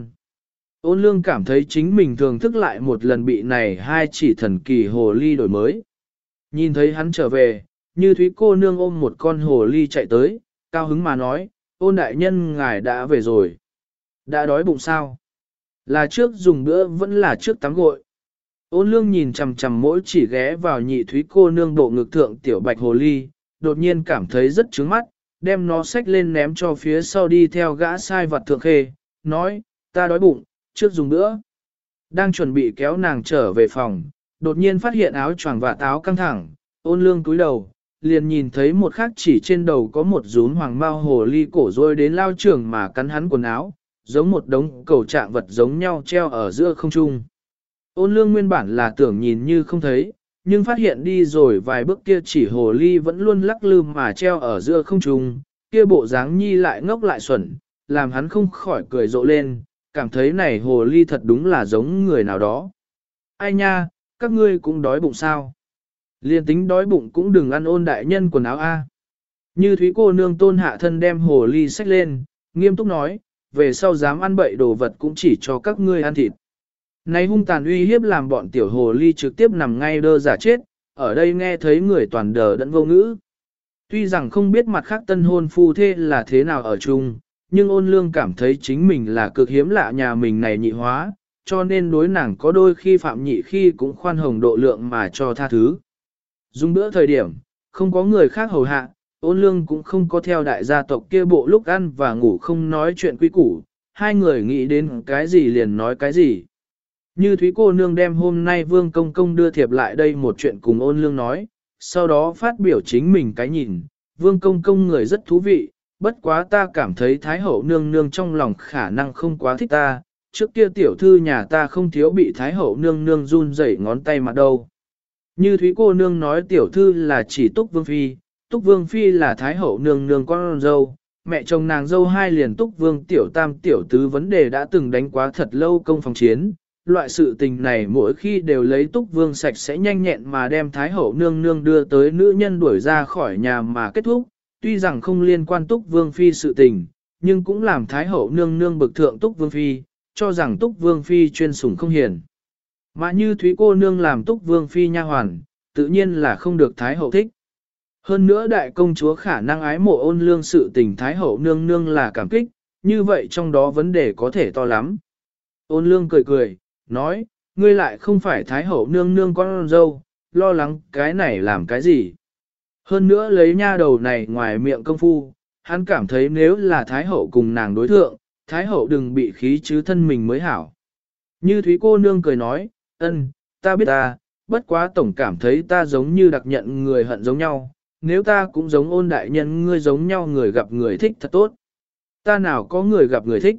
Ôn Lương cảm thấy chính mình thường thức lại một lần bị này hai chỉ thần kỳ hồ ly đổi mới. Nhìn thấy hắn trở về, Như Thúy cô nương ôm một con hồ ly chạy tới, cao hứng mà nói, Ôn đại nhân ngài đã về rồi. Đã đói bụng sao? Là trước dùng bữa vẫn là trước tắm gội. Ôn Lương nhìn chằm chằm mỗi chỉ ghé vào Nhị Thúy cô nương bộ ngực thượng tiểu bạch hồ ly, đột nhiên cảm thấy rất trướng mắt, đem nó xách lên ném cho phía sau đi theo gã sai vật thượng khê, nói, ta đói bụng, trước dùng bữa. Đang chuẩn bị kéo nàng trở về phòng, đột nhiên phát hiện áo choàng và áo căng thẳng, Ôn Lương cúi đầu, liền nhìn thấy một khắc chỉ trên đầu có một rúm hoàng mao hồ ly cổ rồi đến lao trưởng mà cắn hắn quần áo, giống một đống cầu trạng vật giống nhau treo ở giữa không trung. Ôn Lương nguyên bản là tưởng nhìn như không thấy, nhưng phát hiện đi rồi vài bước kia chỉ hồ ly vẫn luôn lắc lư mà treo ở giữa không trung, kia bộ dáng nhi lại ngốc lại xuẩn, làm hắn không khỏi cười rộ lên, cảm thấy này hồ ly thật đúng là giống người nào đó. Ai nha, các ngươi cũng đói bụng sao? Liên tính đói bụng cũng đừng ăn Ôn đại nhân quần áo a. Như Thúy cô nương Tôn hạ thân đem hồ ly xách lên, nghiêm túc nói, về sau dám ăn bậy đồ vật cũng chỉ cho các ngươi ăn thịt. Này hung tàn uy hiếp làm bọn tiểu hồ ly trực tiếp nằm ngay đơ giả chết, ở đây nghe thấy người toàn đờ đẫn vô ngữ. Tuy rằng không biết mặt khác tân hôn phu thê là thế nào ở chung, nhưng ôn lương cảm thấy chính mình là cực hiếm lạ nhà mình này nhị hóa, cho nên đối nàng có đôi khi phạm nhị khi cũng khoan hồng độ lượng mà cho tha thứ. Dùng bữa thời điểm, không có người khác hầu hạ, ôn lương cũng không có theo đại gia tộc kia bộ lúc ăn và ngủ không nói chuyện quý củ, hai người nghĩ đến cái gì liền nói cái gì. Như Thúy cô nương đem hôm nay Vương Công Công đưa thiệp lại đây một chuyện cùng ôn lương nói, sau đó phát biểu chính mình cái nhìn, Vương Công Công người rất thú vị, bất quá ta cảm thấy Thái Hậu nương nương trong lòng khả năng không quá thích ta, trước kia tiểu thư nhà ta không thiếu bị Thái Hậu nương nương run rẩy ngón tay mặt đâu. Như Thúy cô nương nói tiểu thư là chỉ Túc Vương Phi, Túc Vương Phi là Thái Hậu nương nương con dâu, mẹ chồng nàng dâu hai liền Túc Vương tiểu tam tiểu tứ vấn đề đã từng đánh quá thật lâu công phòng chiến. Loại sự tình này mỗi khi đều lấy Túc Vương sạch sẽ nhanh nhẹn mà đem Thái Hậu nương nương đưa tới nữ nhân đuổi ra khỏi nhà mà kết thúc, tuy rằng không liên quan Túc Vương Phi sự tình, nhưng cũng làm Thái Hậu nương nương bực thượng Túc Vương Phi, cho rằng Túc Vương Phi chuyên sủng không hiền. Mà như Thúy cô nương làm Túc Vương Phi nha hoàn, tự nhiên là không được Thái Hậu thích. Hơn nữa đại công chúa khả năng ái mộ ôn lương sự tình Thái Hậu nương nương là cảm kích, như vậy trong đó vấn đề có thể to lắm. Ôn lương cười cười, nói, ngươi lại không phải Thái Hậu nương nương con dâu, lo lắng cái này làm cái gì. Hơn nữa lấy nha đầu này ngoài miệng công phu, hắn cảm thấy nếu là Thái Hậu cùng nàng đối thượng, Thái Hậu đừng bị khí chứ thân mình mới hảo. Như Thúy cô nương cười nói, ân, ta biết ta, bất quá tổng cảm thấy ta giống như đặc nhận người hận giống nhau, nếu ta cũng giống ôn đại nhân ngươi giống nhau người gặp người thích thật tốt. Ta nào có người gặp người thích.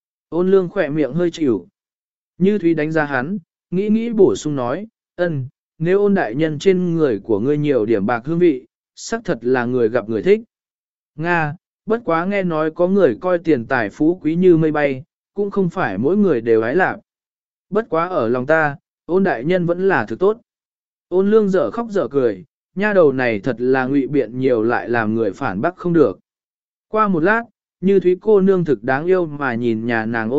Ôn lương khỏe miệng hơi chịu. Như Thúy đánh giá hắn, nghĩ bổ sung nói, ân, nếu ôn đại nhân trên người của ngươi nhiều điểm bạc hương vị, xác thật là người gặp người thích. Nga, bất quá nghe nói có người coi tiền tài phú quý như mây bay, cũng không phải mỗi người đều ái lạc. Bất quá ở lòng ta, ôn đại nhân vẫn là thứ tốt. Ôn lương dở khóc dở cười, nha đầu này thật là ngụy biện nhiều lại làm người phản bác không được. Qua một lát, Như Thúy cô nương thực đáng yêu mà nhìn nhà nàng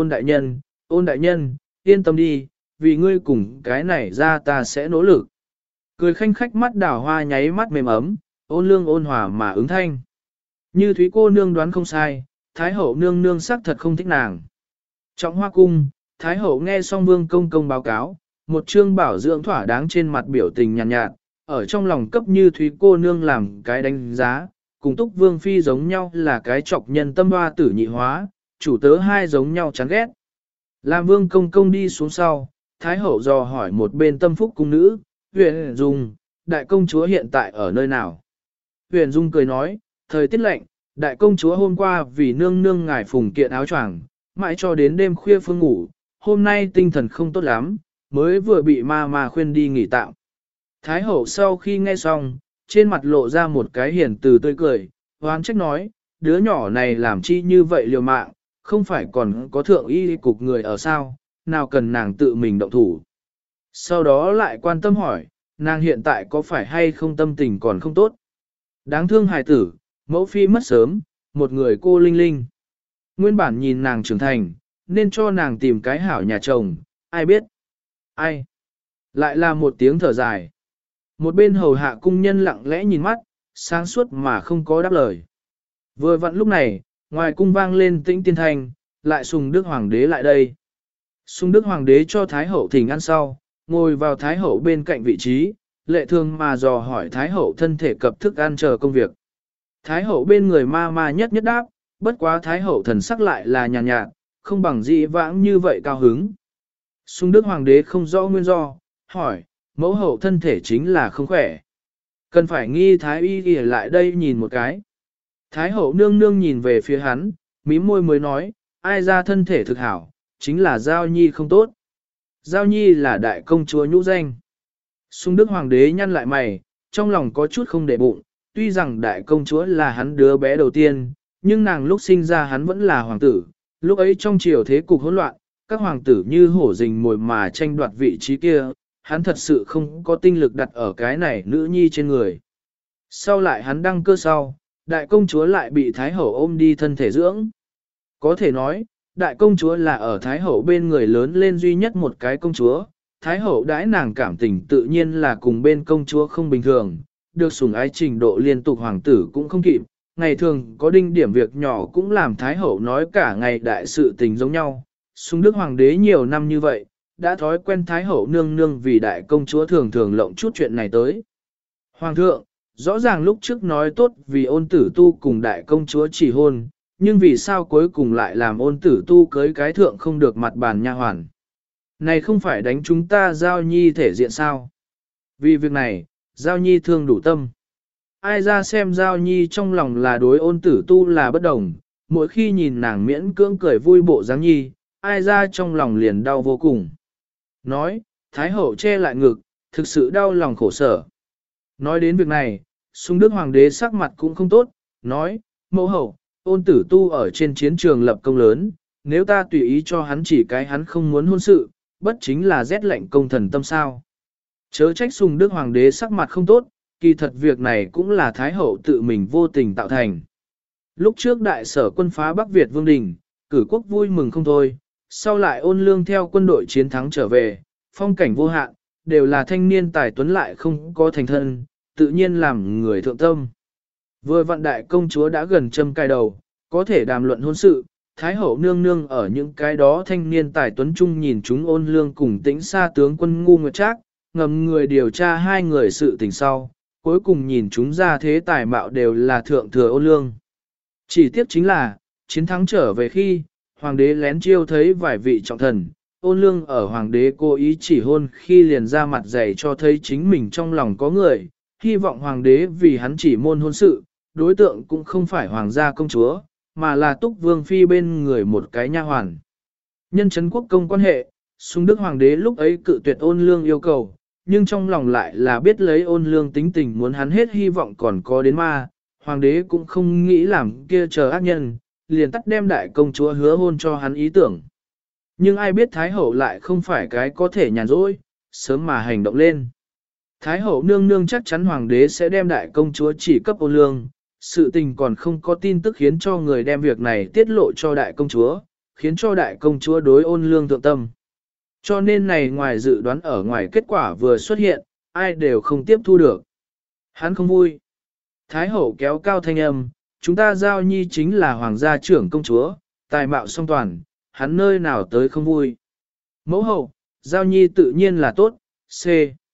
ôn đại nhân, yên tâm đi, vì ngươi cùng cái này ra ta sẽ nỗ lực. Cười khanh khách mắt đảo hoa nháy mắt mềm ấm, ôn lương ôn hòa mà ứng thanh. Như Thúy cô nương đoán không sai, Thái Hậu nương nương xác thật không thích nàng. Trọng Hoa cung, Thái Hậu nghe xong Vương Công Công báo cáo, một chương bảo dưỡng thỏa đáng trên mặt biểu tình nhàn nhạt, ở trong lòng cấp Như Thúy cô nương làm cái đánh giá, cùng Túc Vương Phi giống nhau là cái chọc nhân tâm hoa tử nhị hóa, chủ tớ hai giống nhau chán ghét. Làm Vương Công Công đi xuống sau, Thái Hậu dò hỏi một bên tâm phúc cung nữ, Huyền Dung, đại công chúa hiện tại ở nơi nào? Huyền Dung cười nói, thời tiết lạnh, đại công chúa hôm qua vì nương nương ngài phùng kiện áo choàng, mãi cho đến đêm khuya phương ngủ, hôm nay tinh thần không tốt lắm, mới vừa bị ma khuyên đi nghỉ tạm. Thái Hậu sau khi nghe xong, trên mặt lộ ra một cái hiền từ tươi cười, hoán trách nói, đứa nhỏ này làm chi như vậy liều mạng, không phải còn có thượng y cục người ở sao, nào cần nàng tự mình động thủ. Sau đó lại quan tâm hỏi, nàng hiện tại có phải hay không tâm tình còn không tốt. Đáng thương hài tử, mẫu phi mất sớm, một người cô linh linh. Nguyên bản nhìn nàng trưởng thành, nên cho nàng tìm cái hảo nhà chồng, ai biết. Ai? Lại là một tiếng thở dài. Một bên hầu hạ cung nhân lặng lẽ nhìn mắt, sáng suốt mà không có đáp lời. Vừa vặn lúc này, ngoài cung vang lên tĩnh tiên thanh, lại Sùng Đức Hoàng đế lại đây. Sùng Đức Hoàng đế cho Thái Hậu thỉnh ăn sau, ngồi vào Thái Hậu bên cạnh vị trí, lệ thường mà dò hỏi Thái Hậu thân thể cập thức ăn chờ công việc. Thái Hậu bên người ma nhất đáp, bất quá Thái Hậu thần sắc lại là nhàn nhạt, không bằng dị vãng như vậy cao hứng. Sùng Đức Hoàng đế không rõ nguyên do, hỏi, mẫu hậu thân thể chính là không khỏe. Cần phải nghi Thái y ghi lại đây nhìn một cái. Thái Hậu nương nương nhìn về phía hắn, mím môi mới nói, ai ra thân thể thực hảo, chính là Giao Nhi không tốt. Giao Nhi là đại công chúa nhũ danh. Sùng Đức Hoàng đế nhăn lại mày, trong lòng có chút không để bụng, tuy rằng đại công chúa là hắn đứa bé đầu tiên, nhưng nàng lúc sinh ra hắn vẫn là hoàng tử, lúc ấy trong triều thế cục hỗn loạn, các hoàng tử như hổ rình mồi mà tranh đoạt vị trí kia, hắn thật sự không có tinh lực đặt ở cái này nữ nhi trên người. Sau lại hắn đăng cơ sau, đại công chúa lại bị Thái Hậu ôm đi thân thể dưỡng. Có thể nói, đại công chúa là ở Thái Hậu bên người lớn lên duy nhất một cái công chúa. Thái Hậu đãi nàng cảm tình tự nhiên là cùng bên công chúa không bình thường, được sủng ái trình độ liên tục hoàng tử cũng không kịp. Ngày thường có đinh điểm việc nhỏ cũng làm Thái Hậu nói cả ngày đại sự tình giống nhau. Sùng Đức Hoàng đế nhiều năm như vậy, đã thói quen Thái Hậu nương nương vì đại công chúa thường thường lộng chút chuyện này tới. Hoàng thượng, rõ ràng lúc trước nói tốt vì ôn tử tu cùng đại công chúa chỉ hôn, nhưng vì sao cuối cùng lại làm ôn tử tu cưới cái thượng không được mặt bàn nha hoàn. Này không phải đánh chúng ta Giao Nhi thể diện sao? Vì việc này, Giao Nhi thương đủ tâm. Ai ra xem Giao Nhi trong lòng là đối ôn tử tu là bất đồng, mỗi khi nhìn nàng miễn cưỡng cười vui bộ dáng nhi, ai ra trong lòng liền đau vô cùng. Nói, Thái Hậu che lại ngực, thực sự đau lòng khổ sở. Nói đến việc này, Sùng Đức Hoàng đế sắc mặt cũng không tốt, nói, mẫu hậu, ôn tử tu ở trên chiến trường lập công lớn, nếu ta tùy ý cho hắn chỉ cái hắn không muốn hôn sự, bất chính là rét lạnh công thần tâm sao. Chớ trách Sùng Đức Hoàng đế sắc mặt không tốt, kỳ thật việc này cũng là Thái Hậu tự mình vô tình tạo thành. Lúc trước đại sở quân phá Bắc Việt Vương Đình, cử quốc vui mừng không thôi, sau lại ôn lương theo quân đội chiến thắng trở về, phong cảnh vô hạn, đều là thanh niên tài tuấn lại không có thành thân, tự nhiên làm người thượng tâm. Vừa vạn đại công chúa đã gần châm cài đầu, có thể đàm luận hôn sự, Thái Hậu nương nương ở những cái đó thanh niên tài tuấn chung nhìn chúng ôn lương cùng tĩnh xa tướng quân ngu nguyệt trác, ngầm người điều tra hai người sự tình sau, cuối cùng nhìn chúng ra thế tài mạo đều là thượng thừa ôn lương. Chỉ tiếc chính là, chiến thắng trở về khi, hoàng đế lén chiêu thấy vài vị trọng thần, ôn lương ở hoàng đế cố ý chỉ hôn khi liền ra mặt dày cho thấy chính mình trong lòng có người, hy vọng hoàng đế vì hắn chỉ môn hôn sự, đối tượng cũng không phải hoàng gia công chúa, mà là túc vương phi bên người một cái nha hoàn. Nhân chấn quốc công quan hệ, Sùng Đức Hoàng đế lúc ấy cự tuyệt ôn lương yêu cầu, nhưng trong lòng lại là biết lấy ôn lương tính tình muốn hắn hết hy vọng còn có đến ma, hoàng đế cũng không nghĩ làm kia chờ ác nhân, liền tắt đem đại công chúa hứa hôn cho hắn ý tưởng. Nhưng ai biết Thái Hậu lại không phải cái có thể nhàn rỗi, sớm mà hành động lên. Thái Hậu nương nương chắc chắn hoàng đế sẽ đem đại công chúa chỉ cấp ôn lương, sự tình còn không có tin tức khiến cho người đem việc này tiết lộ cho đại công chúa, khiến cho đại công chúa đối ôn lương thượng tâm. Cho nên này ngoài dự đoán ở ngoài kết quả vừa xuất hiện, ai đều không tiếp thu được. Hắn không vui. Thái Hậu kéo cao thanh âm, chúng ta Giao Nhi chính là hoàng gia trưởng công chúa, tài mạo song toàn, hắn nơi nào tới không vui. Mẫu hậu, Giao Nhi tự nhiên là tốt, C.